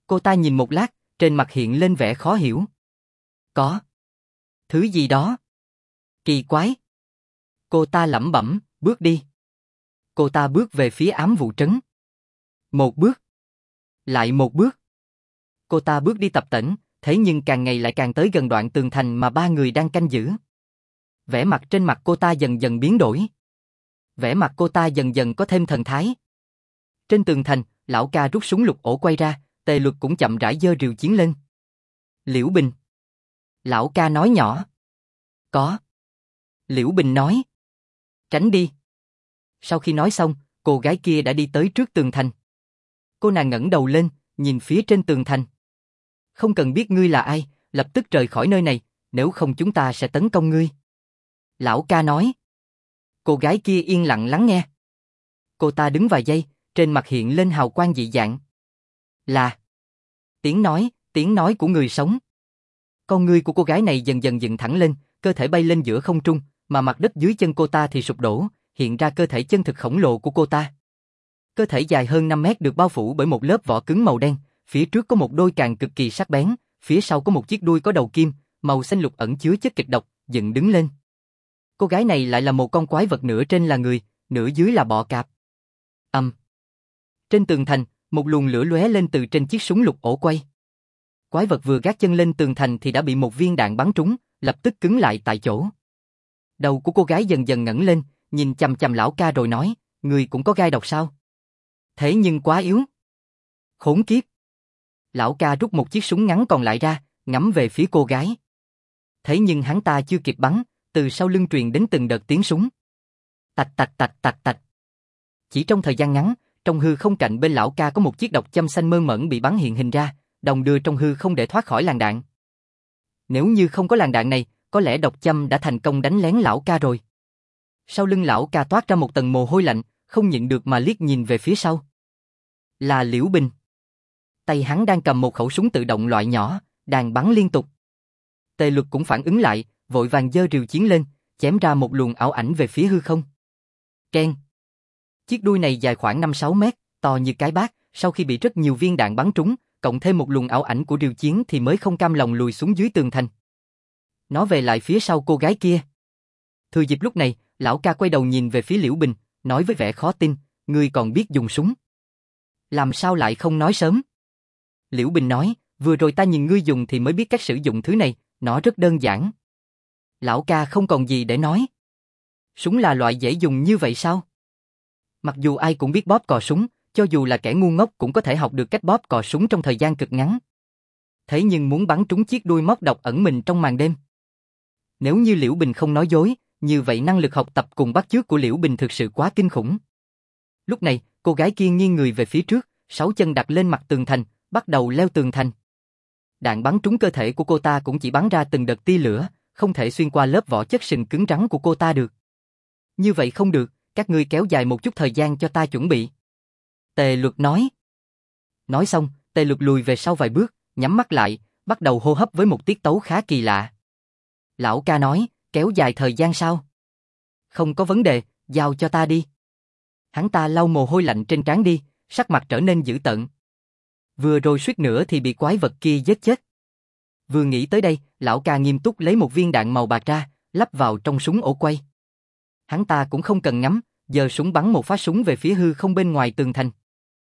[SPEAKER 1] Cô ta nhìn một lát, trên mặt hiện lên vẻ khó hiểu. Có thứ gì đó kỳ quái. Cô ta lẩm bẩm, bước đi. Cô ta bước về phía ám vụ trấn. Một bước, lại một bước. Cô ta bước đi tập tễnh, thế nhưng càng ngày lại càng tới gần đoạn tường thành mà ba người đang canh giữ. Vẻ mặt trên mặt cô ta dần dần biến đổi. Vẻ mặt cô ta dần dần có thêm thần thái. Trên tường thành, lão ca rút súng lục ổ quay ra, Tề Luật cũng chậm rãi giơ rìu chiến lên. Liễu Bình. Lão ca nói nhỏ. Có. Liễu Bình nói. Tránh đi. Sau khi nói xong, cô gái kia đã đi tới trước tường thành. Cô nàng ngẩng đầu lên, nhìn phía trên tường thành. Không cần biết ngươi là ai, lập tức rời khỏi nơi này, nếu không chúng ta sẽ tấn công ngươi. Lão ca nói. Cô gái kia yên lặng lắng nghe. Cô ta đứng vài giây, trên mặt hiện lên hào quang dị dạng. Là tiếng nói của người sống. Con ngươi của cô gái này dần dần dựng thẳng lên, cơ thể bay lên giữa không trung, mà mặt đất dưới chân cô ta thì sụp đổ, hiện ra cơ thể chân thực khổng lồ của cô ta. Cơ thể dài hơn 5 mét được bao phủ bởi một lớp vỏ cứng màu đen, phía trước có một đôi càng cực kỳ sắc bén, phía sau có một chiếc đuôi có đầu kim, màu xanh lục ẩn chứa chất kịch độc, dựng đứng lên. Cô gái này lại là một con quái vật, nửa trên là người, nửa dưới là bọ cạp. Trên tường thành, một luồng lửa lóe lên từ trên chiếc súng lục ổ quay. Quái vật vừa gác chân lên tường thành thì đã bị một viên đạn bắn trúng, lập tức cứng lại tại chỗ. Đầu của cô gái dần dần ngẩng lên, nhìn chằm chằm lão ca rồi nói, người cũng có gai độc sao? Thế nhưng quá yếu. Khốn kiếp. Lão ca rút một chiếc súng ngắn còn lại ra, ngắm về phía cô gái. Thế nhưng hắn ta chưa kịp bắn, từ sau lưng truyền đến từng đợt tiếng súng. Tạch tạch tạch tạch tạch. Chỉ trong thời gian ngắn, trong hư không cạnh bên lão ca có một chiếc độc châm xanh mơn mởn bị bắn hiện hình ra, đồng đưa trong hư không để thoát khỏi làn đạn. Nếu như không có làn đạn này, có lẽ độc châm đã thành công đánh lén lão ca rồi. Sau lưng lão ca toát ra một tầng mồ hôi lạnh, không nhịn được mà liếc nhìn về phía sau. Là Liễu Bình. Tay hắn đang cầm một khẩu súng tự động loại nhỏ, đang bắn liên tục. Tề Luật cũng phản ứng lại, vội vàng giơ rìu chiến lên, chém ra một luồng ảo ảnh về phía hư không. Keng. Chiếc đuôi này dài khoảng 5-6 mét, to như cái bát, sau khi bị rất nhiều viên đạn bắn trúng, cộng thêm một luồng ảo ảnh của rìu chiến thì mới không cam lòng lùi xuống dưới tường thành. Nó về lại phía sau cô gái kia. Thừa dịp lúc này, lão ca quay đầu nhìn về phía Liễu Bình, nói với vẻ khó tin, ngươi còn biết dùng súng. Làm sao lại không nói sớm? Liễu Bình nói, vừa rồi ta nhìn ngươi dùng thì mới biết cách sử dụng thứ này, nó rất đơn giản. Lão ca không còn gì để nói. Súng là loại dễ dùng như vậy sao? Mặc dù ai cũng biết bóp cò súng, cho dù là kẻ ngu ngốc cũng có thể học được cách bóp cò súng trong thời gian cực ngắn. Thế nhưng muốn bắn trúng chiếc đuôi móc độc ẩn mình trong màn đêm. Nếu như Liễu Bình không nói dối, như vậy năng lực học tập cùng bắt chước của Liễu Bình thực sự quá kinh khủng. Lúc này, cô gái kia nghiêng người về phía trước, 6 chân đặt lên mặt tường thành, bắt đầu leo tường thành. Đạn bắn trúng cơ thể của cô ta cũng chỉ bắn ra từng đợt tia lửa, không thể xuyên qua lớp vỏ chất sừng cứng rắn của cô ta được. Như vậy không được, các ngươi kéo dài một chút thời gian cho ta chuẩn bị. Tề Luật nói. Nói xong, Tề Luật lùi về sau vài bước, nhắm mắt lại, bắt đầu hô hấp với một tiết tấu khá kỳ lạ. Lão ca nói, kéo dài thời gian sao? Không có vấn đề, giao cho ta đi. Hắn ta lau mồ hôi lạnh trên trán đi, sắc mặt trở nên dữ tợn. Vừa rồi suýt nữa thì bị quái vật kia giết chết. Vừa nghĩ tới đây, lão ca nghiêm túc lấy một viên đạn màu bạc ra, lắp vào trong súng ổ quay. Hắn ta cũng không cần ngắm, giơ súng bắn một phát súng về phía hư không bên ngoài tường thành.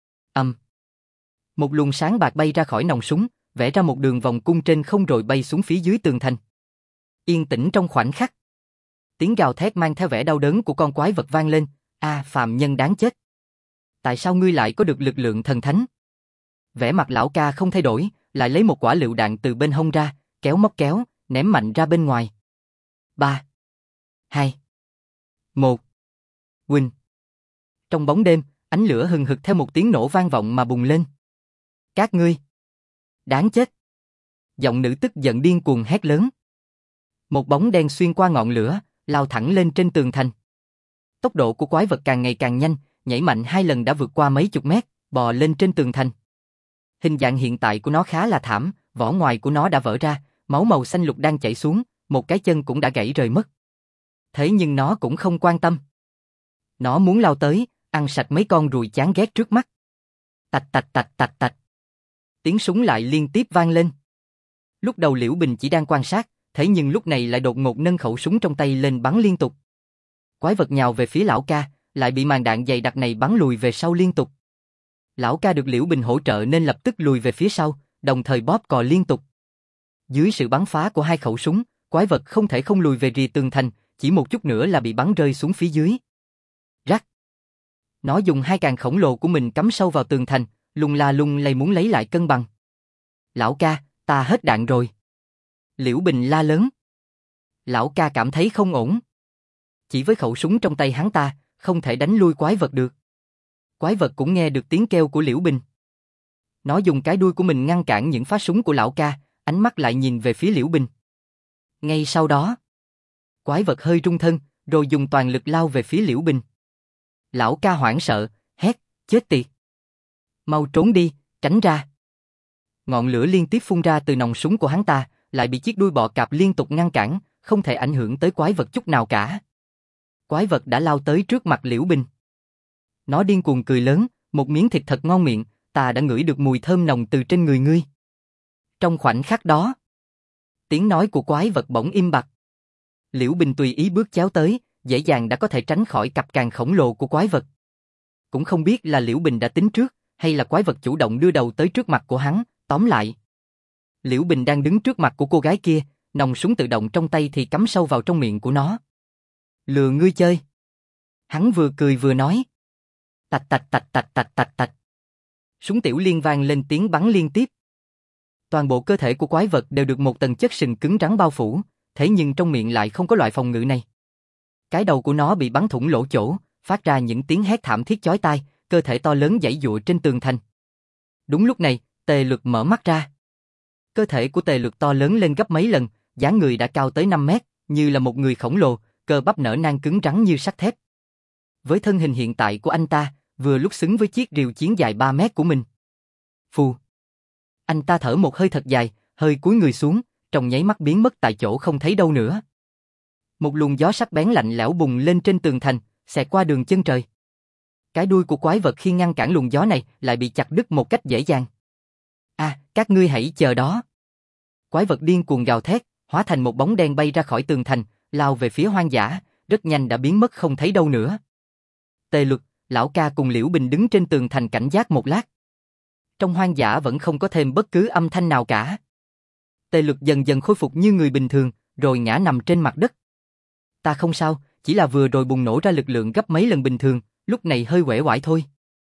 [SPEAKER 1] Một luồng sáng bạc bay ra khỏi nòng súng, vẽ ra một đường vòng cung trên không rồi bay xuống phía dưới tường thành. Yên tĩnh trong khoảnh khắc. Tiếng gào thét mang theo vẻ đau đớn của con quái vật vang lên, phàm nhân đáng chết. Tại sao ngươi lại có được lực lượng thần thánh? Vẻ mặt lão ca không thay đổi, lại lấy một quả lựu đạn từ bên hông ra, móc kéo, ném mạnh ra bên ngoài. 3, 2, 1. Quỳnh. Trong bóng đêm, ánh lửa hừng hực theo một tiếng nổ vang vọng mà bùng lên. Các ngươi đáng chết. Giọng nữ tức giận điên cuồng hét lớn. Một bóng đen xuyên qua ngọn lửa, lao thẳng lên trên tường thành. Tốc độ của quái vật càng ngày càng nhanh, nhảy mạnh 2 lần đã vượt qua mấy chục mét, bò lên trên tường thành. Hình dạng hiện tại của nó khá là thảm, vỏ ngoài của nó đã vỡ ra, máu màu xanh lục đang chảy xuống, một cái chân cũng đã gãy rời mất. Thế nhưng nó cũng không quan tâm. Nó muốn lao tới, ăn sạch mấy con ruồi chán ghét trước mắt. Tạch tạch tạch tạch tạch. Tiếng súng lại liên tiếp vang lên. Lúc đầu Liễu Bình chỉ đang quan sát, thế nhưng lúc này lại đột ngột nâng khẩu súng trong tay lên bắn liên tục. Quái vật nhào về phía lão ca, lại bị màn đạn dày đặc này bắn lùi về sau liên tục. Lão ca được Liễu Bình hỗ trợ nên lập tức lùi về phía sau, đồng thời bóp cò liên tục. Dưới sự bắn phá của hai khẩu súng, quái vật không thể không lùi về rìa tường thành, chỉ một chút nữa là bị bắn rơi xuống phía dưới. Rắc. Nó dùng hai càng khổng lồ của mình cắm sâu vào tường thành, lung la lung lay muốn lấy lại cân bằng. Lão ca, ta hết đạn rồi. Liễu Bình la lớn. Lão ca cảm thấy không ổn. Chỉ với khẩu súng trong tay hắn ta, không thể đánh lui quái vật được. Quái vật cũng nghe được tiếng kêu của Liễu Bình. Nó dùng cái đuôi của mình ngăn cản những phát súng của lão ca, ánh mắt lại nhìn về phía Liễu Bình. Ngay sau đó, quái vật hơi rung thân, rồi dùng toàn lực lao về phía Liễu Bình. Lão ca hoảng sợ, hét, chết tiệt. Mau trốn đi, tránh ra. Ngọn lửa liên tiếp phun ra từ nòng súng của hắn ta, lại bị chiếc đuôi bọ cạp liên tục ngăn cản, không thể ảnh hưởng tới quái vật chút nào cả. Quái vật đã lao tới trước mặt Liễu Bình. Nó điên cuồng cười lớn, một miếng thịt thật ngon miệng, ta đã ngửi được mùi thơm nồng từ trên người ngươi. Trong khoảnh khắc đó, tiếng nói của quái vật bỗng im bặt. Liễu Bình tùy ý bước chéo tới, dễ dàng đã có thể tránh khỏi cặp càng khổng lồ của quái vật. Cũng không biết là Liễu Bình đã tính trước, hay là quái vật chủ động đưa đầu tới trước mặt của hắn, tóm lại. Liễu Bình đang đứng trước mặt của cô gái kia, nòng súng tự động trong tay thì cắm sâu vào trong miệng của nó. Lừa ngươi chơi. Hắn vừa cười vừa nói. Tạch tạch tạch tạch tạch tạch tạch. Súng tiểu liên vang lên tiếng bắn liên tiếp. Toàn bộ cơ thể của quái vật đều được một tầng chất sừng cứng rắn bao phủ, thế nhưng trong miệng lại không có loại phòng ngự này. Cái đầu của nó bị bắn thủng lỗ chỗ, phát ra những tiếng hét thảm thiết chói tai, cơ thể to lớn giãy giụa trên tường thành. Đúng lúc này, Tề Lực mở mắt ra. Cơ thể của Tề Lực to lớn lên gấp mấy lần, dáng người đã cao tới 5 mét, như là một người khổng lồ, cơ bắp nở nang cứng rắn như sắt thép. Với thân hình hiện tại của anh ta, vừa lúc xứng với chiếc rìu chiến dài 3 mét của mình. Phù. Anh ta thở một hơi thật dài, hơi cúi người xuống, trong nháy mắt biến mất tại chỗ không thấy đâu nữa. Một luồng gió sắc bén lạnh lẽo bùng lên trên tường thành, xẹt qua đường chân trời. Cái đuôi của quái vật khi ngăn cản luồng gió này lại bị chặt đứt một cách dễ dàng. Các ngươi hãy chờ đó. Quái vật điên cuồng gào thét, hóa thành một bóng đen bay ra khỏi tường thành, lao về phía hoang dã, rất nhanh đã biến mất không thấy đâu nữa. Tề Luật, lão ca cùng Liễu Bình đứng trên tường thành cảnh giác một lát. Trong hoang dã vẫn không có thêm bất cứ âm thanh nào cả. Tề Luật dần dần khôi phục như người bình thường, rồi ngã nằm trên mặt đất. Ta không sao, chỉ là vừa rồi bùng nổ ra lực lượng gấp mấy lần bình thường, lúc này hơi uể oải thôi.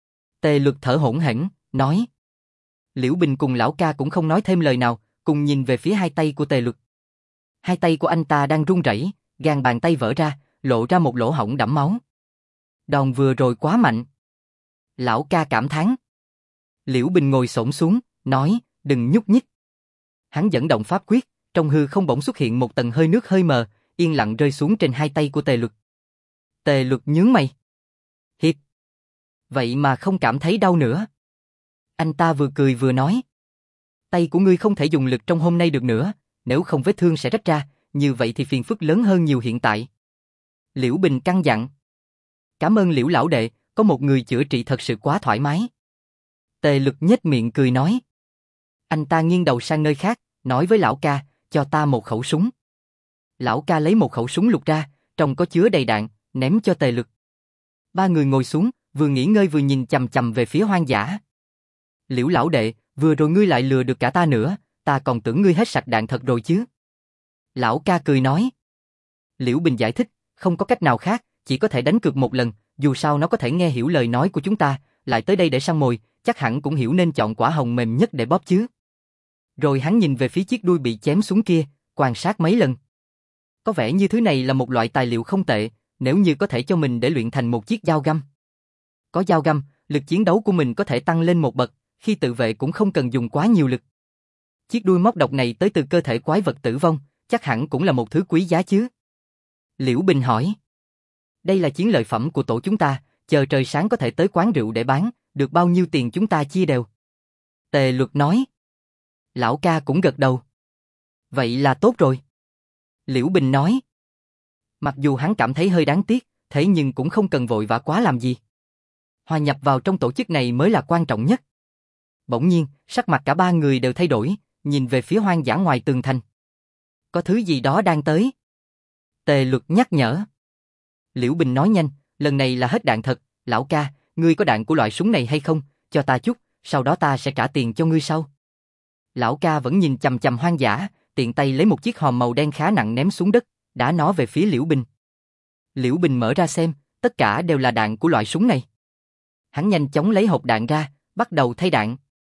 [SPEAKER 1] Tề Luật thở hổn hển, nói. Liễu Bình cùng lão ca cũng không nói thêm lời nào, cùng nhìn về phía hai tay của Tề Luật. Hai tay của anh ta đang run rẩy, gan bàn tay vỡ ra, lộ ra một lỗ hổng đẫm máu. Đòn vừa rồi quá mạnh. Lão ca cảm thán. Liễu Bình ngồi xổm xuống, nói, đừng nhúc nhích. Hắn dẫn động pháp quyết, trong hư không bỗng xuất hiện một tầng hơi nước hơi mờ, yên lặng rơi xuống trên hai tay của Tề Luật. Tề Luật nhướng mày. Hiệp. Vậy mà không cảm thấy đau nữa. Anh ta vừa cười vừa nói. Tay của ngươi không thể dùng lực trong hôm nay được nữa, nếu không vết thương sẽ rách ra, như vậy thì phiền phức lớn hơn nhiều hiện tại. Liễu Bình căn dặn. Cảm ơn Liễu lão đệ, có một người chữa trị thật sự quá thoải mái. Tề Lực nhếch miệng cười nói. Anh ta nghiêng đầu sang nơi khác, nói với lão ca, cho ta một khẩu súng. Lão ca lấy một khẩu súng lục ra, trong có chứa đầy đạn, ném cho Tề Lực. Ba người ngồi xuống, vừa nghỉ ngơi vừa nhìn chằm chằm về phía hoang dã. Liễu lão đệ, vừa rồi ngươi lại lừa được cả ta nữa, ta còn tưởng ngươi hết sạch đạn thật rồi chứ. Lão ca cười nói. Liễu Bình giải thích, không có cách nào khác, chỉ có thể đánh cược một lần, dù sao nó có thể nghe hiểu lời nói của chúng ta, lại tới đây để săn mồi, chắc hẳn cũng hiểu nên chọn quả hồng mềm nhất để bóp chứ. Rồi hắn nhìn về phía chiếc đuôi bị chém xuống kia, quan sát mấy lần. Có vẻ như thứ này là một loại tài liệu không tệ, nếu như có thể cho mình để luyện thành một chiếc dao găm. Có dao găm, lực chiến đấu của mình có thể tăng lên một bậc, khi tự vệ cũng không cần dùng quá nhiều lực. Chiếc đuôi móc độc này tới từ cơ thể quái vật tử vong, chắc hẳn cũng là một thứ quý giá chứ. Liễu Bình hỏi. Đây là chiến lợi phẩm của tổ chúng ta, chờ trời sáng có thể tới quán rượu để bán, được bao nhiêu tiền chúng ta chia đều. Tề Luật nói. Lão ca cũng gật đầu. Vậy là tốt rồi. Liễu Bình nói. Mặc dù hắn cảm thấy hơi đáng tiếc, thế nhưng cũng không cần vội vã quá làm gì. Hòa nhập vào trong tổ chức này mới là quan trọng nhất. Bỗng nhiên, sắc mặt cả ba người đều thay đổi, nhìn về phía hoang dã ngoài tường thành. Có thứ gì đó đang tới. Tề Luật nhắc nhở. Liễu Bình nói nhanh, lần này là hết đạn thật, lão ca, ngươi có đạn của loại súng này hay không, cho ta chút, sau đó ta sẽ trả tiền cho ngươi sau. Lão ca vẫn nhìn chằm chằm hoang dã, tiện tay lấy một chiếc hòm màu đen khá nặng ném xuống đất, đá nó về phía Liễu Bình. Liễu Bình mở ra xem, tất cả đều là đạn của loại súng này. Hắn nhanh chóng lấy hộp đạn ra, bắt đầu thay đạn.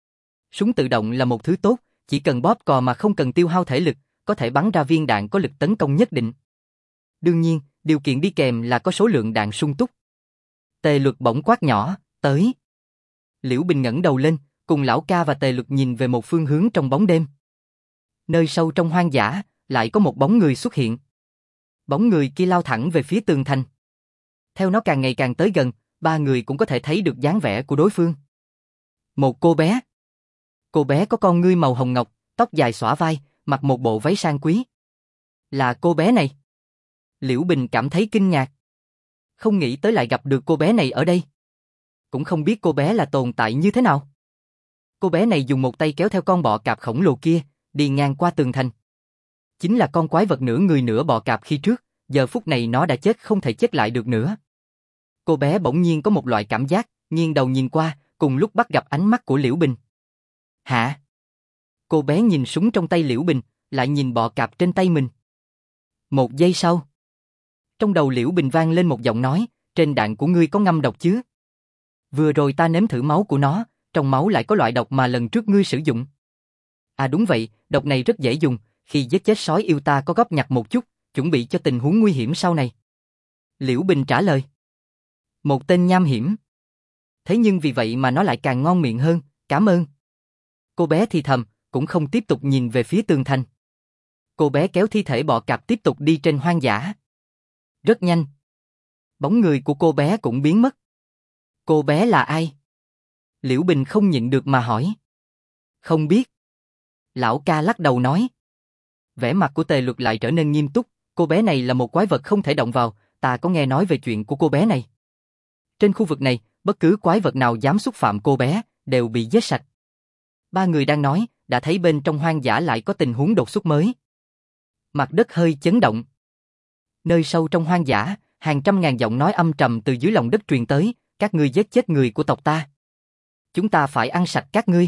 [SPEAKER 1] Súng tự động là một thứ tốt, chỉ cần bóp cò mà không cần tiêu hao thể lực, có thể bắn ra viên đạn có lực tấn công nhất định. Đương nhiên, điều kiện đi kèm là có số lượng đạn sung túc. Tề Luật bỗng quát nhỏ, tới. Liễu Bình ngẩng đầu lên, cùng lão ca và Tề Luật nhìn về một phương hướng trong bóng đêm. Nơi sâu trong hoang dã, lại có một bóng người xuất hiện. Bóng người kia lao thẳng về phía tường thành. Theo nó càng ngày càng tới gần, ba người cũng có thể thấy được dáng vẻ của đối phương. Một cô bé. Cô bé có con ngươi màu hồng ngọc, tóc dài xõa vai, mặc một bộ váy sang quý. Là cô bé này. Liễu Bình cảm thấy kinh ngạc. Không nghĩ tới lại gặp được cô bé này ở đây. Cũng không biết cô bé là tồn tại như thế nào. Cô bé này dùng một tay kéo theo con bọ cạp khổng lồ kia, đi ngang qua tường thành. Chính là con quái vật nửa người nửa bọ cạp khi trước, giờ phút này nó đã chết không thể chết lại được nữa. Cô bé bỗng nhiên có một loại cảm giác, nghiêng đầu nhìn qua, cùng lúc bắt gặp ánh mắt của Liễu Bình. Hả? Cô bé nhìn súng trong tay Liễu Bình, lại nhìn bọ cạp trên tay mình. Một giây sau, trong đầu Liễu Bình vang lên một giọng nói, trên đạn của ngươi có ngâm độc chứ? Vừa rồi ta nếm thử máu của nó, trong máu lại có loại độc mà lần trước ngươi sử dụng. À đúng vậy, độc này rất dễ dùng, khi giết chết sói yêu ta có góp nhặt một chút, chuẩn bị cho tình huống nguy hiểm sau này. Liễu Bình trả lời. Một tên nham hiểm. Thế nhưng vì vậy mà nó lại càng ngon miệng hơn, cảm ơn. Cô bé thì thầm, cũng không tiếp tục nhìn về phía tường thành. Cô bé kéo thi thể bọ cạp tiếp tục đi trên hoang dã. Rất nhanh. Bóng người của cô bé cũng biến mất. Cô bé là ai? Liễu Bình không nhịn được mà hỏi. Không biết. Lão ca lắc đầu nói. Vẻ mặt của Tề Luật lại trở nên nghiêm túc, cô bé này là một quái vật không thể động vào, ta có nghe nói về chuyện của cô bé này. Trên khu vực này, bất cứ quái vật nào dám xúc phạm cô bé, đều bị giết sạch. Ba người đang nói, đã thấy bên trong hoang dã lại có tình huống đột xuất mới. Mặt đất hơi chấn động. Nơi sâu trong hoang dã, hàng trăm ngàn giọng nói âm trầm từ dưới lòng đất truyền tới, các ngươi giết chết người của tộc ta. Chúng ta phải ăn sạch các ngươi.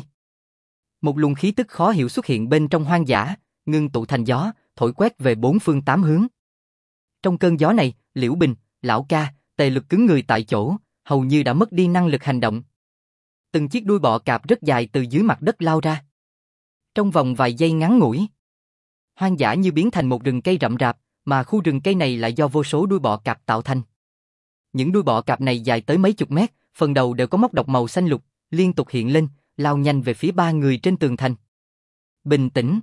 [SPEAKER 1] Một luồng khí tức khó hiểu xuất hiện bên trong hoang dã, ngưng tụ thành gió, thổi quét về bốn phương tám hướng. Trong cơn gió này, Liễu Bình, lão ca, Tề Luật cứng người tại chỗ, hầu như đã mất đi năng lực hành động. Từng chiếc đuôi bọ cạp rất dài từ dưới mặt đất lao ra. Trong vòng vài giây ngắn ngủi, hoang dã như biến thành một rừng cây rậm rạp, mà khu rừng cây này lại do vô số đuôi bọ cạp tạo thành. Những đuôi bọ cạp này dài tới mấy chục mét, phần đầu đều có móc độc màu xanh lục, liên tục hiện lên, lao nhanh về phía ba người trên tường thành. Bình tĩnh.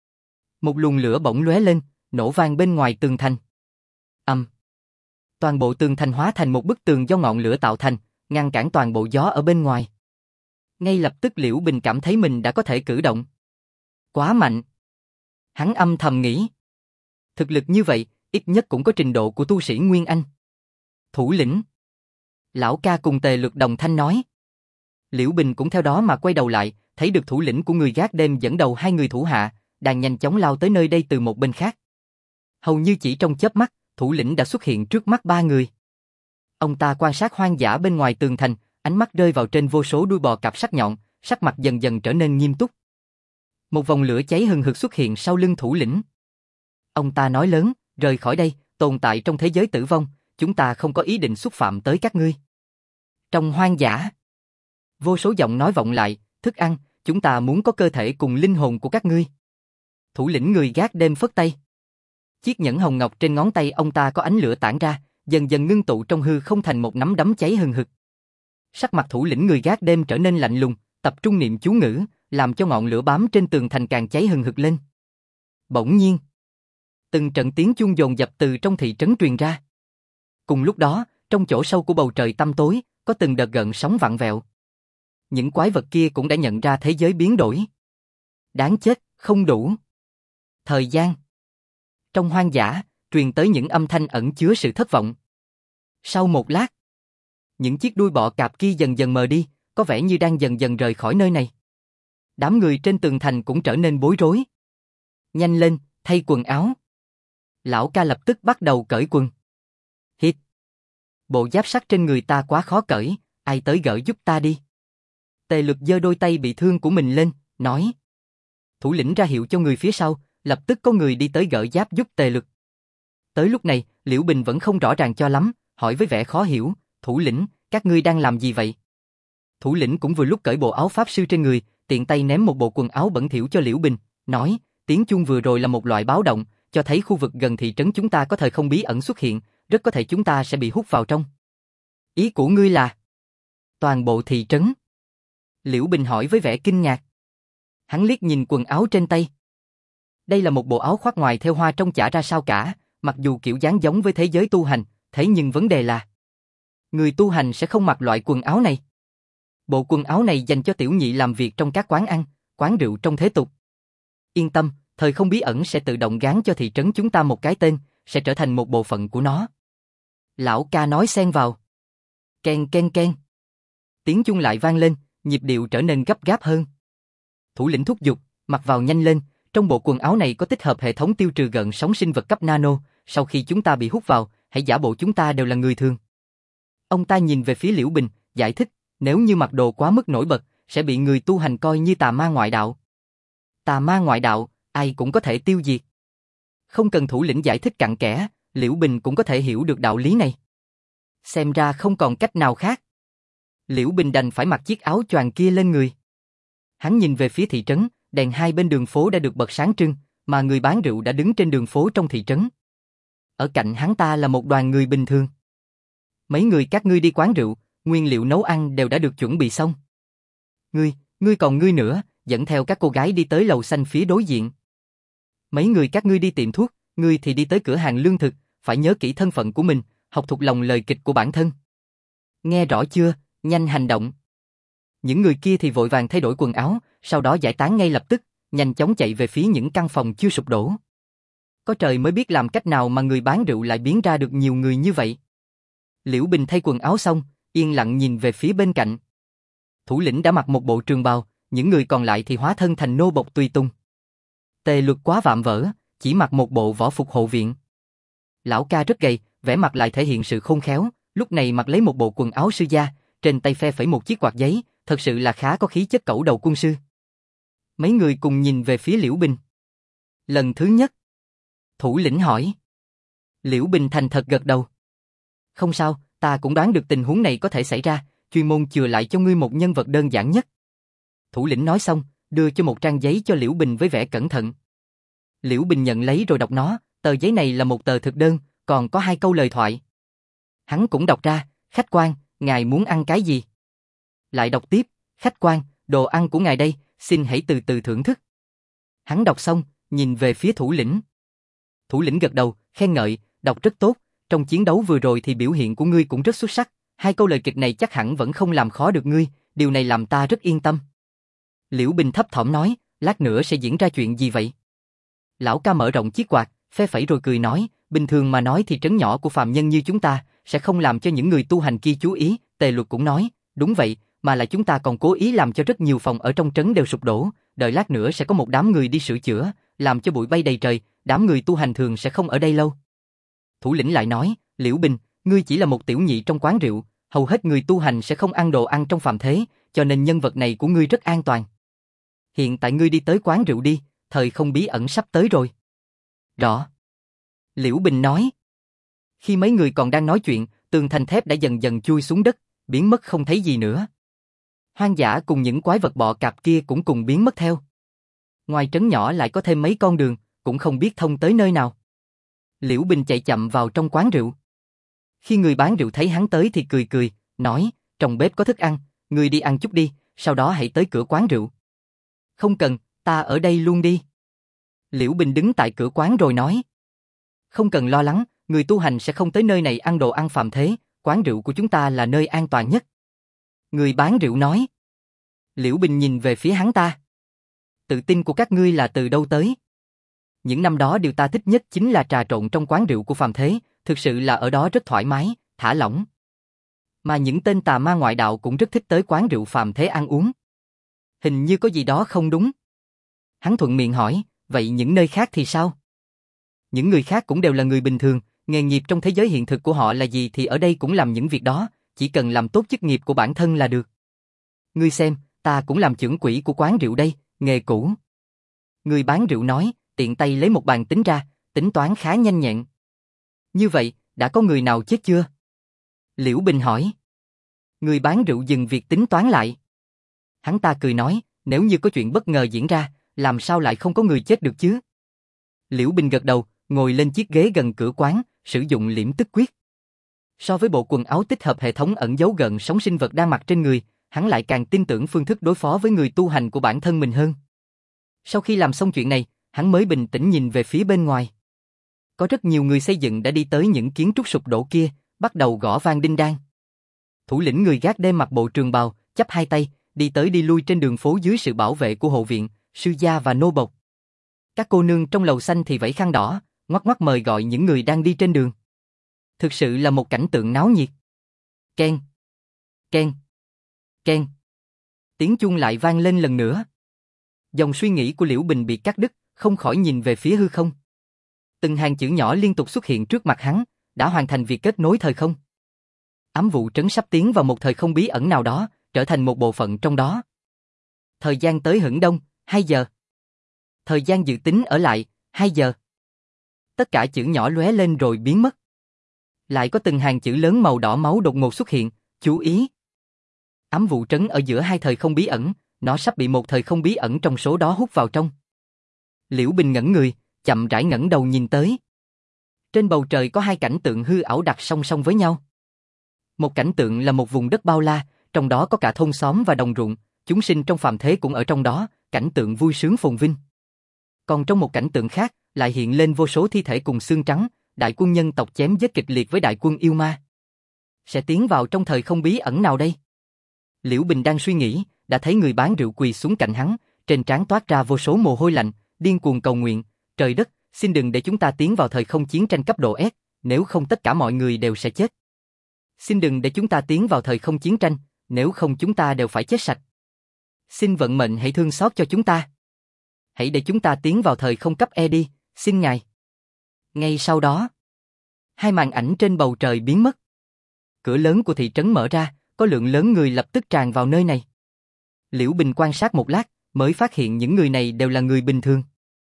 [SPEAKER 1] Một luồng lửa bỗng lóe lên, nổ vang bên ngoài tường thành. Toàn bộ tường thành hóa thành một bức tường do ngọn lửa tạo thành, ngăn cản toàn bộ gió ở bên ngoài. Ngay lập tức Liễu Bình cảm thấy mình đã có thể cử động. Quá mạnh. Hắn âm thầm nghĩ. Thực lực như vậy, ít nhất cũng có trình độ của tu sĩ Nguyên Anh. Thủ lĩnh. Lão ca cùng Tề Luật đồng thanh nói. Liễu Bình cũng theo đó mà quay đầu lại, thấy được thủ lĩnh của người gác đêm dẫn đầu hai người thủ hạ, đang nhanh chóng lao tới nơi đây từ một bên khác. Hầu như chỉ trong chớp mắt, thủ lĩnh đã xuất hiện trước mắt ba người. Ông ta quan sát hoang dã bên ngoài tường thành, ánh mắt rơi vào trên vô số đuôi bò cạp sắc nhọn, sắc mặt dần dần trở nên nghiêm túc. Một vòng lửa cháy hừng hực xuất hiện sau lưng thủ lĩnh. Ông ta nói lớn, rời khỏi đây, tồn tại trong thế giới tử vong, chúng ta không có ý định xúc phạm tới các ngươi. Trong hoang dã, vô số giọng nói vọng lại, thức ăn, chúng ta muốn có cơ thể cùng linh hồn của các ngươi. Thủ lĩnh người gác đêm phất tay. Chiếc nhẫn hồng ngọc trên ngón tay ông ta có ánh lửa tản ra, dần dần ngưng tụ trong hư không thành một nắm đấm cháy hừng hực. Sắc mặt thủ lĩnh người gác đêm trở nên lạnh lùng, tập trung niệm chú ngữ, làm cho ngọn lửa bám trên tường thành càng cháy hừng hực lên. Bỗng nhiên, từng trận tiếng chuông dồn dập từ trong thị trấn truyền ra. Cùng lúc đó, trong chỗ sâu của bầu trời tăm tối, có từng đợt gợn sóng vặn vẹo. Những quái vật kia cũng đã nhận ra thế giới biến đổi. Đáng chết, không đủ. Thời gian. Trong hoang dã, truyền tới những âm thanh ẩn chứa sự thất vọng. Sau một lát, những chiếc đuôi bọ cạp kia dần dần mờ đi, có vẻ như đang dần dần rời khỏi nơi này. Đám người trên tường thành cũng trở nên bối rối. Nhanh lên, thay quần áo. Lão ca lập tức bắt đầu cởi quần. Hít. Bộ giáp sắt trên người ta quá khó cởi, ai tới gỡ giúp ta đi. Tề Lực giơ đôi tay bị thương của mình lên, nói. Thủ lĩnh ra hiệu cho người phía sau, lập tức có người đi tới gỡ giáp giúp Tề Lực. Tới lúc này, Liễu Bình vẫn không rõ ràng cho lắm, hỏi với vẻ khó hiểu, thủ lĩnh, các ngươi đang làm gì vậy? Thủ lĩnh cũng vừa lúc cởi bộ áo pháp sư trên người, tiện tay ném một bộ quần áo bẩn thỉu cho Liễu Bình, nói, tiếng chuông vừa rồi là một loại báo động, cho thấy khu vực gần thị trấn chúng ta có thời không bí ẩn xuất hiện, rất có thể chúng ta sẽ bị hút vào trong. Ý của ngươi là toàn bộ thị trấn? Liễu Bình hỏi với vẻ kinh ngạc. Hắn liếc nhìn quần áo trên tay. Đây là một bộ áo khoác ngoài thêu hoa trông chả ra sao cả, mặc dù kiểu dáng giống với thế giới tu hành, thế nhưng vấn đề là người tu hành sẽ không mặc loại quần áo này. Bộ quần áo này dành cho tiểu nhị làm việc trong các quán ăn, quán rượu trong thế tục. Yên tâm, thời không bí ẩn sẽ tự động gán cho thị trấn chúng ta một cái tên, sẽ trở thành một bộ phận của nó. Lão ca nói xen vào. Ken ken ken. Tiếng chuông lại vang lên, nhịp điệu trở nên gấp gáp hơn. Thủ lĩnh thúc giục, mặc vào nhanh lên, trong bộ quần áo này có tích hợp hệ thống tiêu trừ gợn sóng sinh vật cấp nano, sau khi chúng ta bị hút vào, hãy giả bộ chúng ta đều là người thường. Ông ta nhìn về phía Liễu Bình, giải thích, nếu như mặc đồ quá mức nổi bật, sẽ bị người tu hành coi như tà ma ngoại đạo. Tà ma ngoại đạo, ai cũng có thể tiêu diệt. Không cần thủ lĩnh giải thích cặn kẽ, Liễu Bình cũng có thể hiểu được đạo lý này. Xem ra không còn cách nào khác. Liễu Bình đành phải mặc chiếc áo choàng kia lên người. Hắn nhìn về phía thị trấn, đèn hai bên đường phố đã được bật sáng trưng, mà người bán rượu đã đứng trên đường phố trong thị trấn. Ở cạnh hắn ta là một đoàn người bình thường. Mấy người các ngươi đi quán rượu, nguyên liệu nấu ăn đều đã được chuẩn bị xong. Ngươi còn ngươi nữa, dẫn theo các cô gái đi tới lầu xanh phía đối diện. Mấy người các ngươi đi tiệm thuốc, ngươi thì đi tới cửa hàng lương thực, phải nhớ kỹ thân phận của mình, học thuộc lòng lời kịch của bản thân. Nghe rõ chưa, nhanh hành động. Những người kia thì vội vàng thay đổi quần áo, sau đó giải tán ngay lập tức, nhanh chóng chạy về phía những căn phòng chưa sụp đổ. Có trời mới biết làm cách nào mà người bán rượu lại biến ra được nhiều người như vậy. Liễu Bình thay quần áo xong, yên lặng nhìn về phía bên cạnh. Thủ lĩnh đã mặc một bộ trường bào, những người còn lại thì hóa thân thành nô bộc tùy tùng. Tề Luật quá vạm vỡ, chỉ mặc một bộ võ phục hộ viện. Lão ca rất gầy, vẻ mặt lại thể hiện sự khôn khéo, lúc này mặc lấy một bộ quần áo sư gia, trên tay phe phẩy một chiếc quạt giấy, thật sự là khá có khí chất cẩu đầu quân sư. Mấy người cùng nhìn về phía Liễu Bình. Lần thứ nhất. Thủ lĩnh hỏi. Liễu Bình thành thật gật đầu. Không sao, ta cũng đoán được tình huống này có thể xảy ra, chuyên môn chừa lại cho ngươi một nhân vật đơn giản nhất. Thủ lĩnh nói xong, đưa cho một trang giấy cho Liễu Bình với vẻ cẩn thận. Liễu Bình nhận lấy rồi đọc nó, tờ giấy này là một tờ thực đơn, còn có 2 câu lời thoại. Hắn cũng đọc ra, khách quan, ngài muốn ăn cái gì? Lại đọc tiếp, khách quan, đồ ăn của ngài đây, xin hãy từ từ thưởng thức. Hắn đọc xong, nhìn về phía thủ lĩnh. Thủ lĩnh gật đầu, khen ngợi, đọc rất tốt, trong chiến đấu vừa rồi thì biểu hiện của ngươi cũng rất xuất sắc, 2 câu lời kịch này chắc hẳn vẫn không làm khó được ngươi, điều này làm ta rất yên tâm. Liễu Bình thấp thỏm nói, lát nữa sẽ diễn ra chuyện gì vậy? Lão ca mở rộng chiếc quạt, phe phẩy rồi cười nói, bình thường mà nói thì trấn nhỏ của phàm nhân như chúng ta sẽ không làm cho những người tu hành kia chú ý. Tề Luật cũng nói, đúng vậy, mà là chúng ta còn cố ý làm cho rất nhiều phòng ở trong trấn đều sụp đổ, đợi lát nữa sẽ có một đám người đi sửa chữa, làm cho bụi bay đầy trời, đám người tu hành thường sẽ không ở đây lâu. Thủ lĩnh lại nói, Liễu Bình, ngươi chỉ là một tiểu nhị trong quán rượu, hầu hết người tu hành sẽ không ăn đồ ăn trong phàm thế, cho nên nhân vật này của ngươi rất an toàn. Hiện tại ngươi đi tới quán rượu đi, thời không bí ẩn sắp tới rồi. Rõ. Liễu Bình nói. Khi mấy người còn đang nói chuyện, tường thành thép đã dần dần chui xuống đất, biến mất không thấy gì nữa. Hoang dã cùng những quái vật bọ cạp kia cũng cùng biến mất theo. Ngoài trấn nhỏ lại có thêm mấy con đường, cũng không biết thông tới nơi nào. Liễu Bình chạy chậm vào trong quán rượu. Khi người bán rượu thấy hắn tới thì cười cười, nói, trong bếp có thức ăn, ngươi đi ăn chút đi, sau đó hãy tới cửa quán rượu. Không cần, ta ở đây luôn đi. Liễu Bình đứng tại cửa quán rồi nói. Không cần lo lắng, người tu hành sẽ không tới nơi này ăn đồ ăn phàm thế, quán rượu của chúng ta là nơi an toàn nhất. Người bán rượu nói. Liễu Bình nhìn về phía hắn ta. Tự tin của các ngươi là từ đâu tới? Những năm đó điều ta thích nhất chính là trà trộn trong quán rượu của phàm thế, thực sự là ở đó rất thoải mái, thả lỏng. Mà những tên tà ma ngoại đạo cũng rất thích tới quán rượu phàm thế ăn uống. Hình như có gì đó không đúng. Hắn thuận miệng hỏi, vậy những nơi khác thì sao? Những người khác cũng đều là người bình thường, nghề nghiệp trong thế giới hiện thực của họ là gì thì ở đây cũng làm những việc đó, chỉ cần làm tốt chức nghiệp của bản thân là được. Ngươi xem, ta cũng làm trưởng quỹ của quán rượu đây, nghề cũ. Người bán rượu nói, tiện tay lấy một bàn tính ra, tính toán khá nhanh nhẹn. Như vậy, đã có người nào chết chưa? Liễu Bình hỏi. Người bán rượu dừng việc tính toán lại. Hắn ta cười nói, nếu như có chuyện bất ngờ diễn ra, làm sao lại không có người chết được chứ? Liễu Bình gật đầu, ngồi lên chiếc ghế gần cửa quán, sử dụng liễm tức quyết. So với bộ quần áo tích hợp hệ thống ẩn dấu gần sống sinh vật đang mặc trên người, hắn lại càng tin tưởng phương thức đối phó với người tu hành của bản thân mình hơn. Sau khi làm xong chuyện này, hắn mới bình tĩnh nhìn về phía bên ngoài. Có rất nhiều người xây dựng đã đi tới những kiến trúc sụp đổ kia, bắt đầu gõ vang đinh đan. Thủ lĩnh người gác đêm mặc bộ trường bào, chắp hai tay, đi tới đi lui trên đường phố dưới sự bảo vệ của hộ viện, sư gia và nô bộc. Các cô nương trong lầu xanh thì vẫy khăn đỏ, ngoắc ngoắc mời gọi những người đang đi trên đường. Thực sự là một cảnh tượng náo nhiệt. Keng, keng, keng. Tiếng chuông lại vang lên lần nữa. Dòng suy nghĩ của Liễu Bình bị cắt đứt, không khỏi nhìn về phía hư không. Từng hàng chữ nhỏ liên tục xuất hiện trước mặt hắn, đã hoàn thành việc kết nối thời không. Ám vụ trấn sắp tiến vào một thời không bí ẩn nào đó, trở thành một bộ phận trong đó. Thời gian tới hửng đông, 2 giờ. Thời gian dự tính ở lại, 2 giờ. Tất cả chữ nhỏ lóe lên rồi biến mất. Lại có từng hàng chữ lớn màu đỏ máu đột ngột xuất hiện, chú ý. Ám vụ trấn ở giữa hai thời không bí ẩn, nó sắp bị một thời không bí ẩn trong số đó hút vào trong. Liễu Bình ngẩn người, chậm rãi ngẩng đầu nhìn tới. Trên bầu trời có hai cảnh tượng hư ảo đặt song song với nhau. Một cảnh tượng là một vùng đất bao la, trong đó có cả thôn xóm và đồng ruộng, chúng sinh trong phàm thế cũng ở trong đó, cảnh tượng vui sướng phồn vinh. Còn trong một cảnh tượng khác, lại hiện lên vô số thi thể cùng xương trắng, đại quân nhân tộc chém giết kịch liệt với đại quân yêu ma. Sẽ tiến vào trong thời không bí ẩn nào đây? Liễu Bình đang suy nghĩ, đã thấy người bán rượu quỳ xuống cạnh hắn, trên trán toát ra vô số mồ hôi lạnh, điên cuồng cầu nguyện, trời đất, xin đừng để chúng ta tiến vào thời không chiến tranh cấp độ S, nếu không tất cả mọi người đều sẽ chết. Xin đừng để chúng ta tiến vào thời không chiến tranh, nếu không chúng ta đều phải chết sạch. Xin vận mệnh hãy thương xót cho chúng ta. Hãy để chúng ta tiến vào thời không cấp E đi, xin ngài. Ngay sau đó, hai màn ảnh trên bầu trời biến mất. Cửa lớn của thị trấn mở ra, có lượng lớn người lập tức tràn vào nơi này. Liễu Bình quan sát một lát, mới phát hiện những người này đều là người bình thường.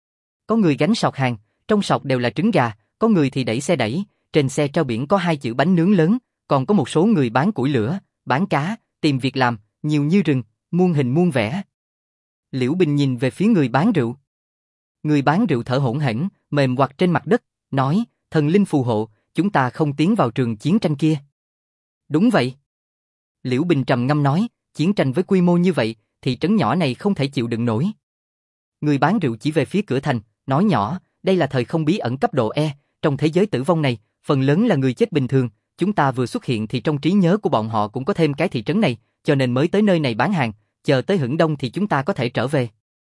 [SPEAKER 1] Có người gánh sọt hàng, trong sọt đều là trứng gà, có người thì đẩy xe đẩy, trên xe treo biển có 2 chữ bánh nướng lớn, còn có một số người bán củi lửa, bán cá, tìm việc làm, nhiều như rừng, muôn hình muôn vẻ. Liễu Bình nhìn về phía người bán rượu. Người bán rượu thở hổn hển, mềm quặt trên mặt đất, nói, thần linh phù hộ, chúng ta không tiến vào trường chiến tranh kia. Đúng vậy. Liễu Bình trầm ngâm nói, chiến tranh với quy mô như vậy, thị trấn nhỏ này không thể chịu đựng nổi. Người bán rượu chỉ về phía cửa thành, nói nhỏ, đây là thời không bí ẩn cấp độ E, trong thế giới tử vong này, phần lớn là người chết bình thường, chúng ta vừa xuất hiện thì trong trí nhớ của bọn họ cũng có thêm cái thị trấn này, cho nên mới tới nơi này bán hàng, chờ tới hửng đông thì chúng ta có thể trở về.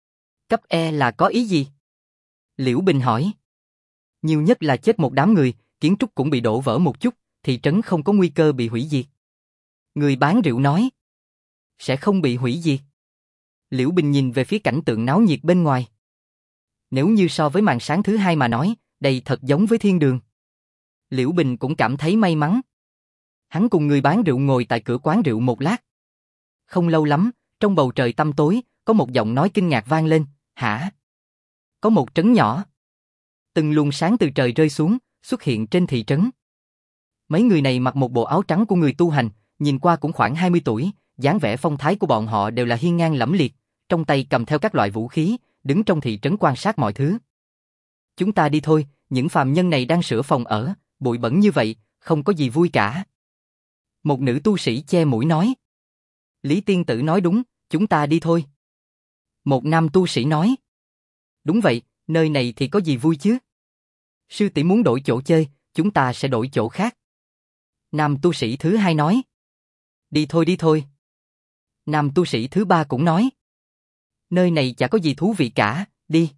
[SPEAKER 1] Cấp E là có ý gì? Liễu Bình hỏi. Nhiều nhất là chết một đám người, kiến trúc cũng bị đổ vỡ một chút, thị trấn không có nguy cơ bị hủy diệt. Người bán rượu nói. Sẽ không bị hủy diệt. Liễu Bình nhìn về phía cảnh tượng náo nhiệt bên ngoài. Nếu như so với màn sáng thứ hai mà nói, đây thật giống với thiên đường. Liễu Bình cũng cảm thấy may mắn. Hắn cùng người bán rượu ngồi tại cửa quán rượu một lát. Không lâu lắm, trong bầu trời tăm tối, có một giọng nói kinh ngạc vang lên, hả? Có một trấn nhỏ. Từng luồng sáng từ trời rơi xuống, xuất hiện trên thị trấn. Mấy người này mặc một bộ áo trắng của người tu hành, nhìn qua cũng khoảng 20 tuổi, dáng vẻ phong thái của bọn họ đều là hiên ngang lẫm liệt, trong tay cầm theo các loại vũ khí, đứng trong thị trấn quan sát mọi thứ. Chúng ta đi thôi, những phàm nhân này đang sửa phòng ở, bụi bẩn như vậy, không có gì vui cả. Một nữ tu sĩ che mũi nói. Lý tiên tử nói đúng, chúng ta đi thôi. Một nam tu sĩ nói. Đúng vậy, nơi này thì có gì vui chứ? Sư tỷ muốn đổi chỗ chơi, chúng ta sẽ đổi chỗ khác. Nam tu sĩ thứ hai nói. Đi thôi đi thôi. Nam tu sĩ thứ ba cũng nói. Nơi này chả có gì thú vị cả, đi.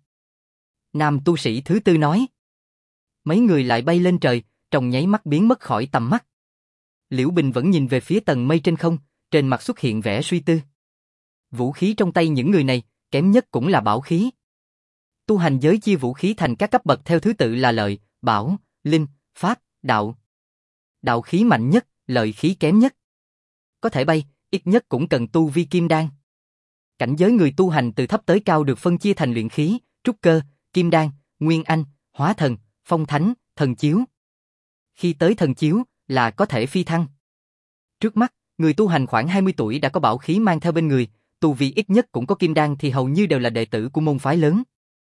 [SPEAKER 1] Nam tu sĩ thứ tư nói. Mấy người lại bay lên trời, trong nháy mắt biến mất khỏi tầm mắt. Liễu Bình vẫn nhìn về phía tầng mây trên không, trên mặt xuất hiện vẻ suy tư. Vũ khí trong tay những người này, kém nhất cũng là bảo khí. Tu hành giới chia vũ khí thành các cấp bậc theo thứ tự là lợi, bảo, linh, pháp, đạo. Đạo khí mạnh nhất, lợi khí kém nhất. Có thể bay, ít nhất cũng cần tu vi kim đan. Cảnh giới người tu hành từ thấp tới cao được phân chia thành luyện khí, trúc cơ, kim đan, nguyên anh, hóa thần, phong thánh, thần chiếu. Khi tới thần chiếu là có thể phi thăng. Trước mắt, người tu hành khoảng 20 tuổi đã có bảo khí mang theo bên người, tu vi ít nhất cũng có kim đan thì hầu như đều là đệ tử của môn phái lớn.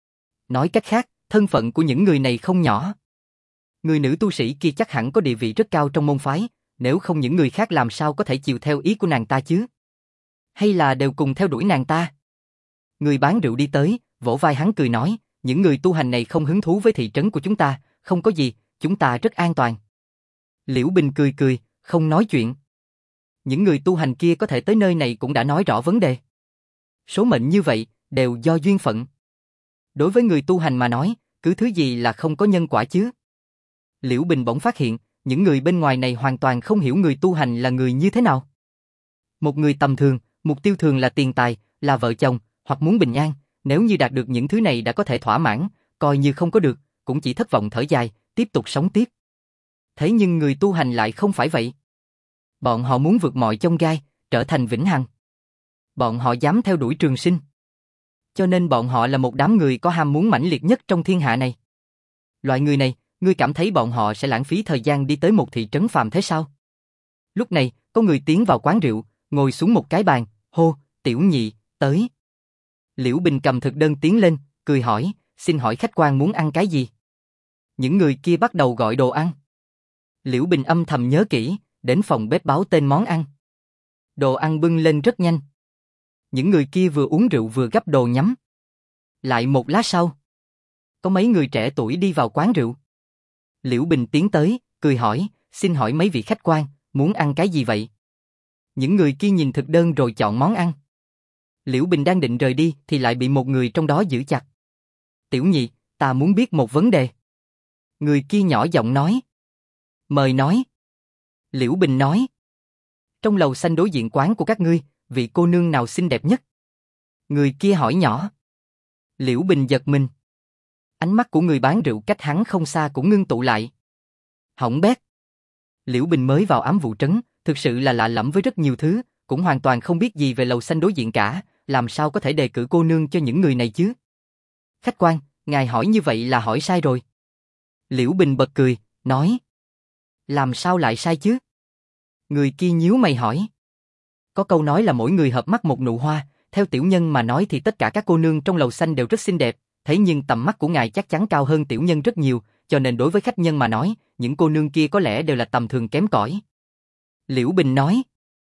[SPEAKER 1] Nói cách khác, thân phận của những người này không nhỏ. Người nữ tu sĩ kia chắc hẳn có địa vị rất cao trong môn phái, nếu không những người khác làm sao có thể chiều theo ý của nàng ta chứ? Hay là đều cùng theo đuổi nàng ta? Người bán rượu đi tới, vỗ vai hắn cười nói, những người tu hành này không hứng thú với thị trấn của chúng ta, không có gì, chúng ta rất an toàn. Liễu Bình cười cười, không nói chuyện. Những người tu hành kia có thể tới nơi này cũng đã nói rõ vấn đề. Số mệnh như vậy, đều do duyên phận. Đối với người tu hành mà nói, cứ thứ gì là không có nhân quả chứ? Liễu Bình bỗng phát hiện, những người bên ngoài này hoàn toàn không hiểu người tu hành là người như thế nào. Một người tầm thường, mục tiêu thường là tiền tài, là vợ chồng, hoặc muốn bình an, nếu như đạt được những thứ này đã có thể thỏa mãn, coi như không có được, cũng chỉ thất vọng thở dài, tiếp tục sống tiếp. Thế nhưng người tu hành lại không phải vậy. Bọn họ muốn vượt mọi chông gai, trở thành vĩnh hằng. Bọn họ dám theo đuổi trường sinh. Cho nên bọn họ là một đám người có ham muốn mãnh liệt nhất trong thiên hạ này. Loại người này, ngươi cảm thấy bọn họ sẽ lãng phí thời gian đi tới một thị trấn phàm thế sao? Lúc này, có người tiến vào quán rượu, ngồi xuống một cái bàn, hô, Tiểu Nhị, tới. Liễu Bình cầm thực đơn tiến lên, cười hỏi, xin hỏi khách quan muốn ăn cái gì? Những người kia bắt đầu gọi đồ ăn. Liễu Bình âm thầm nhớ kỹ, đến phòng bếp báo tên món ăn. Đồ ăn bưng lên rất nhanh. Những người kia vừa uống rượu vừa gắp đồ nhắm. Lại một lát sau, có mấy người trẻ tuổi đi vào quán rượu. Liễu Bình tiến tới, cười hỏi, xin hỏi mấy vị khách quan, muốn ăn cái gì vậy? Những người kia nhìn thực đơn rồi chọn món ăn. Liễu Bình đang định rời đi thì lại bị một người trong đó giữ chặt. Tiểu Nhị, ta muốn biết một vấn đề. Người kia nhỏ giọng nói. Mời nói. Liễu Bình nói. Trong lầu xanh đối diện quán của các ngươi, vị cô nương nào xinh đẹp nhất? Người kia hỏi nhỏ. Liễu Bình giật mình. Ánh mắt của người bán rượu cách hắn không xa cũng ngưng tụ lại. Hỏng bét. Liễu Bình mới vào ám vụ trấn, thực sự là lạ lẫm với rất nhiều thứ, cũng hoàn toàn không biết gì về lầu xanh đối diện cả, làm sao có thể đề cử cô nương cho những người này chứ? Khách quan, ngài hỏi như vậy là hỏi sai rồi. Liễu Bình bật cười, nói. Làm sao lại sai chứ? Người kia nhíu mày hỏi. Có câu nói là mỗi người hợp mắt một nụ hoa, theo tiểu nhân mà nói thì tất cả các cô nương trong lầu xanh đều rất xinh đẹp, thế nhưng tầm mắt của ngài chắc chắn cao hơn tiểu nhân rất nhiều, cho nên đối với khách nhân mà nói, những cô nương kia có lẽ đều là tầm thường kém cỏi. Liễu Bình nói.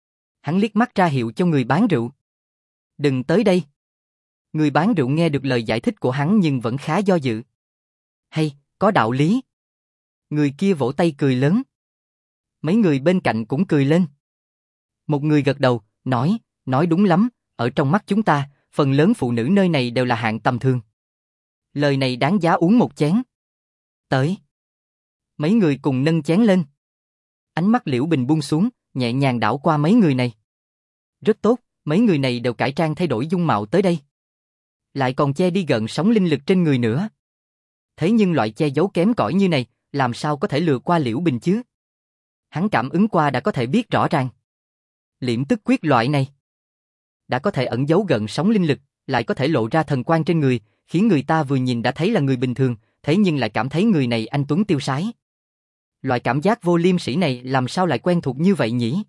[SPEAKER 1] Hắn liếc mắt ra hiệu cho người bán rượu. Đừng tới đây. Người bán rượu nghe được lời giải thích của hắn nhưng vẫn khá do dự. Hay, có đạo lý. Người kia vỗ tay cười lớn. Mấy người bên cạnh cũng cười lên. Một người gật đầu, nói đúng lắm, ở trong mắt chúng ta, phần lớn phụ nữ nơi này đều là hạng tầm thường. Lời này đáng giá uống một chén. Tới. Mấy người cùng nâng chén lên. Ánh mắt Liễu Bình buông xuống, nhẹ nhàng đảo qua mấy người này. Rất tốt, mấy người này đều cải trang thay đổi dung mạo tới đây. Lại còn che đi gợn sóng linh lực trên người nữa. Thế nhưng loại che giấu kém cỏi như này, làm sao có thể lừa qua Liễu Bình chứ? Hắn cảm ứng qua đã có thể biết rõ ràng. Liễm tức quyết loại này đã có thể ẩn giấu gợn sóng linh lực, lại có thể lộ ra thần quang trên người, khiến người ta vừa nhìn đã thấy là người bình thường, thế nhưng lại cảm thấy người này anh tuấn tiêu sái. Loại cảm giác vô liêm sỉ này làm sao lại quen thuộc như vậy nhỉ?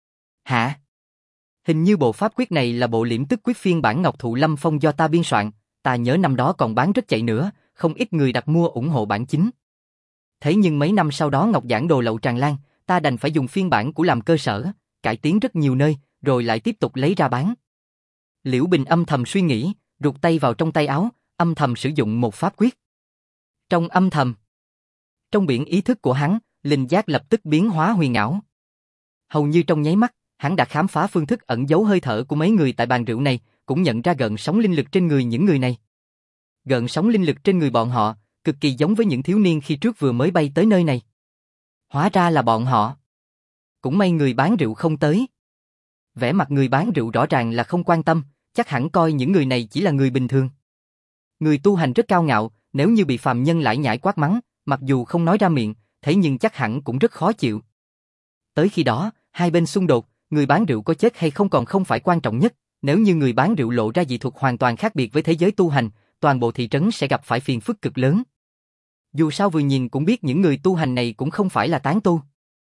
[SPEAKER 1] Hả? Hình như bộ pháp quyết này là bộ liễm tức quyết phiên bản Ngọc Thụ Lâm Phong do ta biên soạn, ta nhớ năm đó còn bán rất chạy nữa, không ít người đặt mua ủng hộ bản chính. Thế nhưng mấy năm sau đó Ngọc Giảng đồ lậu tràn lan, ta đành phải dùng phiên bản của làm cơ sở, cải tiến rất nhiều nơi, rồi lại tiếp tục lấy ra bán. Liễu Bình âm thầm suy nghĩ, rụt tay vào trong tay áo, âm thầm sử dụng một pháp quyết. Trong âm thầm, trong biển ý thức của hắn, linh giác lập tức biến hóa huyền ảo. Hầu như trong nháy mắt, hắn đã khám phá phương thức ẩn giấu hơi thở của mấy người tại bàn rượu này, cũng nhận ra gợn sóng linh lực trên người những người này. Gợn sóng linh lực trên người bọn họ, cực kỳ giống với những thiếu niên khi trước vừa mới bay tới nơi này. Hóa ra là bọn họ. Cũng may người bán rượu không tới. Vẻ mặt người bán rượu rõ ràng là không quan tâm, chắc hẳn coi những người này chỉ là người bình thường. Người tu hành rất cao ngạo, nếu như bị phàm nhân lải nhải quát mắng, mặc dù không nói ra miệng, thế nhưng chắc hẳn cũng rất khó chịu. Tới khi đó, hai bên xung đột, người bán rượu có chết hay không còn không phải quan trọng nhất, nếu như người bán rượu lộ ra dị thuật hoàn toàn khác biệt với thế giới tu hành, toàn bộ thị trấn sẽ gặp phải phiền phức cực lớn. Dù sao vừa nhìn cũng biết những người tu hành này cũng không phải là tán tu.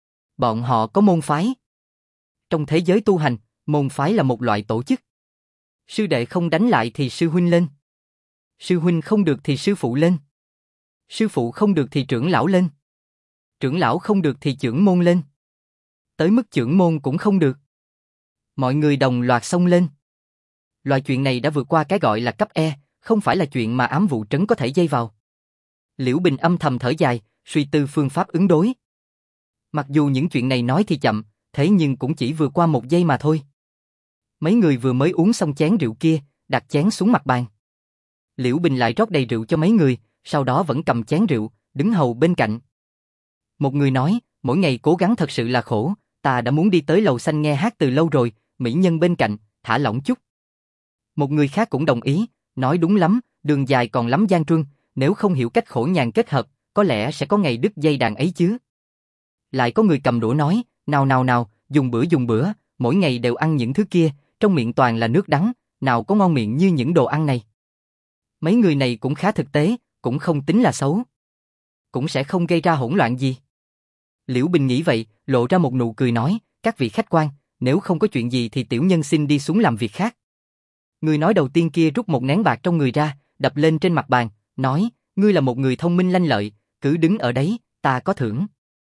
[SPEAKER 1] Bọn họ có môn phái. Trong thế giới tu hành, môn phái là một loại tổ chức. Sư đệ không đánh lại thì sư huynh lên. Sư huynh không được thì sư phụ lên. Sư phụ không được thì trưởng lão lên. Trưởng lão không được thì chưởng môn lên. Tới mức chưởng môn cũng không được. Mọi người đồng loạt xông lên. Loại chuyện này đã vượt qua cái gọi là cấp E, không phải là chuyện mà ám vụ trấn có thể dây vào. Liễu Bình âm thầm thở dài, suy tư phương pháp ứng đối. Mặc dù những chuyện này nói thì chậm, thế nhưng cũng chỉ vừa qua một giây mà thôi. Mấy người vừa mới uống xong chén rượu kia, đặt chén xuống mặt bàn. Liễu Bình lại rót đầy rượu cho mấy người, sau đó vẫn cầm chén rượu, đứng hầu bên cạnh. Một người nói, mỗi ngày cố gắng thật sự là khổ, ta đã muốn đi tới lầu xanh nghe hát từ lâu rồi, mỹ nhân bên cạnh, thả lỏng chút. Một người khác cũng đồng ý, nói đúng lắm, đường dài còn lắm gian truân, nếu không hiểu cách khổ nhàn kết hợp, có lẽ sẽ có ngày đứt dây đàn ấy chứ. Lại có người cầm đũa nói, nào, dùng bữa, mỗi ngày đều ăn những thứ kia, trong miệng toàn là nước đắng, nào có ngon miệng như những đồ ăn này. Mấy người này cũng khá thực tế, cũng không tính là xấu. Cũng sẽ không gây ra hỗn loạn gì. Liễu Bình nghĩ vậy, lộ ra một nụ cười nói, các vị khách quan, nếu không có chuyện gì thì tiểu nhân xin đi xuống làm việc khác. Người nói đầu tiên kia rút một nén bạc trong người ra, đập lên trên mặt bàn, nói, ngươi là một người thông minh lanh lợi, cứ đứng ở đấy, ta có thưởng.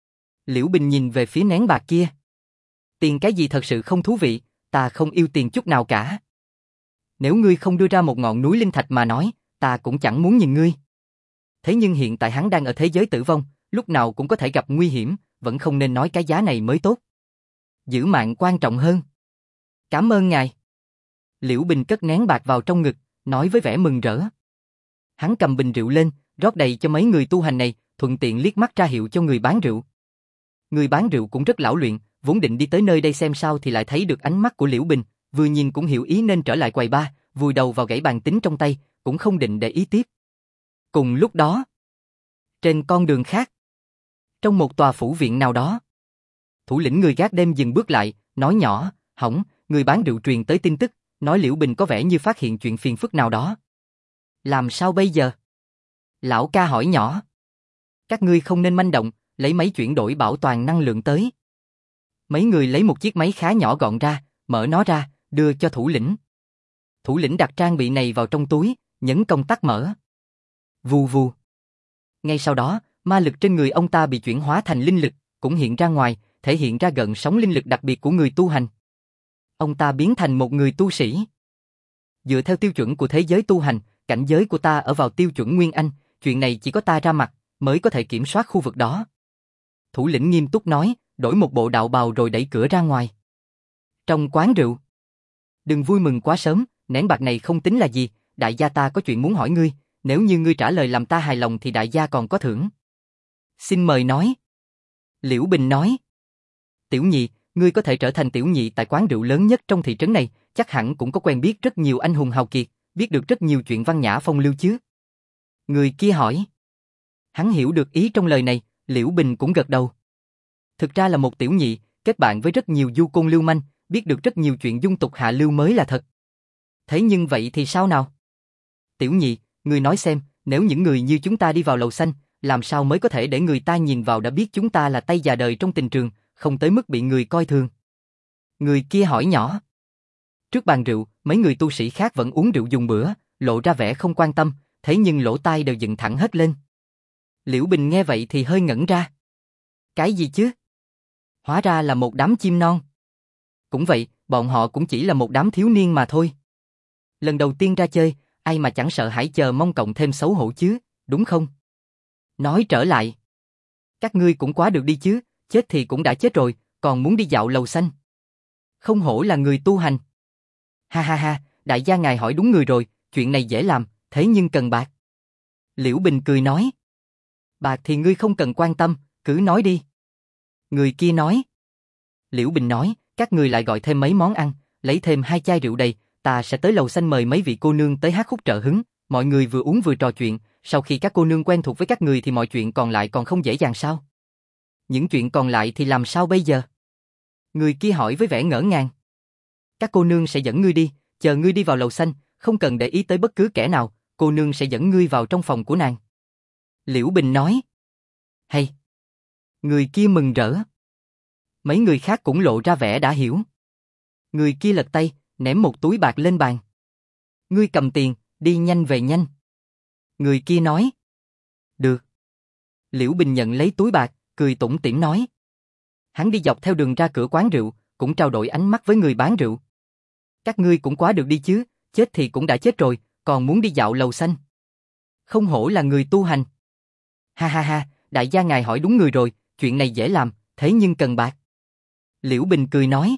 [SPEAKER 1] Liễu Bình nhìn về phía nén bạc kia. Tiền cái gì thật sự không thú vị, ta không yêu tiền chút nào cả. Nếu ngươi không đưa ra một ngọn núi linh thạch mà nói, ta cũng chẳng muốn nhìn ngươi. Thế nhưng hiện tại hắn đang ở thế giới tử vong, lúc nào cũng có thể gặp nguy hiểm, vẫn không nên nói cái giá này mới tốt. Giữ mạng quan trọng hơn. Cảm ơn ngài. Liễu Bình cất nén bạc vào trong ngực, nói với vẻ mừng rỡ. Hắn cầm bình rượu lên, rót đầy cho mấy người tu hành này, thuận tiện liếc mắt ra hiệu cho người bán rượu. Người bán rượu cũng rất lão luyện, vốn định đi tới nơi đây xem sao thì lại thấy được ánh mắt của Liễu Bình, vừa nhìn cũng hiểu ý nên trở lại quầy ba, vùi đầu vào gãy bàn tính trong tay, cũng không định để ý tiếp. Cùng lúc đó, trên con đường khác, trong một tòa phủ viện nào đó, thủ lĩnh người gác đêm dừng bước lại, nói nhỏ, hỏng, người bán rượu truyền tới tin tức, nói Liễu Bình có vẻ như phát hiện chuyện phiền phức nào đó. Làm sao bây giờ? Lão ca hỏi nhỏ. Các ngươi không nên manh động, lấy máy chuyển đổi bảo toàn năng lượng tới. Mấy người lấy một chiếc máy khá nhỏ gọn ra, mở nó ra, đưa cho thủ lĩnh. Thủ lĩnh đặt trang bị này vào trong túi, nhấn công tắc mở. Vù vù. Ngay sau đó, ma lực trên người ông ta bị chuyển hóa thành linh lực, cũng hiện ra ngoài, thể hiện ra gợn sóng linh lực đặc biệt của người tu hành. Ông ta biến thành một người tu sĩ. Dựa theo tiêu chuẩn của thế giới tu hành, cảnh giới của ta ở vào tiêu chuẩn Nguyên Anh, chuyện này chỉ có ta ra mặt, mới có thể kiểm soát khu vực đó. Thủ lĩnh nghiêm túc nói, đổi một bộ đạo bào rồi đẩy cửa ra ngoài. Trong quán rượu. Đừng vui mừng quá sớm, nén bạc này không tính là gì, đại gia ta có chuyện muốn hỏi ngươi, nếu như ngươi trả lời làm ta hài lòng thì đại gia còn có thưởng. Xin mời nói. Liễu Bình nói. Tiểu nhị, ngươi có thể trở thành tiểu nhị tại quán rượu lớn nhất trong thị trấn này, chắc hẳn cũng có quen biết rất nhiều anh hùng hào kiệt, biết được rất nhiều chuyện văn nhã phong lưu chứ. Người kia hỏi. Hắn hiểu được ý trong lời này, Liễu Bình cũng gật đầu. Thực ra là một tiểu nhị, kết bạn với rất nhiều du côn lưu manh, biết được rất nhiều chuyện dung tục hạ lưu mới là thật. Thế nhưng vậy thì sao nào? Tiểu nhị, người nói xem, nếu những người như chúng ta đi vào lầu xanh, làm sao mới có thể để người ta nhìn vào đã biết chúng ta là tay già đời trong tình trường, không tới mức bị người coi thường. Người kia hỏi nhỏ. Trước bàn rượu, mấy người tu sĩ khác vẫn uống rượu dùng bữa, lộ ra vẻ không quan tâm, thế nhưng lỗ tai đều dựng thẳng hết lên. Liễu Bình nghe vậy thì hơi ngẩn ra. Cái gì chứ? Hóa ra là một đám chim non. Cũng vậy, bọn họ cũng chỉ là một đám thiếu niên mà thôi. Lần đầu tiên ra chơi, ai mà chẳng sợ hãi chờ mong cộng thêm xấu hổ chứ, đúng không? Nói trở lại. Các ngươi cũng quá được đi chứ, chết thì cũng đã chết rồi, còn muốn đi dạo lầu xanh. Không hổ là người tu hành. Ha, đại gia ngài hỏi đúng người rồi, chuyện này dễ làm, thế nhưng cần bạc. Liễu Bình cười nói. Bạc thì ngươi không cần quan tâm, cứ nói đi. Người kia nói. Liễu Bình nói, các ngươi lại gọi thêm mấy món ăn, lấy thêm 2 chai rượu đầy, ta sẽ tới lầu xanh mời mấy vị cô nương tới hát khúc trợ hứng, mọi người vừa uống vừa trò chuyện, sau khi các cô nương quen thuộc với các người thì mọi chuyện còn lại còn không dễ dàng sao? Những chuyện còn lại thì làm sao bây giờ? Người kia hỏi với vẻ ngỡ ngàng. Các cô nương sẽ dẫn ngươi đi, chờ ngươi đi vào lầu xanh, không cần để ý tới bất cứ kẻ nào, cô nương sẽ dẫn ngươi vào trong phòng của nàng. Liễu Bình nói. Hay. Người kia mừng rỡ. Mấy người khác cũng lộ ra vẻ đã hiểu. Người kia lật tay, ném một túi bạc lên bàn. Ngươi cầm tiền, đi nhanh về nhanh. Người kia nói. Được. Liễu Bình nhận lấy túi bạc, cười tủm tỉm nói. Hắn đi dọc theo đường ra cửa quán rượu, cũng trao đổi ánh mắt với người bán rượu. Các ngươi cũng quá được đi chứ, chết thì cũng đã chết rồi, còn muốn đi dạo lầu xanh. Không hổ là người tu hành. Ha ha ha, đại gia ngài hỏi đúng người rồi, chuyện này dễ làm, thế nhưng cần bạc. Liễu Bình cười nói.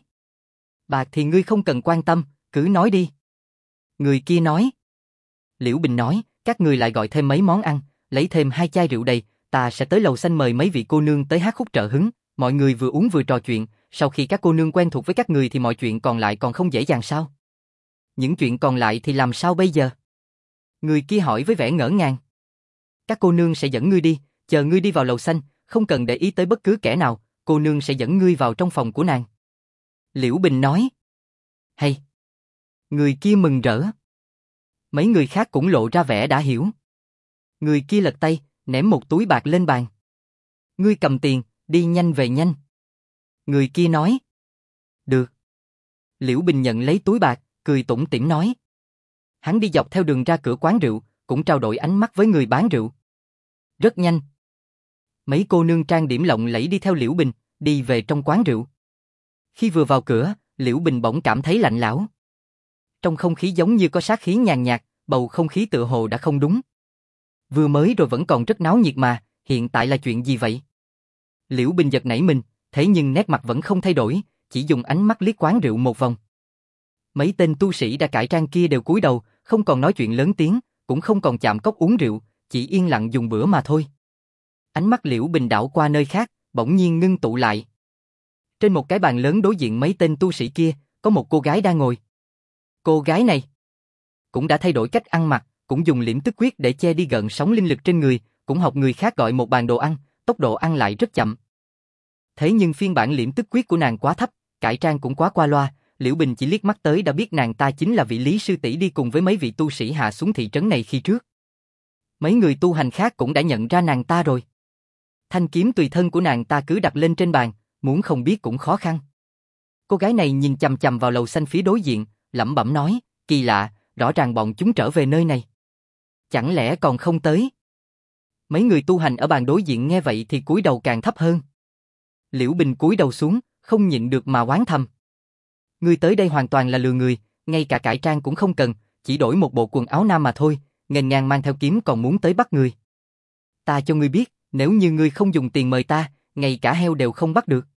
[SPEAKER 1] Bạc thì ngươi không cần quan tâm, cứ nói đi. Người kia nói. Liễu Bình nói, các ngươi lại gọi thêm mấy món ăn, lấy thêm 2 chai rượu đầy, ta sẽ tới lầu xanh mời mấy vị cô nương tới hát khúc trợ hứng, mọi người vừa uống vừa trò chuyện, sau khi các cô nương quen thuộc với các người thì mọi chuyện còn lại còn không dễ dàng sao? Những chuyện còn lại thì làm sao bây giờ? Người kia hỏi với vẻ ngỡ ngàng. Các cô nương sẽ dẫn ngươi đi, chờ ngươi đi vào lầu xanh, không cần để ý tới bất cứ kẻ nào, cô nương sẽ dẫn ngươi vào trong phòng của nàng. Liễu Bình nói. Hay. Người kia mừng rỡ. Mấy người khác cũng lộ ra vẻ đã hiểu. Người kia lật tay, ném một túi bạc lên bàn. Ngươi cầm tiền, đi nhanh về nhanh. Người kia nói. Được. Liễu Bình nhận lấy túi bạc, cười tủm tỉm nói. Hắn đi dọc theo đường ra cửa quán rượu, cũng trao đổi ánh mắt với người bán rượu. Rất nhanh. Mấy cô nương trang điểm lộng lẫy đi theo Liễu Bình, đi về trong quán rượu. Khi vừa vào cửa, Liễu Bình bỗng cảm thấy lạnh lẽo. Trong không khí giống như có sát khí nhàn nhạt, bầu không khí tựa hồ đã không đúng. Vừa mới rồi vẫn còn rất náo nhiệt mà, hiện tại là chuyện gì vậy? Liễu Bình giật nảy mình, thế nhưng nét mặt vẫn không thay đổi, chỉ dùng ánh mắt liếc quán rượu một vòng. Mấy tên tu sĩ đã cải trang kia đều cúi đầu, không còn nói chuyện lớn tiếng, cũng không còn chạm cốc uống rượu, chỉ yên lặng dùng bữa mà thôi. Ánh mắt Liễu Bình đảo qua nơi khác, bỗng nhiên ngưng tụ lại. Trên một cái bàn lớn đối diện mấy tên tu sĩ kia, có một cô gái đang ngồi. Cô gái này cũng đã thay đổi cách ăn mặc, cũng dùng liễm tức quyết để che đi gợn sóng linh lực trên người, cũng học người khác gọi một bàn đồ ăn, tốc độ ăn lại rất chậm. Thế nhưng phiên bản liễm tức quyết của nàng quá thấp, cải trang cũng quá qua loa, Liễu Bình chỉ liếc mắt tới đã biết nàng ta chính là vị Lý sư tỷ đi cùng với mấy vị tu sĩ hạ xuống thị trấn này khi trước. Mấy người tu hành khác cũng đã nhận ra nàng ta rồi. Thanh kiếm tùy thân của nàng ta cứ đặt lên trên bàn, muốn không biết cũng khó khăn. Cô gái này nhìn chằm chằm vào lầu xanh phía đối diện, lẩm bẩm nói, kỳ lạ, rõ ràng bọn chúng trở về nơi này. Chẳng lẽ còn không tới? Mấy người tu hành ở bàn đối diện nghe vậy thì cúi đầu càng thấp hơn. Liễu Bình cúi đầu xuống, không nhịn được mà oán thầm. Ngươi tới đây hoàn toàn là lừa người, ngay cả cải trang cũng không cần, chỉ đổi một bộ quần áo nam mà thôi, nghênh ngang mang theo kiếm còn muốn tới bắt người. Ta cho ngươi biết, nếu như ngươi không dùng tiền mời ta, ngay cả heo đều không bắt được.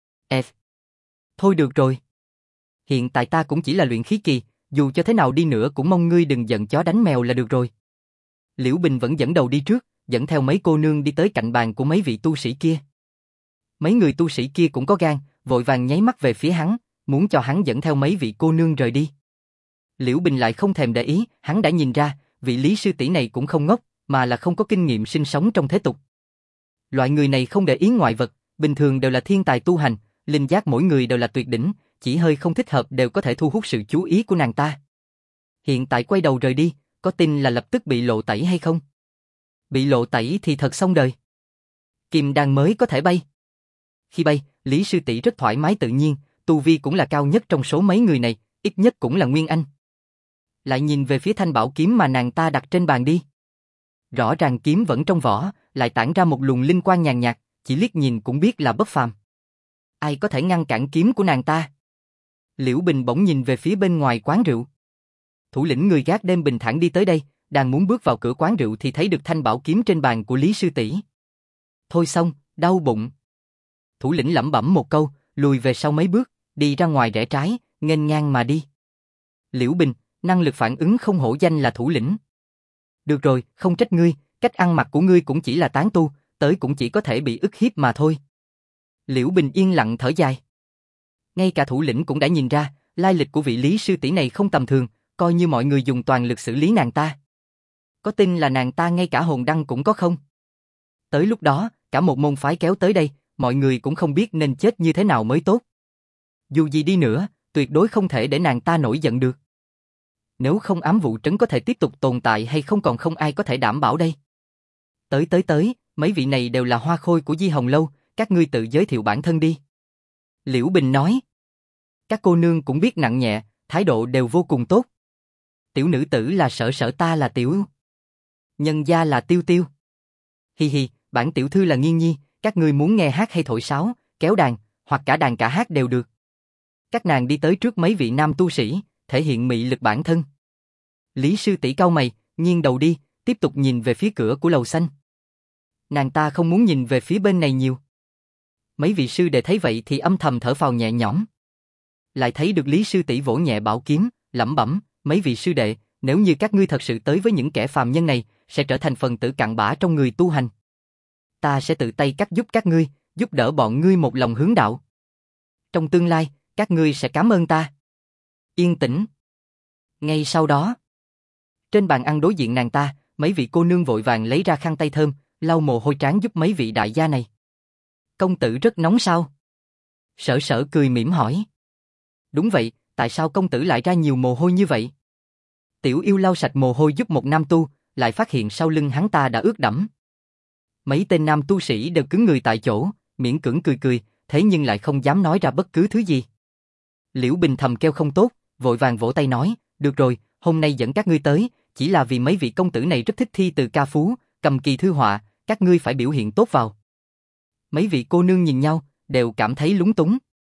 [SPEAKER 1] Thôi được rồi. Hiện tại ta cũng chỉ là luyện khí kỳ, dù cho thế nào đi nữa cũng mong ngươi đừng giận chó đánh mèo là được rồi. Liễu Bình vẫn dẫn đầu đi trước, dẫn theo mấy cô nương đi tới cạnh bàn của mấy vị tu sĩ kia. Mấy người tu sĩ kia cũng có gan, vội vàng nháy mắt về phía hắn, muốn cho hắn dẫn theo mấy vị cô nương rời đi. Liễu Bình lại không thèm để ý, hắn đã nhìn ra, vị Lý sư tỷ này cũng không ngốc, mà là không có kinh nghiệm sinh sống trong thế tục. Loại người này không để ý ngoại vật, bình thường đều là thiên tài tu hành, linh giác mỗi người đều là tuyệt đỉnh, chỉ hơi không thích hợp đều có thể thu hút sự chú ý của nàng ta. Hiện tại quay đầu rời đi, có tin là lập tức bị lộ tẩy hay không? Bị lộ tẩy thì thật xong đời. Kim đan mới có thể bay. Khi bay, Lý sư tỷ rất thoải mái tự nhiên, tu vi cũng là cao nhất trong số mấy người này, ít nhất cũng là Nguyên Anh. Lại nhìn về phía thanh bảo kiếm mà nàng ta đặt trên bàn đi. Rõ ràng kiếm vẫn trong vỏ, lại tản ra một luồng linh quang nhàn nhạt, chỉ liếc nhìn cũng biết là bất phàm. Ai có thể ngăn cản kiếm của nàng ta? Liễu Bình bỗng nhìn về phía bên ngoài quán rượu. Thủ lĩnh người gác đêm bình thản đi tới đây, đang muốn bước vào cửa quán rượu thì thấy được thanh bảo kiếm trên bàn của Lý sư tỷ. Thôi xong, đau bụng. Thủ lĩnh lẩm bẩm một câu, lùi về sau mấy bước, đi ra ngoài rẽ trái, nghênh ngang mà đi. Liễu Bình, năng lực phản ứng không hổ danh là thủ lĩnh. Được rồi, không trách ngươi, cách ăn mặc của ngươi cũng chỉ là tán tu, tới cũng chỉ có thể bị ức hiếp mà thôi. Liễu Bình yên lặng thở dài. Ngay cả thủ lĩnh cũng đã nhìn ra, lai lịch của vị Lý sư tỷ này không tầm thường, coi như mọi người dùng toàn lực xử lý nàng ta. Có tin là nàng ta ngay cả hồn đăng cũng có không? Tới lúc đó, cả một môn phái kéo tới đây, mọi người cũng không biết nên chết như thế nào mới tốt. Dù gì đi nữa, tuyệt đối không thể để nàng ta nổi giận được. Nếu không ám vụ trấn có thể tiếp tục tồn tại hay không còn không ai có thể đảm bảo đây. Tới, mấy vị này đều là hoa khôi của Di Hồng Lâu, các ngươi tự giới thiệu bản thân đi. Liễu Bình nói. Các cô nương cũng biết nặng nhẹ, thái độ đều vô cùng tốt. Tiểu nữ tử là Sở Sở, ta là Tiểu nhân gia là Tiêu Tiêu. Hi hi, bản tiểu thư là Nghiên Nhi, các ngươi muốn nghe hát hay thổi sáo, kéo đàn, hoặc cả đàn cả hát đều được. Các nàng đi tới trước mấy vị nam tu sĩ, thể hiện mị lực bản thân. Lý sư tỷ cau mày, nghiêng đầu đi, tiếp tục nhìn về phía cửa của lầu xanh. Nàng ta không muốn nhìn về phía bên này nhiều. Mấy vị sư đệ thấy vậy thì âm thầm thở phào nhẹ nhõm. Lại thấy được Lý sư tỷ vỗ nhẹ bảo kiếm, lẩm bẩm, mấy vị sư đệ, nếu như các ngươi thật sự tới với những kẻ phàm nhân này, sẽ trở thành phần tử cặn bã trong người tu hành. Ta sẽ tự tay cắt giúp các ngươi, giúp đỡ bọn ngươi một lòng hướng đạo. Trong tương lai, các ngươi sẽ cảm ơn ta. Yên tĩnh. Ngay sau đó, trên bàn ăn đối diện nàng ta, mấy vị cô nương vội vàng lấy ra khăn tay thơm, lau mồ hôi trán giúp mấy vị đại gia này. Công tử rất nóng sao? Sở Sở cười mỉm hỏi. Đúng vậy, tại sao công tử lại ra nhiều mồ hôi như vậy? Tiểu yêu lau sạch mồ hôi giúp một nam tu, lại phát hiện sau lưng hắn ta đã ướt đẫm. Mấy tên nam tu sĩ đều cứng người tại chỗ, miễn cưỡng cười, thế nhưng lại không dám nói ra bất cứ thứ gì. Liễu Bình thầm kêu không tốt, vội vàng vỗ tay nói, được rồi, hôm nay dẫn các ngươi tới, chỉ là vì mấy vị công tử này rất thích thi từ ca phú, cầm kỳ thư họa, các ngươi phải biểu hiện tốt vào. Mấy vị cô nương nhìn nhau, đều cảm thấy lúng túng.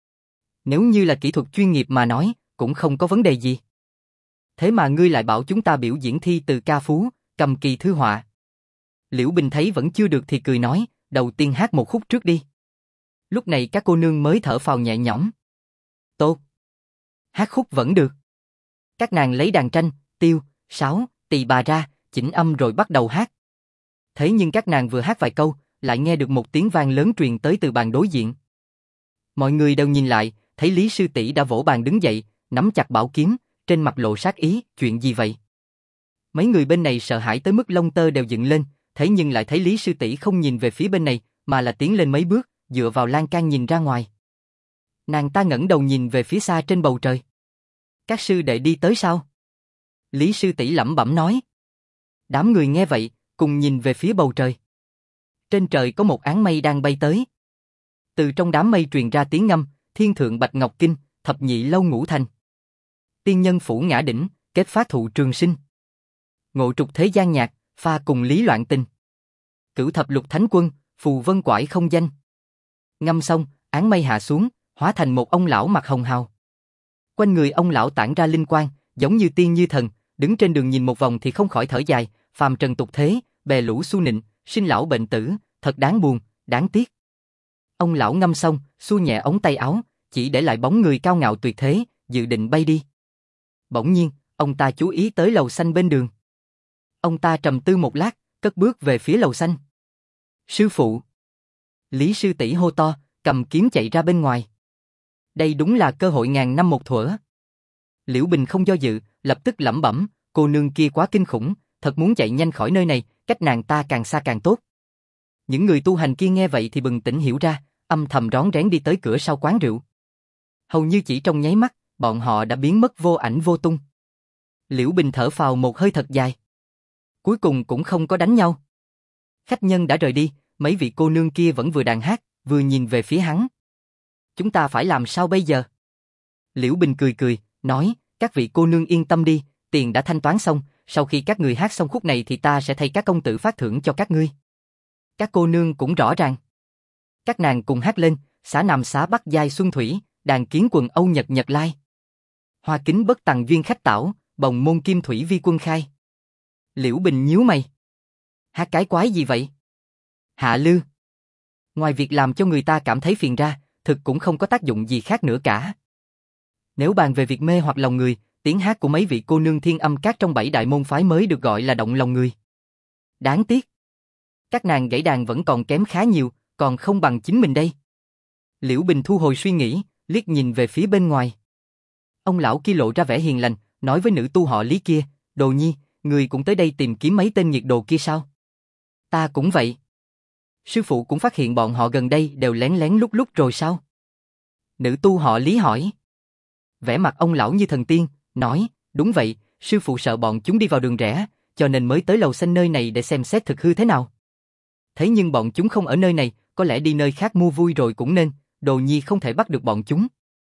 [SPEAKER 1] Nếu như là kỹ thuật chuyên nghiệp mà nói, cũng không có vấn đề gì. Thế mà ngươi lại bảo chúng ta biểu diễn thi từ ca phú, cầm kỳ thư họa. Liễu Bình thấy vẫn chưa được thì cười nói, đầu tiên hát một khúc trước đi. Lúc này các cô nương mới thở phào nhẹ nhõm. Tốt. Hát khúc vẫn được. Các nàng lấy đàn tranh, tiêu, sáo, tỳ bà ra, chỉnh âm rồi bắt đầu hát. Thế nhưng các nàng vừa hát vài câu, lại nghe được một tiếng vang lớn truyền tới từ bàn đối diện. Mọi người đều nhìn lại, thấy Lý sư tỷ đã vỗ bàn đứng dậy, nắm chặt bảo kiếm, trên mặt lộ sát ý, chuyện gì vậy? Mấy người bên này sợ hãi tới mức lông tơ đều dựng lên, thế nhưng lại thấy Lý sư tỷ không nhìn về phía bên này, mà là tiến lên mấy bước, dựa vào lan can nhìn ra ngoài. Nàng ta ngẩng đầu nhìn về phía xa trên bầu trời. Các sư đệ đi tới sao? Lý sư tỷ lẩm bẩm nói. Đám người nghe vậy, cùng nhìn về phía bầu trời. Trên trời có một áng mây đang bay tới. Từ trong đám mây truyền ra tiếng ngâm, thiên thượng bạch ngọc kinh, thập nhị lâu ngũ thành. Tiên nhân phủ ngã đỉnh, kết phát thụ trường sinh. Ngộ trục thế gian nhạc, pha cùng lý loạn tình. Cửu thập lục thánh quân, phù vân quải không danh. Ngâm xong, áng mây hạ xuống, hóa thành một ông lão mặt hồng hào. Quanh người ông lão tản ra linh quang, giống như tiên như thần, đứng trên đường nhìn một vòng thì không khỏi thở dài, phàm trần tục thế, bè lũ xu nịnh, sinh lão bệnh tử, thật đáng buồn, đáng tiếc. Ông lão ngâm xong, xua nhẹ ống tay áo, chỉ để lại bóng người cao ngạo tuyệt thế, dự định bay đi. Bỗng nhiên, ông ta chú ý tới lầu xanh bên đường. Ông ta trầm tư một lát, cất bước về phía lầu xanh. Sư phụ! Lý sư tỷ hô to, cầm kiếm chạy ra bên ngoài. Đây đúng là cơ hội ngàn năm một thuở. Liễu Bình không do dự, lập tức lẩm bẩm, cô nương kia quá kinh khủng, thật muốn chạy nhanh khỏi nơi này, cách nàng ta càng xa càng tốt. Những người tu hành kia nghe vậy thì bừng tỉnh hiểu ra, âm thầm rón rén đi tới cửa sau quán rượu. Hầu như chỉ trong nháy mắt, bọn họ đã biến mất vô ảnh vô tung. Liễu Bình thở phào một hơi thật dài. Cuối cùng cũng không có đánh nhau. Khách nhân đã rời đi, mấy vị cô nương kia vẫn vừa đàn hát, vừa nhìn về phía hắn. Chúng ta phải làm sao bây giờ? Liễu Bình cười, nói, các vị cô nương yên tâm đi, tiền đã thanh toán xong, sau khi các người hát xong khúc này thì ta sẽ thay các công tử phát thưởng cho các ngươi. Các cô nương cũng rõ ràng. Các nàng cùng hát lên, xá nam xá bắc giai xuân thủy, đàn kiến quần âu nhật nhật lai. Hoa kính bất tằng duyên khách tảo, bồng môn kim thủy vi quân khai. Liễu Bình nhíu mày. Hát cái quái gì vậy? Hạ lư. Ngoài việc làm cho người ta cảm thấy phiền ra, thực cũng không có tác dụng gì khác nữa cả. Nếu bàn về việc mê hoặc lòng người, tiếng hát của mấy vị cô nương thiên âm các trong 7 đại môn phái mới được gọi là động lòng người. Đáng tiếc. Các nàng gảy đàn vẫn còn kém khá nhiều, còn không bằng chính mình đây. Liễu Bình thu hồi suy nghĩ, liếc nhìn về phía bên ngoài. Ông lão kia lộ ra vẻ hiền lành, nói với nữ tu họ Lý kia, Đồ Nhi, người cũng tới đây tìm kiếm mấy tên nghiệt đồ kia sao? Ta cũng vậy. Sư phụ cũng phát hiện bọn họ gần đây đều lén lén lút lút rồi sao? Nữ tu họ Lý hỏi. Vẻ mặt ông lão như thần tiên, nói, đúng vậy, sư phụ sợ bọn chúng đi vào đường rẽ, cho nên mới tới lầu xanh nơi này để xem xét thực hư thế nào. Thế nhưng bọn chúng không ở nơi này, có lẽ đi nơi khác mua vui rồi cũng nên, Đồ Nhi không thể bắt được bọn chúng.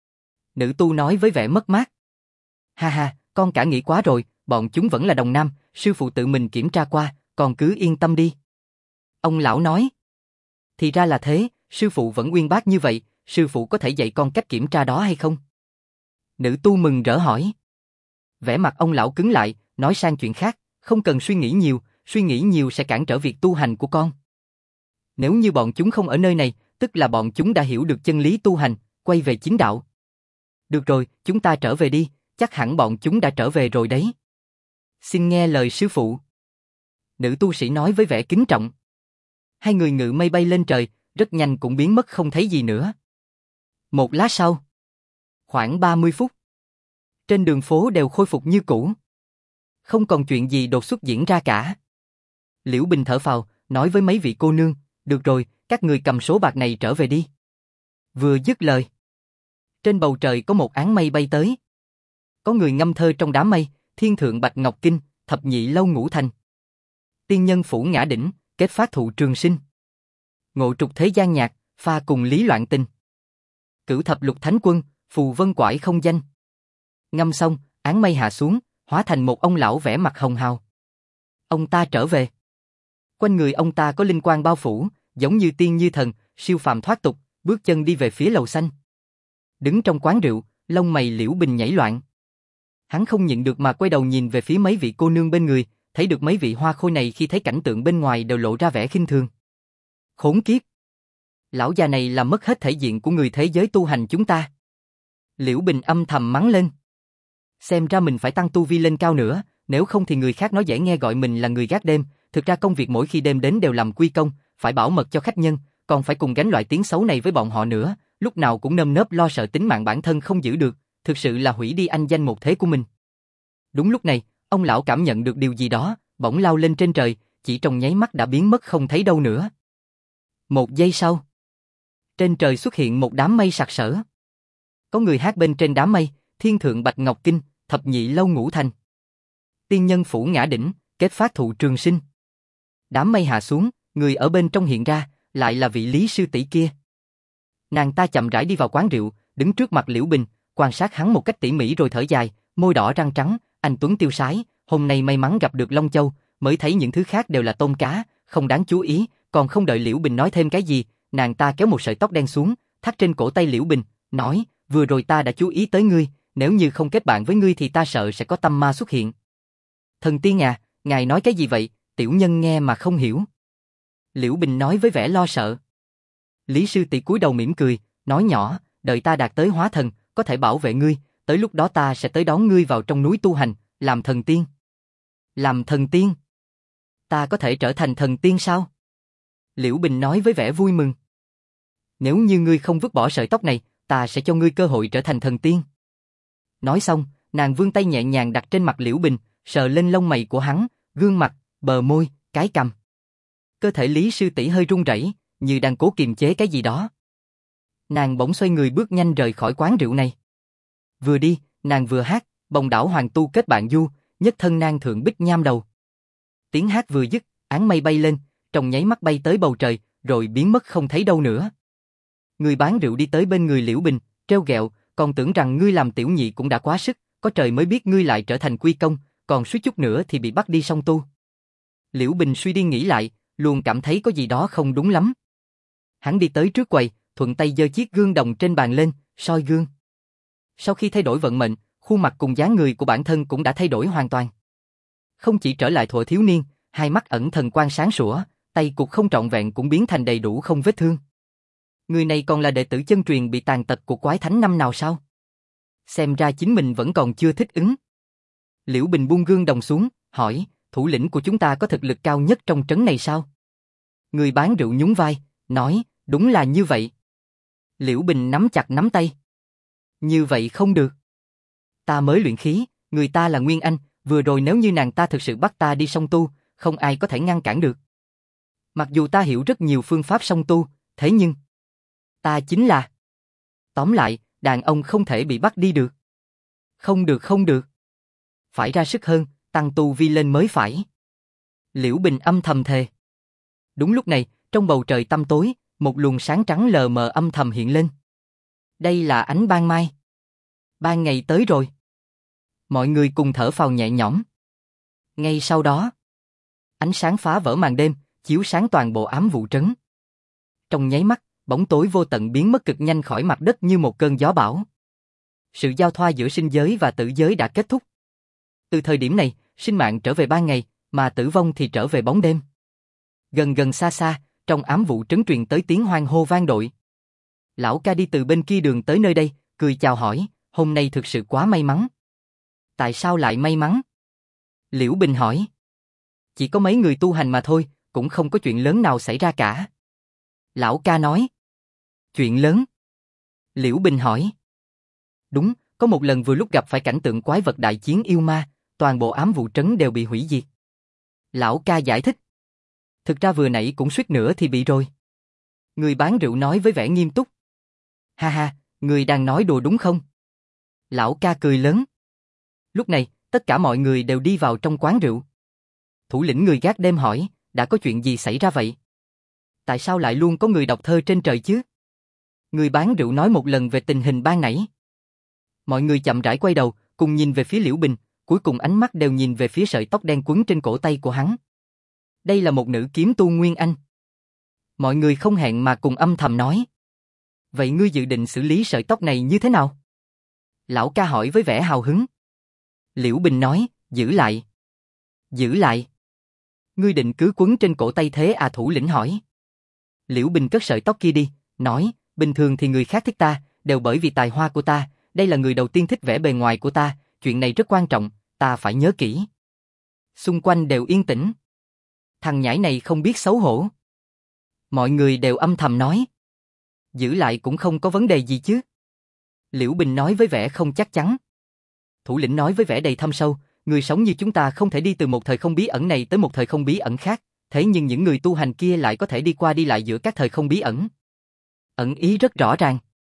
[SPEAKER 1] Nữ tu nói với vẻ mất mát. Ha ha, con cả nghĩ quá rồi, bọn chúng vẫn là đồng nam, sư phụ tự mình kiểm tra qua, con cứ yên tâm đi. Ông lão nói. Thì ra là thế, sư phụ vẫn uyên bác như vậy, sư phụ có thể dạy con cách kiểm tra đó hay không? Nữ tu mừng rỡ hỏi. Vẻ mặt ông lão cứng lại, nói sang chuyện khác, không cần suy nghĩ nhiều sẽ cản trở việc tu hành của con. Nếu như bọn chúng không ở nơi này, tức là bọn chúng đã hiểu được chân lý tu hành, quay về chính đạo. Được rồi, chúng ta trở về đi, chắc hẳn bọn chúng đã trở về rồi đấy. Xin nghe lời sư phụ. Nữ tu sĩ nói với vẻ kính trọng. Hai người ngự mây bay lên trời, rất nhanh cũng biến mất không thấy gì nữa. Một lát sau, khoảng 30 phút, trên đường phố đều khôi phục như cũ. Không còn chuyện gì đột xuất diễn ra cả. Liễu Bình thở phào, nói với mấy vị cô nương, được rồi, các người cầm số bạc này trở về đi. Vừa dứt lời, trên bầu trời có một áng mây bay tới. Có người ngâm thơ trong đám mây, thiên thượng bạch ngọc kinh, thập nhị lâu ngũ thành. Tiên nhân phủ ngã đỉnh, kết phát thụ trường sinh. Ngộ trục thế gian nhạc, pha cùng lý loạn tình. Cửu thập lục thánh quân, phù vân quải không danh. Ngâm xong, áng mây hạ xuống, hóa thành một ông lão vẻ mặt hồng hào. Ông ta trở về. Quanh người ông ta có linh quang bao phủ, giống như tiên như thần, siêu phàm thoát tục, bước chân đi về phía lầu xanh. Đứng trong quán rượu, lông mày Liễu Bình nhảy loạn. Hắn không nhịn được mà quay đầu nhìn về phía mấy vị cô nương bên người, thấy được mấy vị hoa khôi này khi thấy cảnh tượng bên ngoài đều lộ ra vẻ khinh thường. Khốn kiếp! Lão già này làm mất hết thể diện của người thế giới tu hành chúng ta. Liễu Bình âm thầm mắng lên. Xem ra mình phải tăng tu vi lên cao nữa, nếu không thì người khác nói dễ nghe gọi mình là người gác đêm, thực ra công việc mỗi khi đêm đến đều làm quy công, phải bảo mật cho khách nhân, còn phải cùng gánh loại tiếng xấu này với bọn họ nữa, lúc nào cũng nơm nớp lo sợ tính mạng bản thân không giữ được, thực sự là hủy đi anh danh một thế của mình. Đúng lúc này, ông lão cảm nhận được điều gì đó, bỗng lao lên trên trời, chỉ trong nháy mắt đã biến mất không thấy đâu nữa. Một giây sau, trên trời xuất hiện một đám mây sặc sỡ. Có người hát bên trên đám mây, thiên thượng bạch ngọc kinh, thập nhị lâu ngũ thành. Tiên nhân phủ ngã đỉnh, kết phát thụ trường sinh. Đám mây hạ xuống, người ở bên trong hiện ra, lại là vị Lý sư tỷ kia. Nàng ta chậm rãi đi vào quán rượu, đứng trước mặt Liễu Bình, quan sát hắn một cách tỉ mỉ rồi thở dài, môi đỏ răng trắng, anh tuấn tiêu sái, hôm nay may mắn gặp được Long Châu, mới thấy những thứ khác đều là tôm cá, không đáng chú ý, còn không đợi Liễu Bình nói thêm cái gì, nàng ta kéo một sợi tóc đen xuống, thắt trên cổ tay Liễu Bình, nói, vừa rồi ta đã chú ý tới ngươi, nếu như không kết bạn với ngươi thì ta sợ sẽ có tâm ma xuất hiện. Thần tiên à, ngài nói cái gì vậy, tiểu nhân nghe mà không hiểu. Liễu Bình nói với vẻ lo sợ. Lý sư tỷ cúi đầu mỉm cười, nói nhỏ, đợi ta đạt tới hóa thần, có thể bảo vệ ngươi, tới lúc đó ta sẽ tới đón ngươi vào trong núi tu hành, làm thần tiên. Làm thần tiên? Ta có thể trở thành thần tiên sao? Liễu Bình nói với vẻ vui mừng. Nếu như ngươi không vứt bỏ sợi tóc này, ta sẽ cho ngươi cơ hội trở thành thần tiên. Nói xong, nàng vươn tay nhẹ nhàng đặt trên mặt Liễu Bình, sờ lên lông mày của hắn, gương mặt, bờ môi, cái cằm. Cơ thể Lý sư tỷ hơi run rẩy, như đang cố kiềm chế cái gì đó. Nàng bỗng xoay người bước nhanh rời khỏi quán rượu này. Vừa đi, nàng vừa hát, bồng đảo hoàng tu kết bạn du, nhất thân nan thượng bích nham đầu. Tiếng hát vừa dứt, áng mây bay lên, trong nháy mắt bay tới bầu trời, rồi biến mất không thấy đâu nữa. Người bán rượu đi tới bên người Liễu Bình, trêu ghẹo, còn tưởng rằng ngươi làm tiểu nhị cũng đã quá sức, có trời mới biết ngươi lại trở thành quy công, còn suýt chút nữa thì bị bắt đi song tu. Liễu Bình suy đi nghĩ lại, luôn cảm thấy có gì đó không đúng lắm. Hắn đi tới trước quầy, thuận tay giơ chiếc gương đồng trên bàn lên, soi gương. Sau khi thay đổi vận mệnh, khuôn mặt cùng dáng người của bản thân cũng đã thay đổi hoàn toàn. Không chỉ trở lại thuở thiếu niên, hai mắt ẩn thần quang sáng sủa, tay cụt không trọn vẹn cũng biến thành đầy đủ không vết thương. Người này còn là đệ tử chân truyền bị tàn tật của quái thánh năm nào sao? Xem ra chính mình vẫn còn chưa thích ứng. Liễu Bình buông gương đồng xuống, hỏi, thủ lĩnh của chúng ta có thực lực cao nhất trong trấn này sao? Người bán rượu nhún vai, nói, đúng là như vậy. Liễu Bình nắm chặt nắm tay. Như vậy không được. Ta mới luyện khí, người ta là Nguyên Anh, vừa rồi nếu như nàng ta thực sự bắt ta đi song tu, không ai có thể ngăn cản được. Mặc dù ta hiểu rất nhiều phương pháp song tu, thế nhưng ta chính là... Tóm lại, đàn ông không thể bị bắt đi được. Không được không được. Phải ra sức hơn, tăng tu vi lên mới phải. Liễu Bình âm thầm thề. Đúng lúc này, trong bầu trời tăm tối, một luồng sáng trắng lờ mờ âm thầm hiện lên. Đây là ánh ban mai. Ban ngày tới rồi. Mọi người cùng thở phào nhẹ nhõm. Ngay sau đó, ánh sáng phá vỡ màn đêm, chiếu sáng toàn bộ ám vụ trấn. Trong nháy mắt, bóng tối vô tận biến mất cực nhanh khỏi mặt đất như một cơn gió bão. Sự giao thoa giữa sinh giới và tử giới đã kết thúc. Từ thời điểm này, sinh mạng trở về ban ngày, mà tử vong thì trở về bóng đêm. Gần gần xa xa, trong ám vụ trấn truyền tới tiếng hoan hô vang dội. Lão ca đi từ bên kia đường tới nơi đây, cười chào hỏi, hôm nay thực sự quá may mắn. Tại sao lại may mắn? Liễu Bình hỏi. Chỉ có mấy người tu hành mà thôi, cũng không có chuyện lớn nào xảy ra cả. Lão ca nói. Chuyện lớn? Liễu Bình hỏi. Đúng, có một lần vừa lúc gặp phải cảnh tượng quái vật đại chiến yêu ma, toàn bộ ám vụ trấn đều bị hủy diệt. Lão ca giải thích. Thực ra vừa nãy cũng suýt nữa thì bị rồi. Người bán rượu nói với vẻ nghiêm túc. Ha ha, người đang nói đùa đúng không? Lão ca cười lớn. Lúc này, tất cả mọi người đều đi vào trong quán rượu. Thủ lĩnh người gác đêm hỏi, đã có chuyện gì xảy ra vậy? Tại sao lại luôn có người đọc thơ trên trời chứ? Người bán rượu nói một lần về tình hình ban nãy. Mọi người chậm rãi quay đầu, cùng nhìn về phía Liễu Bình, cuối cùng ánh mắt đều nhìn về phía sợi tóc đen quấn trên cổ tay của hắn. Đây là một nữ kiếm tu Nguyên Anh. Mọi người không hẹn mà cùng âm thầm nói. Vậy ngươi dự định xử lý sợi tóc này như thế nào? Lão ca hỏi với vẻ hào hứng. Liễu Bình nói, giữ lại. Giữ lại. Ngươi định cứ quấn trên cổ tay thế à, thủ lĩnh hỏi. Liễu Bình cất sợi tóc kia đi, nói, bình thường thì người khác thích ta, đều bởi vì tài hoa của ta, đây là người đầu tiên thích vẻ bề ngoài của ta, chuyện này rất quan trọng, ta phải nhớ kỹ. Xung quanh đều yên tĩnh. Thằng nhãi này không biết xấu hổ. Mọi người đều âm thầm nói. Giữ lại cũng không có vấn đề gì chứ. Liễu Bình nói với vẻ không chắc chắn. Thủ lĩnh nói với vẻ đầy thâm sâu, người sống như chúng ta không thể đi từ một thời không bí ẩn này tới một thời không bí ẩn khác, thế nhưng những người tu hành kia lại có thể đi qua đi lại giữa các thời không bí ẩn. Ẩn ý rất rõ ràng.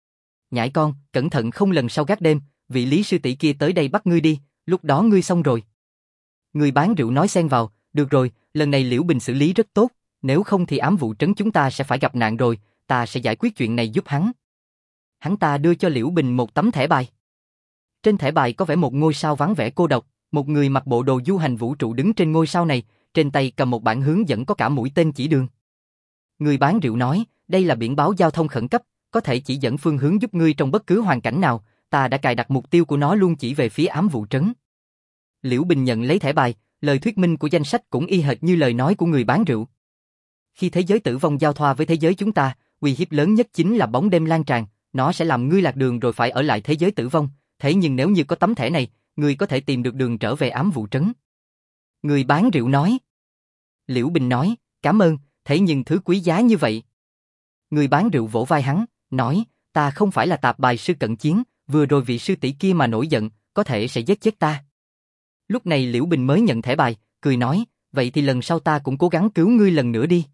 [SPEAKER 1] Nhãi con, cẩn thận không lần sau gác đêm, vị Lý sư tỷ kia tới đây bắt ngươi đi, lúc đó ngươi xong rồi. Người bán rượu nói xen vào, được rồi, lần này Liễu Bình xử lý rất tốt, nếu không thì ám vụ trấn chúng ta sẽ phải gặp nạn rồi, ta sẽ giải quyết chuyện này giúp hắn. Hắn ta đưa cho Liễu Bình một tấm thẻ bài. Trên thẻ bài có vẽ một ngôi sao vắng vẻ cô độc, một người mặc bộ đồ du hành vũ trụ đứng trên ngôi sao này, trên tay cầm một bản hướng dẫn có cả mũi tên chỉ đường. Người bán rượu nói, đây là biển báo giao thông khẩn cấp, có thể chỉ dẫn phương hướng giúp ngươi trong bất cứ hoàn cảnh nào, ta đã cài đặt mục tiêu của nó luôn chỉ về phía ám vụ trấn. Liễu Bình nhận lấy thẻ bài, lời thuyết minh của danh sách cũng y hệt như lời nói của người bán rượu. Khi thế giới tử vong giao thoa với thế giới chúng ta, uy hiếp lớn nhất chính là bóng đêm lan tràn, nó sẽ làm ngươi lạc đường rồi phải ở lại thế giới tử vong, thế nhưng nếu như có tấm thẻ này, ngươi có thể tìm được đường trở về ám vụ trấn. Người bán rượu nói. Liễu Bình nói, cảm ơn, thế nhưng thứ quý giá như vậy. Người bán rượu vỗ vai hắn, nói, ta không phải là tạp bài sư cận chiến, vừa rồi vị sư tỷ kia mà nổi giận, có thể sẽ giết chết ta. Lúc này Liễu Bình mới nhận thẻ bài, cười nói, vậy thì lần sau ta cũng cố gắng cứu ngươi lần nữa đi.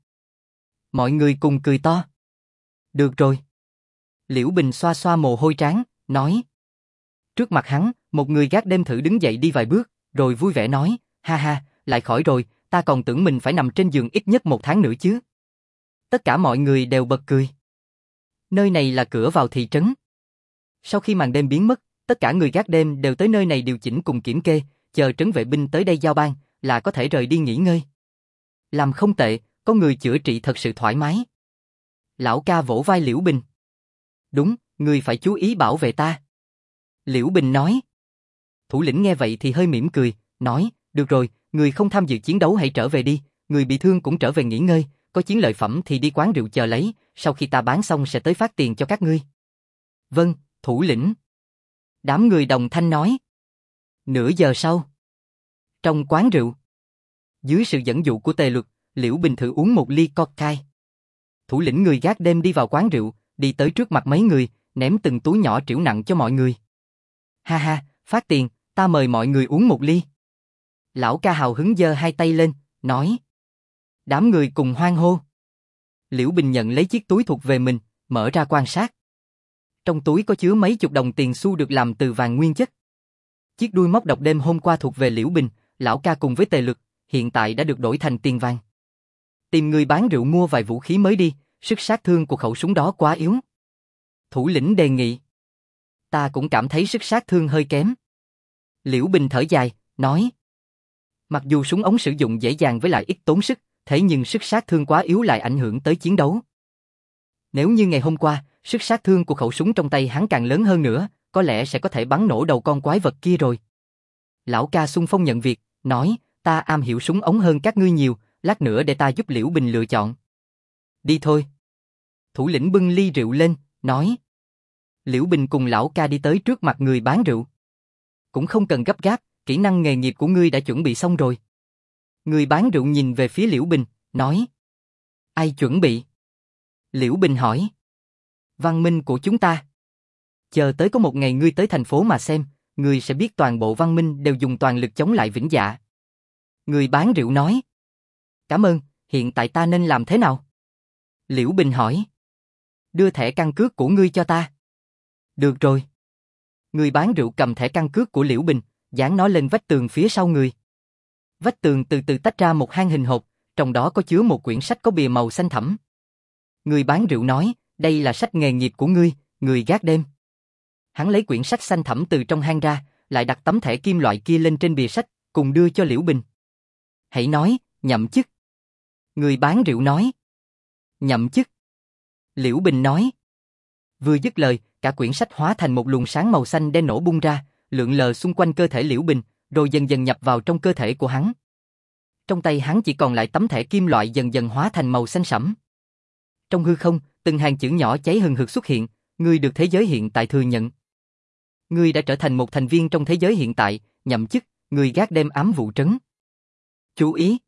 [SPEAKER 1] Mọi người cùng cười to. Được rồi. Liễu Bình xoa xoa mồ hôi trán, nói. Trước mặt hắn, một người gác đêm thử đứng dậy đi vài bước, rồi vui vẻ nói, ha ha, lại khỏi rồi, ta còn tưởng mình phải nằm trên giường ít nhất 1 tháng nữa chứ. Tất cả mọi người đều bật cười. Nơi này là cửa vào thị trấn. Sau khi màn đêm biến mất, tất cả người gác đêm đều tới nơi này điều chỉnh cùng kiểm kê, chờ trấn vệ binh tới đây giao ban, là có thể rời đi nghỉ ngơi. Làm không tệ, có người chữa trị thật sự thoải mái. Lão ca vỗ vai Liễu Bình. Đúng, người phải chú ý bảo vệ ta. Liễu Bình nói. Thủ lĩnh nghe vậy thì hơi mỉm cười, nói, được rồi, người không tham dự chiến đấu hãy trở về đi, người bị thương cũng trở về nghỉ ngơi, có chiến lợi phẩm thì đi quán rượu chờ lấy, sau khi ta bán xong sẽ tới phát tiền cho các ngươi. Vâng, thủ lĩnh. Đám người đồng thanh nói. Nửa giờ sau. Trong quán rượu. Dưới sự dẫn dụ của Tề Luật, Liễu Bình thử uống một ly cocktail. Thủ lĩnh người gác đêm đi vào quán rượu, đi tới trước mặt mấy người, ném từng túi nhỏ trĩu nặng cho mọi người. Ha ha, phát tiền, ta mời mọi người uống một ly. Lão ca hào hứng giơ hai tay lên, nói. Đám người cùng hoan hô. Liễu Bình nhận lấy chiếc túi thuộc về mình, mở ra quan sát. Trong túi có chứa mấy chục đồng tiền xu được làm từ vàng nguyên chất. Chiếc đuôi móc độc đêm hôm qua thuộc về Liễu Bình, lão ca cùng với Tề Lực, hiện tại đã được đổi thành tiền vàng. Tìm người bán rượu mua vài vũ khí mới đi, sức sát thương của khẩu súng đó quá yếu. Thủ lĩnh đề nghị. Ta cũng cảm thấy sức sát thương hơi kém. Liễu Bình thở dài, nói. Mặc dù súng ống sử dụng dễ dàng với lại ít tốn sức, thế nhưng sức sát thương quá yếu lại ảnh hưởng tới chiến đấu. Nếu như ngày hôm qua, sức sát thương của khẩu súng trong tay hắn càng lớn hơn nữa, có lẽ sẽ có thể bắn nổ đầu con quái vật kia rồi. Lão ca xung phong nhận việc, nói, ta am hiểu súng ống hơn các ngươi nhiều, lát nữa để ta giúp Liễu Bình lựa chọn. Đi thôi. Thủ lĩnh bưng ly rượu lên, nói. Liễu Bình cùng lão ca đi tới trước mặt người bán rượu. Cũng không cần gấp gáp, kỹ năng nghề nghiệp của ngươi đã chuẩn bị xong rồi. Người bán rượu nhìn về phía Liễu Bình, nói. Ai chuẩn bị? Liễu Bình hỏi. Văn minh của chúng ta. Chờ tới có một ngày ngươi tới thành phố mà xem, ngươi sẽ biết toàn bộ văn minh đều dùng toàn lực chống lại Vĩnh Dạ. Người bán rượu nói. Cảm ơn, hiện tại ta nên làm thế nào? Liễu Bình hỏi. Đưa thẻ căn cước của ngươi cho ta. Được rồi. Người bán rượu cầm thẻ căn cước của Liễu Bình, dán nó lên vách tường phía sau người. Vách tường từ từ tách ra một hang hình hộp, trong đó có chứa một quyển sách có bìa màu xanh thẳm. Người bán rượu nói, đây là sách nghề nghiệp của ngươi, người gác đêm. Hắn lấy quyển sách xanh thẳm từ trong hang ra, lại đặt tấm thẻ kim loại kia lên trên bìa sách, cùng đưa cho Liễu Bình. Hãy nói, nhậm chức. Người bán rượu nói. Nhậm chức. Liễu Bình nói. Vừa dứt lời, cả quyển sách hóa thành một luồng sáng màu xanh đen nổ bung ra, lượn lờ xung quanh cơ thể Liễu Bình, rồi dần dần nhập vào trong cơ thể của hắn. Trong tay hắn chỉ còn lại tấm thẻ kim loại dần dần hóa thành màu xanh sẫm. Trong hư không, từng hàng chữ nhỏ cháy hừng hực xuất hiện, ngươi được thế giới hiện tại thừa nhận. Ngươi đã trở thành một thành viên trong thế giới hiện tại, nhậm chức, người gác đêm ám vụ trấn. Chú ý!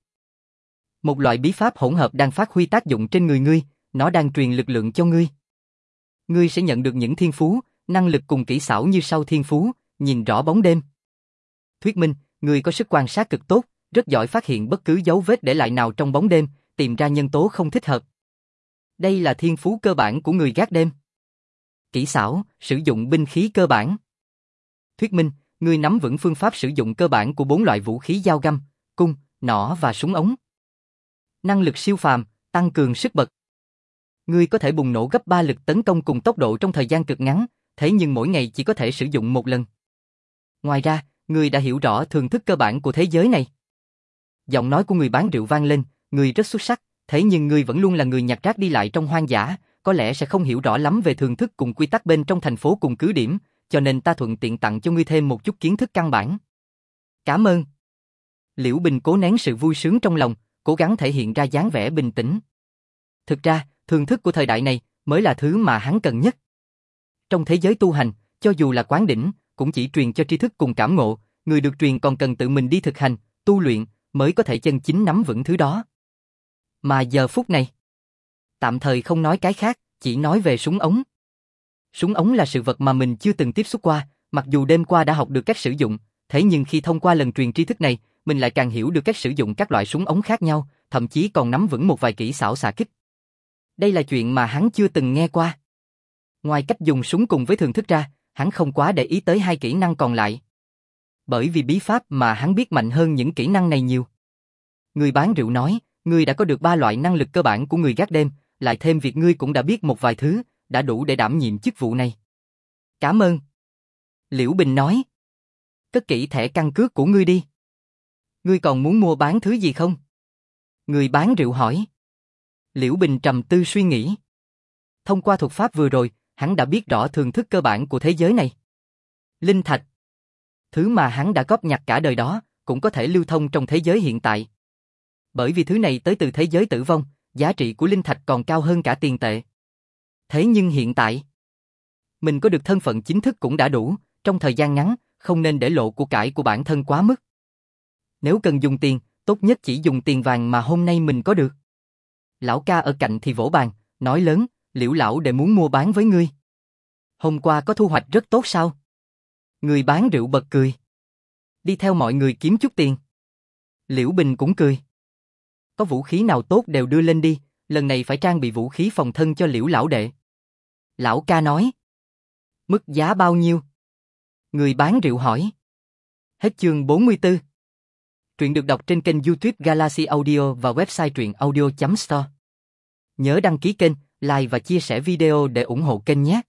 [SPEAKER 1] Một loại bí pháp hỗn hợp đang phát huy tác dụng trên người ngươi, nó đang truyền lực lượng cho ngươi. Ngươi sẽ nhận được những thiên phú, năng lực cùng kỹ xảo như sau thiên phú, nhìn rõ bóng đêm. Thuyết minh, ngươi có sức quan sát cực tốt, rất giỏi phát hiện bất cứ dấu vết để lại nào trong bóng đêm, tìm ra nhân tố không thích hợp. Đây là thiên phú cơ bản của người gác đêm. Kỹ xảo, sử dụng binh khí cơ bản. Thuyết minh, ngươi nắm vững phương pháp sử dụng cơ bản của 4 loại vũ khí dao găm, cung, nỏ và súng ống. Năng lực siêu phàm, tăng cường sức bật. Ngươi có thể bùng nổ gấp 3 lực tấn công cùng tốc độ trong thời gian cực ngắn, thế nhưng mỗi ngày chỉ có thể sử dụng một lần. Ngoài ra, ngươi đã hiểu rõ thường thức cơ bản của thế giới này. Giọng nói của người bán rượu vang lên, ngươi rất xuất sắc, thế nhưng ngươi vẫn luôn là người nhặt rác đi lại trong hoang dã, có lẽ sẽ không hiểu rõ lắm về thường thức cùng quy tắc bên trong thành phố cùng cứ điểm, cho nên ta thuận tiện tặng cho ngươi thêm một chút kiến thức căn bản. Cảm ơn. Liễu Bình cố nén sự vui sướng trong lòng, cố gắng thể hiện ra dáng vẻ bình tĩnh. Thực ra, thường thức của thời đại này mới là thứ mà hắn cần nhất. Trong thế giới tu hành, cho dù là quán đỉnh, cũng chỉ truyền cho tri thức cùng cảm ngộ, người được truyền còn cần tự mình đi thực hành, tu luyện, mới có thể chân chính nắm vững thứ đó. Mà giờ phút này, tạm thời không nói cái khác, chỉ nói về súng ống. Súng ống là sự vật mà mình chưa từng tiếp xúc qua, mặc dù đêm qua đã học được cách sử dụng, thế nhưng khi thông qua lần truyền tri thức này, mình lại càng hiểu được cách sử dụng các loại súng ống khác nhau, thậm chí còn nắm vững một vài kỹ xảo xạ kích. Đây là chuyện mà hắn chưa từng nghe qua. Ngoài cách dùng súng cùng với thường thức ra, hắn không quá để ý tới hai kỹ năng còn lại. Bởi vì bí pháp mà hắn biết mạnh hơn những kỹ năng này nhiều. Người bán rượu nói, ngươi đã có được 3 loại năng lực cơ bản của người gác đêm, lại thêm việc ngươi cũng đã biết một vài thứ, đã đủ để đảm nhiệm chức vụ này. Cảm ơn. Liễu Bình nói. Cất kỹ thẻ căn cước của ngươi đi. Ngươi còn muốn mua bán thứ gì không? Người bán rượu hỏi. Liễu Bình trầm tư suy nghĩ. Thông qua thuật pháp vừa rồi, hắn đã biết rõ thường thức cơ bản của thế giới này. Linh thạch. Thứ mà hắn đã góp nhặt cả đời đó, cũng có thể lưu thông trong thế giới hiện tại. Bởi vì thứ này tới từ thế giới tử vong, giá trị của linh thạch còn cao hơn cả tiền tệ. Thế nhưng hiện tại, mình có được thân phận chính thức cũng đã đủ, trong thời gian ngắn, không nên để lộ của cải của bản thân quá mức. Nếu cần dùng tiền, tốt nhất chỉ dùng tiền vàng mà hôm nay mình có được. Lão ca ở cạnh thì vỗ bàn, nói lớn, Liễu lão đệ muốn mua bán với ngươi. Hôm qua có thu hoạch rất tốt sao? Người bán rượu bật cười. Đi theo mọi người kiếm chút tiền. Liễu Bình cũng cười. Có vũ khí nào tốt đều đưa lên đi, lần này phải trang bị vũ khí phòng thân cho Liễu lão đệ. Lão ca nói. Mức giá bao nhiêu? Người bán rượu hỏi. Hết chương 44. Truyện được đọc trên kênh YouTube Galaxy Audio và website truyện audio.store. Nhớ đăng ký kênh, like và chia sẻ video để ủng hộ kênh nhé.